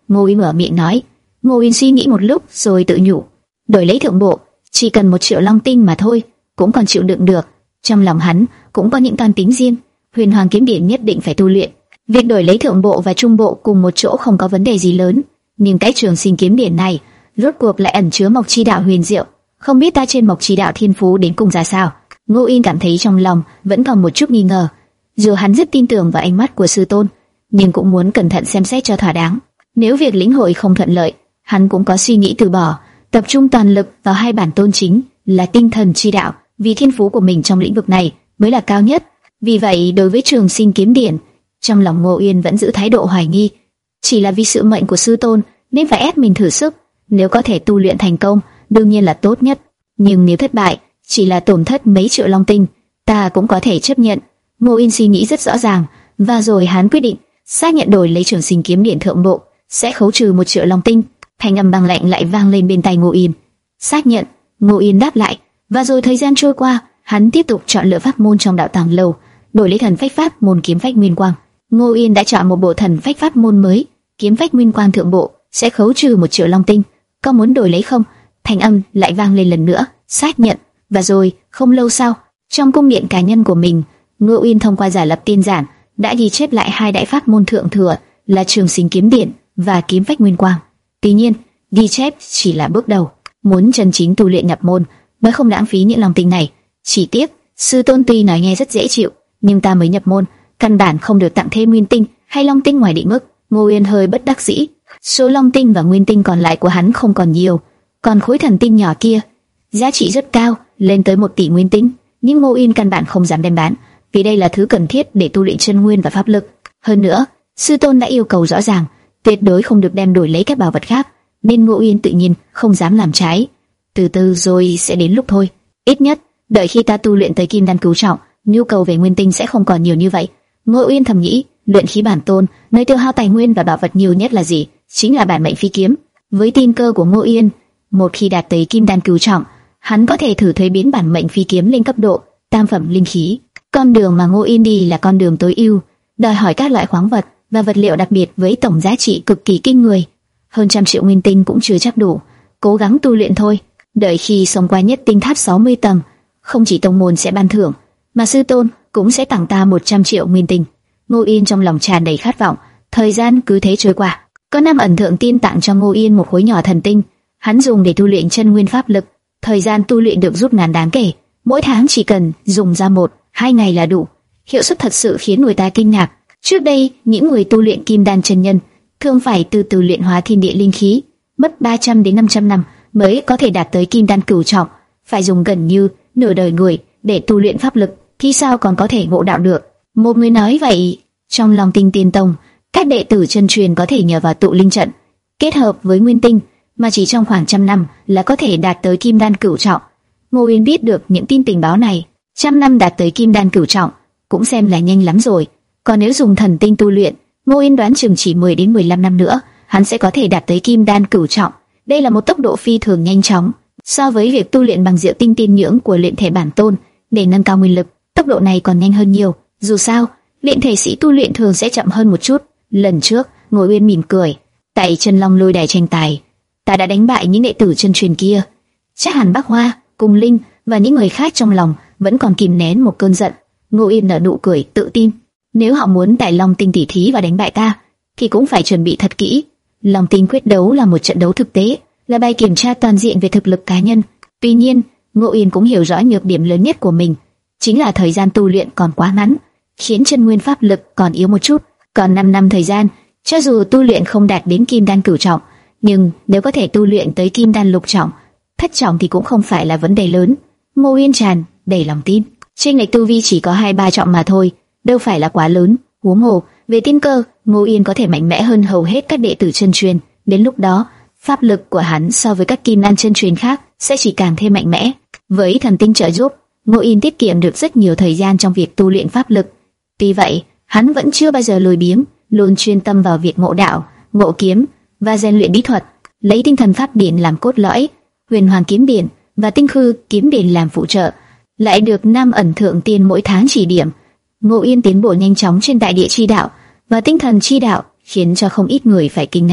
Ngô Yên mở miệng nói. Ngô Yên suy nghĩ một lúc rồi tự nhủ, đổi lấy thượng bộ, chỉ cần một triệu long tinh mà thôi, cũng còn chịu đựng được. Trong lòng hắn cũng có những toan tính riêng, Huyền Hoàng kiếm điện nhất định phải tu luyện. Việc đổi lấy thượng bộ và trung bộ cùng một chỗ không có vấn đề gì lớn, nhưng cái trường sinh kiếm điện này rốt cuộc lại ẩn chứa mộc chi đạo huyền diệu, không biết ta trên mộc chi đạo thiên phú đến cùng ra sao. Ngô Yên cảm thấy trong lòng vẫn còn một chút nghi ngờ, dù hắn rất tin tưởng vào ánh mắt của sư tôn, nhưng cũng muốn cẩn thận xem xét cho thỏa đáng. Nếu việc lĩnh hội không thuận lợi, hắn cũng có suy nghĩ từ bỏ, tập trung toàn lực vào hai bản tôn chính là tinh thần chi đạo, vì thiên phú của mình trong lĩnh vực này mới là cao nhất. Vì vậy, đối với trường sinh kiếm điển, trong lòng Ngô Yên vẫn giữ thái độ hoài nghi. Chỉ là vì sự mệnh của sư tôn nên phải ép mình thử sức. Nếu có thể tu luyện thành công, đương nhiên là tốt nhất. Nhưng nếu thất bại, chỉ là tổn thất mấy triệu long tinh, ta cũng có thể chấp nhận. Ngô Yên suy nghĩ rất rõ ràng, và rồi hắn quyết định xác nhận đổi lấy trường sinh kiếm điển thượng bộ sẽ khấu trừ một triệu long tinh. Thanh âm băng lạnh lại vang lên bên tai Ngô Yên. Xác nhận. Ngô Yên đáp lại, và rồi thời gian trôi qua, hắn tiếp tục chọn lựa pháp môn trong đạo tàng lâu, đổi lấy thần phách pháp môn kiếm phách nguyên quang. Ngô Yên đã chọn một bộ thần phách pháp môn mới, kiếm phách nguyên quang thượng bộ sẽ khấu trừ một triệu long tinh. Có muốn đổi lấy không? Thanh âm lại vang lên lần nữa. Xác nhận. Và rồi không lâu sau, trong cung điện cá nhân của mình, Ngô Yên thông qua giả lập tiên giản đã ghi chép lại hai đại pháp môn thượng thừa là trường sinh kiếm điển và kiếm phách nguyên quang. Tuy nhiên, ghi chép chỉ là bước đầu, muốn chân chính tu luyện nhập môn mới không lãng phí những long tinh này. Chỉ tiếc, sư tôn tuy nói nghe rất dễ chịu, nhưng ta mới nhập môn, căn bản không được tặng thêm nguyên tinh hay long tinh ngoài định mức. Ngô Yên hơi bất đắc dĩ, số long tinh và nguyên tinh còn lại của hắn không còn nhiều, còn khối thần tinh nhỏ kia giá trị rất cao, lên tới một tỷ nguyên tinh, nhưng Ngô Yên căn bản không dám đem bán, vì đây là thứ cần thiết để tu luyện chân nguyên và pháp lực. Hơn nữa, sư tôn đã yêu cầu rõ ràng, tuyệt đối không được đem đổi lấy các bảo vật khác, nên Ngô Yên tự nhiên không dám làm trái. Từ từ rồi sẽ đến lúc thôi, ít nhất đợi khi ta tu luyện tới kim đan cửu trọng, nhu cầu về nguyên tinh sẽ không còn nhiều như vậy. Ngô Yên thầm nghĩ, luyện khí bản tôn, nơi tiêu hao tài nguyên và bảo vật nhiều nhất là gì? Chính là bản mệnh phi kiếm. Với tin cơ của Ngô Yên, một khi đạt tới kim đan cửu trọng, hắn có thể thử thuế biến bản mệnh phi kiếm lên cấp độ tam phẩm linh khí. Con đường mà Ngô Yên đi là con đường tối ưu, đòi hỏi các loại khoáng vật và vật liệu đặc biệt với tổng giá trị cực kỳ kinh người. Hơn trăm triệu nguyên tinh cũng chưa chắc đủ, cố gắng tu luyện thôi. Đợi khi sống qua nhất tinh tháp sáu mươi tầng, không chỉ tông môn sẽ ban thưởng, mà sư tôn cũng sẽ tặng ta một trăm triệu nguyên tinh. Ngô Yên trong lòng tràn đầy khát vọng. Thời gian cứ thế trôi qua. Có năm ẩn thượng tiên tặng cho Ngô Yên một khối nhỏ thần tinh, hắn dùng để tu luyện chân nguyên pháp lực. Thời gian tu luyện được rút ngắn đáng kể, mỗi tháng chỉ cần dùng ra một, hai ngày là đủ. Hiệu suất thật sự khiến người ta kinh ngạc. Trước đây, những người tu luyện kim đan chân nhân thường phải từ từ luyện hóa thiên địa linh khí, mất ba trăm đến năm trăm năm mới có thể đạt tới kim đan cửu trọng, phải dùng gần như nửa đời người để tu luyện pháp lực, thì sao còn có thể ngộ đạo được? Một người nói vậy, trong lòng Tinh Tiên Tông, các đệ tử chân truyền có thể nhờ vào tụ linh trận kết hợp với nguyên tinh, mà chỉ trong khoảng trăm năm là có thể đạt tới kim đan cửu trọng. Ngô Uyên biết được những tin tình báo này, trăm năm đạt tới kim đan cửu trọng cũng xem là nhanh lắm rồi. Còn nếu dùng thần tinh tu luyện, Ngô Uyên đoán chừng chỉ mười đến mười lăm năm nữa, hắn sẽ có thể đạt tới kim đan cửu trọng. Đây là một tốc độ phi thường nhanh chóng, so với việc tu luyện bằng diệu tinh tiên nhưỡng của luyện thể bản tôn để nâng cao nguyên lực, tốc độ này còn nhanh hơn nhiều. Dù sao, luyện thể sĩ tu luyện thường sẽ chậm hơn một chút. Lần trước, Ngô Uyên mỉm cười, tại Chân Long lôi đài tranh tài, ta đã đánh bại những đệ tử chân truyền kia. Chắc hẳn Bắc Hoa, Cung Linh và những người khác trong lòng vẫn còn kìm nén một cơn giận. Ngô Uyên nở nụ cười tự tin, nếu họ muốn tại Long Tinh tỉ thí và đánh bại ta, thì cũng phải chuẩn bị thật kỹ. Long Tinh quyết đấu là một trận đấu thực tế, là bài kiểm tra toàn diện về thực lực cá nhân. Tuy nhiên, Ngô Uyên cũng hiểu rõ nhược điểm lớn nhất của mình, chính là thời gian tu luyện còn quá ngắn, khiến chân nguyên pháp lực còn yếu một chút. Còn năm năm thời gian, cho dù tu luyện không đạt đến kim đan cửu trọng, nhưng nếu có thể tu luyện tới kim đan lục trọng, thất trọng thì cũng không phải là vấn đề lớn. Ngô Uyên tràn đầy lòng tin, chênh lệch tu vi chỉ có hai ba trọng mà thôi, đâu phải là quá lớn. Huống hồ về tiên cơ, Ngô Uyên có thể mạnh mẽ hơn hầu hết các đệ tử chân truyền. Đến lúc đó, pháp lực của hắn so với các kim đan chân truyền khác sẽ chỉ càng thêm mạnh mẽ. Với thần tinh trợ giúp, Ngô Uyên tiết kiệm được rất nhiều thời gian trong việc tu luyện pháp lực. Tuy vậy, hắn vẫn chưa bao giờ lười biếng, luôn chuyên tâm vào việc ngộ đạo, ngộ kiếm và rèn luyện bí thuật, lấy tinh thần pháp điển làm cốt lõi, huyền hoàng kiếm điển và tinh khư kiếm điển làm phụ trợ, lại được năm ẩn thượng tiên mỗi tháng chỉ điểm. Ngô Uyên tiến bộ nhanh chóng trên đại địa chi đạo và tinh thần chi đạo, khiến cho không ít người phải kinh ngạc.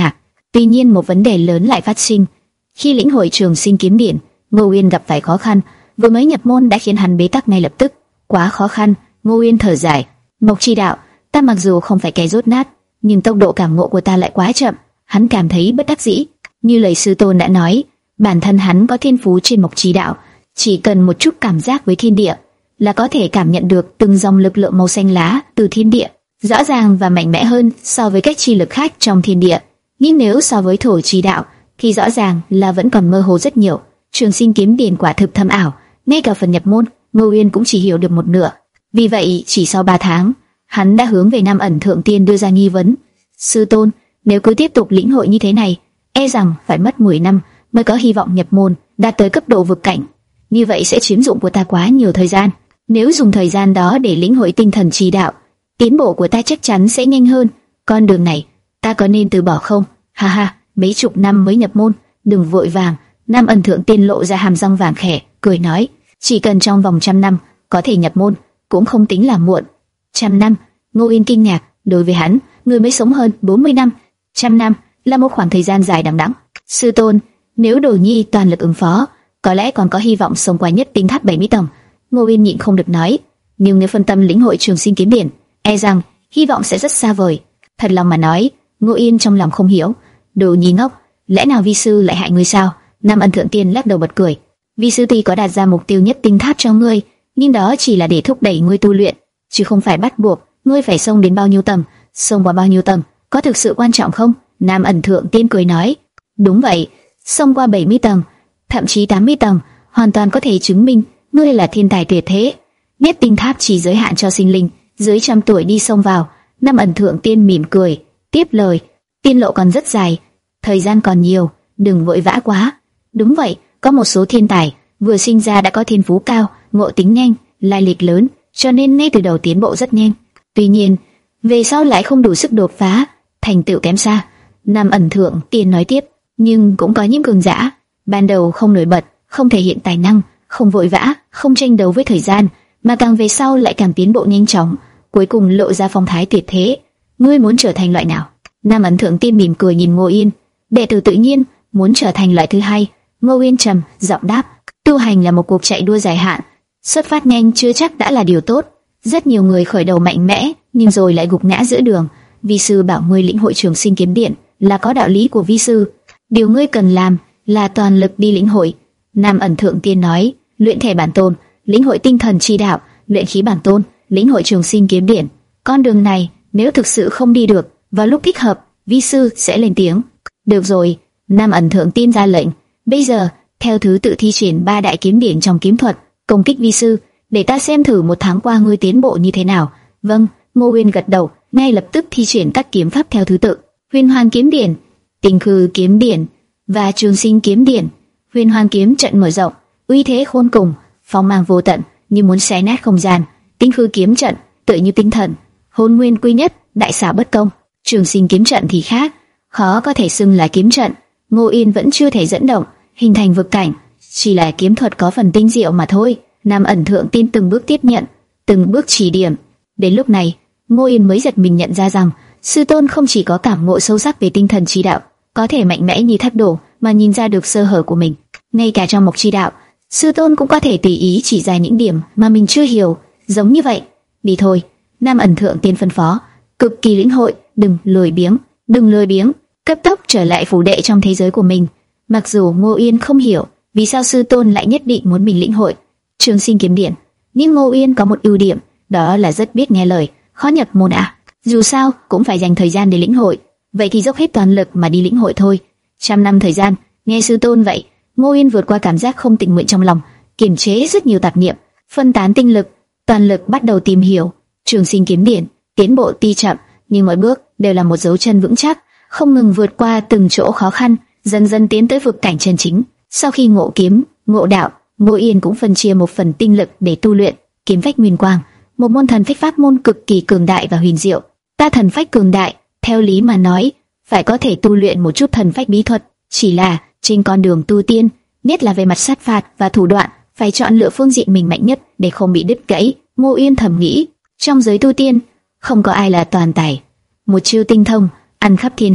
Tuy nhiên một vấn đề lớn lại phát sinh. Khi lĩnh hội Trường Sinh Kiếm Điển, Ngô Uyên gặp phải khó khăn, vừa mới nhập môn đã khiến hắn bế tắc ngay lập tức. Quá khó khăn. Ngô Uyên thở dài. Mộc Chi đạo, ta mặc dù không phải kẻ dốt nát, nhưng tốc độ cảm ngộ của ta lại quá chậm. Hắn cảm thấy bất đắc dĩ. Như lời sư tôn đã nói, bản thân hắn có thiên phú trên Mộc Chi đạo, chỉ cần một chút cảm giác với thiên địa là có thể cảm nhận được từng dòng lực lượng màu xanh lá từ thiên địa, rõ ràng và mạnh mẽ hơn so với các chi lực khác trong thiên địa. Nhưng nếu so với Thổ Chi đạo thì rõ ràng là vẫn còn mơ hồ rất nhiều. Trường Sinh Kiếm Điển quả thực thâm ảo, ngay cả phần nhập môn, Ngô Uyên cũng chỉ hiểu được một nửa. Vì vậy, chỉ sau ba tháng, hắn đã hướng về Nam Ẩn Thượng Tiên đưa ra nghi vấn. Sư tôn, nếu cứ tiếp tục lĩnh hội như thế này, e rằng phải mất mười năm mới có hy vọng nhập môn, đạt tới cấp độ vực cảnh. Như vậy sẽ chiếm dụng của ta quá nhiều thời gian. Nếu dùng thời gian đó để lĩnh hội tinh thần chi đạo, tiến bộ của ta chắc chắn sẽ nhanh hơn. Con đường này, ta có nên từ bỏ không? Ha ha, mấy chục năm mới nhập môn, đừng vội vàng. Nam Ẩn Thượng Tiên lộ ra hàm răng vàng khẽ, cười nói, chỉ cần trong vòng trăm năm có thể nhập môn, cũng không tính là muộn. Trăm năm? Ngô Uyên kinh ngạc, đối với hắn, người mới sống hơn bốn mươi năm, trăm năm là một khoảng thời gian dài đằng đẵng. Sư tôn, nếu Đồ Nhi toàn lực ứng phó, có lẽ còn có hy vọng sống qua nhất tinh tháp bảy mươi tầng. Ngô Uyên nhịn không được nói, nhưng nếu phân tâm lĩnh hội Trường Sinh Kiếm Điển, e rằng hy vọng sẽ rất xa vời. Thật lòng mà nói, Ngô Uyên trong lòng không hiểu, Đồ Nhi ngốc, lẽ nào vi sư lại hại ngươi sao? Nam Ẩn Thượng Tiên lắc đầu bật cười, vi sư tuy có đặt ra mục tiêu nhất tinh tháp cho ngươi, nhưng đó chỉ là để thúc đẩy ngươi tu luyện, chứ không phải bắt buộc ngươi phải xông đến bao nhiêu tầng. Xông qua bao nhiêu tầng có thực sự quan trọng không? Nam Ẩn Thượng Tiên cười nói, đúng vậy, xông qua bảy mươi tầng, thậm chí tám mươi tầng, hoàn toàn có thể chứng minh ngươi là thiên tài tuyệt thế. Nhất tinh tháp chỉ giới hạn cho sinh linh dưới trăm tuổi đi xông vào. Nam Ẩn Thượng Tiên mỉm cười, tiếp lời, tiên lộ còn rất dài, thời gian còn nhiều, đừng vội vã quá. Đúng vậy, có một số thiên tài vừa sinh ra đã có thiên phú cao, ngộ tính nhanh, lai lịch lớn, cho nên ngay từ đầu tiến bộ rất nhanh. Tuy nhiên, về sau lại không đủ sức đột phá, thành tựu kém xa. Nam Ẩn Thượng Tiên nói tiếp, nhưng cũng có những cường giả ban đầu không nổi bật, không thể hiện tài năng, không vội vã, không tranh đấu với thời gian, mà càng về sau lại càng tiến bộ nhanh chóng, cuối cùng lộ ra phong thái tuyệt thế. Ngươi muốn trở thành loại nào? Nam Ẩn Thượng Tiên mỉm cười nhìn Ngô Uyên, đệ tử tự nhiên muốn trở thành loại thứ hai. Ngô Uyên trầm giọng đáp, tu hành là một cuộc chạy đua dài hạn, xuất phát nhanh chưa chắc đã là điều tốt. Rất nhiều người khởi đầu mạnh mẽ, nhưng rồi lại gục ngã giữa đường. Vi sư bảo ngươi lĩnh hội Trường Sinh Kiếm Điển là có đạo lý của vi sư. Điều ngươi cần làm là toàn lực đi lĩnh hội. Nam Ẩn Thượng Tiên nói, luyện thể bản tôn, lĩnh hội tinh thần chi đạo, luyện khí bản tôn, lĩnh hội Trường Sinh Kiếm Điển. Con đường này, nếu thực sự không đi được, vào lúc thích hợp, vi sư sẽ lên tiếng. Được rồi, Nam Ẩn Thượng Tiên ra lệnh. Bây giờ, theo thứ tự thi triển ba đại kiếm điển trong kiếm thuật, công kích vi sư, để ta xem thử một tháng qua ngươi tiến bộ như thế nào. Vâng, Ngô Uyên gật đầu, ngay lập tức thi triển các kiếm pháp theo thứ tự: Huyền Hoàng Kiếm Điển, Tinh Khư Kiếm Điển và Trường Sinh Kiếm Điển. Huyền Hoàng kiếm trận mở rộng, uy thế khôn cùng, phong mang vô tận, như muốn xé nát không gian. Tinh Khư kiếm trận tựa như tinh thần, hồn nguyên quy nhất, đại xảo bất công. Trường Sinh kiếm trận thì khác, khó có thể xưng là kiếm trận. Ngô Uyên vẫn chưa thể dẫn động, hình thành vực cảnh, chỉ là kiếm thuật có phần tinh diệu mà thôi. Nam Ẩn Thượng Tiên từng bước tiếp nhận, từng bước chỉ điểm. Đến lúc này, Ngô Uyên mới giật mình nhận ra rằng sư tôn không chỉ có cảm ngộ sâu sắc về tinh thần chi đạo, có thể mạnh mẽ như thác đổ mà nhìn ra được sơ hở của mình. Ngay cả trong Mộc Chi đạo, sư tôn cũng có thể tùy ý chỉ ra những điểm mà mình chưa hiểu. Giống như vậy, đi thôi. Nam Ẩn Thượng Tiên phân phó, cực kỳ lĩnh hội, đừng lười biếng, đừng lười biếng, cấp tốc trở lại phủ đệ trong thế giới của mình. Mặc dù Ngô Uyên không hiểu vì sao sư tôn lại nhất định muốn mình lĩnh hội Trường Sinh Kiếm Điển, nhưng Ngô Uyên có một ưu điểm, đó là rất biết nghe lời. Khó nhập môn à? Dù sao cũng phải dành thời gian để lĩnh hội, vậy thì dốc hết toàn lực mà đi lĩnh hội thôi. Trăm năm thời gian, nghe sư tôn vậy, Ngô Uyên vượt qua cảm giác không tình nguyện trong lòng, kiềm chế rất nhiều tạp niệm, phân tán tinh lực, toàn lực bắt đầu tìm hiểu Trường Sinh Kiếm Điển. Tiến bộ tuy chậm, nhưng mỗi bước đều là một dấu chân vững chắc, không ngừng vượt qua từng chỗ khó khăn, dần dần tiến tới vực cảnh chân chính. Sau khi ngộ kiếm, ngộ đạo, Ngô Uyên cũng phân chia một phần tinh lực để tu luyện Kiếm Phách Nguyên Quang, một môn thần phách pháp môn cực kỳ cường đại và huyền diệu. Ta thần phách cường đại, theo lý mà nói, phải có thể tu luyện một chút thần phách bí thuật, chỉ là trên con đường tu tiên, nhất là về mặt sát phạt và thủ đoạn, phải chọn lựa phương diện mình mạnh nhất để không bị đứt gãy. Ngô Uyên thầm nghĩ, trong giới tu tiên, không có ai là toàn tài, một chiêu tinh thông, ăn khắp thiên hạ,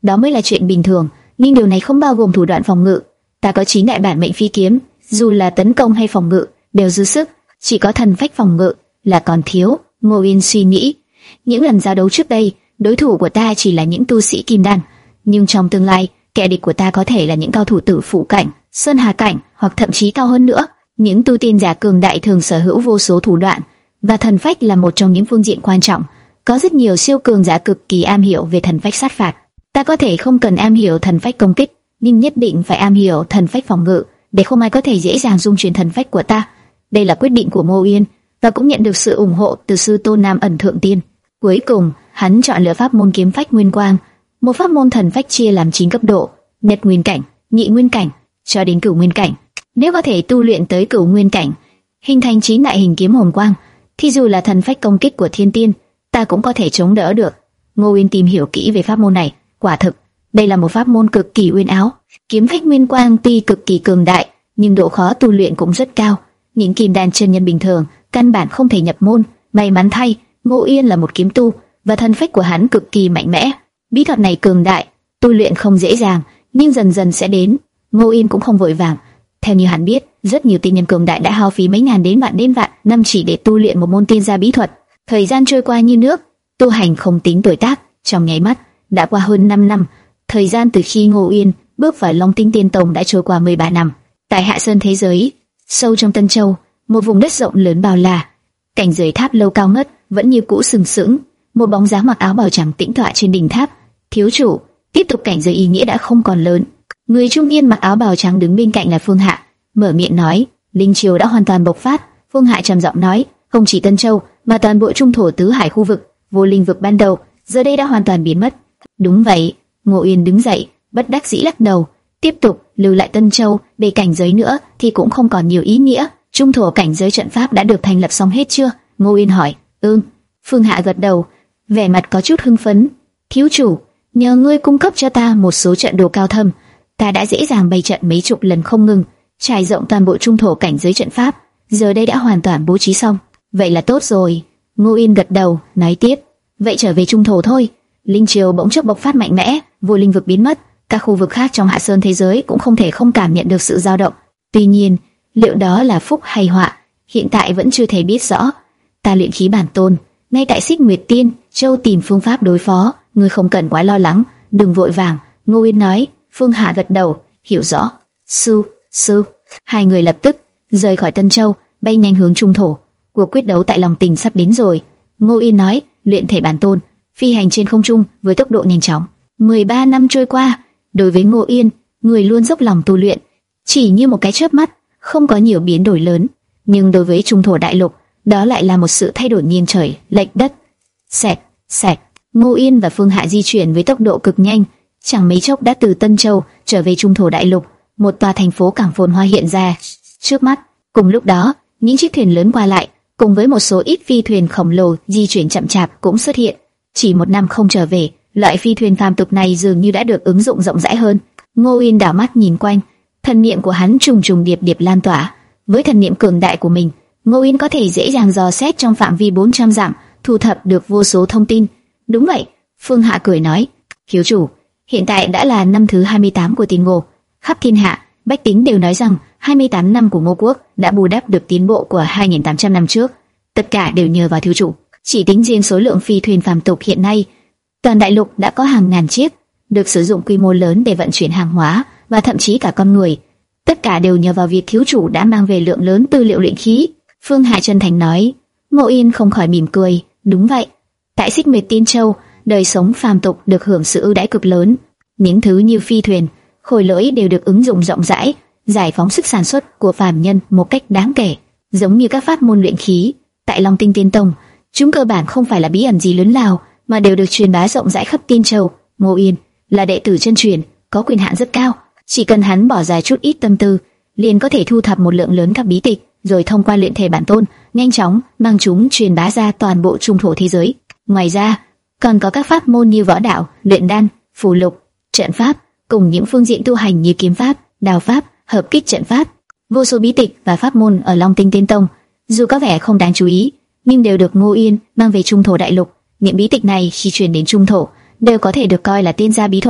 đó mới là chuyện bình thường, nhưng điều này không bao gồm thủ đoạn phòng ngự. Ta có chín đại bản mệnh phi kiếm, dù là tấn công hay phòng ngự đều dư sức, chỉ có thần phách phòng ngự là còn thiếu. Ngô Uyên suy nghĩ, những lần giao đấu trước đây, đối thủ của ta chỉ là những tu sĩ kim đan, nhưng trong tương lai, kẻ địch của ta có thể là những cao thủ tử phụ cảnh, sơn hà cảnh, hoặc thậm chí cao hơn nữa. Những tu tiên giả cường đại thường sở hữu vô số thủ đoạn, và thần phách là một trong những phương diện quan trọng. Có rất nhiều siêu cường giả cực kỳ am hiểu về thần phách sát phạt. Ta có thể không cần am hiểu thần phách công kích, nhưng nhất định phải am hiểu thần phách phòng ngự, để không ai có thể dễ dàng dung chuyển thần phách của ta. Đây là quyết định của Ngô Uyên, và cũng nhận được sự ủng hộ từ sư tôn Nam Ẩn Thượng Tiên. Cuối cùng, hắn chọn lựa pháp môn kiếm phách nguyên quang, một pháp môn thần phách chia làm chín cấp độ: nhất nguyên cảnh, nhị nguyên cảnh, cho đến cửu nguyên cảnh. Nếu có thể tu luyện tới cửu nguyên cảnh, hình thành chín đại hình kiếm hồn quang, thì dù là thần phách công kích của thiên tiên, ta cũng có thể chống đỡ được. Ngô Uyên tìm hiểu kỹ về pháp môn này, quả thực, đây là một pháp môn cực kỳ uyên áo. Kiếm phách nguyên quang tuy cực kỳ cường đại, nhưng độ khó tu luyện cũng rất cao. Những kim đan chân nhân bình thường căn bản không thể nhập môn. May mắn thay, Ngô Uyên là một kiếm tu, và thần phách của hắn cực kỳ mạnh mẽ. Bí thuật này cường đại, tu luyện không dễ dàng, nhưng dần dần sẽ đến. Ngô Uyên cũng không vội vàng. Theo như hắn biết, rất nhiều tiên nhân cường đại đã hao phí mấy ngàn đến vạn đến vạn năm chỉ để tu luyện một môn tiên gia bí thuật. Thời gian trôi qua như nước, tu hành không tính tuổi tác, trong nháy mắt đã qua hơn năm năm. Thời gian từ khi Ngô Uyên bước vào Long Tinh Tiên Tông đã trôi qua mười ba năm. Tại Hạ Sơn thế giới, sâu trong Tân Châu, một vùng đất rộng lớn bao la, cảnh giới tháp lâu cao ngất vẫn như cũ sừng sững. Một bóng dáng mặc áo bào trắng tĩnh tọa trên đỉnh tháp. Thiếu chủ, tiếp tục cảnh giới ý nghĩa đã không còn lớn. Người trung niên mặc áo bào trắng đứng bên cạnh là Phương Hạ, mở miệng nói, linh triều đã hoàn toàn bộc phát. Phương Hạ trầm giọng nói, không chỉ Tân Châu mà toàn bộ trung thổ tứ hải khu vực, vô linh vực ban đầu giờ đây đã hoàn toàn biến mất. Đúng vậy. Ngô Uyên đứng dậy, bất đắc dĩ lắc đầu. Tiếp tục lưu lại Tân Châu để cảnh giới nữa thì cũng không còn nhiều ý nghĩa. Trung thổ cảnh giới trận pháp đã được thành lập xong hết chưa? Ngô Uyên hỏi. Ừm. Phương Hạ gật đầu, vẻ mặt có chút hưng phấn. Thiếu chủ, nhờ ngươi cung cấp cho ta một số trận đồ cao thâm, ta đã dễ dàng bày trận mấy chục lần không ngừng, trải rộng toàn bộ trung thổ cảnh giới trận pháp. Giờ đây đã hoàn toàn bố trí xong. Vậy là tốt rồi. Ngô Uyên gật đầu, nói tiếp. Vậy trở về trung thổ thôi. Linh triều bỗng chốc bộc phát mạnh mẽ, vô linh vực biến mất, các khu vực khác trong Hạ Sơn thế giới cũng không thể không cảm nhận được sự dao động. Tuy nhiên, liệu đó là phúc hay họa, hiện tại vẫn chưa thể biết rõ. Ta luyện khí bản tôn, ngay tại Xích Nguyệt Tiên Châu tìm phương pháp đối phó, ngươi không cần quá lo lắng, đừng vội vàng. Ngô Uyên nói. Phương Hạ gật đầu, hiểu rõ. Sư, sư. Hai người lập tức rời khỏi Tân Châu, bay nhanh hướng trung thổ. Cuộc quyết đấu tại Long Tình sắp đến rồi. Ngô Uyên nói, luyện thể bản tôn, phi hành trên không trung với tốc độ nhanh chóng. mười ba năm trôi qua, đối với Ngô Uyên, người luôn dốc lòng tu luyện, chỉ như một cái chớp mắt, không có nhiều biến đổi lớn. Nhưng đối với trung thổ đại lục, đó lại là một sự thay đổi nghiêng trời lệch đất. Xẹt, xẹt. Ngô Uyên và Phương Hạ di chuyển với tốc độ cực nhanh, chẳng mấy chốc đã từ Tân Châu trở về trung thổ đại lục. Một tòa thành phố cảng phồn hoa hiện ra trước mắt. Cùng lúc đó, những chiếc thuyền lớn qua lại, cùng với một số ít phi thuyền khổng lồ di chuyển chậm chạp cũng xuất hiện. Chỉ một năm không trở về, loại phi thuyền phàm tục này dường như đã được ứng dụng rộng rãi hơn. Ngô Uyên đảo mắt nhìn quanh, thần niệm của hắn trùng trùng điệp điệp lan tỏa. Với thần niệm cường đại của mình, Ngô Uyên có thể dễ dàng dò xét trong phạm vi bốn trăm dặm, thu thập được vô số thông tin. Đúng vậy. Phương Hạ cười nói. Thiếu chủ, hiện tại đã là năm thứ hai mươi tám của Tiền Ngô. Khắp thiên hạ, bách tính đều nói rằng hai mươi tám năm của Ngô quốc đã bù đắp được tiến bộ của hai nghìn tám trăm năm trước. Tất cả đều nhờ vào thiếu chủ. Chỉ tính riêng số lượng phi thuyền phàm tục hiện nay, toàn đại lục đã có hàng ngàn chiếc, được sử dụng quy mô lớn để vận chuyển hàng hóa và thậm chí cả con người. Tất cả đều nhờ vào việc thiếu chủ đã mang về lượng lớn tư liệu luyện khí. Phương Hạ chân thành nói. Ngô Uyên không khỏi mỉm cười. Đúng vậy. Tại Xích Nguyệt Tiên Châu, đời sống phàm tục được hưởng sự ưu đãi cực lớn. Những thứ như phi thuyền, khối lỗi đều được ứng dụng rộng rãi, giải phóng sức sản xuất của phàm nhân một cách đáng kể. Giống như các pháp môn luyện khí, tại Long Tinh Tiên Tông, chúng cơ bản không phải là bí ẩn gì lớn lao, mà đều được truyền bá rộng rãi khắp Tiên Châu. Ngô Uyên là đệ tử chân truyền, có quyền hạn rất cao, chỉ cần hắn bỏ ra chút ít tâm tư, liền có thể thu thập một lượng lớn các bí tịch, rồi thông qua luyện thể bản tôn, nhanh chóng mang chúng truyền bá ra toàn bộ trung thổ thế giới. Ngoài ra, còn có các pháp môn như võ đạo, luyện đan, phù lục, trận pháp, cùng những phương diện tu hành như kiếm pháp, đao pháp, hợp kích trận pháp. Vô số bí tịch và pháp môn ở Long Tinh Tiên Tông, dù có vẻ không đáng chú ý, nhưng đều được Ngô Uyên mang về trung thổ đại lục. Những bí tịch này khi truyền đến trung thổ đều có thể được coi là tiên gia bí thuật.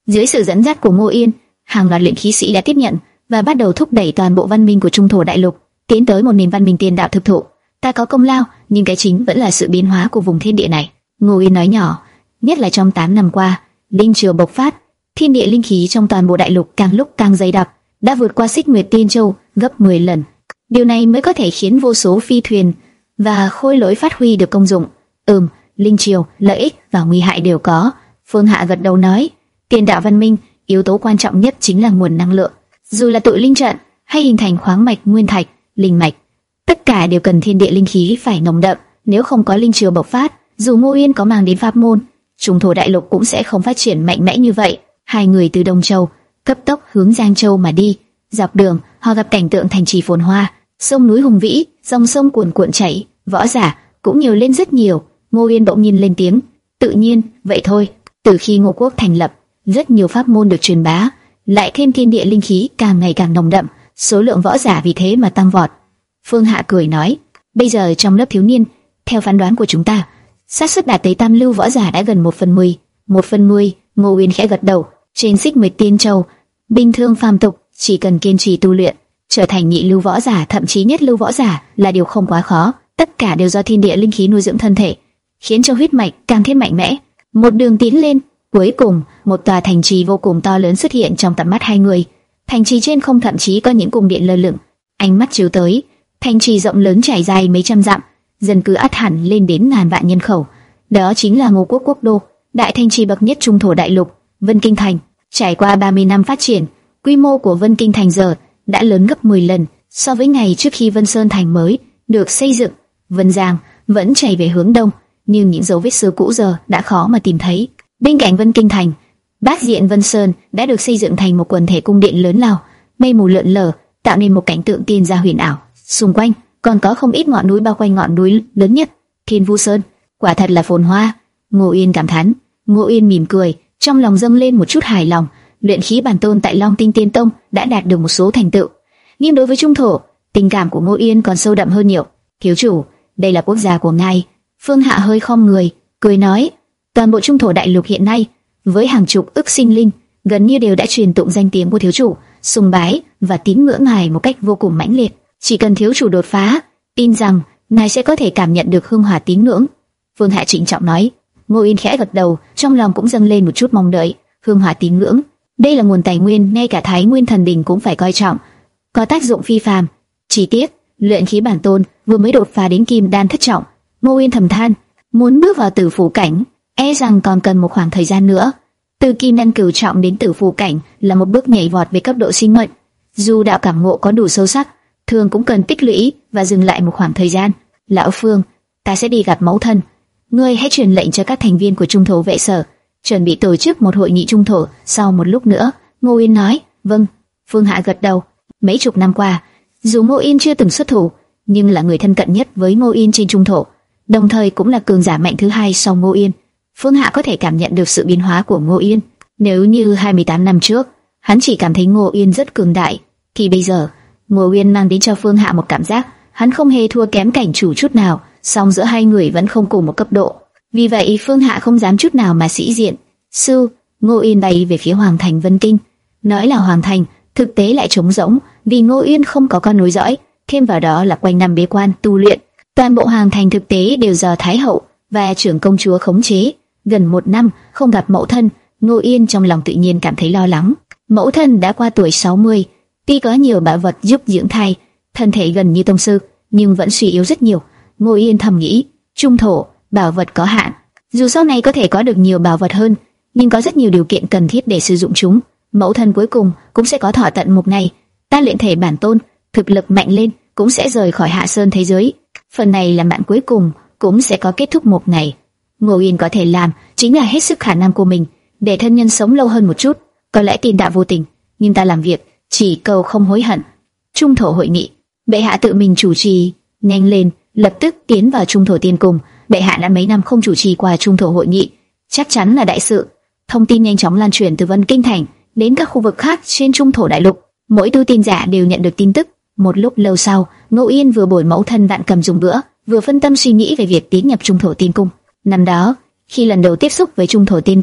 Dưới sự dẫn dắt của Ngô Yên, hàng loạt luyện khí sĩ đã tiếp nhận và bắt đầu thúc đẩy toàn bộ văn minh của Trung Thổ Đại Lục tiến tới một nền văn minh tiền đạo thực thụ. Ta có công lao, nhưng cái chính vẫn là sự biến hóa của vùng thiên địa này. Ngô Yên nói nhỏ, nhất là trong tám năm qua, linh triều bộc phát, thiên địa linh khí trong toàn bộ đại lục càng lúc càng dày đặc, đã vượt qua Xích Nguyệt Tiên Châu gấp mười lần. Điều này mới có thể khiến vô số phi thuyền và khôi lỗi phát huy được công dụng. Ừm, linh triều, lợi ích và nguy hại đều có. Phương Hạ gật đầu nói, tiền đạo văn minh, yếu tố quan trọng nhất chính là nguồn năng lượng. Dù là tụ linh trận hay hình thành khoáng mạch nguyên thạch, linh mạch, tất cả đều cần thiên địa linh khí phải nồng đậm. Nếu không có linh triều bộc phát, dù Ngô Yên có mang đến pháp môn, Trung Thổ Đại Lục cũng sẽ không phát triển mạnh mẽ như vậy. Hai người từ Đông Châu cấp tốc hướng Giang Châu mà đi. Dọc đường, họ gặp cảnh tượng thành trì phồn hoa, sông núi hùng vĩ, dòng sông cuồn cuộn chảy, võ giả cũng nhiều lên rất nhiều. Ngô Yên bỗng nhiên lên tiếng, tự nhiên, vậy thôi. Từ khi Ngô Quốc thành lập, rất nhiều pháp môn được truyền bá, lại thêm thiên địa linh khí càng ngày càng nồng đậm, số lượng võ giả vì thế mà tăng vọt. Phương Hạ cười nói, bây giờ trong lớp thiếu niên, theo phán đoán của chúng ta, xác suất đạt tới tam lưu võ giả đã gần một phần mười. Một phần mười, Ngô Uyên khẽ gật đầu. Trên Xích Nguyệt Tiên Châu, bình thường phàm tục chỉ cần kiên trì tu luyện, trở thành nhị lưu võ giả, thậm chí nhất lưu võ giả là điều không quá khó. Tất cả đều do thiên địa linh khí nuôi dưỡng thân thể, khiến cho huyết mạch càng thêm mạnh mẽ. Một đường tiến lên, cuối cùng một tòa thành trì vô cùng to lớn xuất hiện trong tầm mắt hai người. Thành trì trên không thậm chí có những cung điện lơ lửng. Ánh mắt chiếu tới, thành trì rộng lớn trải dài mấy trăm dặm, dân cư ắt hẳn lên đến ngàn vạn nhân khẩu. Đó chính là Ngô Quốc quốc đô, đại thành trì bậc nhất Trung Thổ Đại Lục, Vân Kinh Thành. Trải qua ba mươi năm phát triển, quy mô của Vân Kinh Thành giờ đã lớn gấp mười lần so với ngày trước khi Vân Sơn Thành mới được xây dựng. Vân Giang vẫn chảy về hướng đông, nhưng những dấu vết xưa cũ giờ đã khó mà tìm thấy. Bên cạnh Vân Kinh Thành, bát diện Vân Sơn đã được xây dựng thành một quần thể cung điện lớn lao, mây mù lượn lờ, tạo nên một cảnh tượng tiên gia huyền ảo. Xung quanh còn có không ít ngọn núi bao quanh ngọn núi lớn nhất, Thiên Vu Sơn, quả thật là phồn hoa. Ngô Yên cảm thán. Ngô Yên mỉm cười, trong lòng dâng lên một chút hài lòng. Luyện khí bản tôn tại Long Tinh Tiên Tông đã đạt được một số thành tựu, nhưng đối với Trung Thổ, tình cảm của Ngô Yên còn sâu đậm hơn nhiều. Thiếu chủ, đây là quốc gia của ngài. Phương Hạ hơi khom người, cười nói, toàn bộ Trung Thổ Đại Lục hiện nay với hàng chục ức sinh linh gần như đều đã truyền tụng danh tiếng của thiếu chủ, sùng bái và tín ngưỡng ngài một cách vô cùng mãnh liệt. Chỉ cần thiếu chủ đột phá, tin rằng ngài sẽ có thể cảm nhận được hương hỏa tín ngưỡng. Phương Hạ trịnh trọng nói. Ngô Yên khẽ gật đầu, trong lòng cũng dâng lên một chút mong đợi. Hương hỏa tín ngưỡng, đây là nguồn tài nguyên ngay cả Thái Nguyên Thần Đình cũng phải coi trọng, có tác dụng phi phàm. Chỉ tiếc, luyện khí bản tôn vừa mới đột phá đến kim đan thất trọng. Ngô Yên thầm than, muốn bước vào tử phủ cảnh, e rằng còn cần một khoảng thời gian nữa. Từ kim đan cửu trọng đến tử phủ cảnh là một bước nhảy vọt về cấp độ sinh mệnh. Dù đạo cảm ngộ có đủ sâu sắc, thường cũng cần tích lũy và dừng lại một khoảng thời gian. Lão Phương, ta sẽ đi gặp mẫu thân. Ngươi hãy truyền lệnh cho các thành viên của Trung Thổ vệ sở chuẩn bị tổ chức một hội nghị Trung Thổ sau một lúc nữa. Ngô Yên nói. Vâng. Phương Hạ gật đầu. Mấy chục năm qua, dù Ngô Yên chưa từng xuất thủ, nhưng là người thân cận nhất với Ngô Yên trên Trung Thổ, đồng thời cũng là cường giả mạnh thứ hai sau Ngô Yên. Phương Hạ có thể cảm nhận được sự biến hóa của Ngô Yên. Nếu như hai mươi tám năm trước, hắn chỉ cảm thấy Ngô Yên rất cường đại, thì bây giờ Ngô Yên mang đến cho Phương Hạ một cảm giác hắn không hề thua kém cảnh chủ chút nào, song giữa hai người vẫn không cùng một cấp độ. Vì vậy Phương Hạ không dám chút nào mà sĩ diện. Sư, Ngô Yên bay về phía Hoàng thành Vân Kinh. Nói là Hoàng thành, thực tế lại trống rỗng, vì Ngô Yên không có con nối dõi, thêm vào đó là quanh năm bế quan tu luyện. Toàn bộ Hoàng thành thực tế đều do Thái hậu và trưởng công chúa khống chế. Gần một năm không gặp mẫu thân, Ngô Yên trong lòng tự nhiên cảm thấy lo lắng. Mẫu thân đã qua tuổi sáu mươi, tuy có nhiều bảo vật giúp dưỡng thai, thân thể gần như tông sư, nhưng vẫn suy yếu rất nhiều. Ngô Yên thầm nghĩ, Trung Thổ, bảo vật có hạn, dù sau này có thể có được nhiều bảo vật hơn, nhưng có rất nhiều điều kiện cần thiết để sử dụng chúng. Mẫu thân cuối cùng cũng sẽ có thọ tận một ngày. Ta luyện thể bản tôn, thực lực mạnh lên, cũng sẽ rời khỏi Hạ Sơn thế giới. Phần này là bạn cuối cùng cũng sẽ có kết thúc một ngày. Ngô Yên có thể làm chính là hết sức khả năng của mình để thân nhân sống lâu hơn một chút. Có lẽ tiền đạo vô tình, nhưng ta làm việc chỉ cầu không hối hận. Trung Thổ hội nghị, bệ hạ tự mình chủ trì. Nhanh lên, lập tức tiến vào Trung Thổ tiên cung. Bệ hạ đã mấy năm không chủ trì qua Trung Thổ hội nghị, chắc chắn là đại sự. Thông tin nhanh chóng lan truyền từ Vân Kinh Thành đến các khu vực khác trên Trung Thổ đại lục. Mỗi tu tin giả đều nhận được tin tức. Một lúc lâu sau, Ngô Yên vừa bồi mẫu thân Vạn Cầm dùng bữa, vừa phân tâm suy nghĩ về việc tiến nhập Trung Thổ tiên cung. Năm đó, khi lần đầu tiếp xúc với Trung Thổ tiên cung,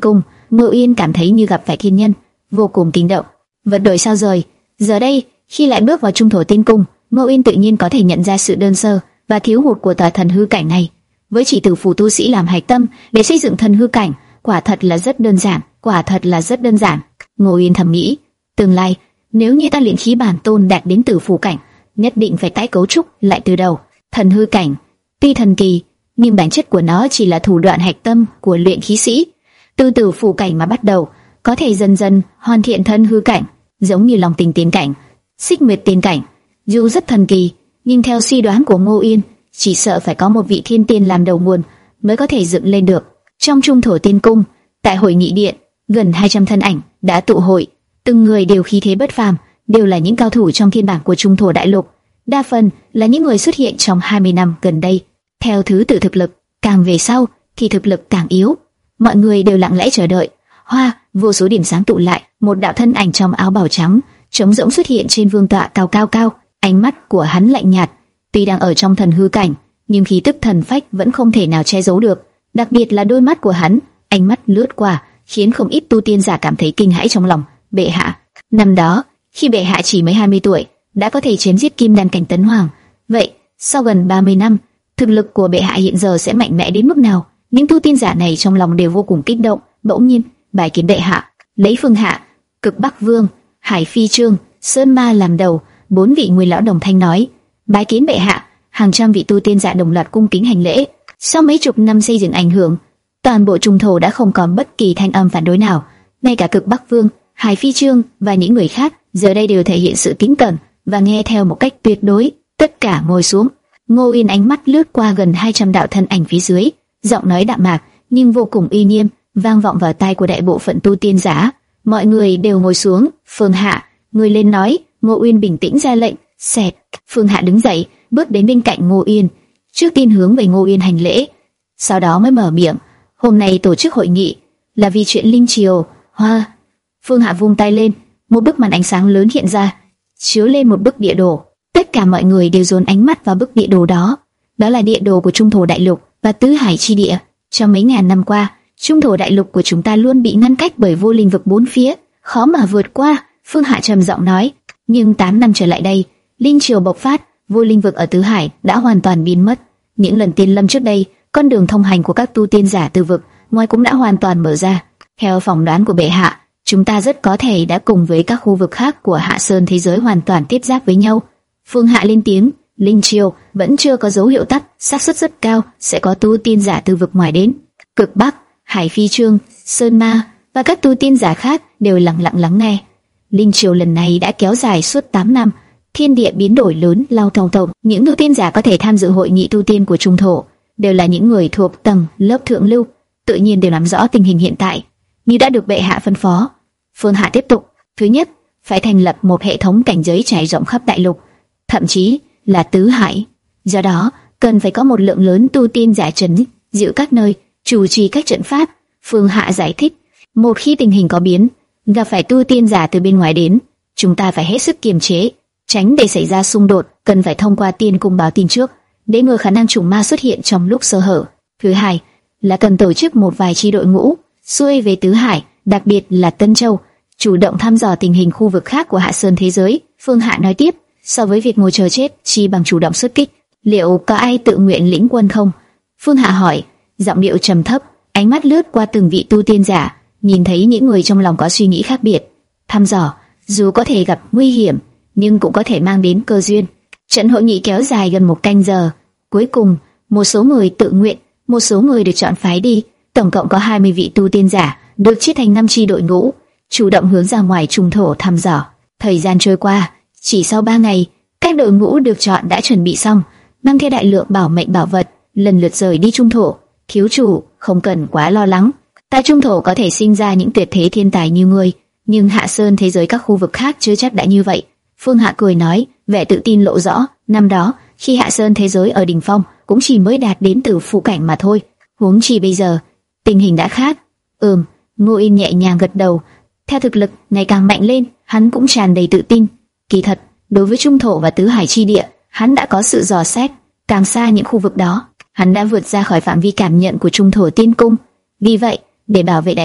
Ngô Uyên cảm thấy như gặp phải thiên nhân, vô cùng kinh động. Vật đổi sao rời, giờ đây khi lại bước vào trung thổ tiên cung, Ngô Uyên tự nhiên có thể nhận ra sự đơn sơ và thiếu hụt của tòa thần hư cảnh này. Với chỉ tử phù tu sĩ làm hạch tâm để xây dựng thần hư cảnh, quả thật là rất đơn giản, quả thật là rất đơn giản. Ngô Uyên thầm nghĩ, tương lai nếu như ta luyện khí bản tôn đạt đến tử phù cảnh, nhất định phải tái cấu trúc lại từ đầu. Thần hư cảnh tuy thần kỳ, nhưng bản chất của nó chỉ là thủ đoạn hạch tâm của luyện khí sĩ. Từ tử phù cảnh mà bắt đầu, có thể dần dần hoàn thiện thần hư cảnh, giống như Long Tình tiên cảnh, Xích Nguyệt tiên cảnh. Dù rất thần kỳ, nhưng theo suy đoán của Ngô Uyên, chỉ sợ phải có một vị thiên tiên làm đầu nguồn mới có thể dựng lên được. Trong trung thổ tiên cung, tại hội nghị điện, gần hai trăm thân ảnh đã tụ hội, từng người đều khí thế bất phàm, đều là những cao thủ trong thiên bảng của trung thổ đại lục. Đa phần là những người xuất hiện trong hai mươi năm gần đây. Theo thứ tự thực lực, càng về sau thì thực lực càng yếu. Mọi người đều lặng lẽ chờ đợi. Hoa, vô số điểm sáng tụ lại, một đạo thân ảnh trong áo bào trắng, trống rỗng xuất hiện trên vương tọa cao cao cao. Ánh mắt của hắn lạnh nhạt, tuy đang ở trong thần hư cảnh, nhưng khí tức thần phách vẫn không thể nào che giấu được. Đặc biệt là đôi mắt của hắn, ánh mắt lướt qua, khiến không ít tu tiên giả cảm thấy kinh hãi trong lòng. Bệ hạ, năm đó, khi bệ hạ chỉ mới hai mươi tuổi, đã có thể chém giết kim đan cảnh tấn hoàng. Vậy, sau gần ba mươi năm, thực lực của bệ hạ hiện giờ sẽ mạnh mẽ đến mức nào? Những tu tiên giả này trong lòng đều vô cùng kích động. Bỗng nhiên, bài kiến bệ hạ, lấy Phương Hạ, Cực Bắc Vương, Hải Phi Trương, Sơn Ma làm đầu, bốn vị nguyên lão đồng thanh nói: bái kiến bệ hạ. Hàng trăm vị tu tiên giả đồng loạt cung kính hành lễ. Sau mấy chục năm xây dựng ảnh hưởng, toàn bộ trung thổ đã không còn bất kỳ thanh âm phản đối nào. Ngay cả Cực Bắc Vương, Hải Phi Trương và những người khác giờ đây đều thể hiện sự kính cẩn và nghe theo một cách tuyệt đối. Tất cả ngồi xuống. Ngô Uyên ánh mắt lướt qua gần hai trăm đạo thân ảnh phía dưới, giọng nói đạm mạc nhưng vô cùng uy nghiêm vang vọng vào tai của đại bộ phận tu tiên giả. Mọi người đều ngồi xuống. Phương Hạ, người lên nói. Ngô Uyên bình tĩnh ra lệnh. Xẹt. Phương Hạ đứng dậy, bước đến bên cạnh Ngô Uyên, trước tiên hướng về Ngô Uyên hành lễ, sau đó mới mở miệng. Hôm nay tổ chức hội nghị là vì chuyện Linh Triều. Hoa. Phương Hạ vung tay lên, một bức màn ánh sáng lớn hiện ra, chiếu lên một bức địa đồ. Tất cả mọi người đều dồn ánh mắt vào bức địa đồ đó. Đó là địa đồ của Trung thổ đại lục và Tứ Hải chi địa. Trong mấy ngàn năm qua, Trung thổ đại lục của chúng ta luôn bị ngăn cách bởi vô linh vực bốn phía, khó mà vượt qua. Phương Hạ trầm giọng nói. Nhưng tám năm trở lại đây, Linh Triều bộc phát, vô linh vực ở Tứ Hải đã hoàn toàn biến mất. Những lần tiên lâm trước đây, con đường thông hành của các tu tiên giả từ vực ngoài cũng đã hoàn toàn mở ra. Theo phỏng đoán của bệ hạ, chúng ta rất có thể đã cùng với các khu vực khác của Hạ Sơn thế giới hoàn toàn tiếp giáp với nhau. Phương Hạ lên tiếng. Linh Triều vẫn chưa có dấu hiệu tắt, xác suất rất cao sẽ có tu tiên giả từ vực ngoài đến. Cực Bắc, Hải Phi Trương, Sơn Ma và các tu tiên giả khác đều lặng lặng lắng nghe. Linh Triều lần này đã kéo dài suốt tám năm, thiên địa biến đổi lớn lao thòng thòng. Những tu tiên giả có thể tham dự hội nghị tu tiên của trung thổ đều là những người thuộc tầng lớp thượng lưu, tự nhiên đều nắm rõ tình hình hiện tại, như đã được bệ hạ phân phó. Phương Hạ tiếp tục. Thứ nhất, phải thành lập một hệ thống cảnh giới trải rộng khắp đại lục, thậm chí là Tứ Hải. Do đó, cần phải có một lượng lớn tu tiên giả trấn giữ các nơi, chủ trì các trận pháp. Phương Hạ giải thích. Một khi tình hình có biến, gặp phải tu tiên giả từ bên ngoài đến, chúng ta phải hết sức kiềm chế, tránh để xảy ra xung đột. Cần phải thông qua tiên cung báo tin trước, để ngừa khả năng trùng ma xuất hiện trong lúc sơ hở. Thứ hai là cần tổ chức một vài chi đội ngũ xuôi về Tứ Hải, đặc biệt là Tân Châu, chủ động thăm dò tình hình khu vực khác của Hạ Sơn thế giới. Phương Hạ nói tiếp. So với việc ngồi chờ chết, chi bằng chủ động xuất kích. Liệu có ai tự nguyện lĩnh quân không? Phương Hạ hỏi, giọng điệu trầm thấp, ánh mắt lướt qua từng vị tu tiên giả, nhìn thấy những người trong lòng có suy nghĩ khác biệt. Thăm dò, dù có thể gặp nguy hiểm, nhưng cũng có thể mang đến cơ duyên. Trận hội nghị kéo dài gần một canh giờ. Cuối cùng, một số người tự nguyện, một số người được chọn phái đi. Tổng cộng có hai mươi vị tu tiên giả được chia thành năm chi đội ngũ, chủ động hướng ra ngoài trung thổ thăm dò. Thời gian trôi qua, chỉ sau ba ngày, các đội ngũ được chọn đã chuẩn bị xong, mang theo đại lượng bảo mệnh bảo vật, lần lượt rời đi trung thổ. Thiếu chủ, không cần quá lo lắng. Tại trung thổ có thể sinh ra những tuyệt thế thiên tài như ngươi, nhưng Hạ Sơn thế giới các khu vực khác chưa chắc đã như vậy. Phương Hạ cười nói, vẻ tự tin lộ rõ. Năm đó, khi Hạ Sơn thế giới ở đỉnh phong, cũng chỉ mới đạt đến tử phụ cảnh mà thôi. Huống chi bây giờ, tình hình đã khác. Ừm, Ngô Yên nhẹ nhàng gật đầu. Theo thực lực ngày càng mạnh lên, hắn cũng tràn đầy tự tin. Kỳ thật, đối với trung thổ và Tứ Hải chi địa, hắn đã có sự dò xét. Càng xa những khu vực đó, hắn đã vượt ra khỏi phạm vi cảm nhận của trung thổ tiên cung. Vì vậy, để bảo vệ đại cục,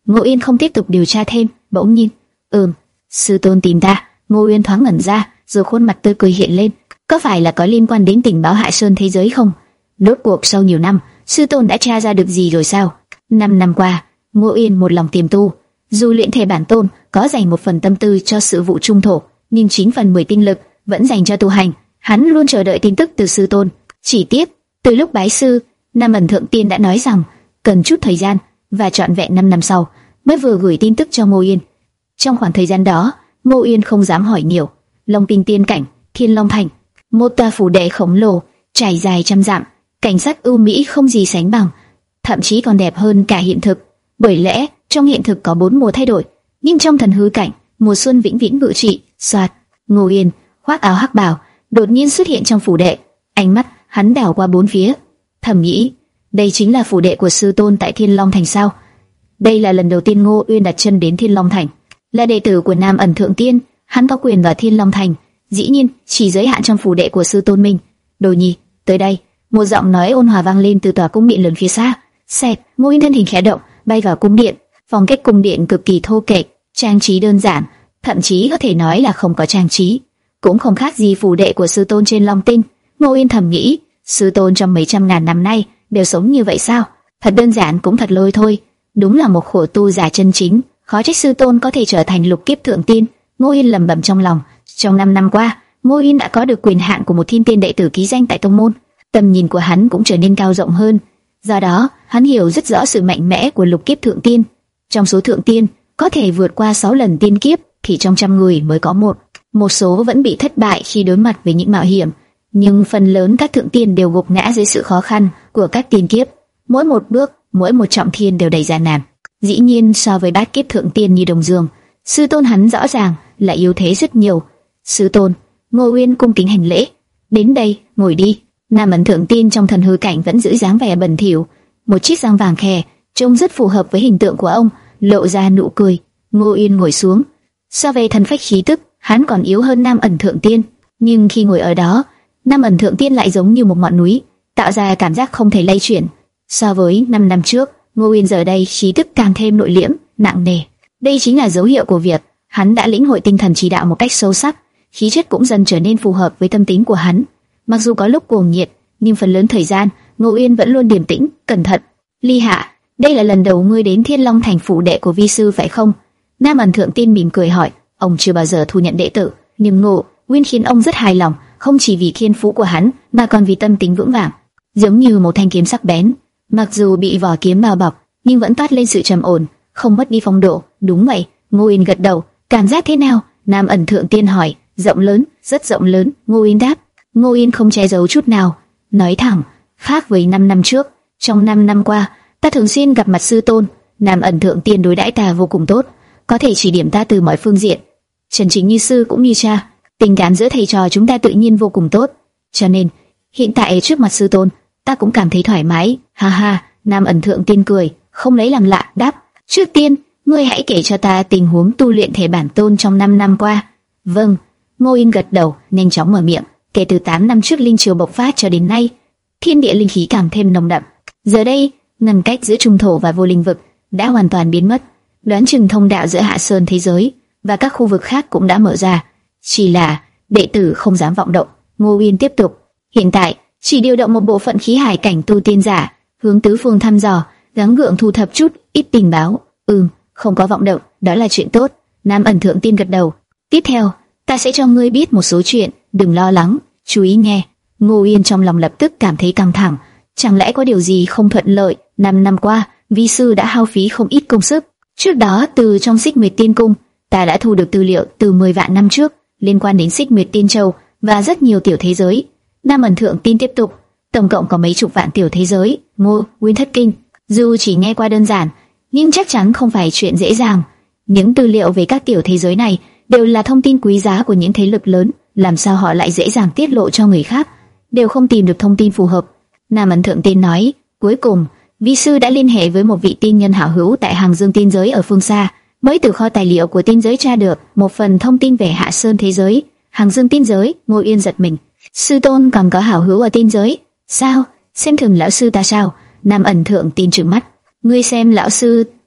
Ngô Uyên không tiếp tục điều tra thêm, bỗng nhiên, ừm, sư tôn tìm ta. Ngô Uyên thoáng ngẩn ra, rồi khuôn mặt tươi cười hiện lên. Có phải là có liên quan đến tình báo Hạ Sơn thế giới không? Rốt cuộc sau nhiều năm, sư tôn đã tra ra được gì rồi sao? Năm năm qua, Ngô Uyên một lòng tiềm tu, dù luyện thể bản tôn có dành một phần tâm tư cho sự vụ trung thổ, nhưng chín phần mười tinh lực vẫn dành cho tu hành. Hắn luôn chờ đợi tin tức từ sư tôn. Chỉ tiếc, từ lúc bái sư, Nam Ẩn Thượng Tiên đã nói rằng cần chút thời gian, và trọn vẹn năm năm sau mới vừa gửi tin tức cho Ngô Uyên. Trong khoảng thời gian đó, Ngô Uyên không dám hỏi nhiều. Long Tinh Tiên Cảnh, Thiên Long Thành, một tòa phủ đệ khổng lồ trải dài trăm dặm, cảnh sắc ưu mỹ không gì sánh bằng, thậm chí còn đẹp hơn cả hiện thực. Bởi lẽ trong hiện thực có bốn mùa thay đổi, nhưng trong thần hư cảnh, mùa xuân vĩnh viễn ngự trị. Soạt, Ngô Uyên khoác áo hắc bào, đột nhiên xuất hiện trong phủ đệ. Ánh mắt hắn đảo qua bốn phía, thầm nghĩ, đây chính là phủ đệ của sư tôn tại Thiên Long Thành sao? Đây là lần đầu tiên Ngô Uyên đặt chân đến Thiên Long Thành. Là đệ tử của Nam Ẩn Thượng Tiên, hắn có quyền vào Thiên Long Thành, dĩ nhiên chỉ giới hạn trong phủ đệ của sư tôn mình. Đồ nhi, tới đây. Một giọng nói ôn hòa vang lên từ tòa cung điện lớn phía xa. Xẹt, Ngô Uyên thân hình khẽ động, bay vào cung điện. Phong cách cung điện cực kỳ thô kệch, trang trí đơn giản, thậm chí có thể nói là không có trang trí, cũng không khác gì phủ đệ của sư tôn trên Long Tinh. Ngô Uyên thầm nghĩ, sư tôn trong mấy trăm ngàn năm nay đều sống như vậy sao? Thật đơn giản cũng thật lôi thôi. Đúng là một khổ tu giả chân chính, khó trách sư tôn có thể trở thành lục kiếp thượng tiên. Ngô Uyên lẩm bẩm trong lòng. Trong năm năm qua, Ngô Uyên đã có được quyền hạn của một thiên tiên đệ tử ký danh tại tông môn, tầm nhìn của hắn cũng trở nên cao rộng hơn. Do đó, hắn hiểu rất rõ sự mạnh mẽ của lục kiếp thượng tiên. Trong số thượng tiên có thể vượt qua sáu lần tiên kiếp, thì trong trăm người mới có một. Một số vẫn bị thất bại khi đối mặt với những mạo hiểm, nhưng phần lớn các thượng tiên đều gục ngã dưới sự khó khăn của các tiên kiếp. Mỗi một bước, mỗi một trọng thiên đều đầy gian nan. Dĩ nhiên, so với bát kiếp thượng tiên như Đồng Dương, sư tôn hắn rõ ràng là yếu thế rất nhiều. Sư tôn, Ngô Uyên cung kính hành lễ. Đến đây, ngồi đi. Nam Ẩn Thượng Tiên trong thần hư cảnh vẫn giữ dáng vẻ bẩn thỉu, một chiếc răng vàng khè, trông rất phù hợp với hình tượng của ông, lộ ra nụ cười. Ngô Uyên ngồi xuống. So về thần phách khí tức, hắn còn yếu hơn Nam Ẩn Thượng Tiên, nhưng khi ngồi ở đó, Nam Ẩn Thượng Tiên lại giống như một ngọn núi, tạo ra cảm giác không thể lay chuyển. So với năm năm trước, Ngô Uyên giờ đây khí tức càng thêm nội liễm, nặng nề. Đây chính là dấu hiệu của việc hắn đã lĩnh hội tinh thần chỉ đạo một cách sâu sắc, khí chất cũng dần trở nên phù hợp với tâm tính của hắn. Mặc dù có lúc cuồng nhiệt, nhưng phần lớn thời gian, Ngô Uyên vẫn luôn điềm tĩnh, cẩn thận. Ly Hạ, đây là lần đầu ngươi đến Thiên Long Thành phủ đệ của vi sư phải không? Nam Ẩn Thượng Tiên mỉm cười hỏi. Ông chưa bao giờ thu nhận đệ tử, nhưng Ngô Uyên khiến ông rất hài lòng, không chỉ vì thiên phú của hắn, mà còn vì tâm tính vững vàng, giống như một thanh kiếm sắc bén. Mặc dù bị vỏ kiếm bao bọc, nhưng vẫn toát lên sự trầm ổn, không mất đi phong độ. Đúng vậy, Ngô Uyên gật đầu. Cảm giác thế nào? Nam Ẩn Thượng Tiên hỏi. Rộng lớn, rất rộng lớn. Ngô Uyên đáp. Ngô Uyên không che giấu chút nào, nói thẳng. Khác với năm năm trước, trong năm năm qua, ta thường xuyên gặp mặt sư tôn. Nam Ẩn Thượng Tiên đối đãi ta vô cùng tốt, có thể chỉ điểm ta từ mọi phương diện, chân chính như sư cũng như cha. Tình cảm giữa thầy trò chúng ta tự nhiên vô cùng tốt, cho nên hiện tại trước mặt sư tôn, ta cũng cảm thấy thoải mái. Ha ha. Nam Ẩn Thượng Tiên cười, không lấy làm lạ, đáp. Trước tiên, ngươi hãy kể cho ta tình huống tu luyện thể bản tôn trong năm năm qua. Vâng. Ngô Uyên gật đầu, nhanh chóng mở miệng. Kể từ tám năm trước linh triều bộc phát cho đến nay, thiên địa linh khí càng thêm nồng đậm. Giờ đây, ngăn cách giữa trung thổ và vô linh vực đã hoàn toàn biến mất. Đoán chừng thông đạo giữa Hạ Sơn thế giới và các khu vực khác cũng đã mở ra. Chỉ là đệ tử không dám vọng động. Ngô Uyên tiếp tục. Hiện tại chỉ điều động một bộ phận khí hải cảnh tu tiên giả, hướng tứ phương thăm dò, gắng gượng thu thập chút ít tình báo. Ừm, không có vọng động, đó là chuyện tốt. Nam Ẩn Thượng Tiên gật đầu. Tiếp theo, ta sẽ cho ngươi biết một số chuyện, đừng lo lắng, chú ý nghe. Ngô Uyên trong lòng lập tức cảm thấy căng thẳng. Chẳng lẽ có điều gì không thuận lợi? Năm năm qua, vi sư đã hao phí không ít công sức. Trước đó, từ trong Xích Nguyệt Tiên Cung, ta đã thu được tư liệu từ mười vạn năm trước liên quan đến Xích Nguyệt Tiên Châu và rất nhiều tiểu thế giới. Nam Ẩn Thượng Tiên tiếp tục. Tổng cộng có mấy chục vạn tiểu thế giới. Ngô Uyên thất kinh. Dù chỉ nghe qua đơn giản, nhưng chắc chắn không phải chuyện dễ dàng. Những tư liệu về các tiểu thế giới này đều là thông tin quý giá của những thế lực lớn, làm sao họ lại dễ dàng tiết lộ cho người khác? Đều không tìm được thông tin phù hợp. Nam Ẩn Thượng Tiên nói. Cuối cùng, vi sư đã liên hệ với một vị tiên nhân hảo hữu tại Hàng Dương Tiên Giới ở phương xa, mới từ kho tài liệu của tiên giới tra được một phần thông tin về Hạ Sơn thế giới. Hàng Dương Tiên Giới. Ngô Uyên giật mình. Sư tôn còn có hảo hữu ở tiên giới? Sao? Xem thường lão sư ta sao? Nam Ẩn Thượng Tiên trừng mắt. Ngươi xem lão sư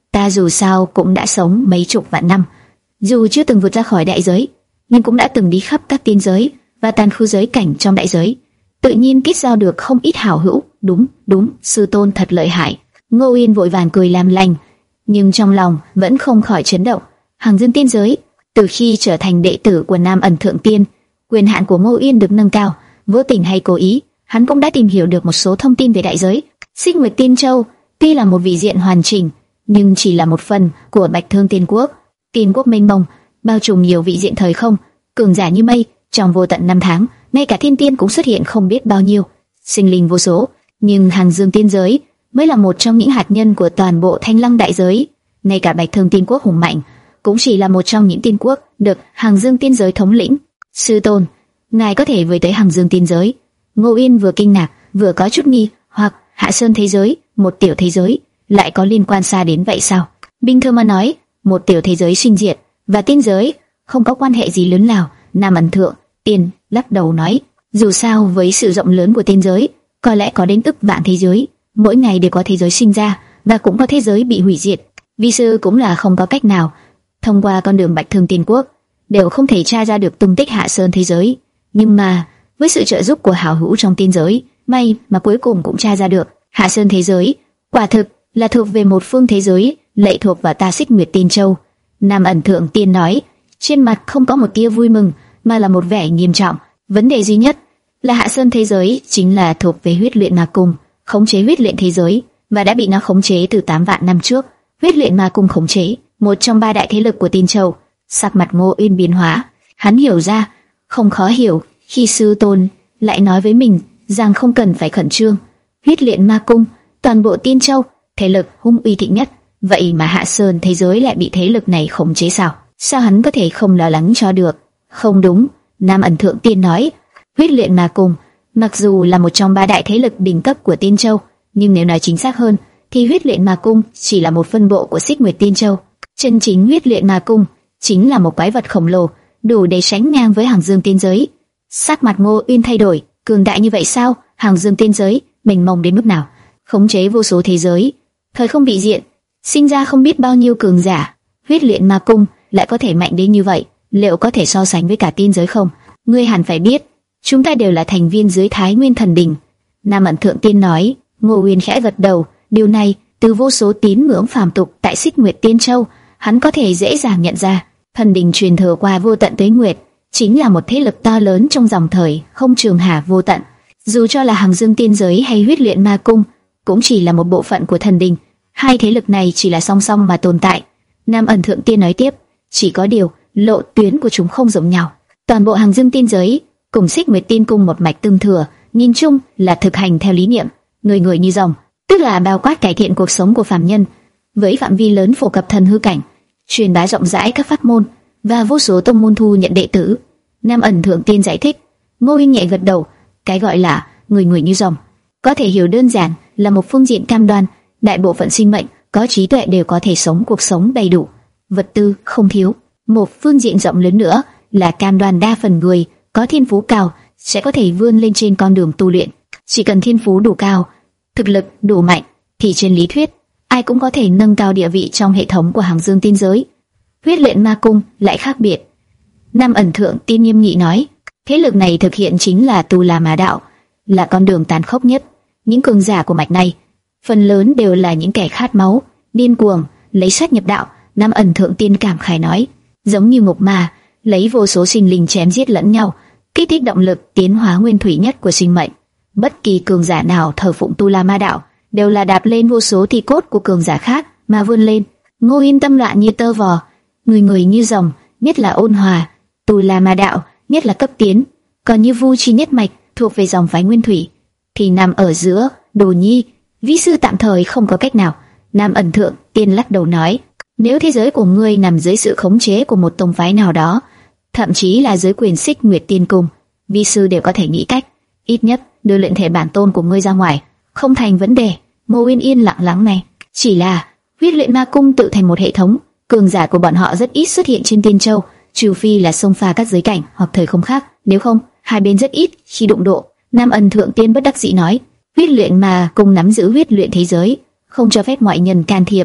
Ta dù sao cũng đã sống mấy chục vạn năm, dù chưa từng vượt ra khỏi đại giới, nhưng cũng đã từng đi khắp các tiên giới và tàn khu giới cảnh trong đại giới, tự nhiên kết giao được không ít hảo hữu. Đúng, đúng, sư tôn thật lợi hại. Ngô Uyên vội vàng cười làm lành, nhưng trong lòng vẫn không khỏi chấn động. Hàng Dương tiên giới, từ khi trở thành đệ tử của Nam Ẩn Thượng Tiên, quyền hạn của Ngô Uyên được nâng cao. Vô tình hay cố ý, hắn cũng đã tìm hiểu được một số thông tin về đại giới. Xích Nguyệt Tiên Châu tuy là một vị diện hoàn chỉnh, nhưng chỉ là một phần của Bạch Thương Tiên Quốc. Tiên quốc mênh mông, bao trùm nhiều vị diện thời không, cường giả như mây. Trong vô tận năm tháng, ngay cả thiên tiên cũng xuất hiện không biết bao nhiêu, sinh linh vô số. Nhưng Hàng Dương tiên giới mới là một trong những hạt nhân của toàn bộ Thanh Lăng đại giới. Ngay cả Bạch Thương Tiên Quốc hùng mạnh cũng chỉ là một trong những tiên quốc được Hàng Dương tiên giới thống lĩnh. Sư tôn, ngài có thể với tới Hàng Dương tiên giới? Ngô Uyên vừa kinh ngạc vừa có chút nghi hoặc. Hạ Sơn thế giới, một tiểu thế giới, lại có liên quan xa đến vậy sao? Bình thường mà nói, một tiểu thế giới sinh diệt và tiên giới không có quan hệ gì lớn lao. Nam Ẩn Thượng Tiên lắc đầu nói, dù sao với sự rộng lớn của tiên giới, có lẽ có đến ức vạn thế giới, mỗi ngày đều có thế giới sinh ra và cũng có thế giới bị hủy diệt. Vi sư cũng là không có cách nào, thông qua con đường Bạch Thương Tiên Quốc đều không thể tra ra được tung tích Hạ Sơn thế giới. Nhưng mà với sự trợ giúp của hảo hữu trong tiên giới, may mà cuối cùng cũng tra ra được. Hạ Sơn thế giới quả thực là thuộc về một phương thế giới lệ thuộc vào ta Xích Nguyệt Tiên Châu. Nam Ẩn Thượng Tiên nói, trên mặt không có một tia vui mừng, mà là một vẻ nghiêm trọng. Vấn đề duy nhất là Hạ Sơn thế giới chính là thuộc về Huyết Luyện Ma Cung, khống chế huyết luyện thế giới và đã bị nó khống chế từ tám vạn năm trước. Huyết Luyện Ma Cung khống chế một trong ba đại thế lực của Tiên Châu. Sắc mặt Ngô Uyên biến hóa, hắn hiểu ra, không khó hiểu khi sư tôn lại nói với mình rằng không cần phải khẩn trương. Huyết Luyện Ma Cung, toàn bộ Tiên Châu, thế lực hung uy thịnh nhất, vậy mà Hạ Sơn thế giới lại bị thế lực này khống chế sao? Sao hắn có thể không lo lắng cho được? Không đúng, Nam Ẩn Thượng Tiên nói, Huyết Luyện Ma Cung mặc dù là một trong ba đại thế lực đỉnh cấp của Tiên Châu, nhưng nếu nói chính xác hơn, thì Huyết Luyện Ma Cung chỉ là một phân bộ của Xích Nguyệt Tiên Châu. Chân chính Huyết Luyện Ma Cung chính là một quái vật khổng lồ, đủ để sánh ngang với Hàng Dương tiên giới. Sắc mặt Ngô Uyên thay đổi, cường đại như vậy sao? Hàng Dương tiên giới mênh mông đến mức nào, khống chế vô số thế giới, thời không bị diện, sinh ra không biết bao nhiêu cường giả. Huyết Luyện Ma Cung lại có thể mạnh đến như vậy, liệu có thể so sánh với cả tiên giới không? Ngươi hẳn phải biết, chúng ta đều là thành viên dưới Thái Nguyên Thần Đình. Nam Ẩn Thượng Tiên nói. Ngô Uyên khẽ gật đầu, điều này từ vô số tín ngưỡng phàm tục tại Xích Nguyệt Tiên Châu, hắn có thể dễ dàng nhận ra. Thần Đình truyền thừa qua vô tận tuế nguyệt, chính là một thế lực to lớn trong dòng thời không trường hà vô tận. Dù cho là Hàng Dương tiên giới hay Huyết Luyện Ma Cung, cũng chỉ là một bộ phận của Thần Đình. Hai thế lực này chỉ là song song mà tồn tại. Nam Ẩn Thượng Tiên nói tiếp, chỉ có điều lộ tuyến của chúng không giống nhau. Toàn bộ Hàng Dương tiên giới cùng Xích Nguyệt Tiên Cung một mạch tương thừa, nhìn chung là thực hành theo lý niệm người người như dòng, tức là bao quát cải thiện cuộc sống của phàm nhân, với phạm vi lớn phổ cập thần hư cảnh, truyền bá rộng rãi các pháp môn và vô số tông môn thu nhận đệ tử. Nam Ẩn Thượng Tiên giải thích. Ngô Uyên nhẹ gật đầu, cái gọi là người người như dòng, có thể hiểu đơn giản là một phương diện cam đoan đại bộ phận sinh mệnh có trí tuệ đều có thể sống cuộc sống đầy đủ, vật tư không thiếu. Một phương diện rộng lớn nữa là cam đoan đa phần người có thiên phú cao sẽ có thể vươn lên trên con đường tu luyện. Chỉ cần thiên phú đủ cao, thực lực đủ mạnh, thì trên lý thuyết ai cũng có thể nâng cao địa vị trong hệ thống của Hàng Dương tiên giới. Huyết Luyện Ma Cung lại khác biệt. Nam Ẩn Thượng Tiên nghiêm nghị nói, thế lực này thực hiện chính là Tu La Ma Đạo, là con đường tàn khốc nhất. Những cường giả của mạch này phần lớn đều là những kẻ khát máu, điên cuồng, lấy sát nhập đạo. Nam Ẩn Thượng Tiên cảm khái nói, giống như ngục ma, lấy vô số sinh linh chém giết lẫn nhau, kích thích động lực tiến hóa nguyên thủy nhất của sinh mệnh. Bất kỳ cường giả nào thờ phụng Tu La Ma Đạo đều là đạp lên vô số thi cốt của cường giả khác mà vươn lên. Ngô Uyên tâm loạn như tơ vò, người người như dòng, nhất là ôn hòa. Tu La Ma Đạo nhất là cấp tiến, còn như Vu Chi nhất mạch thuộc về dòng phái nguyên thủy thì nằm ở giữa. Đồ Nhi, vi sư tạm thời không có cách nào. Nam Ẩn Thượng Tiên lắc đầu nói, nếu thế giới của ngươi nằm dưới sự khống chế của một tông phái nào đó, thậm chí là dưới quyền Xích Nguyệt Tiên Cung, vi sư đều có thể nghĩ cách, ít nhất đưa luyện thể bản tôn của ngươi ra ngoài, không thành vấn đề. Ngô Uyên yên lặng lắng nghe. Chỉ là Huyết Luyện Ma Cung tự thành một hệ thống, cường giả của bọn họ rất ít xuất hiện trên Tiên Châu, trừ phi là xông pha các giới cảnh hoặc thời không khác, nếu không hai bên rất ít khi đụng độ. Nam Ẩn Thượng Tiên bất đắc dĩ nói, Huyết Luyện Ma Cung nắm giữ huyết luyện thế giới, không cho phép ngoại nhân can thiệp.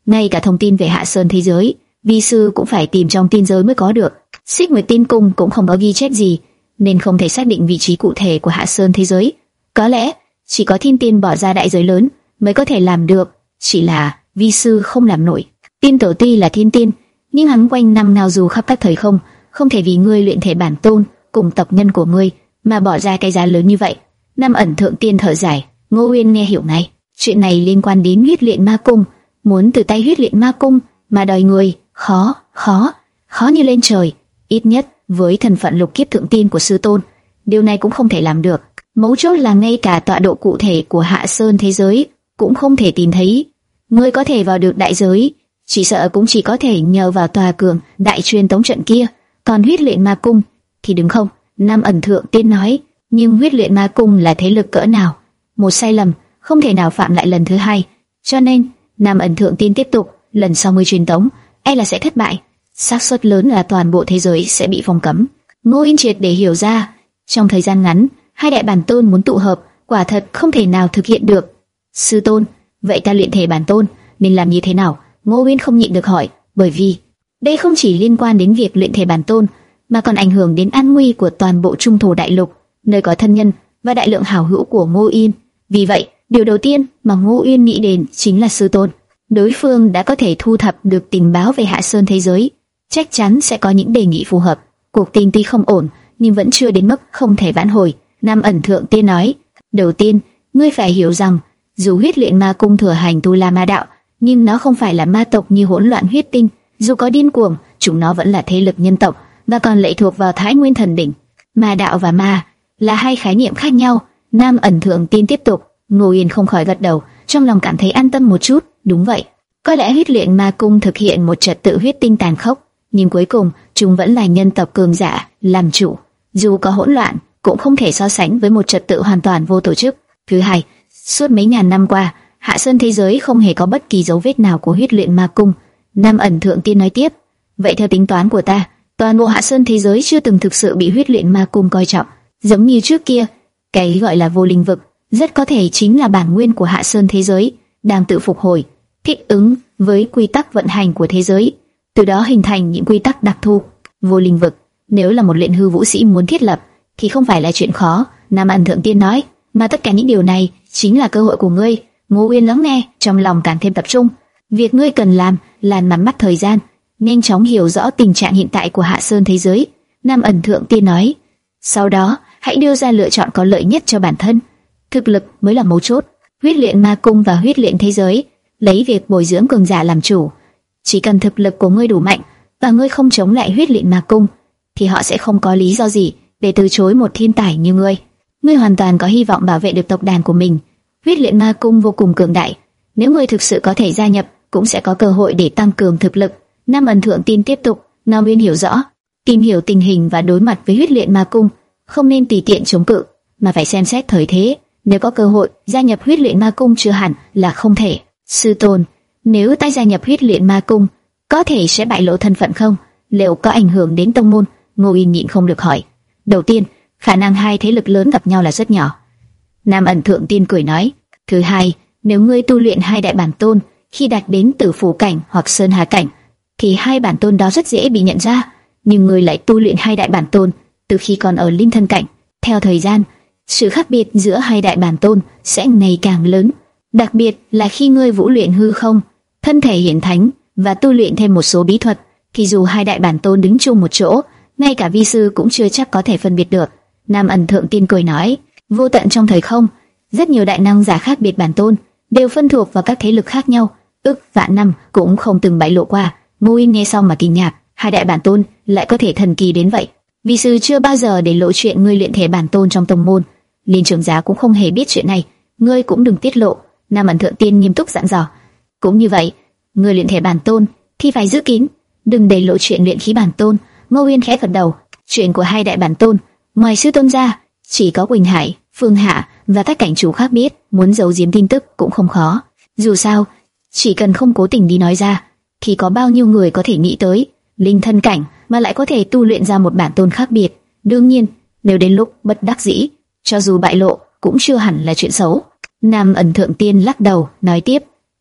ngay cả thông tin về Hạ Sơn thế giới, vi sư cũng phải tìm trong tiên giới mới có được. Xích Nguyệt Tiên Cung cũng không có ghi chép gì, nên không thể xác định vị trí cụ thể của Hạ Sơn thế giới. Có lẽ chỉ có Thiên Tiên bỏ ra đại giới lớn mới có thể làm được, chỉ là vi sư không làm nổi. Tiên tổ tuy là thiên tiên, nhưng hắn quanh năm ngao du khắp các thời không, không thể vì ngươi luyện thể bản tôn cùng tộc nhân của ngươi mà bỏ ra cái giá lớn như vậy. Nam Ẩn Thượng Tiên thở dài. Ngô Uyên nghe hiểu ngay, chuyện này liên quan đến huyết luyện ma cung, muốn từ tay huyết luyện ma cung mà đòi người, khó, khó, khó như lên trời. Ít nhất với thân phận lục kiếp thượng tiên của sư tôn, điều này cũng không thể làm được. Mấu chốt là ngay cả tọa độ cụ thể của Hạ Sơn thế giới cũng không thể tìm thấy. Ngươi có thể vào được đại giới, chỉ sợ cũng chỉ có thể nhờ vào tòa cường đại truyền tống trận kia. Còn huyết luyện ma cung thì đứng không. Nam Ẩn Thượng Tiên nói, nhưng huyết luyện ma cung là thế lực cỡ nào, một sai lầm không thể nào phạm lại lần thứ hai. Cho nên Nam Ẩn Thượng Tiên tiếp tục, lần sau ngươi truyền tống, e là sẽ thất bại, xác suất lớn là toàn bộ thế giới sẽ bị phong cấm. Ngô Yên triệt để hiểu ra, trong thời gian ngắn, hai đại bản tôn muốn tụ hợp, quả thật không thể nào thực hiện được. Sư tôn, vậy ta luyện thể bản tôn nên làm như thế nào? Ngô Yên không nhịn được hỏi, bởi vì đây không chỉ liên quan đến việc luyện thể bản tôn, mà còn ảnh hưởng đến an nguy của toàn bộ Trung Thổ Đại Lục, nơi có thân nhân và đại lượng hảo hữu của Ngô Yên. Vì vậy, điều đầu tiên mà Ngô Yên nghĩ đến chính là sư tôn. Đối phương đã có thể thu thập được tình báo về Hạ Sơn thế giới, chắc chắn sẽ có những đề nghị phù hợp. Cuộc tình tuy không ổn, nhưng vẫn chưa đến mức không thể vãn hồi. Nam Ẩn Thượng Tiên nói, đầu tiên, ngươi phải hiểu rằng, dù huyết luyện ma cung thừa hành tu la ma đạo, nhưng nó không phải là ma tộc như hỗn loạn huyết tinh. Dù có điên cuồng, chúng nó vẫn là thế lực nhân tộc và còn lệ thuộc vào Thái Nguyên Thần Đỉnh. Ma đạo và ma là hai khái niệm khác nhau. Nam Ẩn Thượng Tiên tiếp tục. Ngô Yên không khỏi gật đầu, trong lòng cảm thấy an tâm một chút. Đúng vậy, có lẽ huyết luyện ma cung thực hiện một trật tự huyết tinh tàn khốc, nhưng cuối cùng chúng vẫn là nhân tộc cường giả làm chủ. Dù có hỗn loạn, cũng không thể so sánh với một trật tự hoàn toàn vô tổ chức. Thứ hai, suốt mấy ngàn năm qua, Hạ Sơn thế giới không hề có bất kỳ dấu vết nào của huyết luyện ma cung. Nam Ẩn Thượng Tiên nói tiếp, vậy theo tính toán của ta, toàn bộ Hạ Sơn thế giới chưa từng thực sự bị huyết luyện ma cung coi trọng, giống như trước kia. Cái gọi là vô linh vực rất có thể chính là bản nguyên của Hạ Sơn thế giới đang tự phục hồi, thích ứng với quy tắc vận hành của thế giới, từ đó hình thành những quy tắc đặc thù. Vô linh vực nếu là một luyện hư vũ sĩ muốn thiết lập thì không phải là chuyện khó. Nam Ẩn Thượng Tiên nói, mà tất cả những điều này chính là cơ hội của ngươi. Ngô Uyên lắng nghe, trong lòng càng thêm tập trung. Việc ngươi cần làm là nắm bắt thời gian, nhanh chóng hiểu rõ tình trạng hiện tại của Hạ Sơn thế giới. Nam Ẩn Thượng Tiên nói, sau đó hãy đưa ra lựa chọn có lợi nhất cho bản thân. Thực lực mới là mấu chốt. Huyết luyện ma cung và huyết luyện thế giới lấy việc bồi dưỡng cường giả làm chủ. Chỉ cần thực lực của ngươi đủ mạnh và ngươi không chống lại huyết luyện ma cung, thì họ sẽ không có lý do gì để từ chối một thiên tài như ngươi. Ngươi hoàn toàn có hy vọng bảo vệ được tộc đàn của mình. Huyết luyện ma cung vô cùng cường đại, nếu ngươi thực sự có thể gia nhập, cũng sẽ có cơ hội để tăng cường thực lực. Nam Ẩn Thượng Tiên tiếp tục, Nam Uyên hiểu rõ, tìm hiểu tình hình và đối mặt với huyết luyện ma cung, không nên tùy tiện chống cự, mà phải xem xét thời thế. Nếu có cơ hội gia nhập huyết luyện ma cung chưa hẳn là không thể. Sư tôn, nếu ta gia nhập huyết luyện ma cung, có thể sẽ bại lộ thân phận không? Liệu có ảnh hưởng đến tông môn? Ngô Yên nhịn không được hỏi. Đầu tiên, khả năng hai thế lực lớn gặp nhau là rất nhỏ. Nam Ẩn Thượng Tiên cười nói. Thứ hai, nếu ngươi tu luyện hai đại bản tôn khi đạt đến Tử Phủ cảnh hoặc Sơn Hà cảnh, thì hai bản tôn đó rất dễ bị nhận ra. Nhưng ngươi lại tu luyện hai đại bản tôn từ khi còn ở Linh Thân cảnh, theo thời gian, sự khác biệt giữa hai đại bản tôn sẽ ngày càng lớn. Đặc biệt là khi ngươi vũ luyện hư không, thân thể hiển thánh và tu luyện thêm một số bí thuật, thì dù hai đại bản tôn đứng chung một chỗ, ngay cả vi sư cũng chưa chắc có thể phân biệt được. Nam Ẩn Thượng Tiên cười nói, vô tận trong thời không, rất nhiều đại năng giả khác biệt bản tôn đều phân thuộc vào các thế lực khác nhau, ức vạn năm cũng không từng bại lộ qua. Ngô Yên nghe xong mà kinh ngạc, hai đại bản tôn lại có thể thần kỳ đến vậy. Vi sư chưa bao giờ để lộ chuyện ngươi luyện thể bản tôn trong tông môn, Liên trưởng giá cũng không hề biết chuyện này, ngươi cũng đừng tiết lộ. Nam Ẩn Thượng Tiên nghiêm túc dặn dò. Cũng như vậy, ngươi luyện thể bản tôn thì phải giữ kín, đừng để lộ chuyện luyện khí bản tôn. Ngô Uyên khẽ gật đầu. Chuyện của hai đại bản tôn, ngoài sư tôn ra, chỉ có Quỳnh Hải, Phương Hạ và các cảnh chủ khác biết, muốn giấu giếm tin tức cũng không khó. Dù sao, chỉ cần không cố tình đi nói ra, thì có bao nhiêu người có thể nghĩ tới linh thân cảnh mà lại có thể tu luyện ra một bản tôn khác biệt. Đương nhiên, nếu đến lúc bất đắc dĩ, cho dù bại lộ cũng chưa hẳn là chuyện xấu. Nam Ẩn Thượng Tiên lắc đầu, nói tiếp,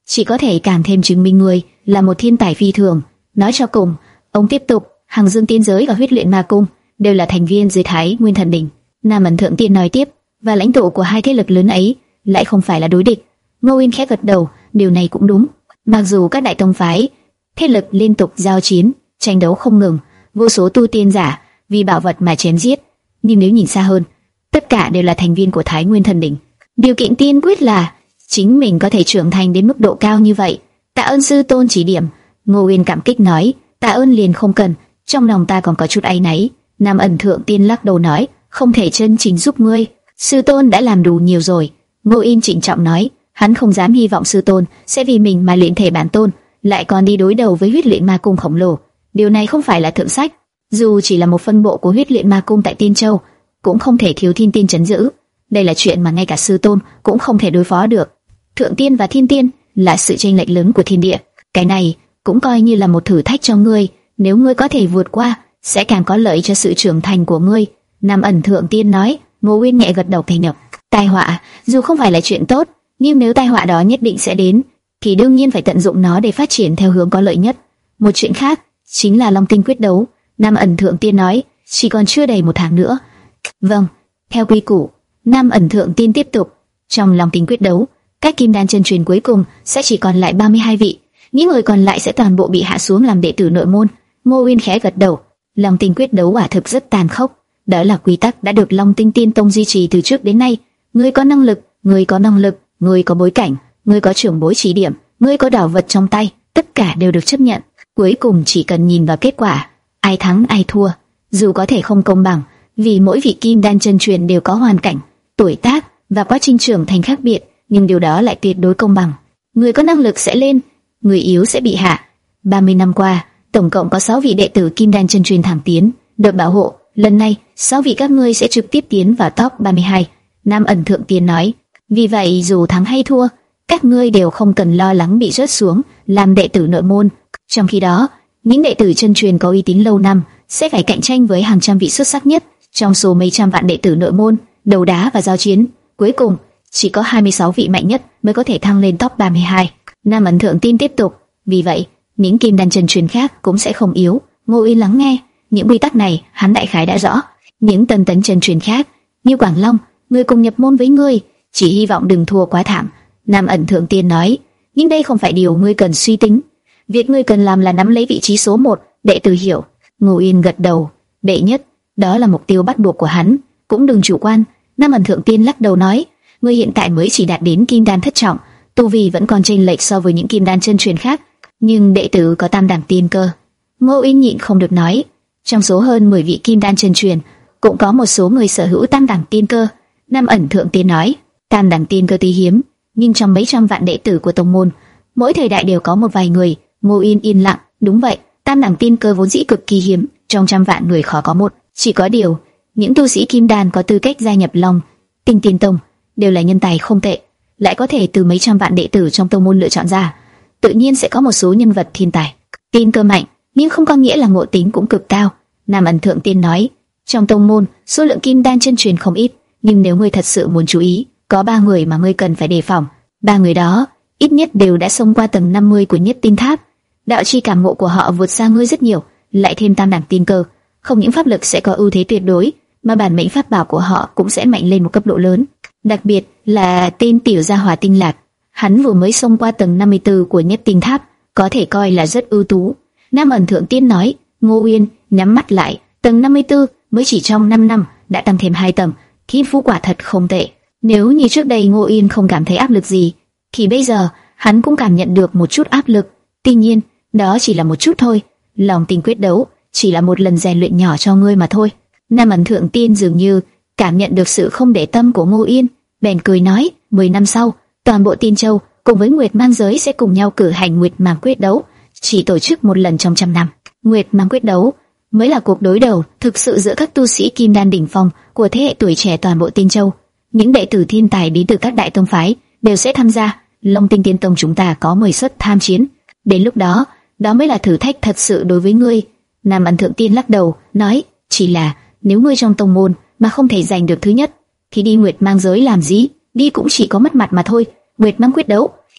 chỉ có thể càng thêm chứng minh ngươi là một thiên tài phi thường. Nói cho cùng, ông tiếp tục, Hằng Dương Tiên Giới và Huyết Luyện Ma Cung đều là thành viên dưới Thái Nguyên Thần Đỉnh. Nam Ẩn Thượng Tiên nói tiếp, và lãnh tụ của hai thế lực lớn ấy lại không phải là đối địch. Ngô Uyên khẽ gật đầu, điều này cũng đúng. Mặc dù các đại tông phái, thế lực liên tục giao chiến, tranh đấu không ngừng, vô số tu tiên giả vì bảo vật mà chém giết, nhưng nếu nhìn xa hơn, tất cả đều là thành viên của Thái Nguyên Thần Đỉnh. Điều kiện tiên quyết là chính mình có thể trưởng thành đến mức độ cao như vậy. Tạ ơn sư tôn chỉ điểm. Ngô Uyên cảm kích nói, tạ ơn liền không cần, trong lòng ta còn có chút áy náy. Nam Ẩn Thượng Tiên lắc đầu nói, không thể chân chính giúp ngươi, sư tôn đã làm đủ nhiều rồi. Ngô Uyên trịnh trọng nói, hắn không dám hy vọng sư tôn sẽ vì mình mà luyện thể bản tôn, lại còn đi đối đầu với Huyết Luyện Ma Cung khổng lồ. Điều này không phải là thượng sách, dù chỉ là một phân bộ của Huyết Luyện Ma Cung tại Tiên Châu, cũng không thể thiếu Thiên Tiên trấn giữ. Đây là chuyện mà ngay cả sư tôn cũng không thể đối phó được. Thượng tiên và thiên tiên là sự chênh lệch lớn của thiên địa, cái này cũng coi như là một thử thách cho ngươi. Nếu ngươi có thể vượt qua, sẽ càng có lợi cho sự trưởng thành của ngươi. Nam Ẩn Thượng Tiên nói. Ngô Uyên nhẹ gật đầu thành nhọc. Tai họa dù không phải là chuyện tốt, nhưng nếu tai họa đó nhất định sẽ đến, thì đương nhiên phải tận dụng nó để phát triển theo hướng có lợi nhất. Một chuyện khác chính là Long Tinh quyết đấu. Nam Ẩn Thượng Tiên nói, chỉ còn chưa đầy một tháng nữa. Vâng, theo quy củ. Nam Ẩn Thượng Tiên tiếp tục, trong Long Tinh quyết đấu, các kim đan chân truyền cuối cùng sẽ chỉ còn lại ba mươi hai vị, những người còn lại sẽ toàn bộ bị hạ xuống làm đệ tử nội môn. Ngô Uyên khẽ gật đầu. Long Tinh quyết đấu quả thực rất tàn khốc, đó là quy tắc đã được Long Tinh Tiên Tông duy trì từ trước đến nay. Ngươi có năng lực, ngươi có năng lực, ngươi có bối cảnh, ngươi có trưởng bối chỉ điểm, ngươi có đảo vật trong tay, tất cả đều được chấp nhận. Cuối cùng chỉ cần nhìn vào kết quả, ai thắng ai thua, dù có thể không công bằng, vì mỗi vị kim đan chân truyền đều có hoàn cảnh, tuổi tác và quá trình trưởng thành khác biệt, nhưng điều đó lại tuyệt đối công bằng. Người có năng lực sẽ lên, người yếu sẽ bị hạ. ba mươi năm qua, tổng cộng có sáu vị đệ tử kim đan chân truyền thẳng tiến, được bảo hộ. Lần này, sáu vị các ngươi sẽ trực tiếp tiến vào top ba mươi hai. Nam Ẩn Thượng Tiên nói. Vì vậy dù thắng hay thua, các ngươi đều không cần lo lắng bị rớt xuống làm đệ tử nội môn. Trong khi đó, những đệ tử chân truyền có uy tín lâu năm sẽ phải cạnh tranh với hàng trăm vị xuất sắc nhất trong số mấy trăm vạn đệ tử nội môn, đấu đá và giao chiến. Cuối cùng, chỉ có hai mươi sáu vị mạnh nhất mới có thể thăng lên top ba mươi hai. Nam Ẩn Thượng Tiên tiếp tục. Vì vậy, những kim đan chân truyền khác cũng sẽ không yếu. Ngô Uyên lắng nghe, những quy tắc này hắn đại khái đã rõ. Những tân tấn chân truyền khác, như Quảng Long, người cùng nhập môn với ngươi, chỉ hy vọng đừng thua quá thảm. Nam Ẩn Thượng Tiên nói, nhưng đây không phải điều ngươi cần suy tính. Việc ngươi cần làm là nắm lấy vị trí số một. Đệ tử hiểu. Ngô Uyên gật đầu. Đệ nhất, đó là mục tiêu bắt buộc của hắn, cũng đừng chủ quan. Nam Ẩn Thượng Tiên lắc đầu nói, ngươi hiện tại mới chỉ đạt đến kim đan thất trọng, tu vi vẫn còn chênh lệch so với những kim đan chân truyền khác, nhưng đệ tử có tam đẳng tiên cơ. Ngô Uyên nhịn không được nói, trong số hơn mười vị kim đan chân truyền, cũng có một số người sở hữu tam đẳng tiên cơ. Nam Ẩn Thượng Tiên nói, tam đẳng tiên cơ tuy hiếm, nhưng trong mấy trăm vạn đệ tử của tông môn, mỗi thời đại đều có một vài người. Ngô Uyên yên lặng, đúng vậy, tam đẳng tiên cơ vốn dĩ cực kỳ hiếm, trong trăm vạn người khó có một. Chỉ có điều, những tu sĩ kim đan có tư cách gia nhập Long Tinh Tiên Tông đều là nhân tài không tệ, lại có thể từ mấy trăm vạn đệ tử trong tông môn lựa chọn ra. Tự nhiên sẽ có một số nhân vật thiên tài, tiên cơ mạnh, nhưng không có nghĩa là ngộ tính cũng cực cao. Nam Ẩn Thượng Tiên nói, trong tông môn số lượng kim đan chân truyền không ít, nhưng nếu ngươi thật sự muốn chú ý, có ba người mà ngươi cần phải đề phòng. Ba người đó ít nhất đều đã xông qua tầng năm mươi của Nhất Tinh Tháp, đạo chi cảm ngộ của họ vượt xa ngươi rất nhiều, lại thêm tam đẳng tiên cơ, không những pháp lực sẽ có ưu thế tuyệt đối, mà bản mệnh pháp bảo của họ cũng sẽ mạnh lên một cấp độ lớn. Đặc biệt là tên tiểu gia hỏa Tinh Lạc, hắn vừa mới xông qua tầng năm mươi tư của Nhất Tinh Tháp, có thể coi là rất ưu tú. Nam Ẩn Thượng Tiên nói. Ngô Uyên nhắm mắt lại, tầng năm mươi tư mới chỉ trong năm năm đã tăng thêm hai tầng, thiên phú quả thật không tệ. Nếu như trước đây Ngô Uyên không cảm thấy áp lực gì, thì bây giờ hắn cũng cảm nhận được một chút áp lực. Tuy nhiên, đó chỉ là một chút thôi. Long Tinh quyết đấu chỉ là một lần rèn luyện nhỏ cho ngươi mà thôi. Nam Ẩn Thượng Tiên dường như cảm nhận được sự không để tâm của Ngô Uyên, bèn cười nói, mười năm sau, toàn bộ Tiên Châu cùng với Nguyệt Mang giới sẽ cùng nhau cử hành Nguyệt Mang quyết đấu, chỉ tổ chức một lần trong trăm năm. Nguyệt Mang quyết đấu mới là cuộc đối đầu thực sự giữa các tu sĩ kim đan đỉnh phong của thế hệ tuổi trẻ toàn bộ Tiên Châu. Những đệ tử thiên tài đến từ các đại tông phái đều sẽ tham gia. Long Tinh Tiên Tông chúng ta có mười suất tham chiến. Đến lúc đó, đó mới là thử thách thật sự đối với ngươi. Nam Ẩn Thượng Tiên lắc đầu, nói, chỉ là nếu ngươi trong tông môn mà không thể giành được thứ nhất, thì đi Nguyệt Mang giới làm gì? Đi cũng chỉ có mất mặt mà thôi. Nguyệt Mang quyết đấu,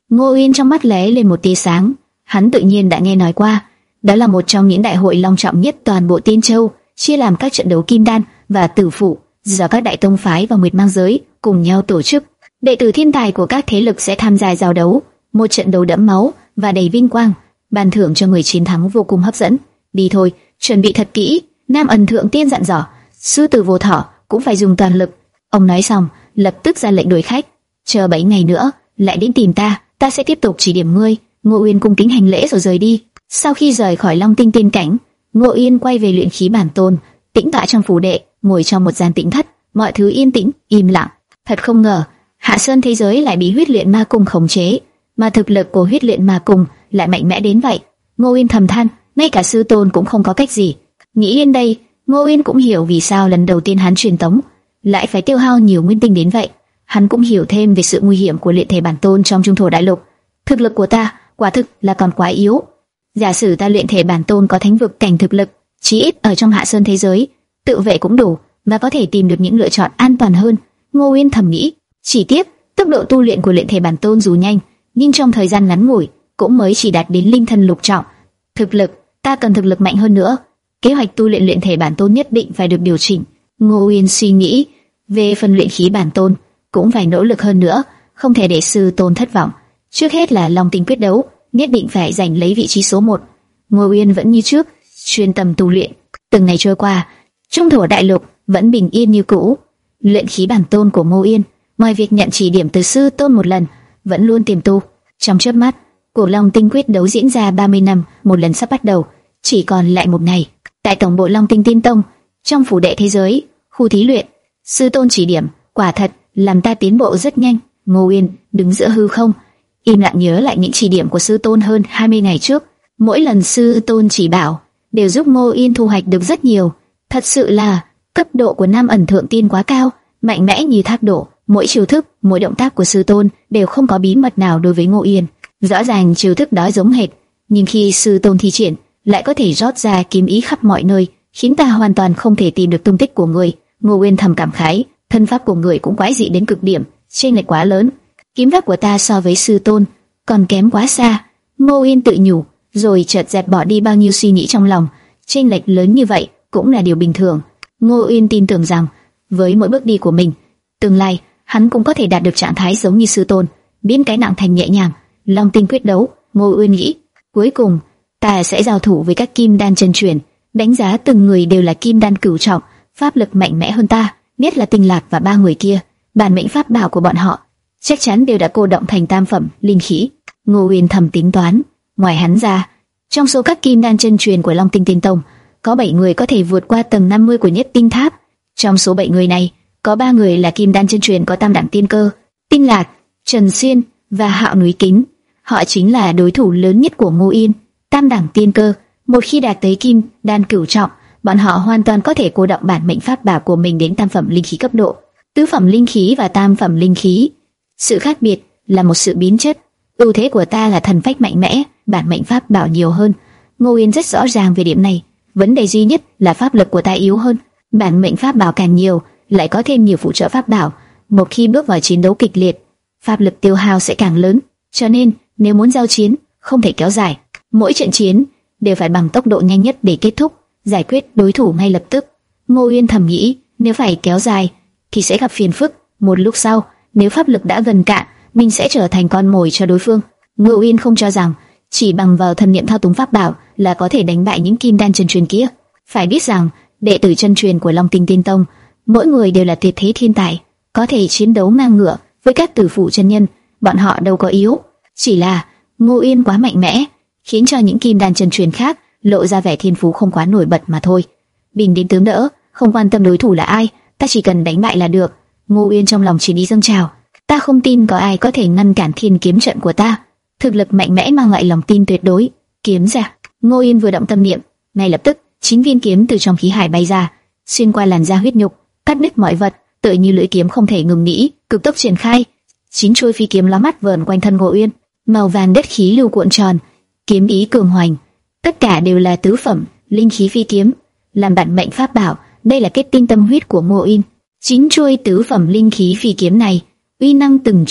Ngô Uyên trong mắt lóe lên một tia sáng, hắn tự nhiên đã nghe nói qua, đó là một trong những đại hội long trọng nhất toàn bộ Tiên Châu, chia làm các trận đấu kim đan và tử phụ do các đại tông phái và Nguyệt Mang giới cùng nhau tổ chức. Đệ tử thiên tài của các thế lực sẽ tham gia giao đấu, một trận đấu đẫm máu và đầy vinh quang, ban thưởng cho người chiến thắng vô cùng hấp dẫn. Đi thôi, chuẩn bị thật kỹ. Nam Ẩn Thượng Tiên dặn dò, sư tử Vô Thọ cũng phải dùng toàn lực. Ông nói xong, lập tức ra lệnh đuổi khách. Chờ bảy ngày nữa, lại đến tìm ta, ta sẽ tiếp tục chỉ điểm ngươi. Ngô Uyên cung kính hành lễ rồi rời đi. Sau khi rời khỏi Long Tinh Tiên cảnh, Ngô Uyên quay về luyện khí bản tôn, tĩnh tọa trong phủ đệ, ngồi trong một gian tĩnh thất, mọi thứ yên tĩnh, im lặng. Thật không ngờ, Hạ Sơn thế giới lại bị huyết luyện ma cung khống chế, mà thực lực của huyết luyện ma cung lại mạnh mẽ đến vậy. Ngô Uyên thầm than, ngay cả sư tôn cũng không có cách gì. Nghĩ đến đây, Ngô Uyên cũng hiểu vì sao lần đầu tiên hắn truyền tống lại phải tiêu hao nhiều nguyên tinh đến vậy. Hắn cũng hiểu thêm về sự nguy hiểm của luyện thể bản tôn trong Trung Thổ Đại Lục. Thực lực của ta quả thực là còn quá yếu. Giả sử ta luyện thể bản tôn có thánh vực cảnh thực lực, chí ít ở trong Hạ Sơn thế giới, tự vệ cũng đủ và có thể tìm được những lựa chọn an toàn hơn. Ngô Uyên thầm nghĩ. Chỉ tiếc, tốc độ tu luyện của luyện thể bản tôn dù nhanh, nhưng trong thời gian ngắn ngủi cũng mới chỉ đạt đến linh thân lục trọng. Thực lực, ta cần thực lực mạnh hơn nữa. Kế hoạch tu luyện luyện thể bản tôn nhất định phải được điều chỉnh. Ngô Uyên suy nghĩ, về phần luyện khí bản tôn cũng phải nỗ lực hơn nữa, không thể để sư tôn thất vọng. Trước hết là Long Tinh quyết đấu, nhất định phải giành lấy vị trí số một. Ngô Uyên vẫn như trước, chuyên tâm tu luyện. Từng ngày trôi qua, Trung Thổ Đại Lục vẫn bình yên như cũ. Luyện khí bản tôn của Ngô Uyên, ngoài việc nhận chỉ điểm từ sư tôn một lần, vẫn luôn tiềm tu. Trong chớp mắt, cuộc Long Tinh quyết đấu diễn ra ba mươi năm, một lần sắp bắt đầu, chỉ còn lại một ngày. Tại tổng bộ Long Tinh Tiên Tông, trong phủ đệ thế giới, khu thí luyện, sư tôn chỉ điểm, quả thật làm ta tiến bộ rất nhanh. Ngô Uyên đứng giữa hư không, im lặng nhớ lại những chỉ điểm của sư tôn hơn hai mươi ngày trước. Mỗi lần sư tôn chỉ bảo đều giúp Ngô Uyên thu hoạch được rất nhiều. Thật sự là cấp độ của Nam Ẩn Thượng Tiên quá cao, mạnh mẽ như thác đổ. Mỗi chiêu thức, mỗi động tác của sư tôn đều không có bí mật nào đối với Ngô Uyên. Rõ ràng chiêu thức đó giống hệt, nhưng khi sư tôn thi triển, lại có thể rót ra kiếm ý khắp mọi nơi, khiến ta hoàn toàn không thể tìm được tung tích của người. Ngô Uyên thầm cảm khái, thân pháp của người cũng quái dị đến cực điểm, chênh lệch quá lớn. Kiếm pháp của ta so với sư tôn còn kém quá xa. Ngô Uyên tự nhủ, rồi chợt dẹp bỏ đi bao nhiêu suy nghĩ trong lòng. Chênh lệch lớn như vậy cũng là điều bình thường. Ngô Uyên tin tưởng rằng với mỗi bước đi của mình, tương lai hắn cũng có thể đạt được trạng thái giống như sư tôn, biến cái nặng thành nhẹ nhàng. Long Tinh quyết đấu, Ngô Uyên nghĩ, cuối cùng ta sẽ giao thủ với các kim đan chân truyền, đánh giá từng người đều là kim đan cửu trọng, pháp lực mạnh mẽ hơn ta, nhất là Tinh Lạc và ba người kia, bản mệnh pháp bảo của bọn họ chắc chắn đều đã cô động thành tam phẩm linh khí. Ngô Uyên thầm tính toán, ngoài hắn ra, trong số các kim đan chân truyền của Long Tinh Tiên Tông, có bảy người có thể vượt qua tầng năm mươi của Nhất Tinh Tháp. Trong số bảy người này, có ba người là kim đan chân truyền có tam đẳng tiên cơ, Tinh Lạc, Trần Xuyên và Hạo Núi Kính. Họ chính là đối thủ lớn nhất của Ngô Uyên. Tam đẳng tiên cơ, một khi đạt tới kim đan cửu trọng, bọn họ hoàn toàn có thể cô động bản mệnh pháp bảo của mình đến tam phẩm linh khí cấp độ. Tứ phẩm linh khí và tam phẩm linh khí, sự khác biệt là một sự biến chất. Ưu thế của ta là thần phách mạnh mẽ, bản mệnh pháp bảo nhiều hơn. Ngô Uyên rất rõ ràng về điểm này. Vấn đề duy nhất là pháp lực của ta yếu hơn. Bản mệnh pháp bảo càng nhiều, lại có thêm nhiều phụ trợ pháp bảo. Một khi bước vào chiến đấu kịch liệt, pháp lực tiêu hao sẽ càng lớn. Cho nên, nếu muốn giao chiến, không thể kéo dài. Mỗi trận chiến đều phải bằng tốc độ nhanh nhất để kết thúc, giải quyết đối thủ ngay lập tức. Ngô Uyên thầm nghĩ, nếu phải kéo dài thì sẽ gặp phiền phức. Một lúc sau, nếu pháp lực đã gần cạn, mình sẽ trở thành con mồi cho đối phương. Ngô Uyên không cho rằng chỉ bằng vào thần niệm thao túng pháp bảo là có thể đánh bại những kim đan chân truyền kia. Phải biết rằng, đệ tử chân truyền của Long Tinh Tiên Tông, mỗi người đều là tuyệt thế thiên tài, có thể chiến đấu ngang ngửa với các tử phụ chân nhân. Bọn họ đâu có yếu, chỉ là Ngô Uyên quá mạnh mẽ, khiến cho những kim đan chân truyền khác lộ ra vẻ thiên phú không quá nổi bật mà thôi. Bình đến tướng đỡ, không quan tâm đối thủ là ai, ta chỉ cần đánh bại là được. Ngô Uyên trong lòng chiến ý dâng trào, ta không tin có ai có thể ngăn cản thiên kiếm trận của ta. Thực lực mạnh mẽ mang lại lòng tin tuyệt đối. Kiếm ra. Ngô Uyên vừa động tâm niệm, ngay lập tức chín viên kiếm từ trong khí hải bay ra, xuyên qua làn da huyết nhục, cắt đứt mọi vật, tựa như lưỡi kiếm không thể ngừng nghỉ, cực tốc triển khai. Chín chuôi phi kiếm lóa mắt vờn quanh thân Ngô Uyên, màu vàng đất khí lưu cuộn tròn, kiếm ý cường hoành. Tất cả đều là tứ phẩm linh khí phi kiếm, làm bản mệnh pháp bảo. Đây là kết tinh tâm huyết của Ngô Uyên. Chín chuôi tứ phẩm linh khí phi kiếm này, uy năng từng chuôi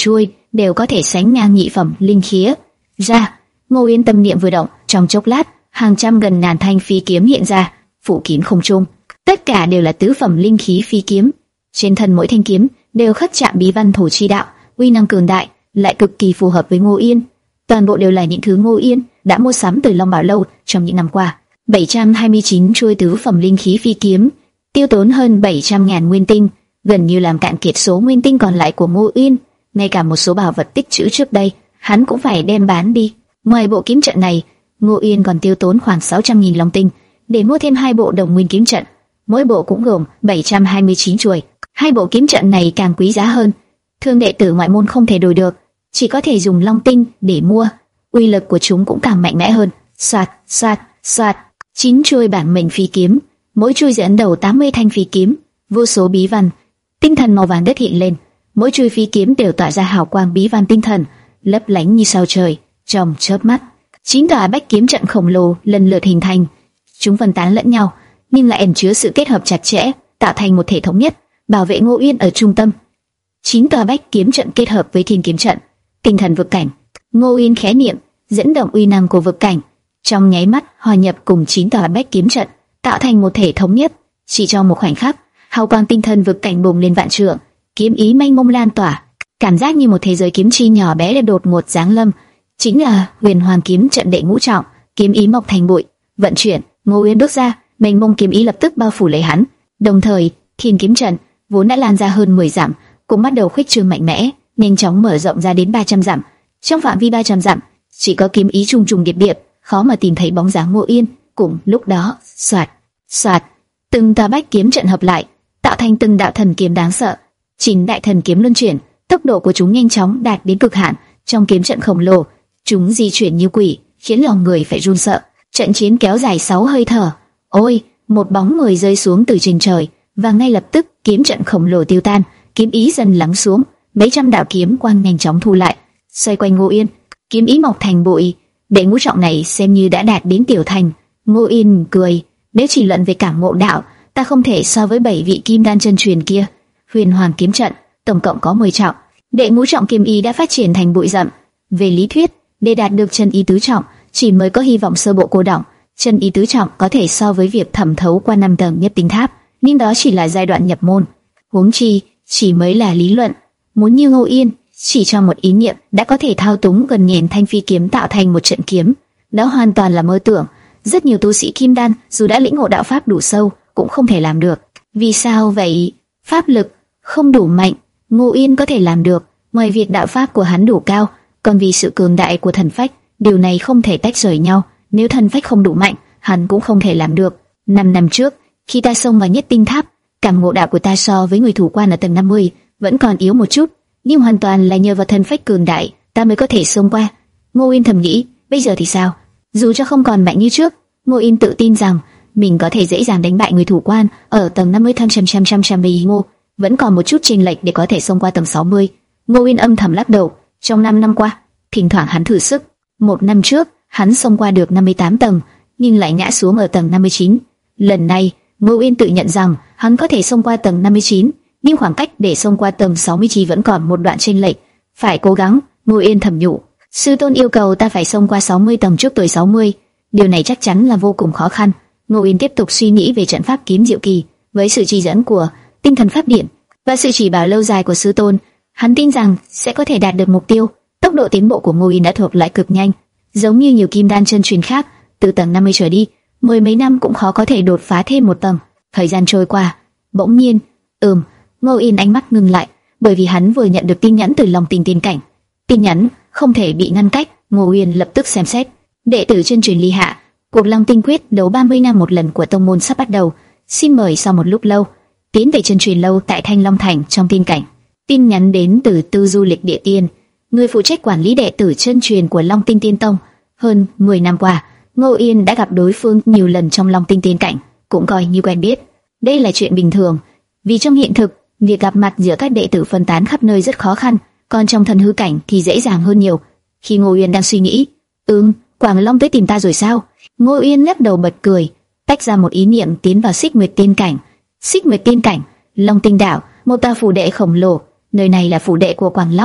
đều có thể sánh ngang nhị phẩm linh khí. Ra, Ngô Uyên tâm niệm vừa động, trong chốc lát, hàng trăm gần ngàn thanh phi kiếm hiện ra, phủ kín không trung. Tất cả đều là tứ phẩm linh khí phi kiếm. Trên thân mỗi thanh kiếm đều khắc chạm bí văn thổ chi đạo, uy năng cường đại, lại cực kỳ phù hợp với Ngô Uyên. Toàn bộ đều là những thứ Ngô Uyên đã mua sắm từ Long Bảo lâu trong những năm qua. bảy trăm hai mươi chín chuôi tứ phẩm linh khí phi kiếm, tiêu tốn hơn bảy trăm ngàn nguyên tinh, gần như làm cạn kiệt số nguyên tinh còn lại của Ngô Uyên. Ngay cả một số bảo vật tích trữ trước đây, hắn cũng phải đem bán đi. Ngoài bộ kiếm trận này, Ngô Uyên còn tiêu tốn khoảng sáu trăm nghìn long tinh để mua thêm hai bộ đồng nguyên kiếm trận, mỗi bộ cũng gồm bảy trăm hai mươi chín chuôi. Hai bộ kiếm trận này càng quý giá hơn, thường đệ tử ngoại môn không thể đổi được, chỉ có thể dùng long tinh để mua. Uy lực của chúng cũng càng mạnh mẽ hơn. Soạt, soạt, soạt, chín chuôi bản mệnh phi kiếm, mỗi chuôi dẫn đầu tám mươi thanh phi kiếm, vô số bí văn, tinh thần màu vàng đất hiện lên. Mỗi chuôi phi kiếm đều tỏa ra hào quang bí văn tinh thần, lấp lánh như sao trời. Trong chớp mắt, chín tòa bách kiếm trận khổng lồ lần lượt hình thành. Chúng phân tán lẫn nhau, nhưng lại ẩn chứa sự kết hợp chặt chẽ, tạo thành một thể thống nhất, bảo vệ Ngô Uyên ở trung tâm. Chín tòa bách kiếm trận kết hợp với thiên kiếm trận, tinh thần vực cảnh. Ngô Uyên khẽ niệm, dẫn động uy năng của vực cảnh, trong nháy mắt hòa nhập cùng chín tòa bách kiếm trận, tạo thành một thể thống nhất. Chỉ trong một khoảnh khắc, hào quang tinh thần vực cảnh bùng lên vạn trượng, kiếm ý mênh mông lan tỏa, cảm giác như một thế giới kiếm chi nhỏ bé để đột ngột giáng lâm. Chính là Huyền Hoàng kiếm trận đệ ngũ trọng, kiếm ý mọc thành bụi, vận chuyển. Ngô Uyên bước ra, mênh mông kiếm ý lập tức bao phủ lấy hắn. Đồng thời, thiên kiếm trận vốn đã lan ra hơn mười dặm, cũng bắt đầu khuếch trương mạnh mẽ, nhanh chóng mở rộng ra đến ba trăm dặm. Trong phạm vi ba trăm dặm, chỉ có kiếm ý trùng trùng điệp điệp, khó mà tìm thấy bóng dáng Ngô Uyên. Cùng lúc đó, xoạt, xoạt, từng tòa bách kiếm trận hợp lại, tạo thành từng đạo thần kiếm đáng sợ. Chín đại thần kiếm luân chuyển, tốc độ của chúng nhanh chóng đạt đến cực hạn. Trong kiếm trận khổng lồ, chúng di chuyển như quỷ, khiến lòng người phải run sợ. Trận chiến kéo dài sáu hơi thở. Ôi, một bóng người rơi xuống từ trên trời, và ngay lập tức kiếm trận khổng lồ tiêu tan, kiếm ý dần lắng xuống. Mấy trăm đạo kiếm quang nhanh chóng thu lại, xoay quanh Ngô Uyên. Kiếm ý mọc thành bụi. Đệ ngũ trọng này xem như đã đạt đến tiểu thành. Ngô Uyên cười, nếu chỉ luận về cảm ngộ đạo, ta không thể so với bảy vị kim đan chân truyền kia. Huyền Hoàng kiếm trận tổng cộng có mười trọng, đệ ngũ trọng kiếm ý đã phát triển thành bụi rậm. Về lý thuyết, để đạt được chân ý tứ trọng, chỉ mới có hy vọng sơ bộ cô đọng. Chân ý tứ trọng có thể so với việc thẩm thấu qua năm tầng nhất tinh tháp, nhưng đó chỉ là giai đoạn nhập môn. Huống chi, chỉ mới là lý luận. Muốn như Ngô Uyên, chỉ trong một ý niệm đã có thể thao túng gần nghìn thanh phi kiếm tạo thành một trận kiếm, đó hoàn toàn là mơ tưởng. Rất nhiều tu sĩ kim đan dù đã lĩnh ngộ đạo pháp đủ sâu cũng không thể làm được. Vì sao vậy? Pháp lực không đủ mạnh, Ngô Uyên có thể làm được. Ngoài việc đạo pháp của hắn đủ cao, còn vì sự cường đại của thần phách, điều này không thể tách rời nhau. Nếu thần phách không đủ mạnh, hắn cũng không thể làm được. Năm năm trước, khi ta xông vào nhất tinh tháp, cảm ngộ đạo của ta so với người thủ quan ở tầng năm mươi vẫn còn yếu một chút, nhưng hoàn toàn là nhờ vào thần phách cường đại ta mới có thể xông qua. Ngô Uyên thầm nghĩ, bây giờ thì sao? Dù cho không còn mạnh như trước, Ngô Uyên tự tin rằng mình có thể dễ dàng đánh bại người thủ quan ở tầng năm mươi tham trăm trăm trăm trăm vì Ngô vẫn còn một chút chênh lệch để có thể xông qua tầng sáu mươi. Ngô Uyên âm thầm lắc đầu. Trong năm năm qua, thỉnh thoảng hắn thử sức. Một năm trước, hắn xông qua được năm mươi tám tầng, nhưng lại ngã xuống ở tầng năm mươi chín. Lần này, Ngô Uyên tự nhận rằng hắn có thể xông qua tầng năm mươi chín, nhưng khoảng cách để xông qua tầng sáu mươi chín vẫn còn một đoạn chênh lệch. Phải cố gắng, Ngô Uyên thầm nhủ. Sư tôn yêu cầu ta phải xông qua sáu mươi tầng trước tuổi sáu mươi, điều này chắc chắn là vô cùng khó khăn. Ngô Uyên tiếp tục suy nghĩ về trận pháp kiếm diệu kỳ, với sự chỉ dẫn của tinh thần pháp điện và sự chỉ bảo lâu dài của sư tôn, hắn tin rằng sẽ có thể đạt được mục tiêu. Tốc độ tiến bộ của Ngô Uyên đã thuộc lại cực nhanh, giống như nhiều kim đan chân truyền khác, từ tầng năm mươi trở đi, mười mấy năm cũng khó có thể đột phá thêm một tầng. Thời gian trôi qua, bỗng nhiên, ừm, Ngô Uyên ánh mắt ngừng lại, bởi vì hắn vừa nhận được tin nhắn từ Long Tinh Tiên Cảnh. Tin nhắn không thể bị ngăn cách. Ngô Uyên lập tức xem xét. Đệ tử chân truyền Ly Hạ, cuộc Long Tinh quyết đấu ba mươi năm một lần của tông môn sắp bắt đầu. Xin mời sau một lúc lâu tiến về chân truyền lâu tại Thanh Long Thành trong Tiên Cảnh. Tin nhắn đến từ Tư Du Lịch Địa Tiên, người phụ trách quản lý đệ tử chân truyền của Long Tinh Tiên Tông. Hơn mười năm qua, Ngô Uyên đã gặp đối phương nhiều lần trong Long Tinh Tiên Cảnh, cũng coi như quen biết. Đây là chuyện bình thường, vì trong hiện thực, việc gặp mặt giữa các đệ tử phân tán khắp nơi rất khó khăn, còn trong thần hư cảnh thì dễ dàng hơn nhiều. Khi Ngô Uyên đang suy nghĩ, "Ừm, Quảng Long tới tìm ta rồi sao?" Ngô Uyên lắc đầu bật cười, tách ra một ý niệm tiến vào Xích Nguyệt Tiên Cảnh. Xích Nguyệt Tiên Cảnh, Long Tinh Đảo, một tòa phủ đệ khổng lồ, nơi này là phủ đệ của Quảng Long,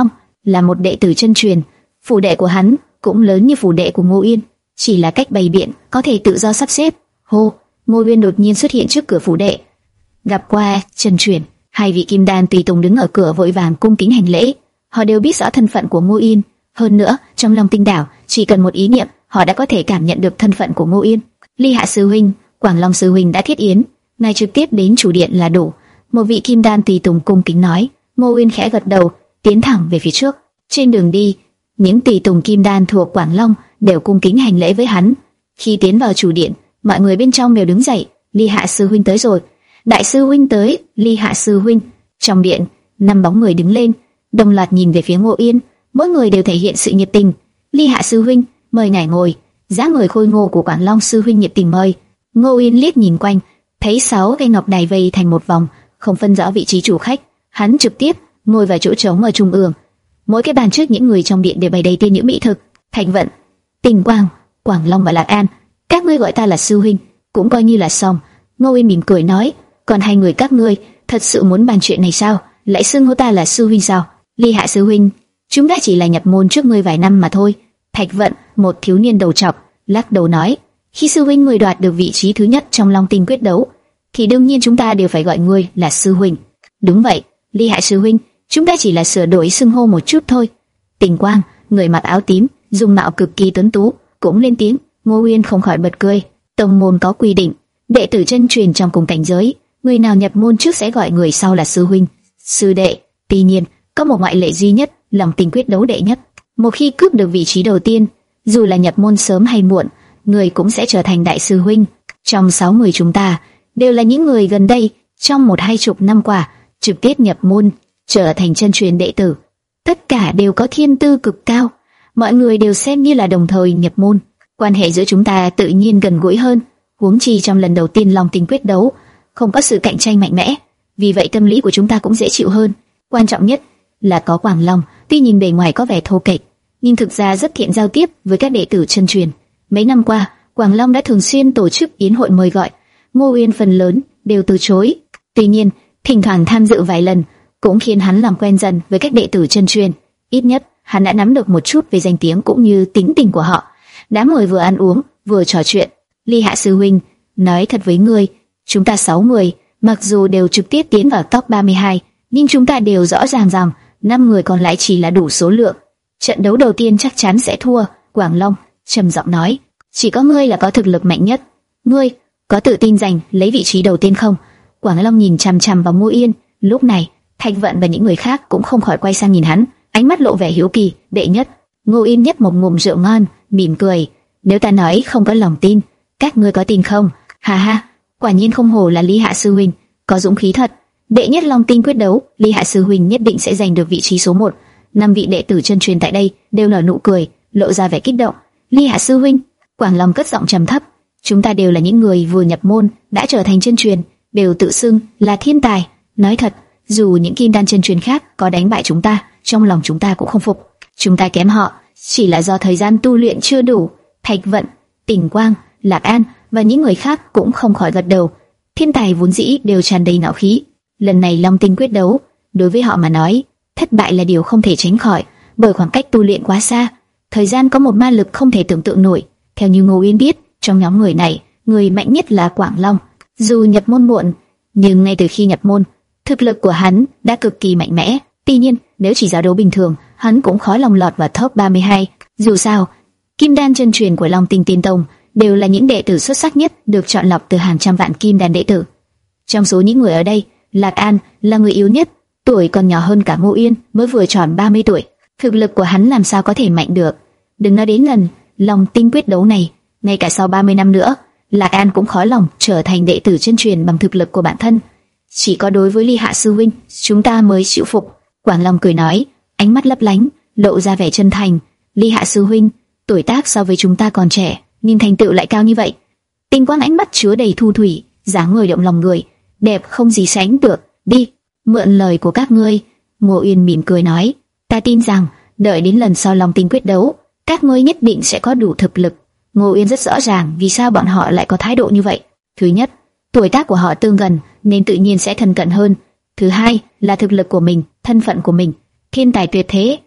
là một đệ tử chân truyền, phủ đệ của hắn cũng lớn như phủ đệ của Ngô Yên, chỉ là cách bày biện có thể tự do sắp xếp. Hô, Ngô Uyên đột nhiên xuất hiện trước cửa phủ đệ. Gặp qua chân truyền, hai vị kim đan tùy tùng đứng ở cửa vội vàng cung kính hành lễ. Họ đều biết rõ thân phận của Ngô Yên, hơn nữa trong Long Tinh Đảo chỉ cần một ý niệm, họ đã có thể cảm nhận được thân phận của Ngô Yên. Ly Hạ sư huynh, Quảng Long sư huynh đã thiết yến, ngài trực tiếp đến chủ điện là đủ. Một vị kim đan tùy tùng cung kính nói. Ngô Uyên khẽ gật đầu, tiến thẳng về phía trước. Trên đường đi, những tùy tùng kim đan thuộc Quảng Long đều cung kính hành lễ với hắn. Khi tiến vào chủ điện, mọi người bên trong đều đứng dậy. Ly Hạ sư huynh tới rồi. Đại sư huynh tới. Ly Hạ sư huynh. Trong điện, năm bóng người đứng lên, đồng loạt nhìn về phía Ngô Yên, mỗi người đều thể hiện sự nhiệt tình. Ly Hạ sư huynh, mời ngài ngồi. Dáng người khôi ngô của Quảng Long sư huynh nhiệt tình mời. Ngô Yên liếc nhìn quanh, thấy sáu cây ngọc đài vây thành một vòng, không phân rõ vị trí chủ khách. Hắn trực tiếp ngồi vào chỗ trống ở trung ương. Mỗi cái bàn trước những người trong điện đều bày đầy tên những mỹ thực. Thành Vận, Tình Quang, Quảng Long và Lạc An, các ngươi gọi ta là sư huynh, cũng coi như là xong. Ngô Yên mỉm cười nói, còn hai người các ngươi thật sự muốn bàn chuyện này sao? Lại xưng hô ta là sư huynh sao? Ly Hạ sư huynh, chúng ta chỉ là nhập môn trước ngươi vài năm mà thôi. Thạch Vận, một thiếu niên đầu trọc, lắc đầu nói, khi sư huynh người đoạt được vị trí thứ nhất trong Long Tinh quyết đấu, thì đương nhiên chúng ta đều phải gọi ngươi là sư huynh. Đúng vậy, Ly Hạ sư huynh, chúng ta chỉ là sửa đổi xưng hô một chút thôi. Tình Quang, người mặc áo tím, dung mạo cực kỳ tuấn tú, cũng lên tiếng. Ngô Uyên không khỏi bật cười. Tông môn có quy định, đệ tử chân truyền trong cùng cảnh giới, người nào nhập môn trước sẽ gọi người sau là sư huynh, sư đệ. Tuy nhiên, có một ngoại lệ duy nhất, Long Tinh quyết đấu đệ nhất. Một khi cướp được vị trí đầu tiên, dù là nhập môn sớm hay muộn, người cũng sẽ trở thành đại sư huynh. Trong sáu người chúng ta, đều là những người gần đây, trong một hai chục năm qua, trực tiếp nhập môn, trở thành chân truyền đệ tử. Tất cả đều có thiên tư cực cao, mọi người đều xem như là đồng thời nhập môn. Quan hệ giữa chúng ta tự nhiên gần gũi hơn, huống chi trong lần đầu tiên Long Tinh quyết đấu, không có sự cạnh tranh mạnh mẽ, vì vậy tâm lý của chúng ta cũng dễ chịu hơn. Quan trọng nhất là có Quảng Long, tuy nhìn bề ngoài có vẻ thô kệch, nhưng thực ra rất thiện giao tiếp với các đệ tử chân truyền. Mấy năm qua, Quảng Long đã thường xuyên tổ chức yến hội mời gọi, Ngô Uyên phần lớn đều từ chối. Tuy nhiên, thỉnh thoảng tham dự vài lần cũng khiến hắn làm quen dần với các đệ tử chân truyền. Ít nhất, hắn đã nắm được một chút về danh tiếng cũng như tính tình của họ. Đám người vừa ăn uống, vừa trò chuyện. Ly Hạ sư huynh, nói thật với ngươi, chúng ta sáu người, mặc dù đều trực tiếp tiến vào top ba mươi hai, nhưng chúng ta đều rõ ràng rằng năm người còn lại chỉ là đủ số lượng. Trận đấu đầu tiên chắc chắn sẽ thua. Quảng Long trầm giọng nói, chỉ có ngươi là có thực lực mạnh nhất. Ngươi có tự tin giành lấy vị trí đầu tiên không? Quảng Long nhìn chằm chằm vào Ngô Yên. Lúc này, Thạch Vận và những người khác cũng không khỏi quay sang nhìn hắn, ánh mắt lộ vẻ hiếu kỳ. Đệ nhất. Ngô Yên nhấp một ngụm rượu ngon, mỉm cười. Nếu ta nói không có lòng tin, các ngươi có tin không? Ha ha, quả nhiên không hổ là Ly Hạ sư huynh, có dũng khí thật. Đệ nhất Long Tinh quyết đấu, Ly Hạ sư huynh nhất định sẽ giành được vị trí số một. Năm vị đệ tử chân truyền tại đây đều nở nụ cười, lộ ra vẻ kích động. Ly Hạ sư huynh, Quảng Long cất giọng trầm thấp, chúng ta đều là những người vừa nhập môn đã trở thành chân truyền, đều tự xưng là thiên tài. Nói thật, dù những kim đan chân truyền khác có đánh bại chúng ta, trong lòng chúng ta cũng không phục. Chúng ta kém họ chỉ là do thời gian tu luyện chưa đủ. Thạch Vận, Tình Quang, Lạc An và những người khác cũng không khỏi gật đầu. Thiên tài vốn dĩ đều tràn đầy ngạo khí. Lần này Long Tinh quyết đấu, đối với họ mà nói, thất bại là điều không thể tránh khỏi, bởi khoảng cách tu luyện quá xa, thời gian có một ma lực không thể tưởng tượng nổi. Theo như Ngô Uyên biết, trong nhóm người này, người mạnh nhất là Quảng Long. Dù nhập môn muộn, nhưng ngay từ khi nhập môn, thực lực của hắn đã cực kỳ mạnh mẽ. Tuy nhiên, nếu chỉ giao đấu bình thường, hắn cũng khó lòng lọt vào top ba mươi hai. Dù sao, kim đan chân truyền của Long Tinh Tiên Tông đều là những đệ tử xuất sắc nhất, được chọn lọc từ hàng trăm vạn kim đan đệ tử. Trong số những người ở đây, Lạc An là người yếu nhất, tuổi còn nhỏ hơn cả Ngô Uyên, mới vừa tròn ba mươi tuổi. Thực lực của hắn làm sao có thể mạnh được? Đừng nói đến lần Long Tinh quyết đấu này, ngay cả sau ba mươi năm nữa, Lạc An cũng khó lòng trở thành đệ tử chân truyền bằng thực lực của bản thân. Chỉ có đối với Ly Hạ sư huynh, chúng ta mới chịu phục. Quảng Long cười nói, ánh mắt lấp lánh, lộ ra vẻ chân thành. Ly Hạ sư huynh, tuổi tác so với chúng ta còn trẻ, nhưng thành tựu lại cao như vậy. Tình Quang ánh mắt chứa đầy thu thủy, dáng người động lòng người, đẹp không gì sánh được. Đi, mượn lời của các ngươi. Ngô Uyên mỉm cười nói, ta tin rằng đợi đến lần sau Long Tinh quyết đấu, các ngươi nhất định sẽ có đủ thực lực. Ngô Uyên rất rõ ràng vì sao bọn họ lại có thái độ như vậy. Thứ nhất, tuổi tác của họ tương gần nên tự nhiên sẽ thân cận hơn. Thứ hai là thực lực của mình, thân phận của mình, thiên tài tuyệt thế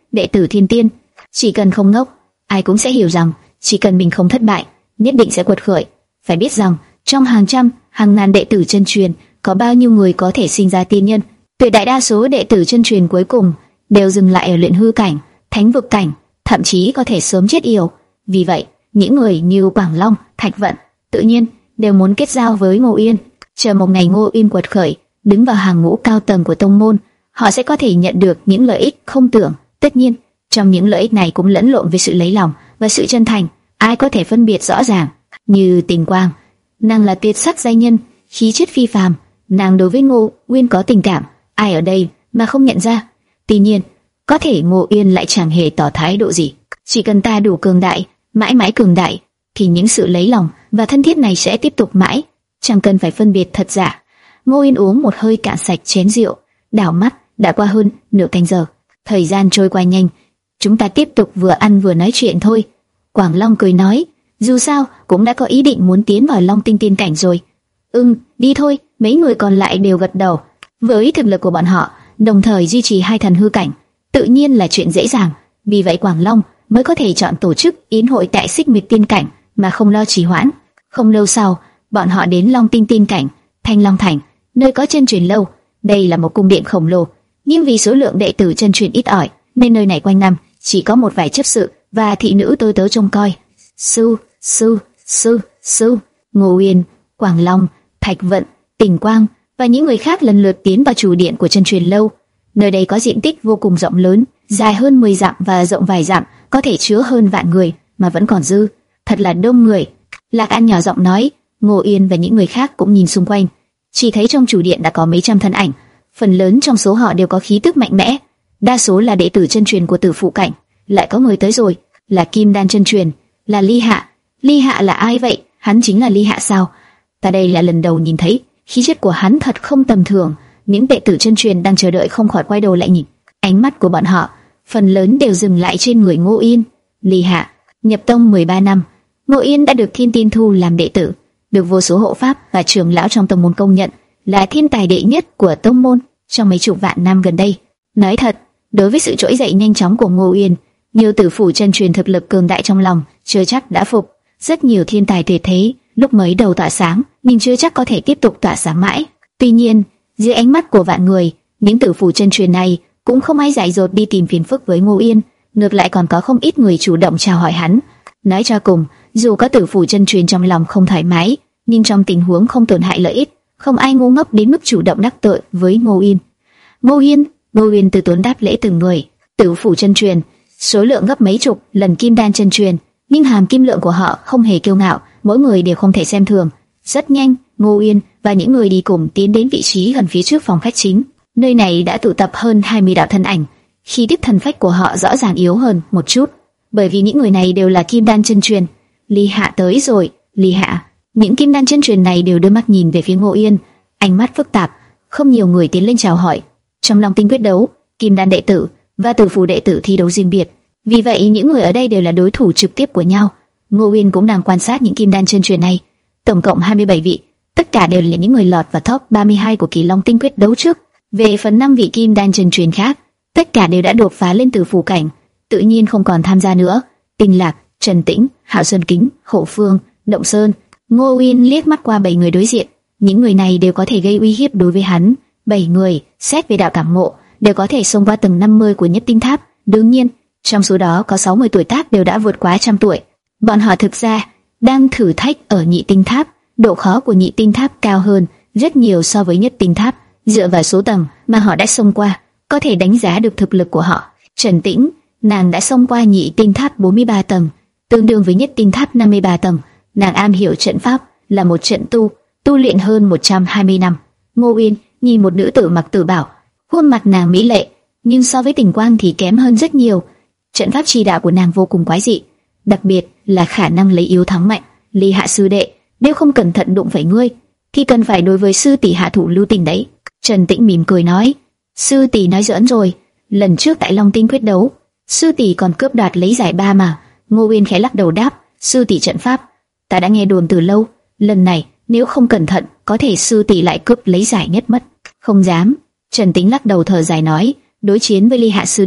đệ tử thiên tiên. Chỉ cần không ngốc, ai cũng sẽ hiểu rằng chỉ cần mình không thất bại, nhất định sẽ quật khởi. Phải biết rằng trong hàng trăm, hàng ngàn đệ tử chân truyền, có bao nhiêu người có thể sinh ra tiên nhân. Tuyệt đại đa số đệ tử chân truyền cuối cùng đều dừng lại ở luyện hư cảnh, thánh vực cảnh, thậm chí có thể sớm chết yểu. Vì vậy, những người như Quảng Long, Thạch Vận tự nhiên đều muốn kết giao với Ngô Yên. Chờ một ngày Ngô Yên quật khởi, đứng vào hàng ngũ cao tầng của tông môn, họ sẽ có thể nhận được những lợi ích không tưởng. Tất nhiên, trong những lợi ích này cũng lẫn lộn với sự lấy lòng và sự chân thành. Ai có thể phân biệt rõ ràng? Như Tình Quang, nàng là tuyệt sắc giai nhân, khí chất phi phàm, nàng đối với Ngô Uyên có tình cảm, ai ở đây mà không nhận ra? Tuy nhiên, có thể Ngô Uyên lại chẳng hề tỏ thái độ gì. Chỉ cần ta đủ cường đại, mãi mãi cường đại, thì những sự lấy lòng và thân thiết này sẽ tiếp tục mãi, chẳng cần phải phân biệt thật giả. Ngô Uyên uống một hơi cạn sạch chén rượu, đảo mắt đã qua hơn nửa canh giờ. Thời gian trôi qua nhanh, chúng ta tiếp tục vừa ăn vừa nói chuyện thôi. Quảng Long cười nói, dù sao cũng đã có ý định muốn tiến vào Long Tinh tiên cảnh rồi. Ừm, đi thôi. Mấy người còn lại đều gật đầu. Với thực lực của bọn họ, đồng thời duy trì hai thần hư cảnh, tự nhiên là chuyện dễ dàng. Vì vậy Quảng Long mới có thể chọn tổ chức yến hội tại Xích Nguyệt tiên cảnh mà không lo trì hoãn. Không lâu sau, bọn họ đến Long Tinh tiên cảnh, Thanh Long Thành, nơi có chân truyền lâu. Đây là một cung điện khổng lồ, nhưng vì số lượng đệ tử chân truyền ít ỏi, nên nơi này quanh năm chỉ có một vài chấp sự và thị nữ tôi tớ trông coi. Sư, sư, sư, sư. Ngô Uyên, Quảng Long, Thạch Vận, Tình Quang và những người khác lần lượt tiến vào chủ điện của chân truyền lâu. Nơi đây có diện tích vô cùng rộng lớn, dài hơn mười dặm và rộng vài dặm, có thể chứa hơn vạn người mà vẫn còn dư. Thật là đông người. Lạc An nhỏ giọng nói. Ngô Uyên và những người khác cũng nhìn xung quanh, chỉ thấy trong chủ điện đã có mấy trăm thân ảnh, phần lớn trong số họ đều có khí tức mạnh mẽ, đa số là đệ tử chân truyền của Tử Phụ cảnh. Lại có người tới rồi, là Kim Đan chân truyền, là Ly Hạ. Ly Hạ là ai vậy? Hắn chính là Ly Hạ sao? Ta đây là lần đầu nhìn thấy, khí chất của hắn thật không tầm thường. Những đệ tử chân truyền đang chờ đợi không khỏi quay đầu lại nhìn. Ánh mắt của bọn họ phần lớn đều dừng lại trên người Ngô Yên. Ly Hạ nhập tông mười ba năm, Ngô Yên đã được Thiên Tiên thu làm đệ tử, được vô số hộ pháp và trưởng lão trong tông môn công nhận là thiên tài đệ nhất của tông môn trong mấy chục vạn năm gần đây. Nói thật, đối với sự trỗi dậy nhanh chóng của Ngô Yên, nhiều tử phủ chân truyền thực lực cường đại trong lòng chưa chắc đã phục. Rất nhiều thiên tài tuyệt thế lúc mới đầu tỏa sáng, nhưng chưa chắc có thể tiếp tục tỏa sáng mãi. Tuy nhiên, dưới ánh mắt của vạn người, những tử phủ chân truyền này cũng không ai dại dột đi tìm phiền phức với Ngô Yên, ngược lại còn có không ít người chủ động chào hỏi hắn. Nói cho cùng, dù có tử phủ chân truyền trong lòng không thoải mái, nhưng trong tình huống không tổn hại lợi ích, không ai ngu ngốc đến mức chủ động đắc tội với Ngô Yên. Ngô Yên, Ngô Yên từ tốn đáp lễ từng người. Tử phủ chân truyền, số lượng gấp mấy chục lần Kim Đan chân truyền, nhưng hàm kim lượng của họ không hề kiêu ngạo, mỗi người đều không thể xem thường. Rất nhanh, Ngô Yên và những người đi cùng tiến đến vị trí gần phía trước phòng khách chính. Nơi này đã tụ tập hơn hai mươi đạo thân ảnh, khí tức thần phách của họ rõ ràng yếu hơn một chút, bởi vì những người này đều là Kim Đan chân truyền. Ly Hạ tới rồi, Ly Hạ. Những Kim Đan chân truyền này đều đưa mắt nhìn về phía Ngô Yên, ánh mắt phức tạp. Không nhiều người tiến lên chào hỏi. Trong Long Tinh quyết đấu, Kim Đan đệ tử và Tử Phủ đệ tử thi đấu riêng biệt, vì vậy những người ở đây đều là đối thủ trực tiếp của nhau. Ngô Uyên cũng đang quan sát những Kim Đan chân truyền này, tổng cộng hai mươi bảy vị, tất cả đều là những người lọt vào top ba mươi hai của kỳ Long Tinh quyết đấu trước. Về phần năm vị Kim Đan chân truyền khác, tất cả đều đã đột phá lên Tử Phủ cảnh, tự nhiên không còn tham gia nữa. Tinh Lạc, Trần Tĩnh, Hạo Sơn Kính, Hổ Phương, Động Sơn. Ngô Uyên liếc mắt qua bảy người đối diện, những người này đều có thể gây uy hiếp đối với hắn. Bảy người, xét về đạo cảm ngộ, đều có thể xông qua tầng năm mươi của Nhất Tinh Tháp. Đương nhiên, trong số đó có sáu mươi tuổi tác đều đã vượt quá trăm tuổi. Bọn họ thực ra đang thử thách ở Nhị Tinh Tháp, độ khó của Nhị Tinh Tháp cao hơn rất nhiều so với Nhất Tinh Tháp. Dựa vào số tầng mà họ đã xông qua, có thể đánh giá được thực lực của họ. Trần Tĩnh, nàng đã xông qua Nhị Tinh Tháp bốn mươi ba tầng, tương đương với Nhất Tinh Tháp năm mươi ba tầng. Nàng am hiểu trận pháp, là một trận tu, tu luyện hơn một trăm hai mươi năm. Ngô Uyên nhìn một nữ tử mặc tử bào, khuôn mặt nàng mỹ lệ, nhưng so với Tình Quang thì kém hơn rất nhiều. Trận pháp chi đạo của nàng vô cùng quái dị, đặc biệt là khả năng lấy yếu thắng mạnh. Ly Hạ sư đệ, nếu không cẩn thận đụng phải ngươi, thì cần phải đối với sư tỷ hạ thủ lưu tình đấy. Trần Tĩnh mỉm cười nói, sư tỷ nói giỡn rồi, lần trước tại Long Tinh quyết đấu, sư tỷ còn cướp đoạt lấy giải ba mà. Ngô Uyên khẽ lắc đầu đáp, sư tỷ trận pháp, ta đã nghe đồn từ lâu, lần này nếu không cẩn thận, có thể sư tỷ lại cướp lấy giải nhất mất. Không dám. Trần Tĩnh lắc đầu thở dài nói, đối chiến với Ly Hạ sư đệ,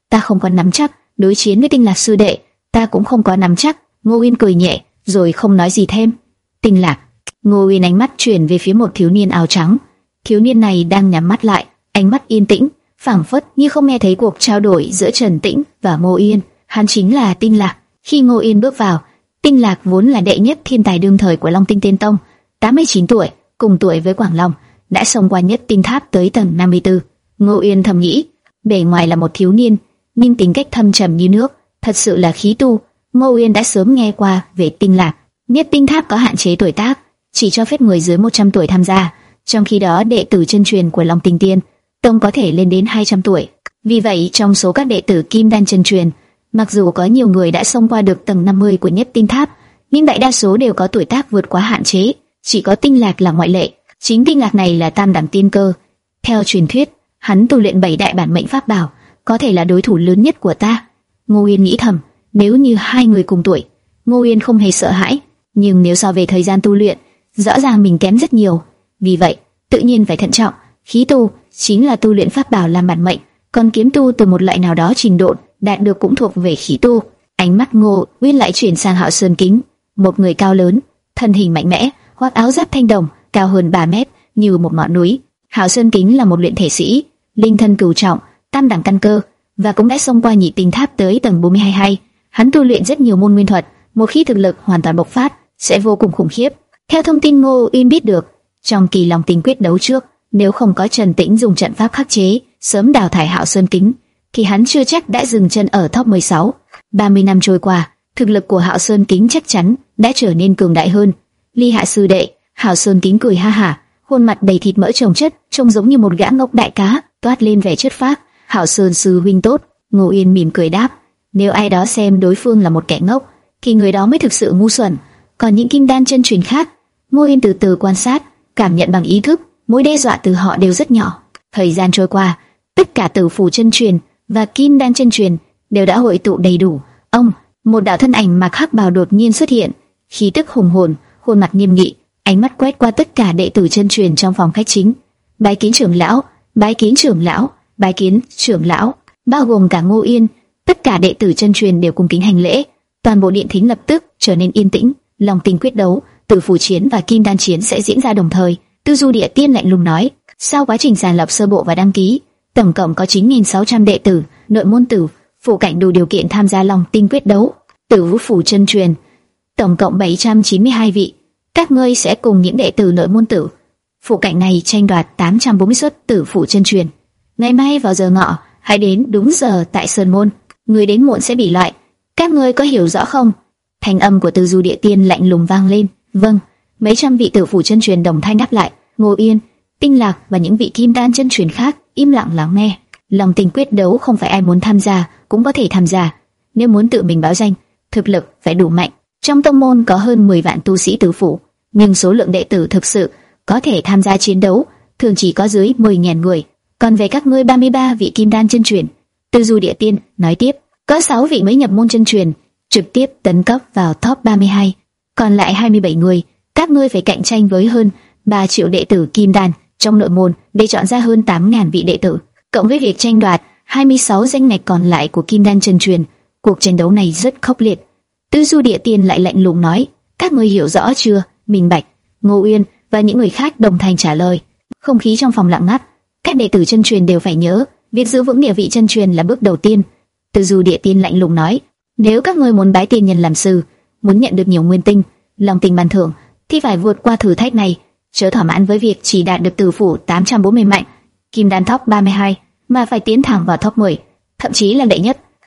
ta không có nắm chắc. Đối chiến với Tinh Lạc sư đệ, ta cũng không có nắm chắc. Ngô Uyên cười nhẹ, rồi không nói gì thêm. Tinh Lạc. Ngô Uyên ánh mắt chuyển về phía một thiếu niên áo trắng. Thiếu niên này đang nhắm mắt lại, ánh mắt yên tĩnh, phảng phất như không nghe thấy cuộc trao đổi giữa Trần Tĩnh và Ngô Uyên. Hắn chính là Tinh Lạc. Khi Ngô Uyên bước vào, Tinh Lạc vốn là đệ nhất thiên tài đương thời của Long Tinh Tiên Tông, tám mươi chín tuổi, cùng tuổi với Quảng Long, đã xông qua nhất tinh tháp tới tầng năm mươi tư. Ngô Uyên thầm nghĩ, bề ngoài là một thiếu niên, nhưng tính cách thâm trầm như nước, thật sự là khí tu. Ngô Uyên đã sớm nghe qua về Tinh Lạc. Nhất tinh tháp có hạn chế tuổi tác, chỉ cho phép người dưới một trăm tuổi tham gia, trong khi đó đệ tử chân truyền của Long Tinh Tiên Tông có thể lên đến hai trăm tuổi. Vì vậy, trong số các đệ tử Kim Đan chân truyền, mặc dù có nhiều người đã xông qua được tầng năm mươi của nhất tinh tháp, nhưng đại đa số đều có tuổi tác vượt quá hạn chế, chỉ có Tinh Lạc là ngoại lệ. Chính Tinh Lạc này là tam đẳng tiên cơ. Theo truyền thuyết, hắn tu luyện bảy đại bản mệnh pháp bảo, có thể là đối thủ lớn nhất của ta. Ngô Uyên nghĩ thầm, nếu như hai người cùng tuổi, Ngô Uyên không hề sợ hãi, nhưng nếu so về thời gian tu luyện, rõ ràng mình kém rất nhiều. Vì vậy, tự nhiên phải thận trọng. Khí tu chính là tu luyện pháp bảo làm bản mệnh, còn kiếm tu từ một loại nào đó trình độ đạt được cũng thuộc về khí tu. Ánh mắt Ngô Uyên lại chuyển sang Hạo Sơn Kính, một người cao lớn, thân hình mạnh mẽ, khoác áo giáp thanh đồng, cao hơn ba mét, như một ngọn núi. Hạo Sơn Kính là một luyện thể sĩ, linh thân cửu trọng, tam đẳng căn cơ, và cũng đã xông qua nhị tinh tháp tới tầng bốn mươi hai. Hắn tu luyện rất nhiều môn nguyên thuật, một khi thực lực hoàn toàn bộc phát, sẽ vô cùng khủng khiếp. Theo thông tin Ngô Uyên biết được, trong kỳ Long Tinh quyết đấu trước, nếu không có Trần Tĩnh dùng trận pháp khắc chế, sớm đào thải Hạo Sơn Kính, thì hắn chưa chắc đã dừng chân ở top mười sáu. ba mươi năm trôi qua, thực lực của Hạo Sơn Kính chắc chắn đã trở nên cường đại hơn. Ly Hạ sư đệ, Hạo Sơn Kính cười ha hả, khuôn mặt đầy thịt mỡ chồng chất, trông giống như một gã ngốc đại cá, toát lên vẻ chất phác. Hạo Sơn sư huynh tốt. Ngô Uyên mỉm cười đáp, nếu ai đó xem đối phương là một kẻ ngốc, thì người đó mới thực sự ngu xuẩn. Còn những kim đan chân truyền khác, Ngô Uyên từ từ quan sát, cảm nhận bằng ý thức, mối đe dọa từ họ đều rất nhỏ. Thời gian trôi qua, tất cả tử phủ chân truyền và kim đan chân truyền đều đã hội tụ đầy đủ. Ông, một đạo thân ảnh mặc hắc bào đột nhiên xuất hiện, khí tức hùng hồn, khuôn mặt nghiêm nghị, ánh mắt quét qua tất cả đệ tử chân truyền trong phòng khách chính. Bái kiến trưởng lão, bái kiến trưởng lão, bái kiến trưởng lão. Bao gồm cả Ngô Uyên, tất cả đệ tử chân truyền đều cung kính hành lễ. Toàn bộ điện thính lập tức trở nên yên tĩnh. Long Tinh quyết đấu, tử phủ chiến và kim đan chiến sẽ diễn ra đồng thời. Tư Du Địa Tiên lạnh lùng nói, sau quá trình sàng lọc sơ bộ và đăng ký, tổng cộng có chín nghìn sáu trăm đệ tử nội môn tử phủ cảnh đủ điều kiện tham gia Long Tinh quyết đấu. Tử Vũ phủ chân truyền, tổng cộng bảy trăm chín mươi hai vị. Các ngươi sẽ cùng những đệ tử nội môn tử phủ cảnh này tranh đoạt tám trăm bốn mươi suất tử phủ chân truyền. Ngày mai vào giờ ngọ, hãy đến đúng giờ tại Sơn Môn. Người đến muộn sẽ bị loại. Các ngươi có hiểu rõ không? Thanh âm của Tư Du Địa Tiên lạnh lùng vang lên. Vâng. Mấy trăm vị tử phủ chân truyền đồng thanh đáp lại. Ngô Uyên, Tinh Lạc và những vị kim đan chân truyền khác im lặng lắng nghe. Long Tinh quyết đấu không phải ai muốn tham gia cũng có thể tham gia. Nếu muốn tự mình báo danh, thực lực phải đủ mạnh. Trong tông môn có hơn mười vạn tu sĩ tử phủ, nhưng số lượng đệ tử thực sự có thể tham gia chiến đấu thường chỉ có dưới mười nghìn người. Còn về các ngươi ba mươi ba vị kim đan chân truyền, Tư Du Địa Tiên nói tiếp, có sáu vị mới nhập môn chân truyền, trực tiếp tấn cấp vào top ba mươi hai. Còn lại hai mươi bảy người, các ngươi phải cạnh tranh với hơn ba triệu đệ tử kim đan trong nội môn để chọn ra hơn tám nghìn vị đệ tử, cộng với việc tranh đoạt hai mươi sáu danh ngạch còn lại của kim đan chân truyền. Cuộc tranh đấu này rất khốc liệt. Tư Du Địa Tiên lại lạnh lùng nói, các ngươi hiểu rõ chưa? Minh bạch. Ngô Uyên và những người khác đồng thanh trả lời. Không khí trong phòng lặng ngắt. Các đệ tử chân truyền đều phải nhớ, việc giữ vững địa vị chân truyền là bước đầu tiên. Tư Du Địa Tiên lạnh lùng nói, nếu các ngươi muốn bái tiên nhân làm sư, muốn nhận được nhiều nguyên tinh, Long Tinh ban thưởng, thì phải vượt qua thử thách này. Chớ thỏa mãn với việc chỉ đạt được tử phủ tám trăm bốn mươi mạnh, kim đan top ba mươi hai, mà phải tiến thẳng vào top mười, thậm chí là đệ nhất.